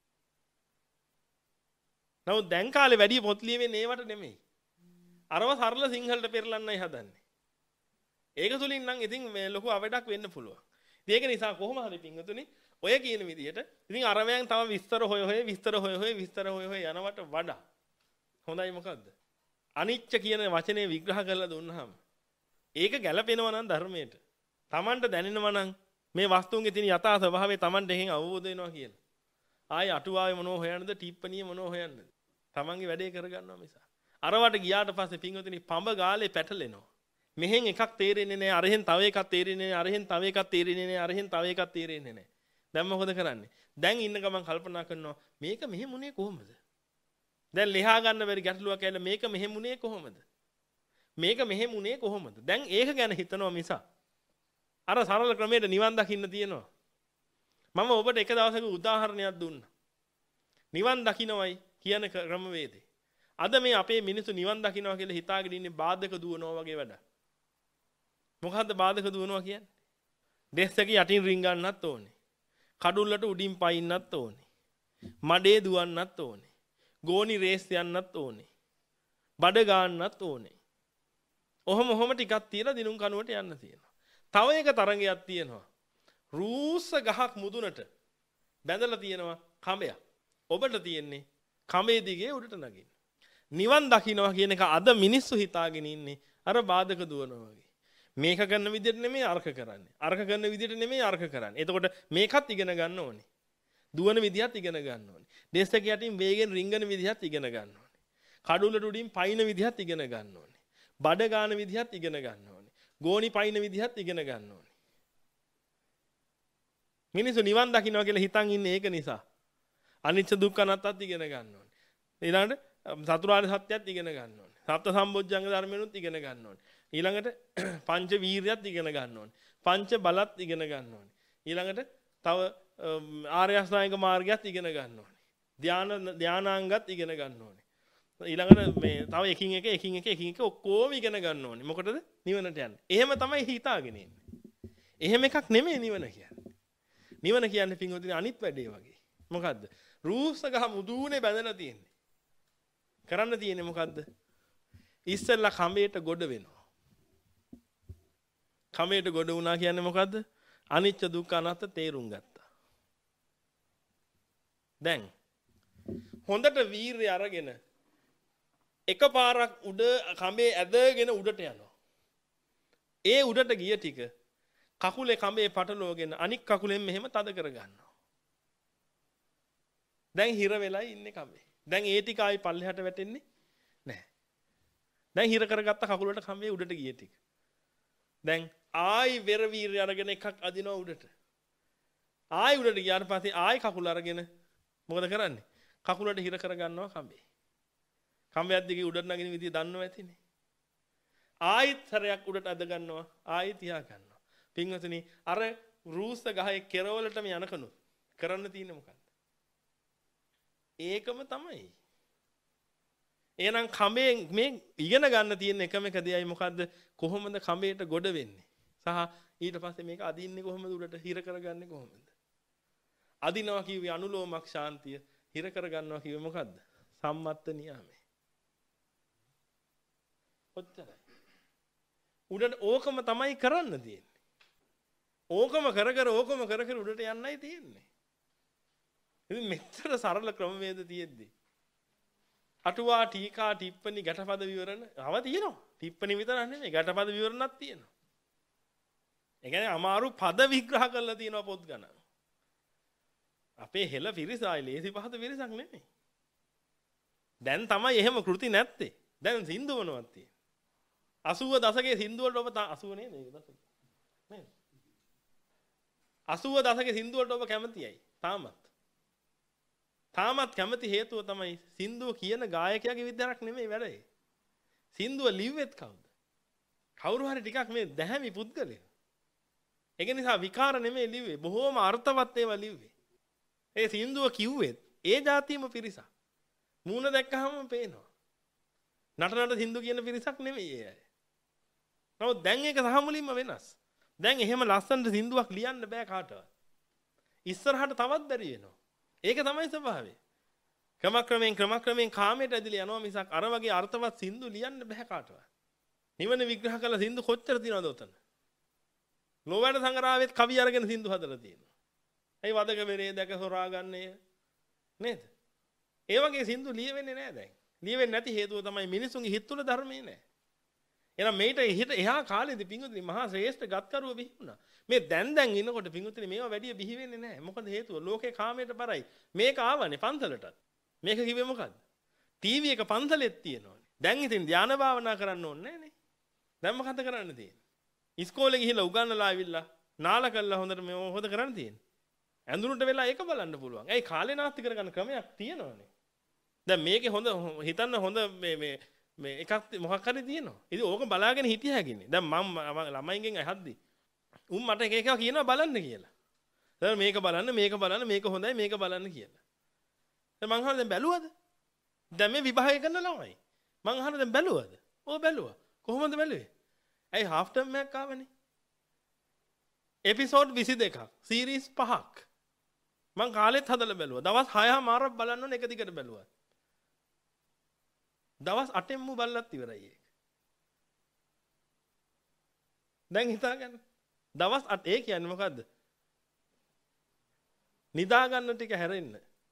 S1: නමුත් දැන් කාලේ වැඩි පොත් ලියවෙන්නේ ඒවට නෙමෙයි. අරව සරල සිංහලට පෙරලන්නයි හදන්නේ. ඒක තුලින් නම් ඉතින් මේ ලොකු අවඩක් වෙන්න පුළුවන්. ඉතින් ඒක නිසා කොහොම හරි පින්වතුනි ඔය කියන විදිහට ඉතින් අරවැයන් තම විස්තර හොය හොය විස්තර හොය හොය විස්තර හොය හොය යනවට වඩා හොඳයි මොකද්ද? අනිච්ච කියන වචනේ විග්‍රහ කරලා දුන්නාම ඒක ගැළපෙනවා නම් ධර්මයට. Tamanට දැනෙනවා නම් මේ වස්තුන්ගේ තියෙන යථා ස්වභාවය Tamanට එහෙන් අවබෝධ වෙනවා කියලා. ආයේ අටුවාවේ මොනෝ හොයන්නද ටිප්පණියේ මොනෝ හොයන්නද? Tamanගේ වැඩේ කරගන්නවා මිස. අරවට ගියාට පස්සේ පින්වතුනි පඹ ගාලේ පැටලෙනවා. මෙහෙන් එකක් තේරෙන්නේ නැහැ. අරහෙන් තව එකක් තේරෙන්නේ නැහැ. අරහෙන් තව එකක් තේරෙන්නේ නැහැ. අරහෙන් තව එකක් තේරෙන්නේ නැහැ. දැන් මොකද කරන්නේ? දැන් ඉන්න ගමන් කල්පනා කරනවා මේක මෙහෙම උනේ කොහොමද? දැන් ලියා ගන්න බැරි ගැටලුවක් ඇවිල්ලා මේක මෙහෙම උනේ කොහොමද? මේක මෙහෙම උනේ කොහොමද? දැන් ඒක ගැන හිතනවා මිස අර සරල ක්‍රමයට නිවන් දකින්න තියෙනවා. මම ඔබට එක දවසක උදාහරණයක් දුන්නා. නිවන් දකින්නවයි කියන ක්‍රමවේදේ. අද මේ අපේ මිනිස්සු නිවන් දකින්නවා කියලා හිතාගෙන ඉන්නේ බාධක දුවනවා වගේ වැඩ. මොකද්ද බාධක දුවනවා කියන්නේ? දෙස් එක යටින් රින් ගන්නත් ඕනේ. කඩුල්ලට උඩින් පයින්නත් ඕනේ. මඩේ දුවන්නත් ඕනේ. ගෝනි රේස් යන්නත් ඕනේ. බඩ ගන්නත් ඕනේ. ඔහොම ඔහොම ටිකක් තියලා දිනුම් කනුවට යන්න තියෙනවා. තව එක තරංගයක් තියෙනවා. රූස්ස ගහක් මුදුනට බැඳලා තියෙනවා කඹයක්. ඔබට තියෙන්නේ කඹේ දිගේ උඩට නගින්න. නිවන් දකින්නවා කියන එක අද මිනිස්සු හිතාගෙන ඉන්නේ අර බාධක දුවනවා වගේ. මේක කරන විදිහට නෙමෙයි අර්ථ කරන්නේ. අර්ථ කරන විදිහට නෙමෙයි අර්ථ කරන්නේ. එතකොට මේකත් ඉගෙන ගන්න ඕනේ. දුවන විදිහත් ඉගෙන ගන්න ඕනේ. දේශක යටින් වේගෙන් රිංගන විදිහත් ඉගෙන ගන්න ඕනේ. කඩුල්ලට උඩින් පයින් විදිහත් ඉගෙන ගන්න ඕනේ. බඩ ගන්න විදිහත් ඉගෙන ගන්න ඕනේ. ගෝණි පයින් විදිහත් ඉගෙන ගන්න ඕනේ. මිනිස්සු නිවන් දකින්නවා කියලා හිතන් ඉන්නේ ඒක නිසා. අනිච්ච දුක්ඛ අනාත්තත් ඉගෙන ගන්න ඕනේ. ඊළඟට චතුරාර්ය සත්‍යයත් ඉගෙන ගන්න ඕනේ. සප්ත සම්බොජ්ජංග ධර්මයන්ුත් ඉගෙන ගන්න ඕනේ. ඊළඟට පංච වීර්යයත් ඉගෙන ගන්න ඕනේ. පංච බලත් ඉගෙන ගන්න ඕනේ. ඊළඟට තව ආර්ය අෂ්ටාංගික මාර්ගයත් ඉගෙන ගන්න ඕනේ. ධාන ධානාංගත් ඉගෙන ගන්න ඕනේ. ඊළඟට මේ තව එකින් එක එකින් එක එකින් එක ඔක්කොම ඉගෙන ගන්න ඕනේ. මොකටද? නිවනට යන්න. එහෙම තමයි හිතාගෙන ඉන්නේ. එහෙම එකක් නෙමෙයි නිවන කියන්නේ. නිවන කියන්නේ පින්වතුනි අනිත් වැඩේ වගේ. මොකද්ද? රූස්ස ගහ මුදුනේ බැඳලා තියෙන්නේ. කරන්න තියෙන්නේ මොකද්ද? ඉස්සෙල්ලා කඹේට ගොඩ වෙනවා. කඹේට ගොඩ වුණා කියන්නේ මොකද්ද? අනිච්ච දුක්ඛ අනාත්ම තේරුම් ගත්තා. දැන් හොඳට වීරිය අරගෙන එකපාරක් උඩ කඹේ ඇදගෙන උඩට යනවා. ඒ උඩට ගිය ටික කකුලේ කඹේ පටලවගෙන අනික් කකුලෙන් මෙහෙම තද කර ගන්නවා. දැන් හිර වෙලා ඉන්නේ කඹේ. දැන් ඒ ටික ආයි පල්ලෙහාට වැටෙන්නේ නැහැ. දැන් හිර කරගත්ත කකුල වලට කඹේ උඩට ගිය ටික. දැන් ආයි වෙර වීර්ය අරගෙන එකක් අදිනවා උඩට. ආයි උඩට ගියාට පස්සේ ආයි කකුල අරගෙන මොකද කරන්නේ? කකුලට හිර කර ගන්නවා කඹේ. කඹයක් දිගේ උඩට නගින විදිය දන්නව ඇතිනේ. ආයිත් සරයක් උඩට අද ගන්නවා ආයි තියා ගන්නවා. පින්වතුනි අර රූස්ස ගහේ කෙරවලටම යනකනු කරන්න තියෙන්නේ මොකක්ද? ඒකම තමයි. එහෙනම් කඹේ මේ ඉගෙන ගන්න තියෙන එකම එක දෙයයි මොකද්ද? කොහොමද කඹේට ගොඩ වෙන්නේ? සහ ඊට පස්සේ මේක අදින්නේ කොහොමද උඩට හිර කරගන්නේ කොහොමද? අදිනවා කිව්වේ අනුලෝමක් ශාන්තිය, හිර කරගන්නවා කිව්වේ මොකද්ද? සම්මත්ත නියාමය. ඔච්චරයි. උඩට ඕකම තමයි කරන්න තියෙන්නේ. ඕකම කර කර ඕකම කර කර උඩට යන්නයි තියෙන්නේ. ඉතින් මෙච්චර සරල ක්‍රමවේද තියෙද්දි අටුවා ටීකා ටිප්පණි ගැටපද විවරණ අව තියෙනවා. ටිප්පණි විතරක් නෙමෙයි ගැටපද විවරණක් තියෙනවා. ඒ කියන්නේ අමාරු පද විග්‍රහ කරලා තියෙනවා පොත් ගණන්. අපේ හෙළ පිරිසයි ලේසි පහත පිරිසක් නෙමෙයි. දැන් තමයි එහෙම කෘති නැත්තේ. දැන් සින්දු මොනවද තියෙන්නේ? අසූව දශකයේ සින්දු වලට ඔබ අසූව නේද ඒක දශක නේද? අසූව දශකයේ සින්දු වලට ඔබ කැමතියි තාමත්. තාමත් කැමති හේතුව තමයි සින්දුව කියන ගායකයාගේ විද්‍යාවක් නෙමෙයි වැඩේ. සින්දුව ලිව්වෙත් කවුද? කවුරු හරි ටිකක් මේ දැහැමි පුද්ගලයා. ඒක නිසා විකාර නෙමෙයි ලිව්වේ. බොහෝම අර්ථවත් ඒවා ලිව්වේ. ඒ සින්දුව කිව්වෙත් ඒ જાතියම පිරිසක්. මූණ දැක්කහම පේනවා. නටනට සින්දු කියන පිරිසක් නෙමෙයි ඒ අය. නමුත් දැන් ඒක සහමුලින්ම වෙනස්. දැන් එහෙම ලස්සනට සින්දුවක් ලියන්න බෑ කාටවත්. ඉස්සරහට තවත් බැරි වෙනවා. ඒක තමයි ස්වභාවය. ක්‍රමක්‍රමයෙන් ක්‍රමක්‍රමයෙන් කාමයට ඇදලා යනවා මිසක් අර වගේ අර්ථවත් සින්දු ලියන්න බෑ කාටවත්. නිවන විග්‍රහ කළ සින්දු කොච්චර තියෙනවද උතන? ලෝවැඩ සංග්‍රහයේත් කවි අරගෙන සින්දු හදලා තියෙනවා. ඒ වදක වෙරේ දැක සොරා ගන්නය නේද? ඒ වගේ සින්දු ලියවෙන්නේ නැහැ දැන්. ලියවෙන්නේ නැති හේතුව තමයි මිනිසුන්ගේ හිත තුළ ධර්මයේ නැහැ. එහෙනම් මේට හිත එහා කාලේදී පිංගුතුනි මහා ශ්‍රේෂ්ඨ ගත්කරුව බිහි වුණා. මේ දැන් දැන් ඉන්නකොට පිංගුතුනි මේවා වැඩි බිහි වෙන්නේ නැහැ. මොකද හේතුව ලෝකේ කාමයට බරයි. මේක ආවනේ පන්සලටත්. මේක කිව්වේ මොකද්ද? ටීවී එක පන්සලෙත් තියෙනවානේ. දැන් ඉතින් ධාන භාවනා කරන්න ඕනේ නැහනේ. දැන් මොකද කරන්න තියෙන්නේ? ඉස්කෝලේ ගිහිල්ලා උගන්නලා ආවිල්ලා නාල කළා හොඳට මේ හොද කරන්න තියෙන්නේ. ඇඳුනට වෙලා ඒක බලන්න පුළුවන්. ඒයි කාලේ නාස්ති කරගන්න ක්‍රමයක් තියෙනවානේ. දැන් මේකේ හොඳ හිතන්න හොඳ මේ මේ මේ එකක් මොකක් හරි තියෙනවා. ඉතින් ඕක බලාගෙන හිටිය හැකිනේ. දැන් මම ළමයින්ගෙන් අහද්දි උන් මට එක එක කියනවා බලන්න කියලා. දැන් මේක බලන්න මේක බලන්න මේක හොඳයි මේක බලන්න කියලා. දැන් මං අහනවා දැන් බැලුවද? දැන් මේ විභාගය කරන ළමයි. මං අහනවා දැන් බැලුවද? ඔව් බැලුවා. කොහොමද බැලුවේ? ඇයි half term එකක් ආවනේ. එපිසෝඩ් විසි දෙකක් සීරීස් පහක්. මං කාලෙත් හදලා බැලුවා. දවස් හයමාරක් බලන්න ඕනේ එක දිගට බැලුවා. දවස් අටෙන් මු බල්ලත් ඉවරයි ඒක. දැන් හිතාගන්න. දවස් අට ඒ කියන්නේ මොකද්ද? නිදා ගන්න ටික හැරෙන්න.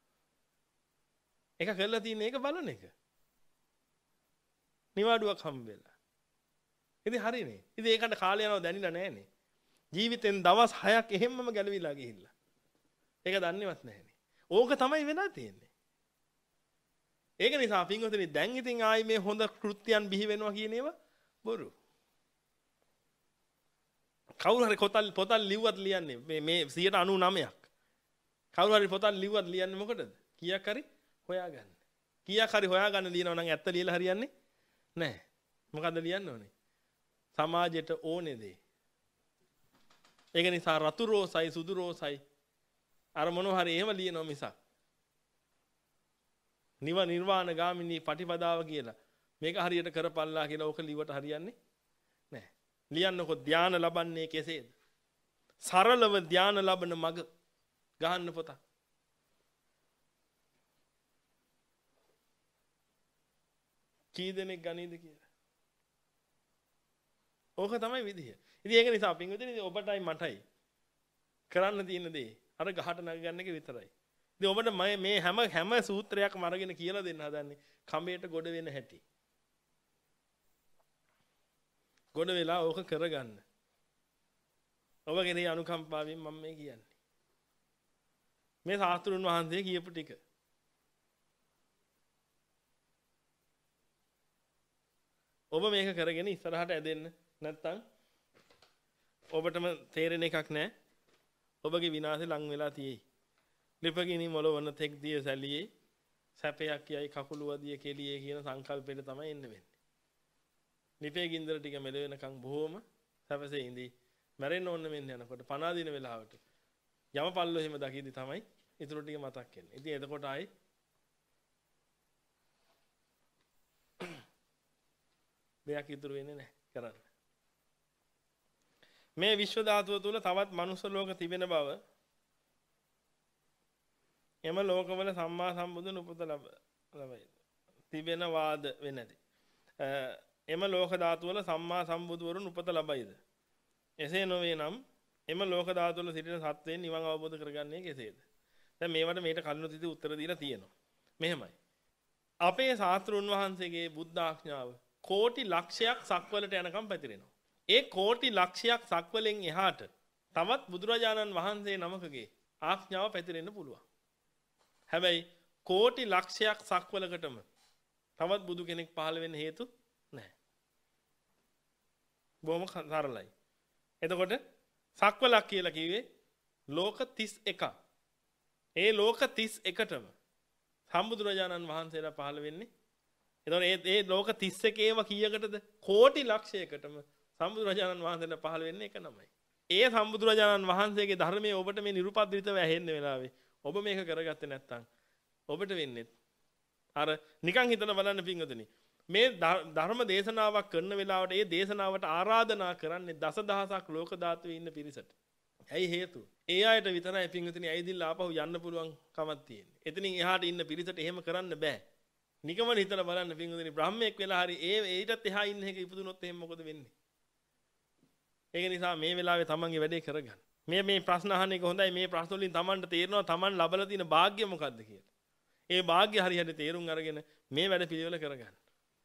S1: ඒක කරලා තියෙන එක බලන එක. නිවාඩුවක් හම්බ වෙලා. ඉතින් හරිනේ. ඉතින් ඒකට කාලය යනවා දැනිලා නැහනේ. ජීවිතෙන් දවස් හයක් එහෙම්මම ගැලවිලා ගිහිල්ලා. ඒක දන්නේවත් නැහනේ. ඕක තමයි වෙලා තියෙන්නේ. ඒක නිසා පින්වතුනි දැන් ඉතින් ආයි මේ හොඳ කෘත්‍යයන් බිහි වෙනවා කියන ඒවා බොරු. කවුරු හරි පොතල් පොතල් ලිව්වත් ලියන්නේ මේ මේ සියයට අනූ නවයක්. කවුරු හරි පොතල් ලිව්වත් ලියන්නේ මොකටද? කීයක් හරි හොයාගන්න. කීයක් හරි හොයාගන්න ලියනවා නම් ඇත්ත ලියලා හරියන්නේ නැහැ. මොකද්ද ලියන්න ඕනේ? සමාජයට ඕනේ දේ. ඒක නිසා රතු රෝසයි සුදු රෝසයි අර මොනවා හරි එහෙම ලියනවා මිසක් නිව නිර්වාණ ගාමිනී පටිපදාව කියලා මේක හරියට කරපල්ලා කියලා ඕක ලිවට හරියන්නේ නැහැ. ලියන්නකො ධානය ලබන්නේ කෙසේද? සරලව ධානය ලබන මඟ ගහන්න පොත. කී දෙනෙක් ගනීද කියලා. ඕක තමයි විදිය. ඉතින් ඒක නිසා පින්විතනි ඔබටයි මටයි කරන්න තියෙන දේ අර ගහට නග ගන්න එක විතරයි. ඉතින් ඔබට මේ මේ හැම හැම සූත්‍රයක්ම අරගෙන කියලා දෙන්න හදන්නේ කඹේට ගොඩ වෙන හැටි. ගොඩ වෙලා ඕක කරගන්න. ඔබගේ අනුකම්පාවෙන් මම මේ කියන්නේ. මේ සාස්ත්‍රුන් වහන්සේ කියපු ටික. ඔබ මේක කරගෙන ඉස්සරහට ඇදෙන්න නැත්තම් ඔබටම තේරෙන එකක් නැහැ. ඔබගේ විනාශය ලං වෙලා තියෙයි. ලිපගිනි මොළවන තෙක් දිය සැලියේ සැපයක් යයි කකුලුවදිය කෙලියේ කියන සංකල්පෙට තමයි එන්න වෙන්නේ. ලිපේ ගින්දර ටික මෙල වෙනකන් බොහොම සැපසේ ඉඳී මැරෙන්න ඕන මෙන්න යනකොට පනා දින වෙලාවට යමපල්ලෝ එහෙම දකිද්දි තමයි ඊටු ටික මතක් වෙන්නේ. ඉතින් එතකොට ආයි දෙයක් ඉතුරු වෙන්නේ නැහැ කරන්න. මේ විශ්ව ධාතුව තුල තවත් මනුෂ්‍ය ලෝක තිබෙන බව එම ලෝකවල සම්මා සම්බුදුන් උපත ලැබ ලැබයි. තිබෙන වාද වෙන්නේදී. එම ලෝක ධාතු වල සම්මා සම්බුදුවරුන් උපත ලැබයිද? එසේ නොවේ නම් එම ලෝක ධාතු වල සිටින සත්වයන් නිවන් අවබෝධ කරගන්නේ කෙසේද? දැන් මේවට මේට කලිනුත් ඉතින් උත්තර දීලා තියෙනවා. මෙහෙමයි. අපේ ශාස්ත්‍රුන් වහන්සේගේ බුද්ධ ආඥාව කෝටි ලක්ෂයක් සක්වලට යනකම් පැතිරෙනවා. ඒ කෝටි ලක්ෂයක් සක්වලෙන් එහාට තවත් බුදුරජාණන් වහන්සේ නමකගේ ආඥාව පැතිරෙන්න පුළුවන්. හැබැයි කෝටි ලක්ෂයක් සක්වලකටම තවත් බුදු කෙනෙක් පහළ වෙන්න හේතු නැහැ. බොහොම සරලයි. එතකොට සක්වලක් කියලා කිව්වේ ලෝක තිස් එකක්. ඒ ලෝක තිස් එකටම සම්බුදුරජාණන් වහන්සේලා පහළ වෙන්නේ. එතකොට ඒ ඒ ලෝක තිස් එකේව කීයකටද? කෝටි ලක්ෂයකටම සම්බුදුරජාණන් වහන්සේලා පහළ වෙන්නේ එක නමයි. ඒ සම්බුදුරජාණන් වහන්සේගේ ධර්මයේ ඔබට මේ නිරුපද්‍රිතව ඇහෙන්න වෙලාවේ ඔබ මේක කරගත්තේ නැත්නම් ඔබට වෙන්නේ අර නිකන් හිතලා බලන්න පින්වතුනි. මේ ධර්ම දේශනාවක් කරන වෙලාවට ඒ දේශනාවට ආරාධනා කරන්නේ දසදහසක් ලෝක ධාතුවේ ඉන්න පිරිසට. ඇයි හේතුව? ඒ අයට විතරයි පින්වතුනි ඇයිදිල්ලා ආපහු යන්න පුළුවන් කමක් තියෙන්නේ. එතනින් එහාට ඉන්න පිරිසට එහෙම කරන්න බෑ. නිකමන හිතලා බලන්න පින්වතුනි බ්‍රහ්මයෙක් වෙලා හරි ඒ ඊටත් එහා ඉන්න එක ඉපදුනොත් එහෙම මොකද වෙන්නේ? ඒක නිසා මේ වෙලාවේ තමන්ගේ වැඩේ කරගන්න. මේ මේ ප්‍රශ්න අහන එක හොඳයි. මේ ප්‍රශ්න වලින් තමන්ට තේරෙනවා තමන් ලබලා තියෙන වාග්ය මොකද්ද කියලා. ඒ වාග්ය හරියට තේරුම් අරගෙන මේ වැඩ පිළිවෙල කරගන්න.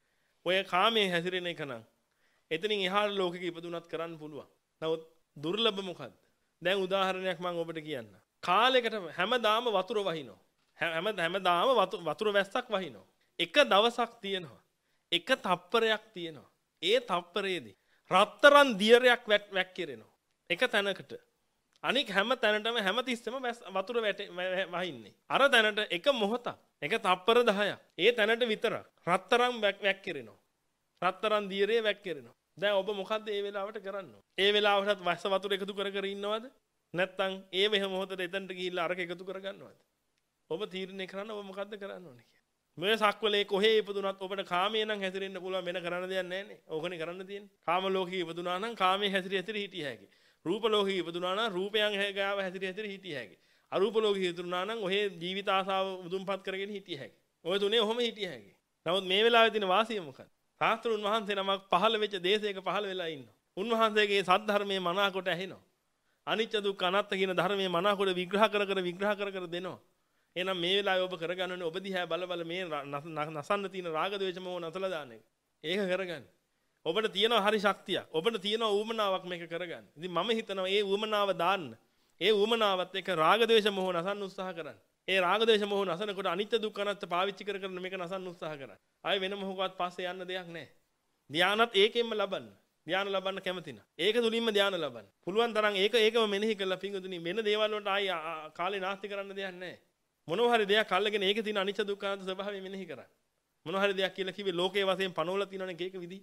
S1: ඔය කාමයේ හැසිරෙන එක නම් එතනින් එහාට ලෝකෙක ඉපදුනත් කරන්න පුළුවන්. නමුත් දුර්ලභ මොකද්ද? දැන් උදාහරණයක් මම ඔබට කියන්න. කාලයකට හැමදාම වතුර වහිනවා. හැම හැමදාම වතුර වැස්සක් වහිනවා. එක දවසක් තියෙනවා. එක තප්පරයක් තියෙනවා. ඒ තප්පරයේදී රත්තරන් දියරයක් වැක්කිරෙනවා. එක තැනකට. අනික හැම තැනටම හැම තිස්සෙම වතුර වහින්නේ. අර තැනට එක මොහොතක්. එක තප්පර දහයක්. ඒ තැනට විතරක් රත්තරන් වැක්කිරෙනවා. රත්තරන් දියරේ වැක්කිරෙනවා. දැන් ඔබ මොකද්ද මේ වෙලාවට කරන්නේ? ඒ වෙලාවටත් වැස්ස වතුර එකතු කර කර ඉන්නවද? නැත්නම් ඒ මෙහෙම මොහොතේ එතනට ගිහිල්ලා අරක එකතු කර ගන්නවද? ඔබ තීරණය කරන්න ඔබ මොකද්ද කරන්න ඕනේ කියලා. මේ සක්වලේ කොහේ ඉපදුනත් ඔබට කාමයේ නම් හැසිරෙන්න පුළුවන් වෙන කරන්න දෙයක් නැහැ නේ. ඕකනේ කරන්න තියෙන්නේ. කාම ලෝකේ ඉපදුනා නම් කාමයේ හැසිරී හැසිරී හිටිය හැකියි. රූප ලෝකේ ඉපදුනා නම් රූපයන් හැගාව හැසිරී හැසිරී හිටිය හැකියි. අරූප ලෝකේ ඉපදුනා නම් ඔහේ ජීවිත ආසාව මුදුන්පත් කරගෙන හිටිය හැකියි. ඔය තුනේ ඔහොම හිටිය හැකියි. නමුත් මේ වෙලාවේ තියෙන වාසිය මොකක්ද? ශාස්ත්‍රුන් වහන්සේ නමක් පහළ වෙච්ච දේශයක පහළ වෙලා ඉන්නවා. උන්වහන්සේගේ සද්ධර්මයේ මනාකොට ඇහෙනවා. අනිච්ච දුක්ඛ අනාත්ම කියන ධර්මයේ මනාකොට විග්‍රහ කර කර විග්‍රහ කර කර දෙනවා. එහෙනම් මේ වෙලාවේ ඔබ කරගන්න ඕනේ ඔබ දිහා බල බල මේ නසන්න තියෙන රාග ද්වේෂ මොහ නසලා දාන එක. ඒක කරගන්න. ඔබට තියෙනවා හරි ශක්තියක්. ඔබට තියෙනවා ඌමනාවක් මේක කරගන්න. ඉතින් මම හිතනවා මේ ඌමනාව දාන්න. ඒ ඌමනාවත් එක්ක රාග ද්වේෂ මොහ නසන්න උත්සාහ කරන්න. ඒ රාග ද්වේෂ මොහ නසනකොට අනිත්‍ය දුක්ඛ අනාත්ම පාවිච්චි කර කර මේක නසන්න උත්සාහ කරන්න. ආයේ වෙන මොහොකවත් පස්සේ යන්න දෙයක් නැහැ. ධානයත් ඒකෙන්ම ලබන්න. ධානය ලබන්න කැමති නම් ඒක තුලින්ම ධානය ලබන්න. පුළුවන් තරම් ඒක ඒකම මෙනෙහි කරලා පිංගුතුනි වෙන දේවල් වලට ආයි කාලේ නාස්ති කරන්න දෙයක් නැහැ. මොනවා හරි දෙයක් අල්ලගෙන ඒකේ තියෙන අනිච්ච දුක්ඛ අනාත්ම ස්වභාවය මෙනෙහි කරන්න. මොනවා හරි දෙයක් කියලා කිව්වේ ලෝකයේ වශයෙන් පනවලා තියෙනවනේ ඒක විදි.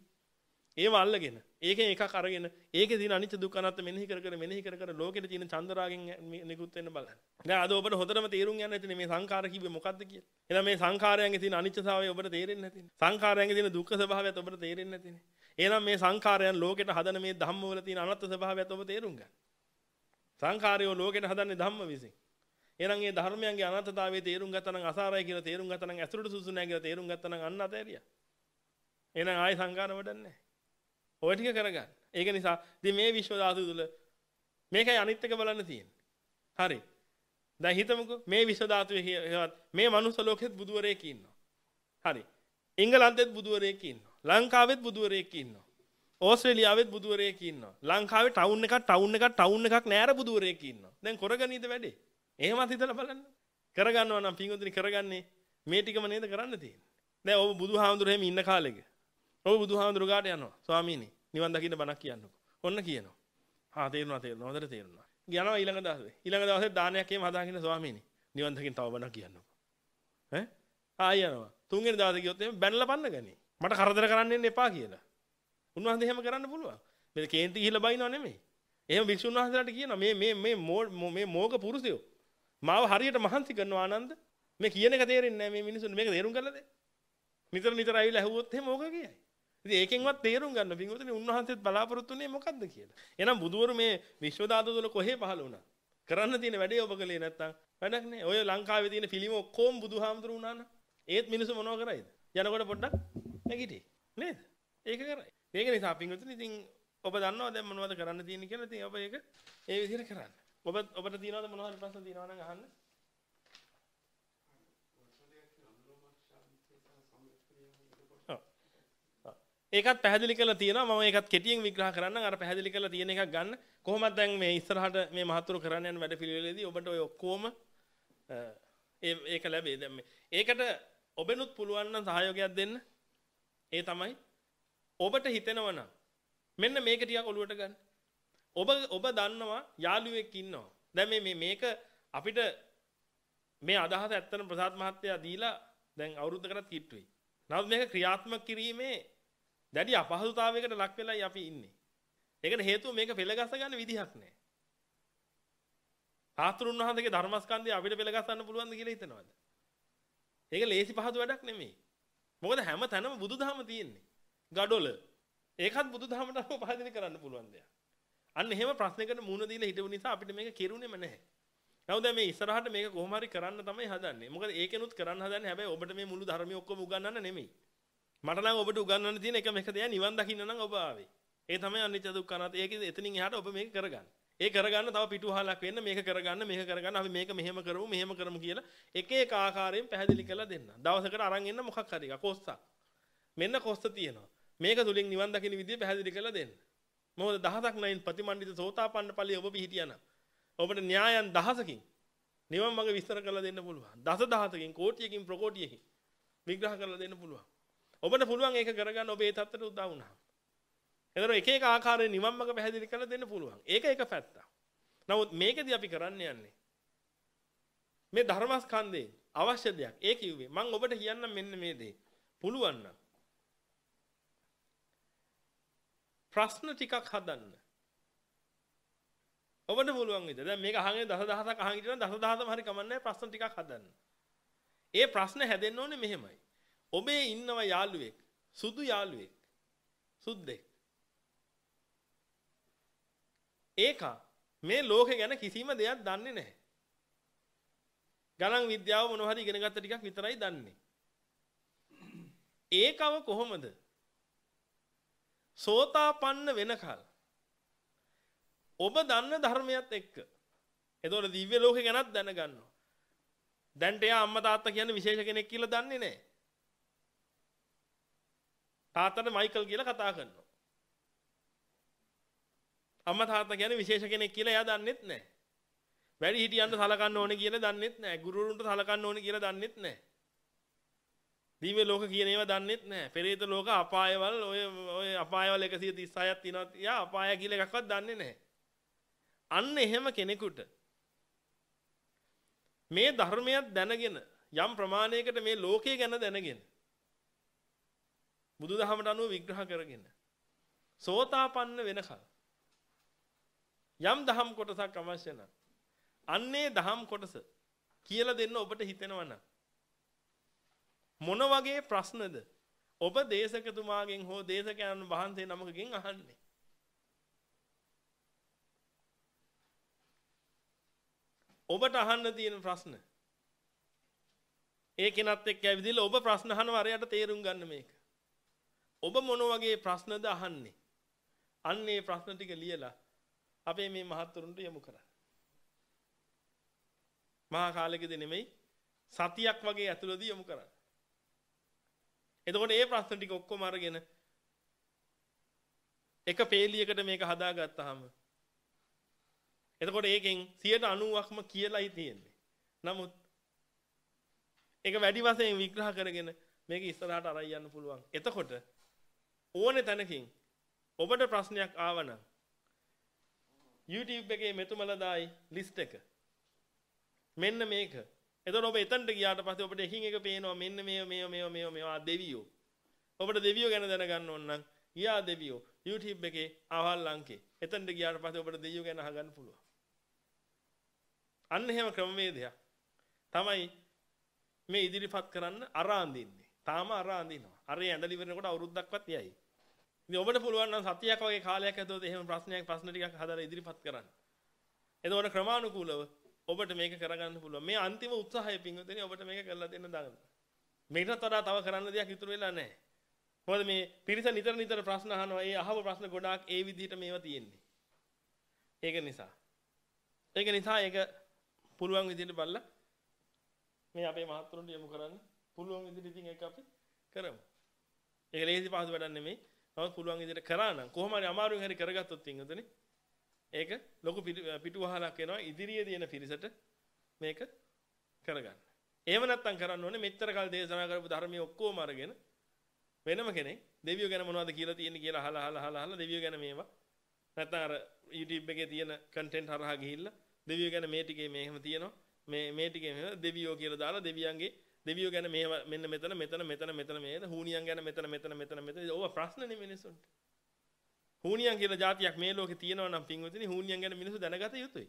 S1: ඒව අල්ලගෙන ඒකෙන් එකක් අරගෙන ඒකේ තියෙන අනිච්ච දුක්ඛ අනාත්ම මෙනෙහි කර කර මෙනෙහි කර කර ලෝකෙට තියෙන චන්දරාගෙන් නිකුත් වෙන්න බලන්න. දැන් අද ඔබට හොඳටම තේරුම් යන්න ඇතිනේ මේ සංඛාර කිව්වේ මොකද්ද කියලා. එහෙනම් මේ සංඛාරයන්ගේ තියෙන අනිච්චතාවය ඔබට තේරෙන්නේ නැතිනේ. සංඛාරයන්ගේ තියෙන දුක්ඛ ස්වභාවයත් ඔබට තේරෙන්නේ නැතිනේ. එහෙනම් මේ සංඛාරයන් ලෝකෙට හදන මේ ධම්මවල තියෙන අනාත්ම ස්වභාවයත් ඔබ තේරුම් ගන්න. සංඛාරය ලෝකෙට හදන්නේ ධම්ම විසින්. එහෙනම් මේ ධර්මයන්ගේ අනාත්මතාවයේ තේරුම් ගත්තා නම් අසාරයි කියලා තේරුම් ගත්තා නම් ඇසුරට සුසු නැහැ කියලා තේරුම් ගත්තා නම් අන්න අතෑරියා. එහෙනම් ආයි සංඛාර වඩන්නේ නැහැ. ඔය ටික කරගන්න. ඒක නිසා ඉතින් මේ විශ්ව ධාතු තුල මේකයි අනිත් එක බලන්න තියෙන්නේ. හරි. දැන් හිතමුකෝ මේ විශ්ව ධාතුවේ මේ මනුස්ස ලෝකෙත් බුදුවරයෙක් ඉන්නවා. හරි. එංගලන්තෙත් බුදුවරයෙක් ඉන්නවා. ලංකාවෙත් බුදුවරයෙක් ඉන්නවා. ඕස්ට්‍රේලියාවෙත් බුදුවරයෙක් ඉන්නවා. ලංකාවේ ටවුන් එකක් ටවුන් එකක් ටවුන් එකක් නෑර බුදුවරයෙක් ඉන්නවා. දැන් කරගනීද වැඩේ? එහෙමත් හිතලා බලන්න. කරගන්නවා නම් පිංගුතුනි කරගන්නේ මේ ටිකම නේද කරන්න තියෙන්නේ. දැන් ඔබ බුදුහාමුදුරු එහෙම ඉන්න කාලෙක ඔබ බුදුහාමුදුරු ගාට යනවා. ස්වාමීනි නිවන් දකින්න බණක් කියන්නකෝ. ඔන්න කියනවා. හා තේරුණා තේරුණා. හොඳට තේරුණා. යනවා ඊළඟ දවසේ. ඊළඟ දවසේ දානයක් එහෙම හදාගෙන ස්වාමීනි නිවන් දකින්න තව බණක් කියන්නකෝ. ඈ ආය යනවා. තුන්වෙනි දවසේ ගියොත් එහෙම බැනලා පන්න ගනි. මට කරදර කරන්න එන්න එපා කියලා. උන්වහන්සේ එහෙම කරන්න පුළුවන්. මේ කේන්ති ගිහිල්ලා බයිනව නෙමෙයි. එහෙම වික්ෂුන් වහන්සේලාට කියනවා මේ මේ මේ මේ මෝග පුරුෂයෝ මාව හරියට මහන්සි කරනවා ආනන්ද. මේ කියන එක තේරෙන්නේ නැහැ මේ මිනිස්සුන්ට. මේක තේරුම් ගන්නද? නිතර නිතර ඇවිල්ලා ඇහුවොත් එහෙම ඕක කියයි. ඉතින් ඒකෙන්වත් තේරුම් ගන්න පින්වතුනි උන්වහන්සේත් බලාපොරොත්තු වෙන්නේ මොකද්ද කියලා. එහෙනම් බුදුවරු මේ විශ්ව ධාතු වල කොහේ පහළ වුණා? කරන්න තියෙන වැඩේ ඔබ කළේ නැත්තම් වැඩක් නෑ. ඔය ලංකාවේ තියෙන ෆිල්ම් ඔක්කොම බුදුහාමුදුරු වුණා නම් ඒත් මිනිස්සු මොනව කරයිද? යනකොට පොඩ්ඩක් නැගිටි. නේද? ඒක කරයි. ඒක නිසා පින්වතුනි ඉතින් ඔබ දන්නවා දැන් මොනවද කරන්න තියෙන්නේ කියලා. ඉතින් ඔබ ඒක ඒ විදිහට කරන්න. ඔබ ඔබට තියෙනවද මොනවා හරි ප්‍රශ්න තියෙනවා නම් අහන්න. ඒකත් පැහැදිලි කරලා තියෙනවා. මම ඒකත් කෙටියෙන් විග්‍රහ කරන්නම්. අර පැහැදිලි කරලා තියෙන එකක් ගන්න. කොහොමද දැන් මේ ඉස්සරහට මේ මහතුරු කරන්න යන වැඩ පිළිවෙලේදී ඔබට ඔය ඔක්කොම ඒක ලැබේ. දැන් මේ ඒකට ඔබෙනුත් පුළුවන් නම් සහයෝගයක් දෙන්න. ඒ තමයි ඔබට හිතෙනවා නම් මෙන්න මේක ටිකක් ඔලුවට ගන්න. ඔබ ඔබ දන්නවා යාළුවෙක් ඉන්නවා. දැන් මේ මේ මේක අපිට මේ අදහස ඇත්තටම ප්‍රසාද් මහත්තයා දීලා දැන් අවුරුද්දකටත් කිට්ටුයි. නමුත් මේක ක්‍රියාත්මක කිරීමේ දැඩි අපහසුතාවයකට ලක් වෙලයි අපි ඉන්නේ. ඒකට හේතුව මේක පෙළගස්ස ගන්න විදිහක් නැහැ. ආතුරුන් වහන්සේගේ ධර්මස්කන්ධය අපිට පෙළගස්සන්න පුළුවන්ද කියලා හිතනවද? ඒක ලේසි පහසු වැඩක් නෙමෙයි. මොකද හැම තැනම බුදුදහම තියෙන්නේ. ගඩොල. ඒකත් බුදුදහමට අනුව පහදලි කරන්න පුළුවන් දෙයක්. අන්න එහෙම ප්‍රශ්නයකට මුහුණ දීලා හිටපු නිසා අපිට මේක කෙරුණේම නැහැ. නමුත් මේ ඉස්සරහට මේක කොහොම හරි කරන්න තමයි හදන්නේ. මොකද ඒකෙනුත් කරන්න හදන්නේ හැබැයි ඔබට මේ මුළු ධර්මිය ඔක්කොම උගන්වන්න නෙමෙයි. මට නම් ඔබට උගන්වන්න තියෙන එකම එක දෙයක් නිවන් දකින්න නම් ඔබ ආවේ. ඒ තමයි අනිත්‍ය දුක්ඛ අනාත්ම. ඒක එතනින් එහාට ඔබ මේක කරගන්න. ඒ කරගන්න තව පිටුවහලක් වෙන්න මේක කරගන්න මේක කරගන්න අපි මේක මෙහෙම කරමු මෙහෙම කරමු කියලා එක එක ආකාරයෙන් පැහැදිලි කරලා දෙන්න. දවසකට අරන් එන්න මොකක් හරි එක කොස්සක්. මෙන්න කොස්ස තියෙනවා. මේක තුලින් නිවන් දකින්න විදිය පැහැදිලි කරලා දෙන්න. මොකද දහසක් නයින් ප්‍රතිමන්විත සෝතාපන්න ඵලයේ ඔබ පිහිටියානම් ඔබට න්‍යායන් දහසකින් නිවන් මඟ විස්තර කරලා දෙන්න පුළුවන්. දස දහසකින් කෝටියකින් ප්‍රකෝටියකින් විග්‍රහ කරලා දෙන්න පුළුවන්. ඔබට පුළුවන් ඒක කරගන්න ඔබ ඒ தත්තට උදා වුණා. එතන එක එක ආකාරයෙන් නිවන් මඟ පැහැදිලි කරලා දෙන්න පුළුවන්. ඒක එක පැත්තක්. නමුත් මේකදී අපි කරන්න යන්නේ මේ ධර්මස්කන්ධේ අවශ්‍ය දෙයක්. ඒ කිව්වේ මම ඔබට කියන්නම් මෙන්න මේ දේ. පුළුවන් නම් ප්‍රශ්න ටිකක් හදන්න. ඔබට පුළුවන් විදිහ. දැන් මේක අහගෙන දස දහසක් අහන් හිටියනම් දස දහසම හරි කමන්නේ ප්‍රශ්න ටිකක් හදන්න. ඒ ප්‍රශ්න හැදෙන්න ඕනේ මෙහෙමයි. ඔබේ ඉන්නව යාළුවෙක්, සුදු යාළුවෙක්, සුද්දෙක්. ඒක මේ ලෝකේ ගැන කිසිම දෙයක් දන්නේ නැහැ. ගණන් විද්‍යාව මොනවා හරි ඉගෙන ගත්ත ටිකක් විතරයි දන්නේ. ඒකව කොහොමද සෝතාපන්න වෙනකල් ඔබ දන්න ධර්මයත් එක්ක එතකොට දිව්‍ය ලෝකේ ගැනත් දැනගන්නවා. දැන්ට එයා අම්මා තාත්තා කියන්නේ විශේෂ කෙනෙක් කියලා දන්නේ නැහැ. තාත්තට මයිකල් කියලා කතා කරනවා. අම්මා තාත්තා කියන්නේ විශේෂ කෙනෙක් කියලා එයා දන්නෙත් නැහැ. වැඩි හිටියන්ට සලකන්න ඕනේ කියලා දන්නෙත් නැහැ. ගුරුවරුන්ට සලකන්න ඕනේ කියලා දන්නෙත් නැහැ. දිව්‍ය ලෝක කියන ඒවා දන්නෙත් නැහැ. පෙරේත ලෝක අපායවල ඔය ඔය අපායවල එකසිය තිස් හයක් තියෙනවා. යා අපාය කියලා එකක්වත් දන්නේ නැහැ. අන්න එහෙම කෙනෙකුට මේ ධර්මයක් දැනගෙන යම් ප්‍රමාණයකට මේ ලෝකය ගැන දැනගෙන බුදුදහමට අනුව විග්‍රහ කරගෙන සෝතාපන්න වෙනකල් යම් දහම් කොටසක් අවශ්‍ය නම් අන්නේ දහම් කොටස කියලා දෙන්න ඔබට හිතෙනවා නම් මොන වගේ ප්‍රශ්නද ඔබ දේශකතුමාගෙන් හෝ දේශකයන් වහන්සේ නමකගෙන් අහන්නේ? ඔබට අහන්න තියෙන ප්‍රශ්න ඒ කෙනත් එක්ක ඇවිදලා ඔබ ප්‍රශ්න අහනවා අරයට තේරුම් ගන්න මේක. ඔබ මොන වගේ ප්‍රශ්නද අහන්නේ? අන්නේ ප්‍රශ්න ටික ලියලා අපේ මේ මහත්තුරුන්ට යොමු කරන්න. මහා කාලෙකදී නෙමෙයි සතියක් වගේ ඇතුළතදී යොමු කරන්න. එතකොට මේ ප්‍රශ්න ටික ඔක්කොම අරගෙන එක පේලියකට මේක හදාගත්තාම එතකොට ඒකෙන් සියයට අනූවක්ම කියලායි තියෙන්නේ. නමුත් ඒක වැඩි වශයෙන් විග්‍රහ කරගෙන මේක ඉස්සරහට අරන් යන්න පුළුවන්. එතකොට ඕනේ තැනකින් ඔබට ප්‍රශ්නයක් ආවනම් YouTube එකේ මෙතුමලා දායි ලිස්ට් එක. මෙන්න මේක. එතකොට ඔබ එතනට ගියාට පස්සේ ඔබට එකින් එක පේනවා මෙන්න මේ මේ මේ මේ මේවා දෙවියෝ. ඔබට දෙවියෝ ගැන දැනගන්න ඕන නම් ගියා දෙවියෝ YouTube එකේ අවල් අංකේ. එතනට ගියාට පස්සේ ඔබට දෙවියෝ ගැන අහගන්න පුළුවන්. අන්න එහෙම ක්‍රමවේදයක් තමයි මේ ඉදිරිපත් කරන්න අරන් දින්නේ. තාම අරන් දිනවා. අර ඇඳලි වෙනකොට අවුරුද්දක්වත් යයි. ඉතින් ඔබට පුළුවන් නම් සතියක් වගේ කාලයක් ඇතුළත එහෙම ප්‍රශ්නයක් ප්‍රශ්න ටිකක් හදලා ඉදිරිපත් කරන්න. එතකොට ක්‍රමානුකූලව ඔබට මේක කරගන්න පුළුවන්. මේ අන්තිම උත්සාහය පින්වතුනි ඔබට මේක කරලා දෙන්න දාන්න. මේකටත් වඩා තව කරන්න දෙයක් ඉතුරු වෙලා නැහැ. මොකද මේ පිරිස නිතර නිතර ප්‍රශ්න අහනවා. ඒ අහව ප්‍රශ්න ගොඩාක් ඒ විදිහට මේවා තියෙන්නේ. ඒක නිසා. ඒක නිසා ඒක පුළුවන් විදිහට බලලා මේ අපේ මහත්තුරුන්ට යොමු කරන්න පුළුවන් විදිහට ඉතින් ඒක අපි කරමු. ඒක ලේසි පහසු වැඩක් නෙමෙයි. නමුත් පුළුවන් විදිහට කරා නම් කොහොම හරි අමාරුවෙන් හරි කරගත්තොත් පින්වතුනි ඒක ලොකු පිටුවහලක් වෙනවා ඉදිරියේදී එන පිරිසට මේක කරගන්න. එහෙම නැත්නම් කරන්න ඕනේ මෙච්චර කල් දේශනා කරපු ධර්මයේ ඔක්කොම අරගෙන වෙනම කෙනෙක් දෙවියෝ ගැන මොනවද කියලා තියෙන්නේ කියලා අහලා අහලා අහලා අහලා දෙවියෝ ගැන මේවා නැත්නම් අර YouTube එකේ තියෙන content හරහා ගිහිල්ලා දෙවියෝ ගැන මේ ටිකේ මේකම තියෙනවා මේ මේ ටිකේ මේව දෙවියෝ කියලා දාලා දෙවියන්ගේ දෙවියෝ ගැන මේව මෙන්න මෙතන මෙතන මෙතන මෙතන මේද හූනියන් ගැන මෙතන මෙතන මෙතන මෙතන ඕවා ප්‍රශ්න නෙමෙයි මිනිස්සුන්ට. හූනියන් කියලා જાතියක් මේ ලෝකේ තියෙනවා නම් පින්වතුනි හූනියන් ගැන මිනිස්සු දැනගත යුතුයි.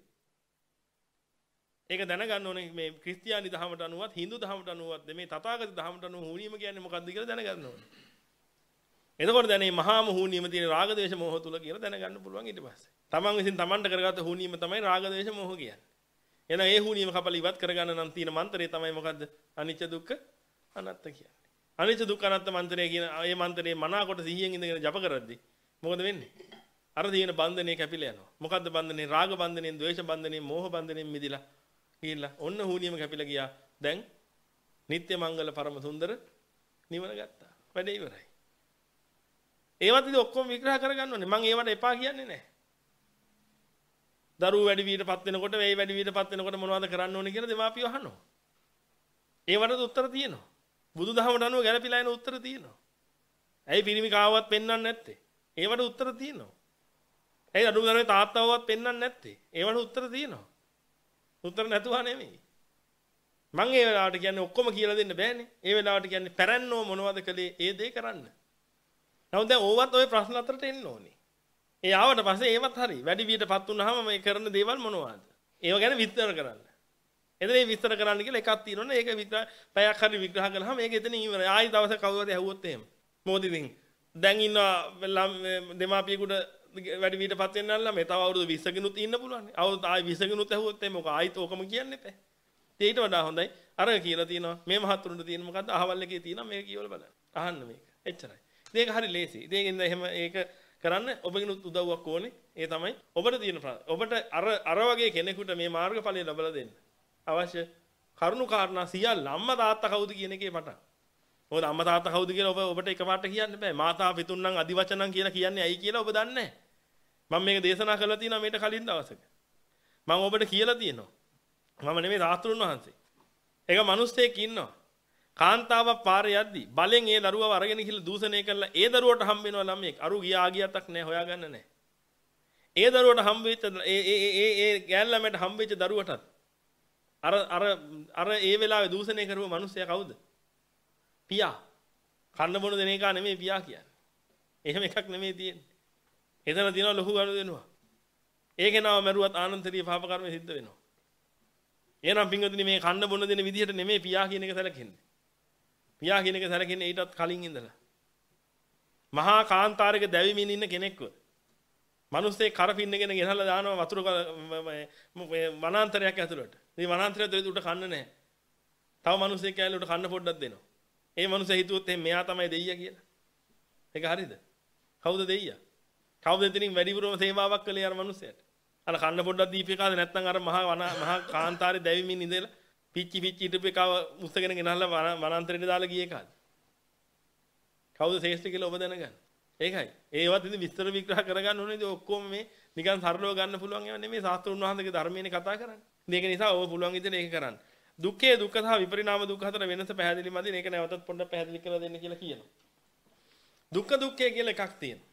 S1: ඒක දැනගන්න ඕනේ මේ ක්‍රිස්තියානි දහමට අනුවත් හින්දු දහමට අනුවත් මේ තථාගත දහමට අනුව හූනියම කියන්නේ මොකක්ද කියලා දැනගන්න ඕනේ. එතකොට දැන් මේ මහාම හූනියම තියෙන රාග ද්වේෂ මෝහ තුල කියලා දැනගන්න පුළුවන් ඊට පස්සේ. තමන් විසින් තමන්ට කරගත්ත හූනියම තමයි රාග ද්වේෂ මෝහ කියන්නේ. එහෙනම් ඒ හූනියම කපලා ඉවත් කරගන්න නම් තියෙන මන්ත්‍රය තමයි මොකද්ද? අනිච්ච දුක්ඛ අනාත්ත කියන්නේ. අනිච්ච දුක්ඛ අනාත්ත මන්ත්‍රය කියන ඒ මන්ත්‍රයේ මනාකොට සිහියෙන් ඉඳගෙන ජප කරද්දී මොකද වෙන්නේ? අර තියෙන බන්ධනේ කැපිලා යනවා. මොකද්ද බන්ධනේ? රාග බන්ධනෙන්, ද්වේෂ බන්ධනෙන්, මෝහ බන්ධනෙන් මිදිලා ගිහිල්ලා ඔන්න හූනියම කැපිලා ගියා. දැන් නිත්‍ය මංගල පරම සුන්දර නිවන ගත්තා. වැඩේ ඉවරයි. ඒවත් ඉතින් ඔක්කොම විග්‍රහ කරගන්න ඕනේ. මම ඒවට එපා කියන්නේ නැහැ. දරුවෝ වැඩි වීටපත් වෙනකොට, වෙයි වැඩි වීටපත් වෙනකොට මොනවද කරන්න ඕනේ කියලා දෙමාපියෝ අහනවා. ඒවටත් උත්තර තියෙනවා. බුදුදහමට අනුව ගැළපීලා යන උත්තර තියෙනවා. ඇයි පිරිමි කාවවත් පෙන්වන්නේ නැත්තේ? ඒවට උත්තර තියෙනවා. ඇයි අඩුම තරමේ තාත්තවවත් පෙන්වන්නේ නැත්තේ? ඒවට උත්තර තියෙනවා. උත්තර නැතුව නෙමෙයි. මම ඒ වෙලාවට කියන්නේ ඔක්කොම කියලා දෙන්න බෑනේ. ඒ වෙලාවට කියන්නේ පැරැන්නෝ මොනවද කළේ? ඒ දේ කරන්න. නමුත් දැන් ඕවත් ওই ප්‍රශ්න අතරට එන්න ඕනේ. ඒ ආවට පස්සේ ඒවත් හරි. වැඩි වියටපත් වුනහම මේ කරන දේවල් මොනවද? ඒව ගැන විස්තර කරන්න. එතන මේ විස්තර කරන්න කියලා එකක් තියෙනවනේ. ඒක විතර පැයක් හරි විග්‍රහ කළාම මේක එතනින් ඉවරයි. ආයි දවසක කවුරු හරි ඇහුවොත් එහෙම. මොකද ඉතින් දැන් ඉන්න දෙමාපියෙකුට වැඩි වියටපත් වෙන්න නම් මේ තව අවුරුදු විස්සකිනුත් ඉන්න පුළුවන්. අවුරුදු ආයි විස්සකිනුත් ඇහුවොත් එහෙම මොකක් ආයිත් ඕකම කියන්න එපා. ඊට වඩා හොඳයි අර කියලා තියෙනවා මේ මහත්තුරුන්ට තියෙන මොකද්ද අහවල් එකේ තියෙනවා මේක කියවල බලන්න. අහන්න මේක. එච්චරයි. ඒක හරි ලේසි. ඉතින් එහෙම ඒක කරන්න ඔබගෙනුත් උදව්වක් ඕනේ. ඒ තමයි ඔබට තියෙන ඔබට අර අර වගේ කෙනෙකුට මේ මාර්ගඵලය ලබා දෙන්න අවශ්‍ය කරුණු කාරණා සියල්ල අම්මා තාත්තා කවුද කියන එකේ පටන්. මොකද අම්මා තාත්තා කවුද කියලා ඔබ ඔබට එකපාරට කියන්න බෑ. මාතා පිතුන්නම් අදිවචනං කියලා කියන්නේ ඇයි කියලා ඔබ දන්නේ නැහැ. මම මේක දේශනා කරලා තියෙනවා මේට කලින් දවසක. මම ඔබට කියලා තියෙනවා. මම නෙමෙයි රාත්‍රුන් වහන්සේ. ඒක මිනිස්සෙක් ඉන්නවා. කාන්තාවක් පාරේ යද්දි බලෙන් ඒ දරුවව අරගෙන ගිහලා දූෂණය කරලා ඒ දරුවට හම්බ වෙනවා ළමයෙක්. අරු ගියා ගියතක් නැහැ හොයාගන්න නැහැ. ඒ දරුවට හම්බ වෙච්ච ඒ ඒ ඒ ඒ ගෑන් ළමයට හම්බ වෙච්ච දරුවටත් අර අර අර ඒ වෙලාවේ දූෂණය කරපු මිනිස්සයා කවුද? පියා. කන්න බොන දෙන එක නෙමෙයි පියා කියන්නේ. එහෙම එකක් නෙමෙයි තියෙන්නේ. එතන තියෙනවා ලොකු ගනුදෙනුවක් දෙනවා. ඒකේ නම මරුවත් ආනන්තරීය පාප කර්ම සිද්ධ වෙනවා. එහෙනම් පින්වතුනි මේ කන්න බොන දෙන විදිහට නෙමෙයි පියා කියන එක සැලකෙන්නේ. පියා කියන එක සැලකෙන්නේ ඊටත් කලින් ඉඳලා. මහා කාන්තාරයක දැවිමින් ඉන්න කෙනෙක්ව මිනිස්සේ කරපින්නගෙන ගෙනහලා දානවා වතුර වනාන්තරයක් ඇතුළට. මේ වනාන්තරය දෙවිද උඩ කන්න නැහැ. තව මිනිස්සෙක් කැලේ උඩ කන්න පොඩ්ඩක් දෙනවා. ඒ මිනිස්සේ හිතුවොත් එහෙනම් මෙයා තමයි දෙයියා කියලා. ඒක හරිද? කවුද දෙයියා? කවුද එතනින් වැඩිපුරම සේවාවක් කළේ අර මිනිස්සයාට? අර කන්න පොඩ්ඩක් දීපේකාද නැත්නම් අර මහා මහා කාන්තාරේ දැවිමින් ඉඳලා පිච්චි පිච්චි ඉටපේකාව මුස්සගෙන ගෙනහලා වනාන්තරයට දාලා ගියේ කාද? කවුද ශ්‍රේෂ්ඨ කියලා ඔබ දැනගන්න. ඒකයි. ඒවත් ඉතින් විස්තර විග්‍රහ කරගන්න ඕනේ. ඉතින් ඔක්කොම මේ නිකන් සරලව ගන්න පුළුවන් ඒවා නෙමෙයි ශාස්ත්‍රුන් වහන්සේගේ ධර්මයේනේ කතා කරන්නේ. මේක නිසා ඔබ පුළුවන් විදිහට ඒක කරන්න. දුක්ඛේ දුක්ඛ සහ විපරිණාම දුක්ඛ අතර වෙනස පැහැදිලි මදි. මේක නැවතත් පොඩ්ඩක් පැහැදිලි කරලා දෙන්න කියලා කියනවා. දුක්ඛ දුක්ඛේ කියලා එකක් තියෙනවා.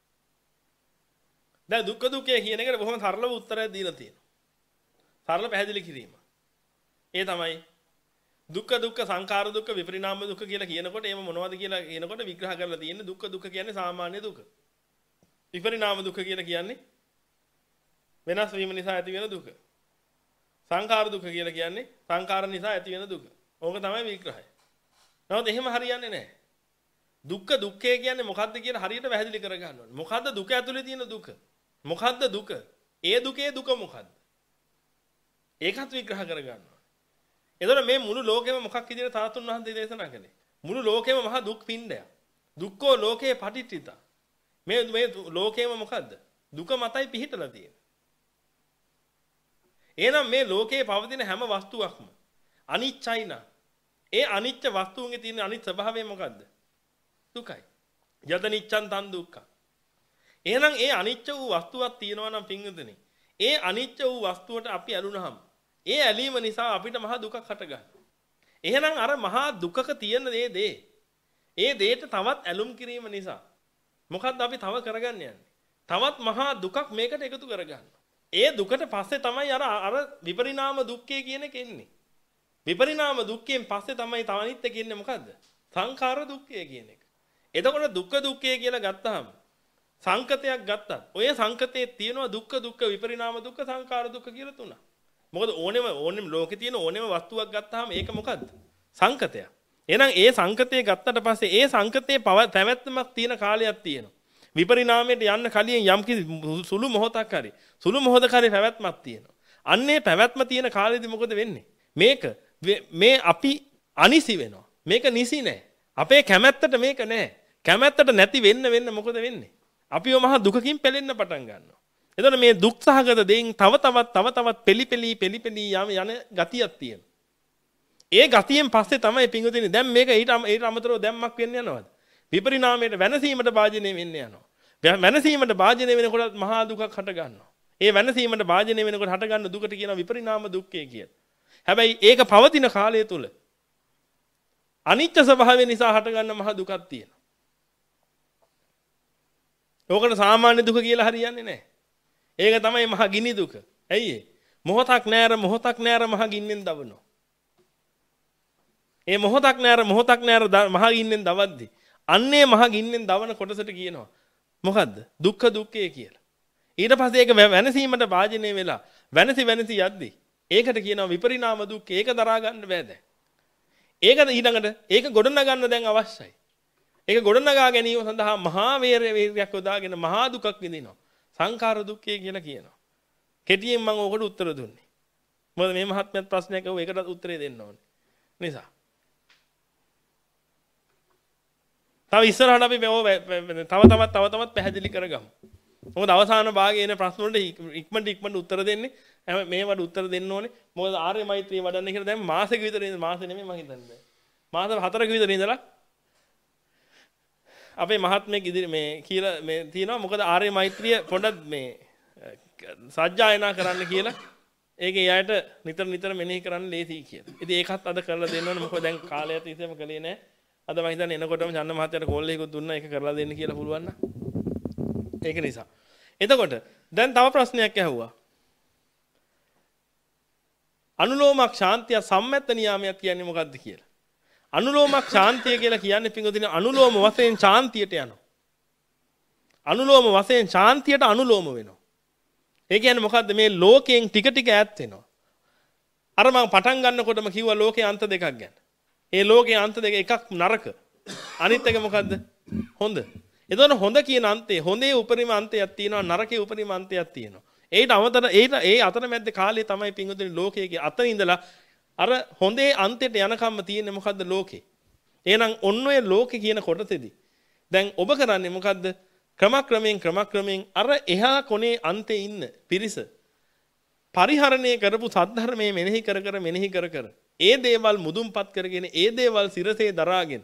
S1: දැන් දුක්ඛ දුක්ඛේ කියන එකට බොහොම සරලව උත්තරයක් දීලා තියෙනවා. සරල පැහැදිලි කිරීම. ඒ තමයි දුක්ඛ දුක්ඛ සංඛාර දුක්ඛ විපරිණාම දුක්ඛ කියලා කියනකොට එහෙම මොනවද කියලා කියනකොට විග්‍රහ කරලා තියෙන්නේ දුක්ඛ දුක්ඛ කියන්නේ සාමාන්‍ය දුක. විපරිණාම දුක්ඛ කියලා කියන්නේ වෙනස් වීම නිසා ඇති වෙන දුක. සංඛාර දුක්ඛ කියලා කියන්නේ සංඛාර නිසා ඇති වෙන දුක. ඕක තමයි විග්‍රහය. නමුත් එහෙම හරියන්නේ නැහැ. දුක්ඛ දුක්ඛය කියන්නේ මොකද්ද කියලා හරියට පැහැදිලි කරගන්න ඕනේ. මොකද්ද දුක ඇතුලේ තියෙන දුක? මොකද්ද දුක? ඒ දුකේ දුක මොකද්ද? ඒකත් විග්‍රහ කරගන්න ඕනේ. එතකොට මේ මුළු ලෝකෙම මොකක් විදිහට තාතුන් වහන්සේ දේශනා කළේ? මුළු ලෝකෙම මහා දුක් පින්ඩයක්. දුක්ඛෝ ලෝකේ පටිච්චිත. මේ මේ ලෝකෙම මොකද්ද? දුක මතයි පිහිටලා තියෙන්නේ. එහෙනම් මේ ලෝකේ පවතින හැම වස්තුවක්ම අනිච්චයි නා. ඒ අනිච්ච වස්තුන්ගේ තියෙන අනිත් ස්වභාවය මොකද්ද? දුකයි. යද නිච්ඡන් තන් දුක්ඛ. එහෙනම් ඒ අනිච්ච වූ වස්තුවක් තියෙනවා නම් පින්විතනේ. ඒ අනිච්ච වූ වස්තුවට අපි ඇලුනහම ඒ ඇලීම නිසා අපිට මහා දුකක් හටගන්නවා. එහෙනම් අර මහා දුකක තියෙන දේ දේ. ඒ දේට තවත් ඇලුම් කිරීම නිසා මොකද්ද අපි තව කරගන්න යන්නේ? තවත් මහා දුකක් මේකට එකතු කරගන්නවා. ඒ දුකට පස්සේ තමයි අර අර විපරිණාම දුක්ඛය කියන එක එන්නේ. විපරිණාම දුක්ඛයෙන් පස්සේ තමයි තව අනිත් එක ඉන්නේ මොකද්ද? සංඛාර දුක්ඛය කියන එක. එතකොට දුක්ඛ දුක්ඛය කියලා ගත්තාම සංකතයක් ගත්තත් ඔය සංකතයේ තියෙනවා දුක්ඛ දුක්ඛ විපරිණාම දුක්ඛ සංඛාර දුක්ඛ කියලා තුනක්. මොකද ඕනෙම ඕනෙම ලෝකේ තියෙන ඕනෙම වස්තුවක් ගත්තාම ඒක මොකද්ද? සංකතයක්. එහෙනම් ඒ සංකතය ගත්තට පස්සේ ඒ සංකතයේ පැවැත්මක් තියෙන කාලයක් තියෙනවා. විපරිණාමයට යන්න කලින් යම් කිසි සුළු මොහොතක් හරි සුළු මොහොතක හරි පැවැත්මක් තියෙනවා. අන්නේ පැවැත්ම තියෙන කාලෙදි මොකද වෙන්නේ? මේක මේ අපි අනිසි වෙනවා. මේක නිසි නෑ. අපේ කැමැත්තට මේක නෑ. කැමැත්තට නැති වෙන්න වෙන්න මොකද වෙන්නේ? අපිව මහා දුකකින් පෙලෙන්න පටන් ගන්නවා. එතකොට මේ දුක් සහගත දෙයින් තව තවත් තව තවත් පෙලි පෙලි පෙලි පෙලි යම යන ගතියක් තියෙනවා. ඒ ගතියෙන් පස්සේ තමයි පිංගුතුනි දැන් මේක ඊට ඊට අමතරව දැම්මක් වෙන්න යනවාද? විපරිණාමයට වෙනසීමට භාජනය වෙන්න යනවා. වෙනසීමට භාජනය වෙනකොට මහා දුකක් හට ගන්නවා. ඒ වෙනසීමට භාජනය වෙනකොට හට ගන්න දුකට කියනවා විපරිණාම දුක්ඛය කියලා. හැබැයි ඒක පවතින කාලය තුල අනිත්‍ය ස්වභාවය නිසා හට ගන්න මහා දුකක් තියෙනවා. ඕකට සාමාන්‍ය දුක කියලා හරියන්නේ නැහැ. ඒක තමයි මහා ගිනි දුක. ඇයි ඒ? මොහොතක් නෑර මොහොතක් නෑර මහා ගින්නෙන් දවනවා. ඒ මොහොතක් නෑර මොහොතක් නෑර මහා ගින්නෙන් දවද්දි අන්නේ මහා ගින්නෙන් දවන කොටසට කියනවා මොකද්ද? දුක්ඛ දුක්ඛය කියලා. ඊට පස්සේ ඒක වෙනසීමට වාජනය වෙලා වෙනසි වෙනසි යද්දි ඒකට කියනවා විපරිණාම දුක්ඛ. ඒක දරා ගන්න බෑ දැන්. ඒක ඊළඟට ඒක ගොඩනගන්න දැන් අවශ්‍යයි. ඒක ගොඩනගා ගැනීම සඳහා මහා වේරයක් යොදාගෙන මහා දුකක් විඳිනවා. සංඛාර දුක්ඛය කියලා කියනවා. කෙටියෙන් මම ඕකට උත්තර දුන්නේ. මොකද මේ මහත්මයාත් ප්‍රශ්නයක් අහුව ඒකට උත්තරේ දෙන්න ඕනේ. නිසා. තව ඉස්සරහට අපි තව තවත් තව තවත් පැහැදිලි කරගමු. මොකද අවසාන භාගයේ එන ප්‍රශ්න වලට ඉක්මනට ඉක්මනට උත්තර දෙන්නේ. මේවට උත්තර දෙන්න ඕනේ. මොකද ආර්ය මෛත්‍රිය වඩන්න කියලා දැන් මාසෙක විතර ඉඳන් මාසෙ නෙමෙයි මම හිතන්නේ. මාස හතරක විතර ඉඳලා අපේ මහත්මයෙක් ඉදිරි මේ කියලා මේ තියෙනවා. මොකද ආර්ය මෛත්‍රිය පොඩ්ඩක් මේ සජ්ජායනා කරන්න කියලා ඒක එයාට නිතර නිතර මෙනෙහි කරන්න ලේසියි කියලා. ඉතින් ඒකත් අද කරලා දෙන්න ඕනේ. මොකද දැන් කාලය තිස්සේම කලේ නැහැ. අද මම හිතන්නේ එනකොටම චන්න මහත්තයාට කෝල් එකක් දුන්නා. ඒක කරලා දෙන්න කියලා පුළුවන් නම්. ඒක නිසා. එතකොට දැන් තව ප්‍රශ්නයක් ඇහුවා. අනුලෝමක් ශාන්තිය සම්මෙත්ත නියාමයක් කියන්නේ මොකද්ද කියලා. අනුලෝමක් ශාන්තිය කියලා කියන්නේ පිංගුදින අනුලෝම වශයෙන් ශාන්තියට යනවා. අනුලෝම වශයෙන් ශාන්තියට අනුලෝම වෙනවා. ඒ කියන්නේ මොකද්ද? මේ ලෝකයෙන් ටික ටික ඈත් වෙනවා. අර මම පටන් ගන්නකොටම කිව්වා ලෝකේ අන්ත දෙකක් ගැන. ඒ ලෝකේ අන්ත දෙක එකක් නරක. අනිත් එක මොකද්ද? හොඳ. එතකොට හොඳ කියන අන්තේ හොඳේ උපරිම අන්තයක් තියෙනවා නරකේ උපරිම අන්තයක් තියෙනවා. ඒට අමතර ඒට ඒ අතර මැද්ද කාලේ තමයි පිංගුදින ලෝකයේ අතන ඉඳලා අර හොඳේ අන්තයට යනකම්ම තියෙන්නේ මොකද්ද ලෝකේ. එහෙනම් ඔන්න ඔය ලෝකේ කියන කොටසෙදි දැන් ඔබ කරන්නේ මොකද්ද? ක්‍රමක්‍රමයෙන් ක්‍රමක්‍රමයෙන් අර එහා කොනේ අන්තේ ඉන්න පිරිස පරිහරණය කරපු සද්ධර්මයේ මෙනෙහි කර කර මෙනෙහි කර කර ඒ දේවල් මුදුන්පත් කරගෙන ඒ දේවල් සිරසේ දරාගෙන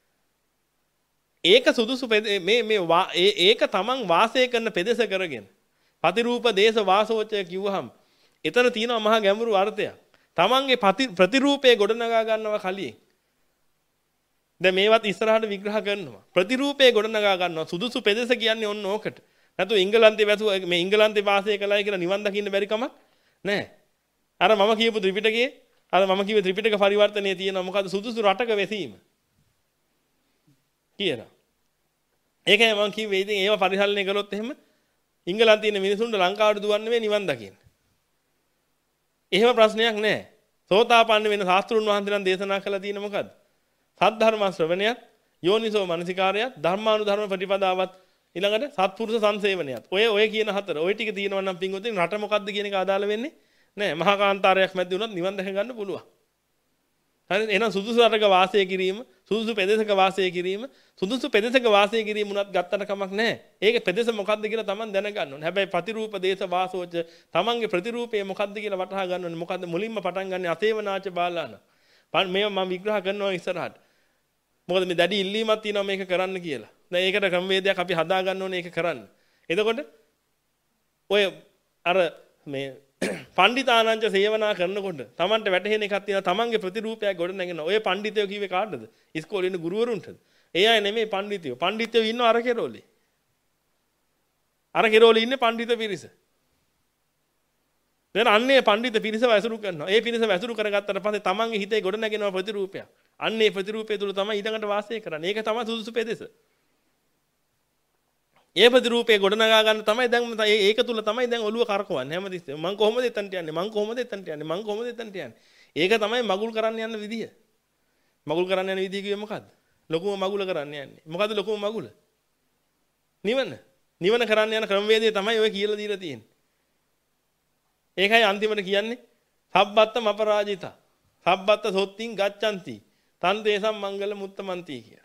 S1: ඒක සුදුසු මේ මේ ඒක තමන් වාසය කරන පෙදෙස කරගෙන පතිරූප දේශ වාසෝචය කිව්වහම එතන තියෙනවා මහා ගැඹුරු අර්ථයක්. තමන්ගේ ප්‍රතිරූපය ගොඩනගා ගන්නවා කලින්. දැන් මේවත් ඉස්සරහට විග්‍රහ කරනවා. ප්‍රතිරූපය ගොඩනගා ගන්නවා. සුදුසු පෙදෙස කියන්නේ ඔන්න ඕකට. නැතු ඉංගලන්තේ වැසු මේ ඉංගලන්තේ වාසය කළයි කියලා නිවන් දකින්න බැරි කමක් නැහැ. අර මම කියපු ත්‍රිපිටකයේ අර මම කියපු ත්‍රිපිටක පරිවර්තනයේ තියෙනවා මොකද්ද සුදුසු රටක වැසීම කියලා. ඒකයි මම කිව්වේ ඉතින් ඒව පරිහරණය කළොත් එහෙම ඉංගලන්තේ ඉන්න මිනිසුන්ට ලංකාවට දුවන්න නෙවෙයි නිවන් දකින්න. එහෙම ප්‍රශ්නයක් නැහැ. සෝතාපන්න වෙන ශාස්ත්‍රුන් වහන්සේලා දේශනා කළා තියෙන මොකද්ද? සද්ධර්ම ශ්‍රවණයත්, යෝනිසෝ මනසිකාරයත්, ධර්මානුධර්ම ප්‍රතිපදාවත් ඊළඟට සත්පුරුෂ සංසේවනයත්. ඔය ඔය කියන හතර. ඔය ටික තියෙනවා නම් පින්වතුනි රට මොකද්ද කියන එක අදාළ වෙන්නේ නැහැ. මහා කාන්තාරයක් මැද්ද වුණත් නිවන් දැක ගන්න පුළුවන්. හරිද? එහෙනම් සුදුසු රටක වාසය කිරීම, සුදුසු පෙදෙසක වාසය කිරීම, සුදුසු පෙදෙසක වාසය කිරීම උනත් ගත්තට කමක් නැහැ. ඒක පෙදෙස මොකද්ද කියලා Taman දැනගන්න ඕනේ. හැබැයි ප්‍රතිරූප දේශ වාසෝච Tamanගේ ප්‍රතිරූපය මොකද්ද කියලා වටහා ගන්න ඕනේ. මොකද්ද මුලින්ම පටන් ගන්න අතේවනාච බාලාන. මේව මම විග්‍රහ කරනවා ඉස්සරහට. මොකද මේ දැඩි ඉල්ලීමක් තියෙනවා මේක කරන්න කියලා. දැන් ඒකට ක්‍රමවේදයක් අපි හදා ගන්න ඕනේ ඒක කරන්න. එතකොට ඔය අර මේ පණ්ඩිතානංච සේවනා කරනකොට Tamanට වැටහෙන එකක් තියෙනවා. Tamanගේ ප්‍රතිරූපයක් ගොඩ නැගෙන. ඔය පණ්ඩිතයෝ කිව්වේ කාටද? ඉස්කෝලේ ඉන්න ගුරුවරුන්ටද? ඒ අය නෙමෙයි පණ්ඩිතයෝ. පණ්ඩිතයෝ ඉන්නව අර කෙරෝලේ. අර කෙරෝලේ ඉන්නේ පණ්ඩිත පිරිස. දැන් අන්නේ පඬිත පිරිස වැසුරු කරනවා. ඒ පිරිස වැසුරු කරගත්තට පස්සේ තමන්ගේ හිතේ ගොඩ නැගෙනවා ප්‍රතිරූපයක්. අන්නේ ප්‍රතිරූපය තුල තමයි ඊළඟට වාසය කරන්නේ. ඒක තමයි සුදුසු පෙදෙස. ඒ ප්‍රතිරූපේ ගොඩ නගා ගන්න තමයි දැන් ඒක තුල තමයි දැන් ඔළුව කරකවන්නේ හැමතිස්සෙම. මං කොහොමද එතනට යන්නේ? මං කොහොමද එතනට යන්නේ? මං කොහොමද එතනට යන්නේ? ඒක තමයි මගුල් කරන්න යන විදිය. මගුල් කරන්න යන විදිය කිව්වේ මොකද්ද? ලොකුම මගුල කරන්න යන්නේ. මොකද්ද ලොකුම මගුල? නිවන. නිවන කරන්න යන ක්‍රමවේදය තමයි ඔය කියලා දීලා තියෙන්නේ. ඒකයි අන්තිමට කියන්නේ සබ්බත්තම අපරාජිතා. සබ්බත්ත සොත්තින් ගච්ඡanti. තන් තේසම් මංගල මුත්තමන්ති කිය.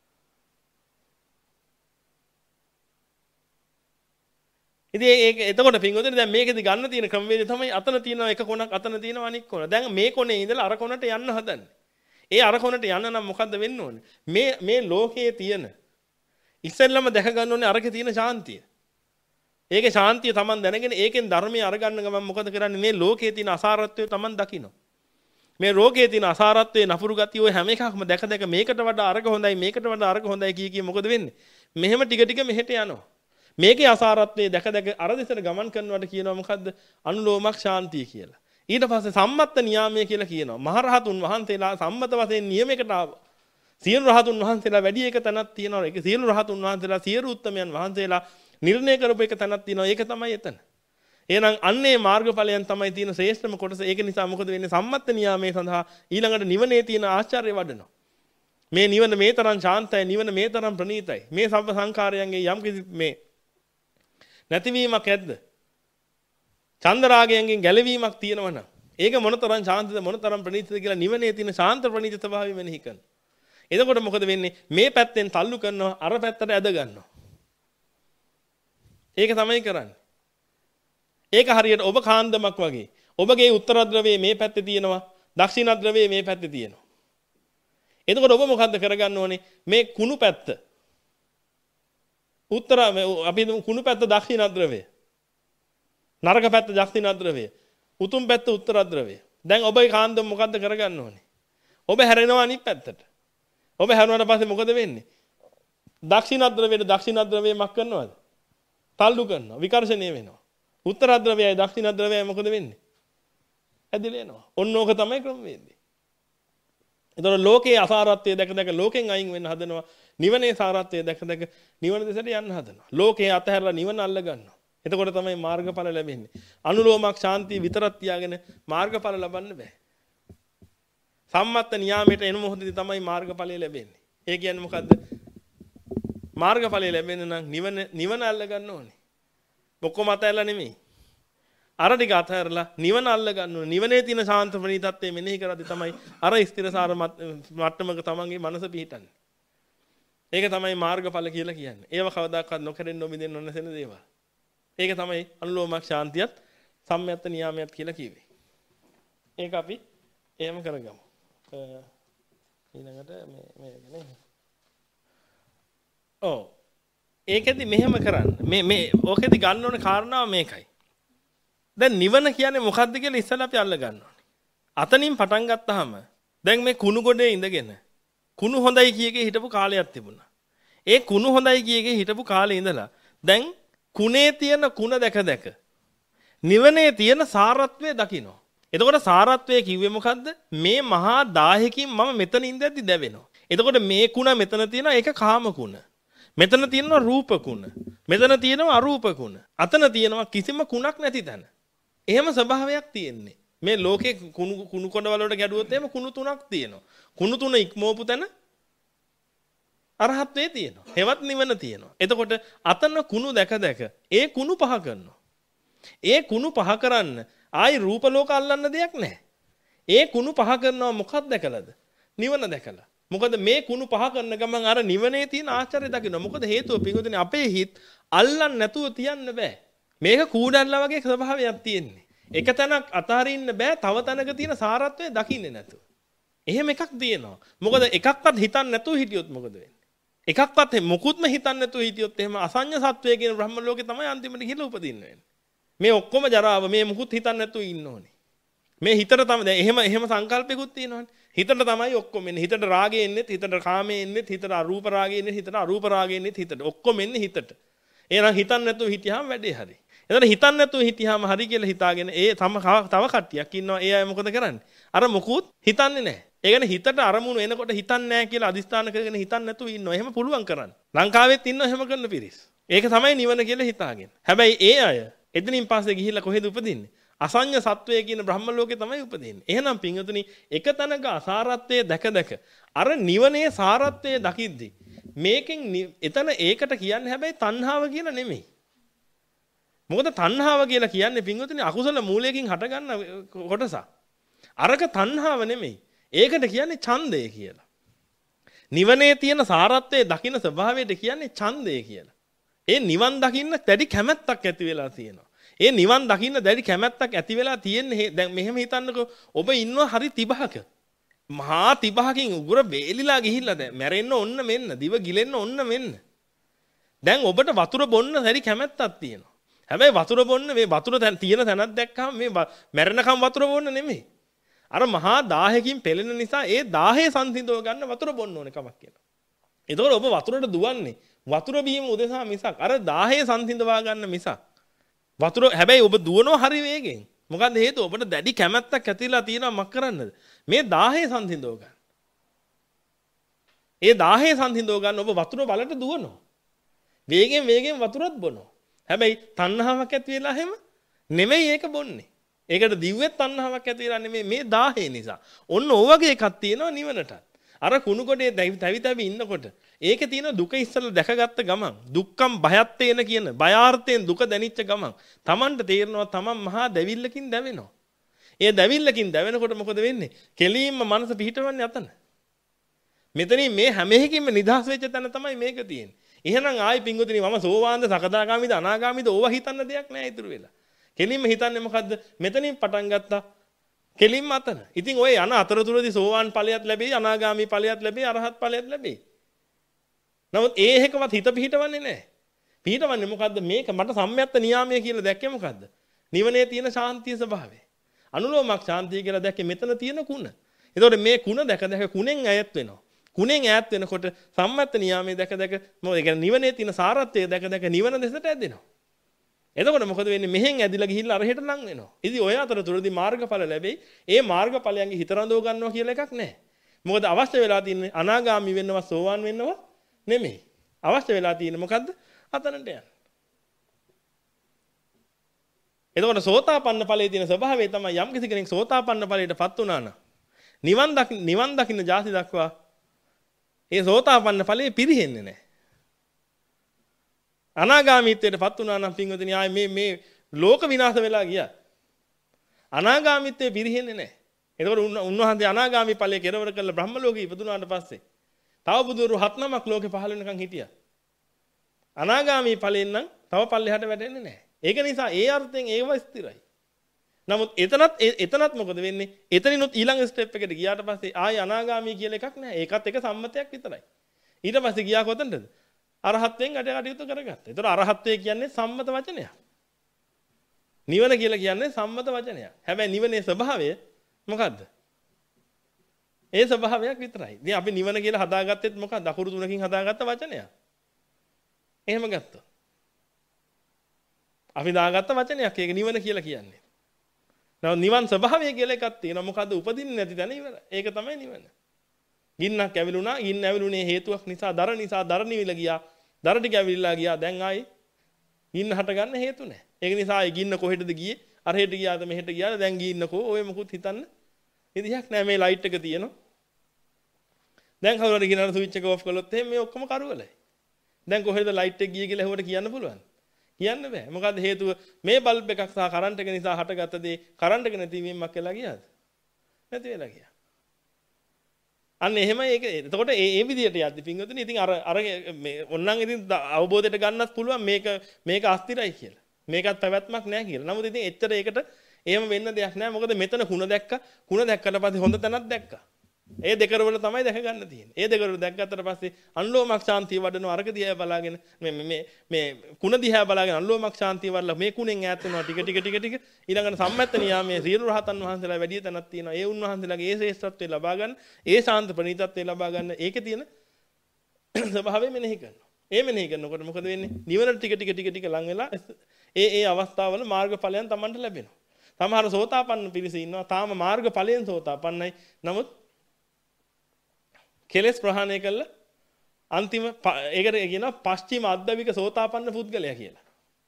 S1: ඉතින් ඒක එතකොට පින්වතුනි දැන් මේකෙදි ගන්න තියෙන ක්‍රමවේදය තමයි අතන තියෙන එක කොනක් අතන තියෙන අනික් කොන. දැන් මේ කොනේ ඉඳලා අර කොනට යන්න හදන්නේ. ඒ අර කොනට යන්න නම් මොකද්ද වෙන්න ඕනේ? මේ මේ ලෝකයේ තියෙන ඉස්සෙල්ලම දැක ගන්න ඕනේ අරකේ තියෙන ශාන්තිය. ඒකේ ශාන්තිය Taman දැනගෙන ඒකෙන් ධර්මයේ අරගන්න ගමන් මොකද කරන්නේ? මේ ලෝකයේ තියෙන අසාරත්වය Taman දකින්න. මේ ලෝකයේ තියෙන අසාරත්වයේ නපුරු ගතිය ඔය හැම එකක්ම දැක දැක මේකට වඩා අරක හොඳයි මේකට වඩා අරක හොඳයි කිය කිය මොකද වෙන්නේ? මෙහෙම ටික ටික මෙහෙට යනවා. මේකේ අසාරත්වයේ දැක දැක අර දෙසට ගමන් කරනවට කියනවා මොකද්ද? අනුලෝමක් ශාන්තිය කියලා. ඊට පස්සේ සම්මත්ත නියාමයේ කියලා කියනවා. මහරහතුන් වහන්සේලා සම්මත වශයෙන් නියමයකට ආවා. සියලු රහතුන් වහන්සේලා වැඩි එක තැනක් තියෙනවා. ඒක සියලු රහතුන් වහන්සේලා සියලු උත්තමයන් වහන්සේලා නිර්ණය කරපු එක තැනක් තියෙනවා. ඒක තමයි එතන. එහෙනම් අන්නේ මාර්ගඵලයන් තමයි තියෙන ශ්‍රේෂ්ඨම කොටස. ඒක නිසා මොකද වෙන්නේ? සම්මත්ත නියාමයේ සඳහා ඊළඟට නිවනේ තියෙන ආශ්චර්ය වඩනවා. මේ නිවන මේ තරම් ශාන්තයි, නිවන මේ තරම් ප්‍රණීතයි. මේ සබ්බ සංඛාරයන්ගේ යම් කිසි මේ නැතිවීමක් ඇද්ද? චන්දරාගයෙන් ගැලවීමක් තියෙනවා නම් ඒක මොනතරම් ශාන්තද මොනතරම් ප්‍රණීතද කියලා නිවනේ තියෙන ශාන්ත ප්‍රණීත ස්වභාවය මෙනෙහි කරනවා. එතකොට මොකද වෙන්නේ? මේ පැත්තෙන් තල්ලු කරනවා අර පැත්තට ඇද ගන්නවා. ඒක තමයි කරන්නේ. ඒක හරියට ඔබ කාන්දමක් වගේ. ඔබගේ උත්තර ද්‍රවයේ මේ පැත්තේ තියෙනවා, දක්ෂිණ ද්‍රවයේ මේ පැත්තේ තියෙනවා. එතකොට ඔබ මොකද්ද කරගන්න ඕනේ? මේ කුණු පැත්ත. උත්තර අපි කුණු පැත්ත දක්ෂිණ ද්‍රවය. නරක පැත්ත දක්ෂිණ ද්‍රවය. උතුම් පැත්ත උත්තර ද්‍රවය. දැන් ඔබේ කාන්දම මොකද්ද කරගන්න ඕනේ? ඔබ හැරෙනවා අනිත් පැත්තට. ඔබ හැරුණාට පස්සේ මොකද වෙන්නේ? දක්ෂිණ ද්‍රවයට දක්ෂිණ ද්‍රවය මක් කරනවද? තල්ලු කරනවා. විකර්ෂණය වෙනවා. උත්තර ද්‍රවයයි දක්ෂිණ ද්‍රවයයි මොකද වෙන්නේ? ඇදිලා යනවා. ඔන්න ඕක තමයි ක්‍රමවේදය. ඒතර ලෝකයේ අසාරත්වය දැක දැක ලෝකෙන් අයින් වෙන්න හදනවා. නිවනේ සාරත්වය දැක දැක නිවන දෙසට යන්න හදනවා. ලෝකයේ අතහැරලා නිවන අල්ල ගන්නවා. එතකොට තමයි මාර්ගඵල ලැබෙන්නේ. අනුලෝමක් ශාන්තිය විතරක් තියාගෙන මාර්ගඵල ලබන්න බෑ. සම්මත්ත නියාමයට එන මොහොතේදී තමයි මාර්ගඵලය ලැබෙන්නේ. ඒ කියන්නේ මොකද්ද? මාර්ගඵලය ලැබෙන්න නම් නිවන නිවන අල්ල ගන්න ඕනේ. ඔක්කොම අතහැරලා නෙමෙයි. අර ටික අතහැරලා නිවන අල්ල ගන්න ඕනේ. නිවනේ තියෙන ශාන්ත ප්‍රණීතත්වයේ මෙනෙහි කරද්දී තමයි අර ස්ථිරසාර මට්ටමක තමන්ගේ මනස පිහිටන්නේ. ඒක තමයි මාර්ගඵල කියලා කියන්නේ. ඒව කවදාකවත් නොකරෙන්න නොමිදෙන්න නොනැසෙන දේවල්. ඒක තමයි අනුලෝමක් ශාන්තියත් සම්මත්ත නියාමයත් කියලා කිව්වේ. ඒක අපි එහෙම කරගමු. ඊළඟට මේ මේ නේ. ඔව්. ඒකෙදි මෙහෙම කරන්න. මේ මේ ඕකෙදි ගන්න ඕනේ කාරණාව මේකයි. දැන් නිවන කියන්නේ මොකද්ද කියලා ඉස්සෙල්ලා අපි අල්ල ගන්න ඕනේ. අතනින් පටන් ගත්තාම දැන් මේ කුණු ගොඩේ ඉඳගෙන කුණු හොඳයි කියකේ හිටපු කාලයක් තිබුණා. ඒ කුණු හොඳයි කියකේ හිටපු කාලේ ඉඳලා දැන් කුණේ තියෙන කුණ දැක දැක නිවනේ තියෙන සාරත්වය දකින්න. එතකොට සාරත්වය කිව්වේ මොකද්ද? මේ මහා දාහකින් මම මෙතන ඉඳද්දි දැවෙනවා. එතකොට මේ කුණ මෙතන තියෙනවා ඒක කාම කුණ. මෙතන තියෙනවා රූප කුණ. මෙතන තියෙනවා අරූප කුණ. අතන තියෙනවා කිසිම කුණක් නැති තැන. එහෙම ස්වභාවයක් තියෙන්නේ. මේ ලෝකේ කුණු කුණු කොටවල වලට ගැඩුවොත් එහෙම කුණු තුනක් තියෙනවා. කුණු තුන ඉක්මවපු තැන අරහත්වේ තියෙනවා. හෙවත් නිවන තියෙනවා. එතකොට අතන කුණු දැක දැක ඒ කුණු පහ කරනවා. ඒ කුණු පහ කරන්න ආයි රූප ලෝක අල්ලන්න දෙයක් නැහැ. ඒ කුණු පහ කරනවා මොකක්ද දැකලාද? නිවන දැකලා. මොකද මේ කුණු පහ කරන ගමන් අර නිවනේ තියෙන ආචාර්ය දකින්න. මොකද හේතුව පිටුදිනේ අපේ හිත අල්ලන්න නැතුව තියන්න බෑ. මේක කූඩල්ලා වගේ ස්වභාවයක් තියෙන්නේ. එක තැනක් අතහරින්න බෑ තව තැනක තියෙන සාරත්වය දකින්නේ නැතුව. එහෙම එකක් තියෙනවා. මොකද එකක්වත් හිතන්න නැතුව හිටියොත් මොකද වෙන්නේ? එකක්වත් මොකුත්ම හිතන්නේ නැතුව හිටියොත් එහෙම අසඤ්ඤ සත්වයේ කියන බ්‍රහ්ම ලෝකේ තමයි අන්තිමට ගිහිල්ලා උපදින්න වෙන්නේ. මේ ඔක්කොම ජරාව මේ මොකුත් හිතන්නේ නැතුව ඉන්න ඕනේ. මේ හිතට තමයි දැන් එහෙම එහෙම සංකල්පයකුත් තියෙනවනේ. හිතට තමයි ඔක්කොම එන්නේ. හිතට රාගය එන්නේ, හිතට කාමය එන්නේ, හිතට අරූප රාගය එන්නේ, හිතට අරූප රාගය එන්නේ හිතට. ඔක්කොම එන්නේ හිතට. එහෙනම් හිතන්නේ නැතුව හිටියාම වැඩේ හරි. එතන හිතන්නේ නැතුව හිටියාම හරි කියලා හිතාගෙන ඒ තම තව කට්ටියක් ඉන්නවා. ඒ අය මොකද කරන්නේ? අර මොකුත් හිතන්නේ නැහැ. ඒ කියන්නේ හිතට අරමුණු එනකොට හිතන්නේ නැහැ කියලා අදිස්ථාන කරගෙන හිතන්නේ නැතුව ඉන්නවා. එහෙම පුළුවන් කරන්න. ලංකාවෙත් ඉන්නවා එහෙම කරන පිරිස්. ඒක තමයි නිවන කියලා හිතාගෙන. හැබැයි ඒ අය එතනින් පස්සේ ගිහිල්ලා කොහෙද උපදින්නේ? අසඤ්ඤ සත්වයේ කියන බ්‍රහ්ම ලෝකේ තමයි උපදින්නේ. එහෙනම් පින්වතුනි එක තැනක අසාරත්වයේ දැක දැක අර නිවනේ සාරත්වයේ දකිද්දි මේකෙන් එතන ඒකට කියන්නේ හැබැයි තණ්හාව කියලා නෙමෙයි. මොකද තණ්හාව කියලා කියන්නේ පින්වතුනි අකුසල මූලයෙන් හටගන්න කොටස. අරක තණ්හාව නෙමෙයි. ඒකට කියන්නේ ඡන්දය කියලා. නිවනේ තියෙන සාරත්වයේ දකින්න ස්වභාවයට කියන්නේ ඡන්දය කියලා. ඒ නිවන් දකින්න දැඩි කැමැත්තක් ඇති වෙලා තියෙනවා. ඒ නිවන් දකින්න දැඩි කැමැත්තක් ඇති වෙලා තියෙන්නේ දැන් මෙහෙම හිතන්නකෝ ඔබ ඉන්නවා හරි තිබහක. මහා තිබහකින් උගුර වේලිලා ගිහිල්ලා දැන් මැරෙන්න ඔන්න මෙන්න දිව ගිලෙන්න ඔන්න මෙන්න. දැන් ඔබට වතුර බොන්න හරි කැමැත්තක් තියෙනවා. හැබැයි වතුර බොන්න මේ වතුර තියෙන තැනක් දැක්කම මේ මැරෙනකම් වතුර බොන්න නෙමෙයි. අර මහා දාහයකින් පෙළෙන නිසා ඒ දාහය සංසිඳව ගන්න වතුර බොන්න ඕනේ කමක් කියලා. ඒතකොට ඔබ වතුරට දුවන්නේ වතුර බීම උදෙසා මිසක් අර දාහය සංසිඳවා ගන්න මිසක්. වතුර හැබැයි ඔබ දුවනවා හරි වේගෙන්. මොකද හේතුව ඔබට දැඩි කැමැත්තක් ඇතිලා තියෙනවා මක් කරන්නද? මේ දාහය සංසිඳව ගන්න. ඒ දාහය සංසිඳව ගන්න ඔබ වතුර බලට දුවනවා. වේගෙන් වේගෙන් වතුරත් බොනවා. හැබැයි තණ්හාවක් ඇති වෙලා හැම නෙමෙයි ඒක බොන්නේ. ඒකට දිව්වෙත් තණ්හාවක් ඇති වෙලා නෙමෙයි මේ දාහය නිසා. ඔන්න ඔය වගේ එකක් තියෙනවා නිවනට. අර කුණු කොටේ තැවි තැවි ඉන්නකොට ඒකේ තියෙන දුක ඉස්සෙල්ලා දැකගත්ත ගමන් දුක්ඛම් භයත්තේන කියන භයාර්ථයෙන් දුක දැනිච්ච ගමන් Tamanට තේරෙනවා Taman මහා දැවිල්ලකින් දැවෙනවා. ඒ දැවිල්ලකින් දැවෙනකොට මොකද වෙන්නේ? කෙලින්ම මනස පිහිටවන්නේ අතන. මෙතනින් මේ හැම එකකින්ම නිදහස් වෙච්ච තැන තමයි මේක තියෙන්නේ. එහෙනම් ආයි පිංගුතුනි මම සෝවාන්ද සකදාගාමීද අනාගාමීද ඕවා හිතන්න දෙයක් නැහැ ඉතුරු වෙලා. කෙලින්ම හිතන්නේ මොකද්ද? මෙතනින් පටන් ගත්තා. කෙලින්ම අතන. ඉතින් ඔය යන අතරතුරදී සෝවාන් ඵලයක් ලැබෙයි, අනාගාමී ඵලයක් ලැබෙයි, අරහත් ඵලයක් ලැබෙයි. නමුත් ඒ එකවත් හිත පිහිටවන්නේ නැහැ. පිහිටවන්නේ මොකද්ද? මේක මට සම්මයත්ත නියාමයේ කියලා දැක්කේ මොකද්ද? නිවනේ තියෙන ශාන්තිය ස්වභාවය. අනුලෝමක් ශාන්තිය කියලා දැක්කේ මෙතන තියෙන කුණ. ඒතකොට මේ කුණ දැක දැක කුණෙන් ඈත් වෙනවා. කුණෙන් ඈත් වෙනකොට සම්මයත්ත නියාමයේ දැක දැක මොකද ඒ කියන්නේ නිවනේ තියෙන සාරත්වය දැක දැක නිවන දෙසට ඇදෙනවා. එතකොට මොකද වෙන්නේ? මෙහෙන් ඇදිලා ගිහිල්ලා අරහෙට ලං වෙනවා. ඉතින් ඔය අතරතුරදී මාර්ගඵල ලැබෙයි. ඒ මාර්ගඵලයන්ගේ හිත රඳව ගන්නවා කියලා එකක් නැහැ. මොකද අවශ්‍ය වෙලා තියෙන්නේ අනාගාමි වෙන්නවත් සෝවාන් වෙන්නවත් නෙමෙයි. අවශ්‍ය වෙලා තියෙන්නේ මොකද්ද? අතනට යන්න. එතකොට සෝතාපන්න ඵලයේ තියෙන ස්වභාවය තමයි යම් කිසි කෙනෙක් සෝතාපන්න ඵලයටපත් වුණා නම් නිවන් දකින්න නිවන් දකින්න ජාති දක්වා ඒ සෝතාපන්න ඵලයේ පිරෙන්නේ නැහැ. අනාගාමීත්වයටපත් වුණා නම් පින්වතුනි ආයේ මේ මේ ලෝක විනාශ වෙලා ගියා. අනාගාමීත්වයේ පිරෙන්නේ නැහැ. එතකොට උන්වහන්සේ අනාගාමී ඵලයේ කෙරවර කරලා බ්‍රහ්ම ලෝකෙ ඉපදුනාට පස්සේ තව බුදුරු හත් නමක් ලෝකේ පහළ වෙනකන් හිටියා. අනාගාමී ඵලෙන් නම් තව පල්ලෙහාට වැටෙන්නේ නැහැ. ඒක නිසා ඒ අර්ථයෙන් ඒව ස්ථිරයි. නමුත් එතනත් එතනත් මොකද වෙන්නේ? එතනිනුත් ඊළඟ ස්ටෙප් එකට ගියාට පස්සේ ආයි අනාගාමී කියලා එකක් නැහැ. ඒකත් එක සම්මතයක් විතරයි. ඊට පස්සේ ගියා කොතනද? අරහත්යෙන් අට කටයුතු කරගත්තා. ඒතර අරහත්වය කියන්නේ සම්මත වචනයක්. නිවන කියලා කියන්නේ සම්මත වචනයක්. හැබැයි නිවනේ ස්වභාවය මොකද්ද? ඒ ස්වභාවයක් විතරයි. ඉතින් අපි නිවන කියලා හදාගත්තෙත් මොකක්ද? අකුරු තුනකින් හදාගත්ත වචනයක්. එහෙම ගත්තා. අපි දාගත්ත වචනයක් ඒක නිවන කියලා කියන්නේ. නමුත් නිවන් ස්වභාවය කියලා එකක් තියෙනවා. මොකද්ද? උපදින්නේ නැති තැන ඉවරයි. ඒක තමයි නිවන. ගින්නක් ඇවිලුණා. ගින්න ඇවිලුනේ හේතුවක් නිසා, දර නිසා දර නිවිල ගියා. දර ටික ඇවිල්ලා ගියා. දැන් ආයි ගින්න හට ගන්න හේතු නැහැ. ඒක නිසා ආයි ගින්න කොහෙටද ගියේ? අරහෙට ගියාද මෙහෙට ගියාද? දැන් ගින්නකෝ ඔය මොකුත් හිතන්න විදිහක් නැහැ. මේ ලයිට් එක තියෙනවා. දැන් කවුරු හරි ගිනන ස්විච් එක ඔෆ් කළොත් එහෙනම් මේ ඔක්කොම කරවලයි. දැන් කොහෙද ලයිට් එක ගියේ කියලා එහෙවට කියන්න පුළුවන්? කියන්න බෑ. මොකද හේතුව මේ බල්බ් එකක් සහ කරන්ට් එක නිසා හටගත්ත දේ කරන්ට් එක නැතිවීමක් වෙලා ගියාද? නැති වෙලා ගියා. අන්න එහෙමයි ඒක. එතකොට ඒ ඒ විදිහට යද්දි පින්වතුනි ඉතින් අර අර මේ ඕනනම් ඉතින් අවබෝධයට ගන්නත් පුළුවන් මේක මේක අස්තිරයි කියලා. මේකත් පැවැත්මක් නැහැ කියලා. නමුත් ඉතින් එච්චර ඒකට එහෙම වෙන්න දෙයක් නැහැ. මොකද මෙතන කුණ දැක්ක කුණ දැක්කට පස්සේ හොඳ තැනක් දැක්කා. ඒ දෙකවල තමයි දැක ගන්න තියෙන්නේ. ඒ දෙකවල දැක්ගත්තට පස්සේ අනුලෝමක් ශාන්තිය වඩනවා අරක දිහා බලාගෙන මේ මේ මේ කුණ දිහා බලාගෙන අනුලෝමක් ශාන්තිය වඩලා මේ කුණෙන් ඈත් වෙනවා ටික ටික ටික ටික ඊළඟට සම්මත නියාමයේ සියලු රහතන් වහන්සේලා වැඩි තැනක් තියෙනවා. ඒ උන්වහන්සේලාගේ ඒ ශ්‍රේෂ්ඨත්වය ලබා ගන්න, ඒ ශාන්ත ප්‍රණීතත්වය ලබා ගන්න ඒකේ තියෙන ස්වභාවය මෙනෙහි කරනවා. ඒ මෙනෙහි කරනකොට මොකද වෙන්නේ? නිවන ටික ටික ටික ටික ලං වෙලා ඒ ඒ අවස්ථාවල මාර්ගඵලයන් Tamanට ලැබෙනවා. සමහර සෝතාපන්න පිරිස ඉන්නවා තාම මාර්ගඵලයෙන් සෝතාපන්නයි. නමුත් කෙලස් ප්‍රහාණය කළා අන්තිම ඒකට කියනවා පස්චිම අද්දවික සෝතාපන්න පුද්ගලයා කියලා.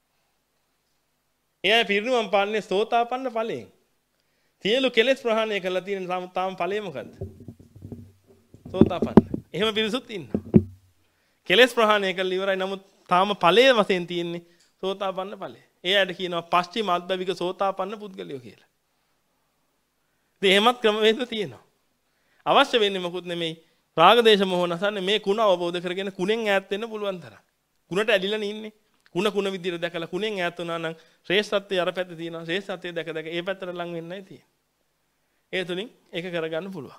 S1: එයා පිරිනුවම් පාන්නේ සෝතාපන්න ඵලයෙන්. සියලු කෙලස් ප්‍රහාණය කළා තියෙන තාම ඵලය මොකද්ද? සෝතාපන්න. එහෙම පිරිසුත් ඉන්නවා. කෙලස් ප්‍රහාණය කළා ඉවරයි නමුත් තාම ඵලයේ වශයෙන් තියෙන්නේ සෝතාපන්න ඵලය. එයාට කියනවා පස්චිම අද්දවික සෝතාපන්න පුද්ගලයෝ කියලා. ඉතින් එහෙමත් ක්‍රමවේද තියෙනවා. අවශ්‍ය වෙන්නේ මොකුත් නෙමෙයි. රාග දේශ මොහ නැසන්නේ මේ කුණ අවබෝධ කරගෙන කුණෙන් ඈත් වෙන්න පුළුවන් තරම්. කුණට ඇලිලා ඉන්නේ. කුණ කුණ විදියට දැකලා කුණෙන් ඈත් වුණා නම් ශ්‍රේෂ්ඨත්වයේ අර පැත්තේ තියෙනවා. ශ්‍රේෂ්ඨත්වයේ දැක දැක ඒ පැත්තට ලං වෙන්නයි තියෙන්නේ. ඒ තුලින් ඒක කරගන්න පුළුවන්.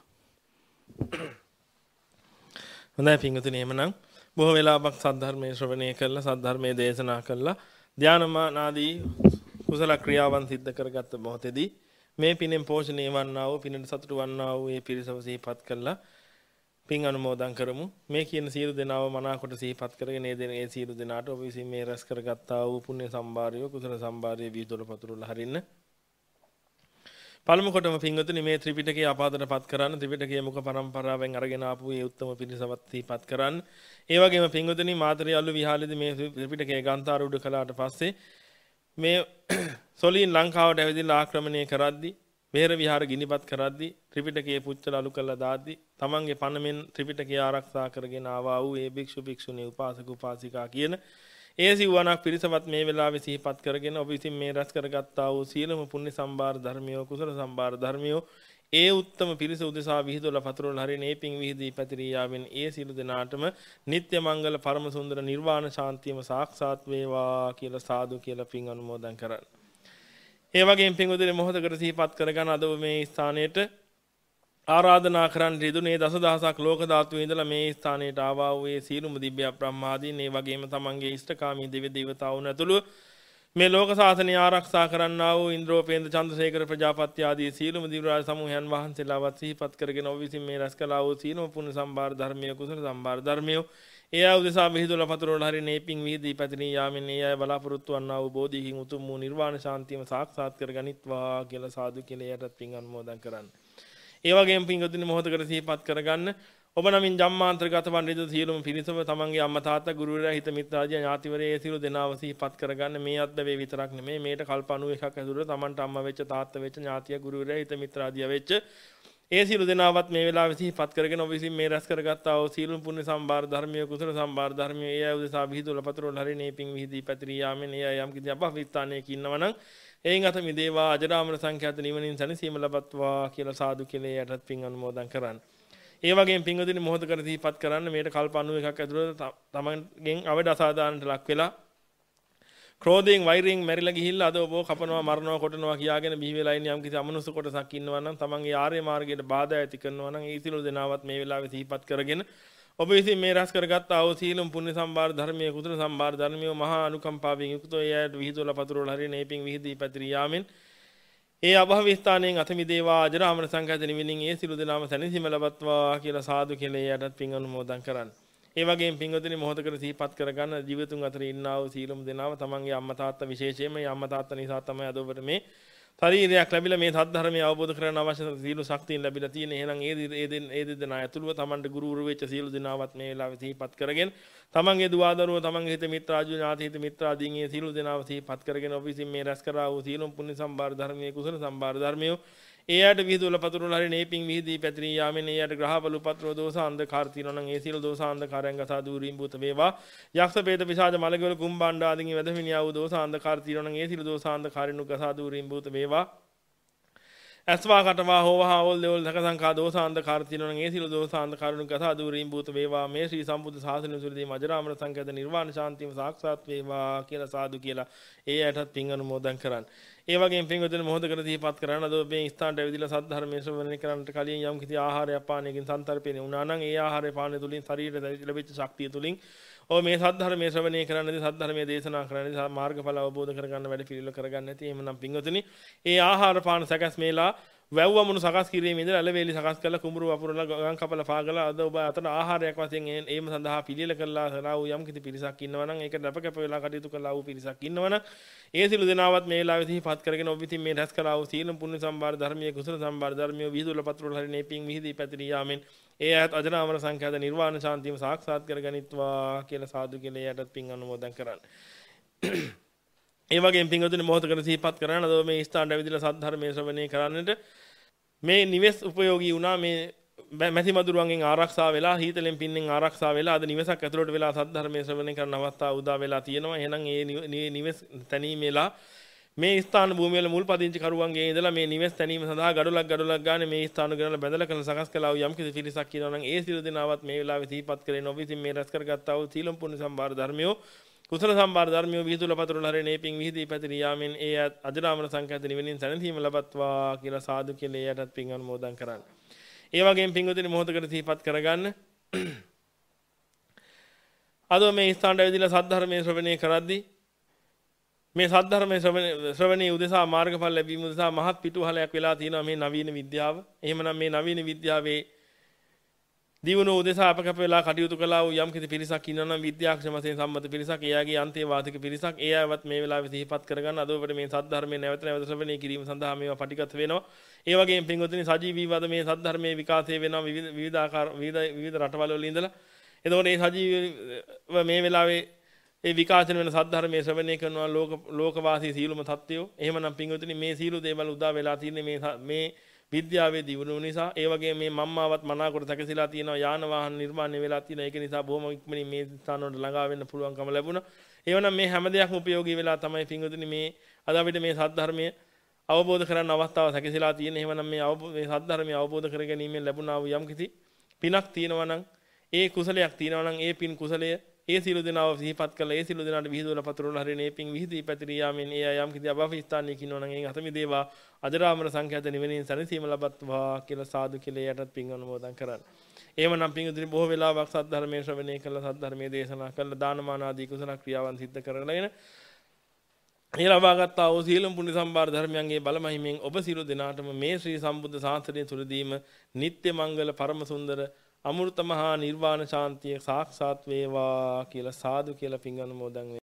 S1: හොඳයි පින්වතුනි එහෙමනම් බොහෝ වෙලාවක් සද්ධර්මයේ ශ්‍රවණය කළා සද්ධර්මයේ දේශනා කළා ධානමාන ආදී කුසල ක්‍රියාවන් සිද්ධ කරගත්ත මොහොතේදී මේ පිනෙන් පෝෂණය වන්නා වූ පිනට සතුටු වන්නා වූ මේ පිරිසව සිහිපත් කළා පින් අනුමෝදන් කරමු. මේ කියන සියලු දෙනාව මනාකොට සිහිපත් කරගෙන මේ දෙන ඒ සියලු දෙනාට ඔබ විසින් මේ රැස් කරගත්තා වූ පුණ්‍ය සම්භාරය කුසල සම්භාරය විහිදුවල පතුරලා හරින්න. පළමු කොටම පින්වතුනි මේ ත්‍රිපිටකය අපාදටපත් කරන්න ත්‍රිපිටකයේ මුඛ පරම්පරාවෙන් අරගෙන ආපු මේ උත්තම පිරිසවත් සිහිපත් කරන්න. ඒ වගේම පින්වතුනි මාතරිය අලු විහාරයේදී මේ ත්‍රිපිටකයේ ගාන්ථාරූඪ කළාට පස්සේ මේ සොලින් ලංකාවට ඇවිදලා ආක්‍රමණය කරද්දී වෙහෙර විහාර ගිනිපත් කරද්දී ත්‍රිපිටකයේ පුච්චලා අලු කළා දාද්දී තමන්ගේ පණමෙන් ත්‍රිපිටකය ආරක්ෂා කරගෙන ආවා වූ ඒ භික්ෂු භික්ෂුණී උපාසක උපාසිකා කියන ඒ සිවණක් පිරිසවත් මේ වෙලාවේ සිහිපත් කරගෙන ඔබ විසින් මේ රැස් කරගත්තා වූ සීලම පුණ්‍ය සම්භාර ධර්මියෝ කුසල සම්භාර ධර්මියෝ ඒ උත්තම පිරිස උදෙසා විහිදුවලා පතුරවල හරින ඒ පිං විහිදී පැතිරී යාවෙන් ඒ සියලු දෙනාටම නිත්‍ය මංගල පරම සුන්දර නිර්වාණ ශාන්තියම සාක්ෂාත් වේවා කියලා සාදු කියලා පිං අනුමෝදන් කරන්න. ඒ වගේම පිංගුදුනේ මොහොතකට සිහිපත් කරගන්න අද මේ ස්ථානයේට ආරාධනා කරන්න රිදුනේ දසදහසක් ලෝක ධාතුවේ ඉඳලා මේ ස්ථානයට ආවා වූ ඒ සීලුම දිව්‍ය බ්‍රහ්මාදීන් ඒ වගේම තමන්ගේ ඉෂ්ඨකාමී දෙවි දේවතාවුන් ඇතුළු මේ ලෝක සාසනය ආරක්ෂා කරන්නා වූ ඉන්ද්‍රෝපේන්ද්‍ර චන්ද්‍රසේකර ප්‍රජාපති ආදී සීලුම දිව්‍ය රාජ සමූහයන් වහන්සේලාවත් සිහිපත් කරගෙන ඔබ විසින් මේ රැස් කළා වූ සීලුම පුණ්‍ය සම්භාර ධර්මීය කුසල සම්භාර ධර්මීය ඒ ආ උදෙසා විහිදුවලා පතරවල හරින මේ පිං විහිදී පැතිරී යාමෙන් ඒ අය බලාපොරොත්තු වන්නා වූ බෝධිකින් උතුම් වූ නිර්වාණ ශාන්තියම සාක්ෂාත් කරගනිත්වා කියලා සාදු කියලා යටත් පිං අනුමෝදන් කරන්න. ඒ වගේම පින්වතුනි මොහොතකට සිහිපත් කරගන්න ඔබ නමින් ජම්මාන්තරගත වන් රිද සියලුම පිරිසම තමන්ගේ අම්මා තාත්තා ගුරුවරයා හිත මිත්‍රාදිය ඥාතිවරයේ සියලු දෙනාව සිහිපත් කරගන්න මේ අත්දැවේ විතරක් නෙමෙයි මේට කල්ප අනූ එකක් ඇතුළත තමන්ට අම්මා වෙච්ච තාත්තා වෙච්ච ඥාතිය ගුරුවරයා හිත මිත්‍රාදිය වෙච්ච ඒ සියලු දෙනාවත් මේ වෙලාවේ සිහිපත් කරගෙන ඔබ විසින් මේ රැස් කරගත්තා වූ සියලුම පුණ්‍ය සම්භාර ධර්මීය කුසල සම්භාර ධර්මීය ඒ අය උදෙසා විහිදුවල පතරවල හරිනේ පිං විහිදී පැතිරී යාමෙන් ඒ අය යම් කිසි අපවිත්‍රාණයක ඉන්නවනම් එයින් අත මිදේවා අජරාමර සංඛ්‍යාත නිවනින් සැනසීම ලබත්වා කියලා සාදු කියලා යටත් පිං අනුමෝදන් කරන්න. ඒ වගේම පින්වතුනි මොහොතකට සිහිපත් කරන්න මේට කල්ප අනූ එකක් ඇතුළත තමන්ගෙන් අවඩ අසාධාරණට ලක් වෙලා ක්‍රෝධයෙන් වෛරයෙන් මැරිලා ගිහිල්ලා අද ඔබ කපනවා මරනවා කොටනවා කියාගෙන බිහි වෙලා ඉන්න යම් කිසි අමනුෂ්‍ය කොටසක් ඉන්නවා නම් තමන්ගේ ආර්ය මාර්ගයට බාධා ඇති කරනවා නම් ඒ සියලු දෙනාවත් මේ වෙලාවේ සිහිපත් කරගෙන ඔබ විසින් මේ රැස් කරගත් ආ වූ සීලම් පුණ්‍ය සම්භාර ධර්මයේ කුසල සම්භාර ධර්මිය මහා අනුකම්පාවෙන් යුක්තව එයට විහිදුවලා පතුරවල හරින මේ පිං විහිදී පැතිරී යාමෙන් ඒ අභව ස්ථානයෙන් අත මිදේවා අජරාමර සංඛ්‍යාත නිවනින් ඒ සිළු දෙනාම සැනසීම ලබත්වා කියලා සාදු කියලා එයටත් පිං අනුමෝදන් කරන්න. ඒ වගේම පින්වතුනි මොහොතකට සිහිපත් කරගන්න ජීවිතුන් අතර ඉන්නා වූ සීලම් දෙනාව තමන්ගේ අම්මා තාත්තා විශේෂයෙන්ම මේ අම්මා තාත්තා නිසා තමයි අද ඔබට මේ ශරීරයක් ලැබිලා මේ සද්ධර්මය අවබෝධ කරගන්න අවශ්‍ය සීල ශක්තියන් ලැබිලා තියෙන. එහෙනම් ඒ ඒ ඒ දෙදෙනා ඇතුළුව තමන්ට ගුරු උරු වෙච්ච සීල දෙනාවත් මේ වෙලාවේ සිහිපත් කරගෙන තමන්ගේ දුව දරුවෝ තමන්ගේ හිත මිත්‍රාජු ඥාති හිත මිත්‍රාදීන් ඒ සීල දෙනාව සිහිපත් කරගෙන ඔබ විසින් මේ රැස් කරා වූ සීලම් පුණ්‍ය සම්භාර ධර්මයේ කුසල සම්භාර ධර්මයේ ඒ යට විහිදුවල පතුරුල හරින මේ පිං විහිදී පැතිරී යාමෙන් ඒ යට ග්‍රහවල උපත්‍රෝ දෝෂ අන්ධකාර තියෙනවා නම් ඒ සීල දෝෂ අන්ධකාරයන් ගසා දුරීම් භූත වේවා. යක්ෂ පේත පිසාච මලකවල කුම්බණ්ඩ ආදීන් වැදමිනියා වූ දෝෂ අන්ධකාර තියෙනවා නම් ඒ සීල දෝෂ අන්ධකාරින් ගසා දුරීම් භූත වේවා. අස්වා කටවා හෝවා ඕල් දෙවල් සක සංකා දෝසාන්ධකාර තියෙනවා නම් ඒ සියලු දෝසාන්ධකාරුන් ගත දුරීම් භූත වේවා මේ ශ්‍රී සම්බුද්ධ ශාසනය තුළදී අජරාමර සංකේත නිර්වාණ ශාන්තියම සාක්ෂාත් වේවා කියලා සාදු කියලා ඒ ඇයටත් පින් අනුමෝදන් කරන්න. ඒ වගේම පින්වතුනි මොහොත කර දීපත් කරන්න අද මේ ස්ථානට ඇවිදලා සද්ධර්මයේ ශ්‍රවණය කරන්නට කලින් යම් කිසි ආහාරයක් පානයකින් සන්තරපේන වුණා නම් ඒ ආහාරය පානය තුලින් ශරීරයට ලැබෙච්ච ශක්තිය තුලින් ඔය මේ සද්ධර්මයේ ශ්‍රවණය කරන්නදී සද්ධර්මයේ දේශනා කරන්නදී මාර්ගඵල අවබෝධ කරගන්න වැඩ පිළිවෙල කරගන්න ඇති. එහෙමනම් පින්වතුනි ඒ ආහාර පාන සකස් මේලා වැව්වමුණු සකස් කිරීමේ ඉඳලා අලවේලි සකස් කරලා කුඹුරු වපුරලා ගම් කපලා පාගලා අද ඔබ අතන ආහාරයක් වශයෙන් ඒම සඳහා පිළියෙල කරලා සලා වූ යම් කිසි පිරිසක් ඉන්නවා නම් ඒකට අපකප වෙලා කටයුතු කළා වූ පිරිසක් ඉන්නවා නම් ඒ සිළු දෙනාවත් මේ වෙලාවේ සිහිපත් කරගෙන ඔබ විසින් මේ රැස් කළා වූ සීල පුණ්‍ය සම්භාර ධර්මයේ කුසල සම්භාර ධර්මයේ විහිදුල පත්‍රවල හරිනේ පිං විහිදී පැතිරී යාමෙන් ඒ අයත් අජරාමර සංඛ්‍යාත නිර්වාණ ශාන්තියම සාක්ෂාත් කරගනිත්වා කියලා සාදු කියලා එයටත් පිං අනුමෝදන් කරන්න. ඒ වගේම පින්වතුනි මොහොතකට සිහිපත් කරන්න අද මේ ස්ථානට ඇවිදලා සද්ධර්මයේ ශ්‍රවණය කරන්නට මේ නිවෙස් උපයෝගී වුණා මේ මැසි මදුරුවන්ගෙන් ආරක්ෂා වෙලා හීතලෙන් පින්නෙන් ආරක්ෂා වෙලා අද නිවෙසක් ඇතුළට වෙලා සද්ධර්මයේ ශ්‍රවණය කරන අවස්ථාව උදා වෙලා තියෙනවා. එහෙනම් ඒ නිවෙස් තැනීමේලා මේ ස්ථාන භූමිය වල මුල් පදිංචි කරුවන්ගේ ඉඳලා මේ නිවෙස් තැනීම සඳහා ගඩොලක් ගඩොලක් ගානේ මේ ස්ථාන ගණන බැඳලා කරන සකස් කළා වූ යම් කිසි පිරිසක් කියනවා නම් ඒ සියලු දෙනාවත් මේ වෙලාවේ සිහිපත් කරගෙන ඔබ විසින් මේ රැස් කරගත්තා වූ සීලම් පුණ්‍ය සම්භාර ධර්මියෝ කුසල සම්භාර ධර්මියෝ විහිදුල පතරවල හරිනේ පිං විහිදී පැතිරී යාමෙන් ඒ අජරාමර සංඛ්‍යාත නිවෙනින් සැනසීම ලබත්වා කියලා සාදු කියලා එයටත් පිං අනුමෝදන් කරන්න. ඒ වගේම පින්වතුනි මොහොතකට සිහිපත් කරගන්න. අද මේ ස්ථානට ඇවිදලා සද්ධර්මයේ ශ්‍රවණය කරද්දී මේ සද්ධර්මයේ ශ්‍රවණයේ උදෙසා මාර්ගඵල ලැබීම උදෙසා මහත් පිටුවහලයක් වෙලා තියෙනවා මේ නවීන විද්‍යාව. එහෙමනම් මේ නවීන විද්‍යාවේ දියුණුව උදෙසා අපකප වෙලා කටයුතු කළා වූ යම් කිසි පිරිසක් ඉන්නවා නම් විද්‍යාඥ වශයෙන් සම්මත පිරිසක් එයාගේ අන්තේවාදික පිරිසක් ඒ අයවත් මේ වෙලාවේ සිහිපත් කරගන්න අද ඔබට මේ සද්ධර්මයේ නැවත නැවත ශ්‍රවණය කිරීම සඳහා මේවා පටිගත වෙනවා. ඒ වගේම පින්වතුනි සජීවීවද මේ සද්ධර්මයේ විකාශය වෙනවා විවිධ විවිධාකාර විවිධ විවිධ රටවල වල ඉඳලා. එතකොට මේ සජීවීව මේ වෙලාවේ ඒ විකාශන වෙන සද්ධර්මයේ ශ්‍රවණය කරනවා ලෝක ලෝකවාසී සීලුම සත්‍යෝ. එහෙමනම් පින්වතුනි මේ සීලු දේවල් උදා වෙලා තියෙන්නේ මේ මේ විද්‍යාවේ දියුණුව නිසා. ඒ වගේම මේ මම්මාවත් මනාකොට සැකසීලා තියෙනවා යාන වාහන නිර්මාණය වෙලා තියෙනවා. ඒක නිසා බොහොම ඉක්මනින් මේ ස්ථාන වලට ළඟා වෙන්න පුළුවන්කම ලැබුණා. එවනම් මේ හැම දෙයක්ම උපයෝගී වෙලා තමයි පින්වතුනි මේ අද අපිට මේ සද්ධර්මයේ අවබෝධ කරගන්න අවස්ථාව සැකසීලා තියෙන්නේ. එහෙමනම් මේ මේ සද්ධර්මයේ අවබෝධ කර ගැනීමෙන් ලැබුණා වූ යම්කිසි පිනක් තියෙනවා නම් ඒ කුසලයක් තියෙනවා නම් ඒ පින් කුසලය ඒ සියලු දෙනාව සිහිපත් කළා ඒ සියලු දෙනාට විහිදුවල පතරවල හරිනේ පිං විහිදී පැතිරී යාමෙන් ඒ යම් කිසි අභව ස්ථානයක ඉන්නවා නම් ඒ අතමි දේවා අජරාමර සංඛ්‍යාත නිවෙනින් සැනසීම ලබත්වා කියලා සාදු කියලා යටත් පිං අනුමෝදන් කරන්න. එහෙමනම් පිංගුතුනි බොහෝ වෙලාවක් සද්ධර්මයේ ශ්‍රවණය කළා සද්ධර්මයේ දේශනා කළා දානමාන ආදී කුසල ක්‍රියාවන් සිද්ධ කරගෙන ඒ ලබාගත්තා වූ සීලම් පුණ්‍ය සම්භාර ධර්මයන්ගේ බලමහිමෙන් ඔබ සියලු දෙනාටම මේ ශ්‍රී සම්බුද්ධ ශාසනය තුලදීම නිත්‍ය මංගල පරම සුන්දර අමෘත මහා නිර්වාණ ශාන්තිය සාක්ෂාත් වේවා කියලා සාදු කියලා පින් අනුමෝදන්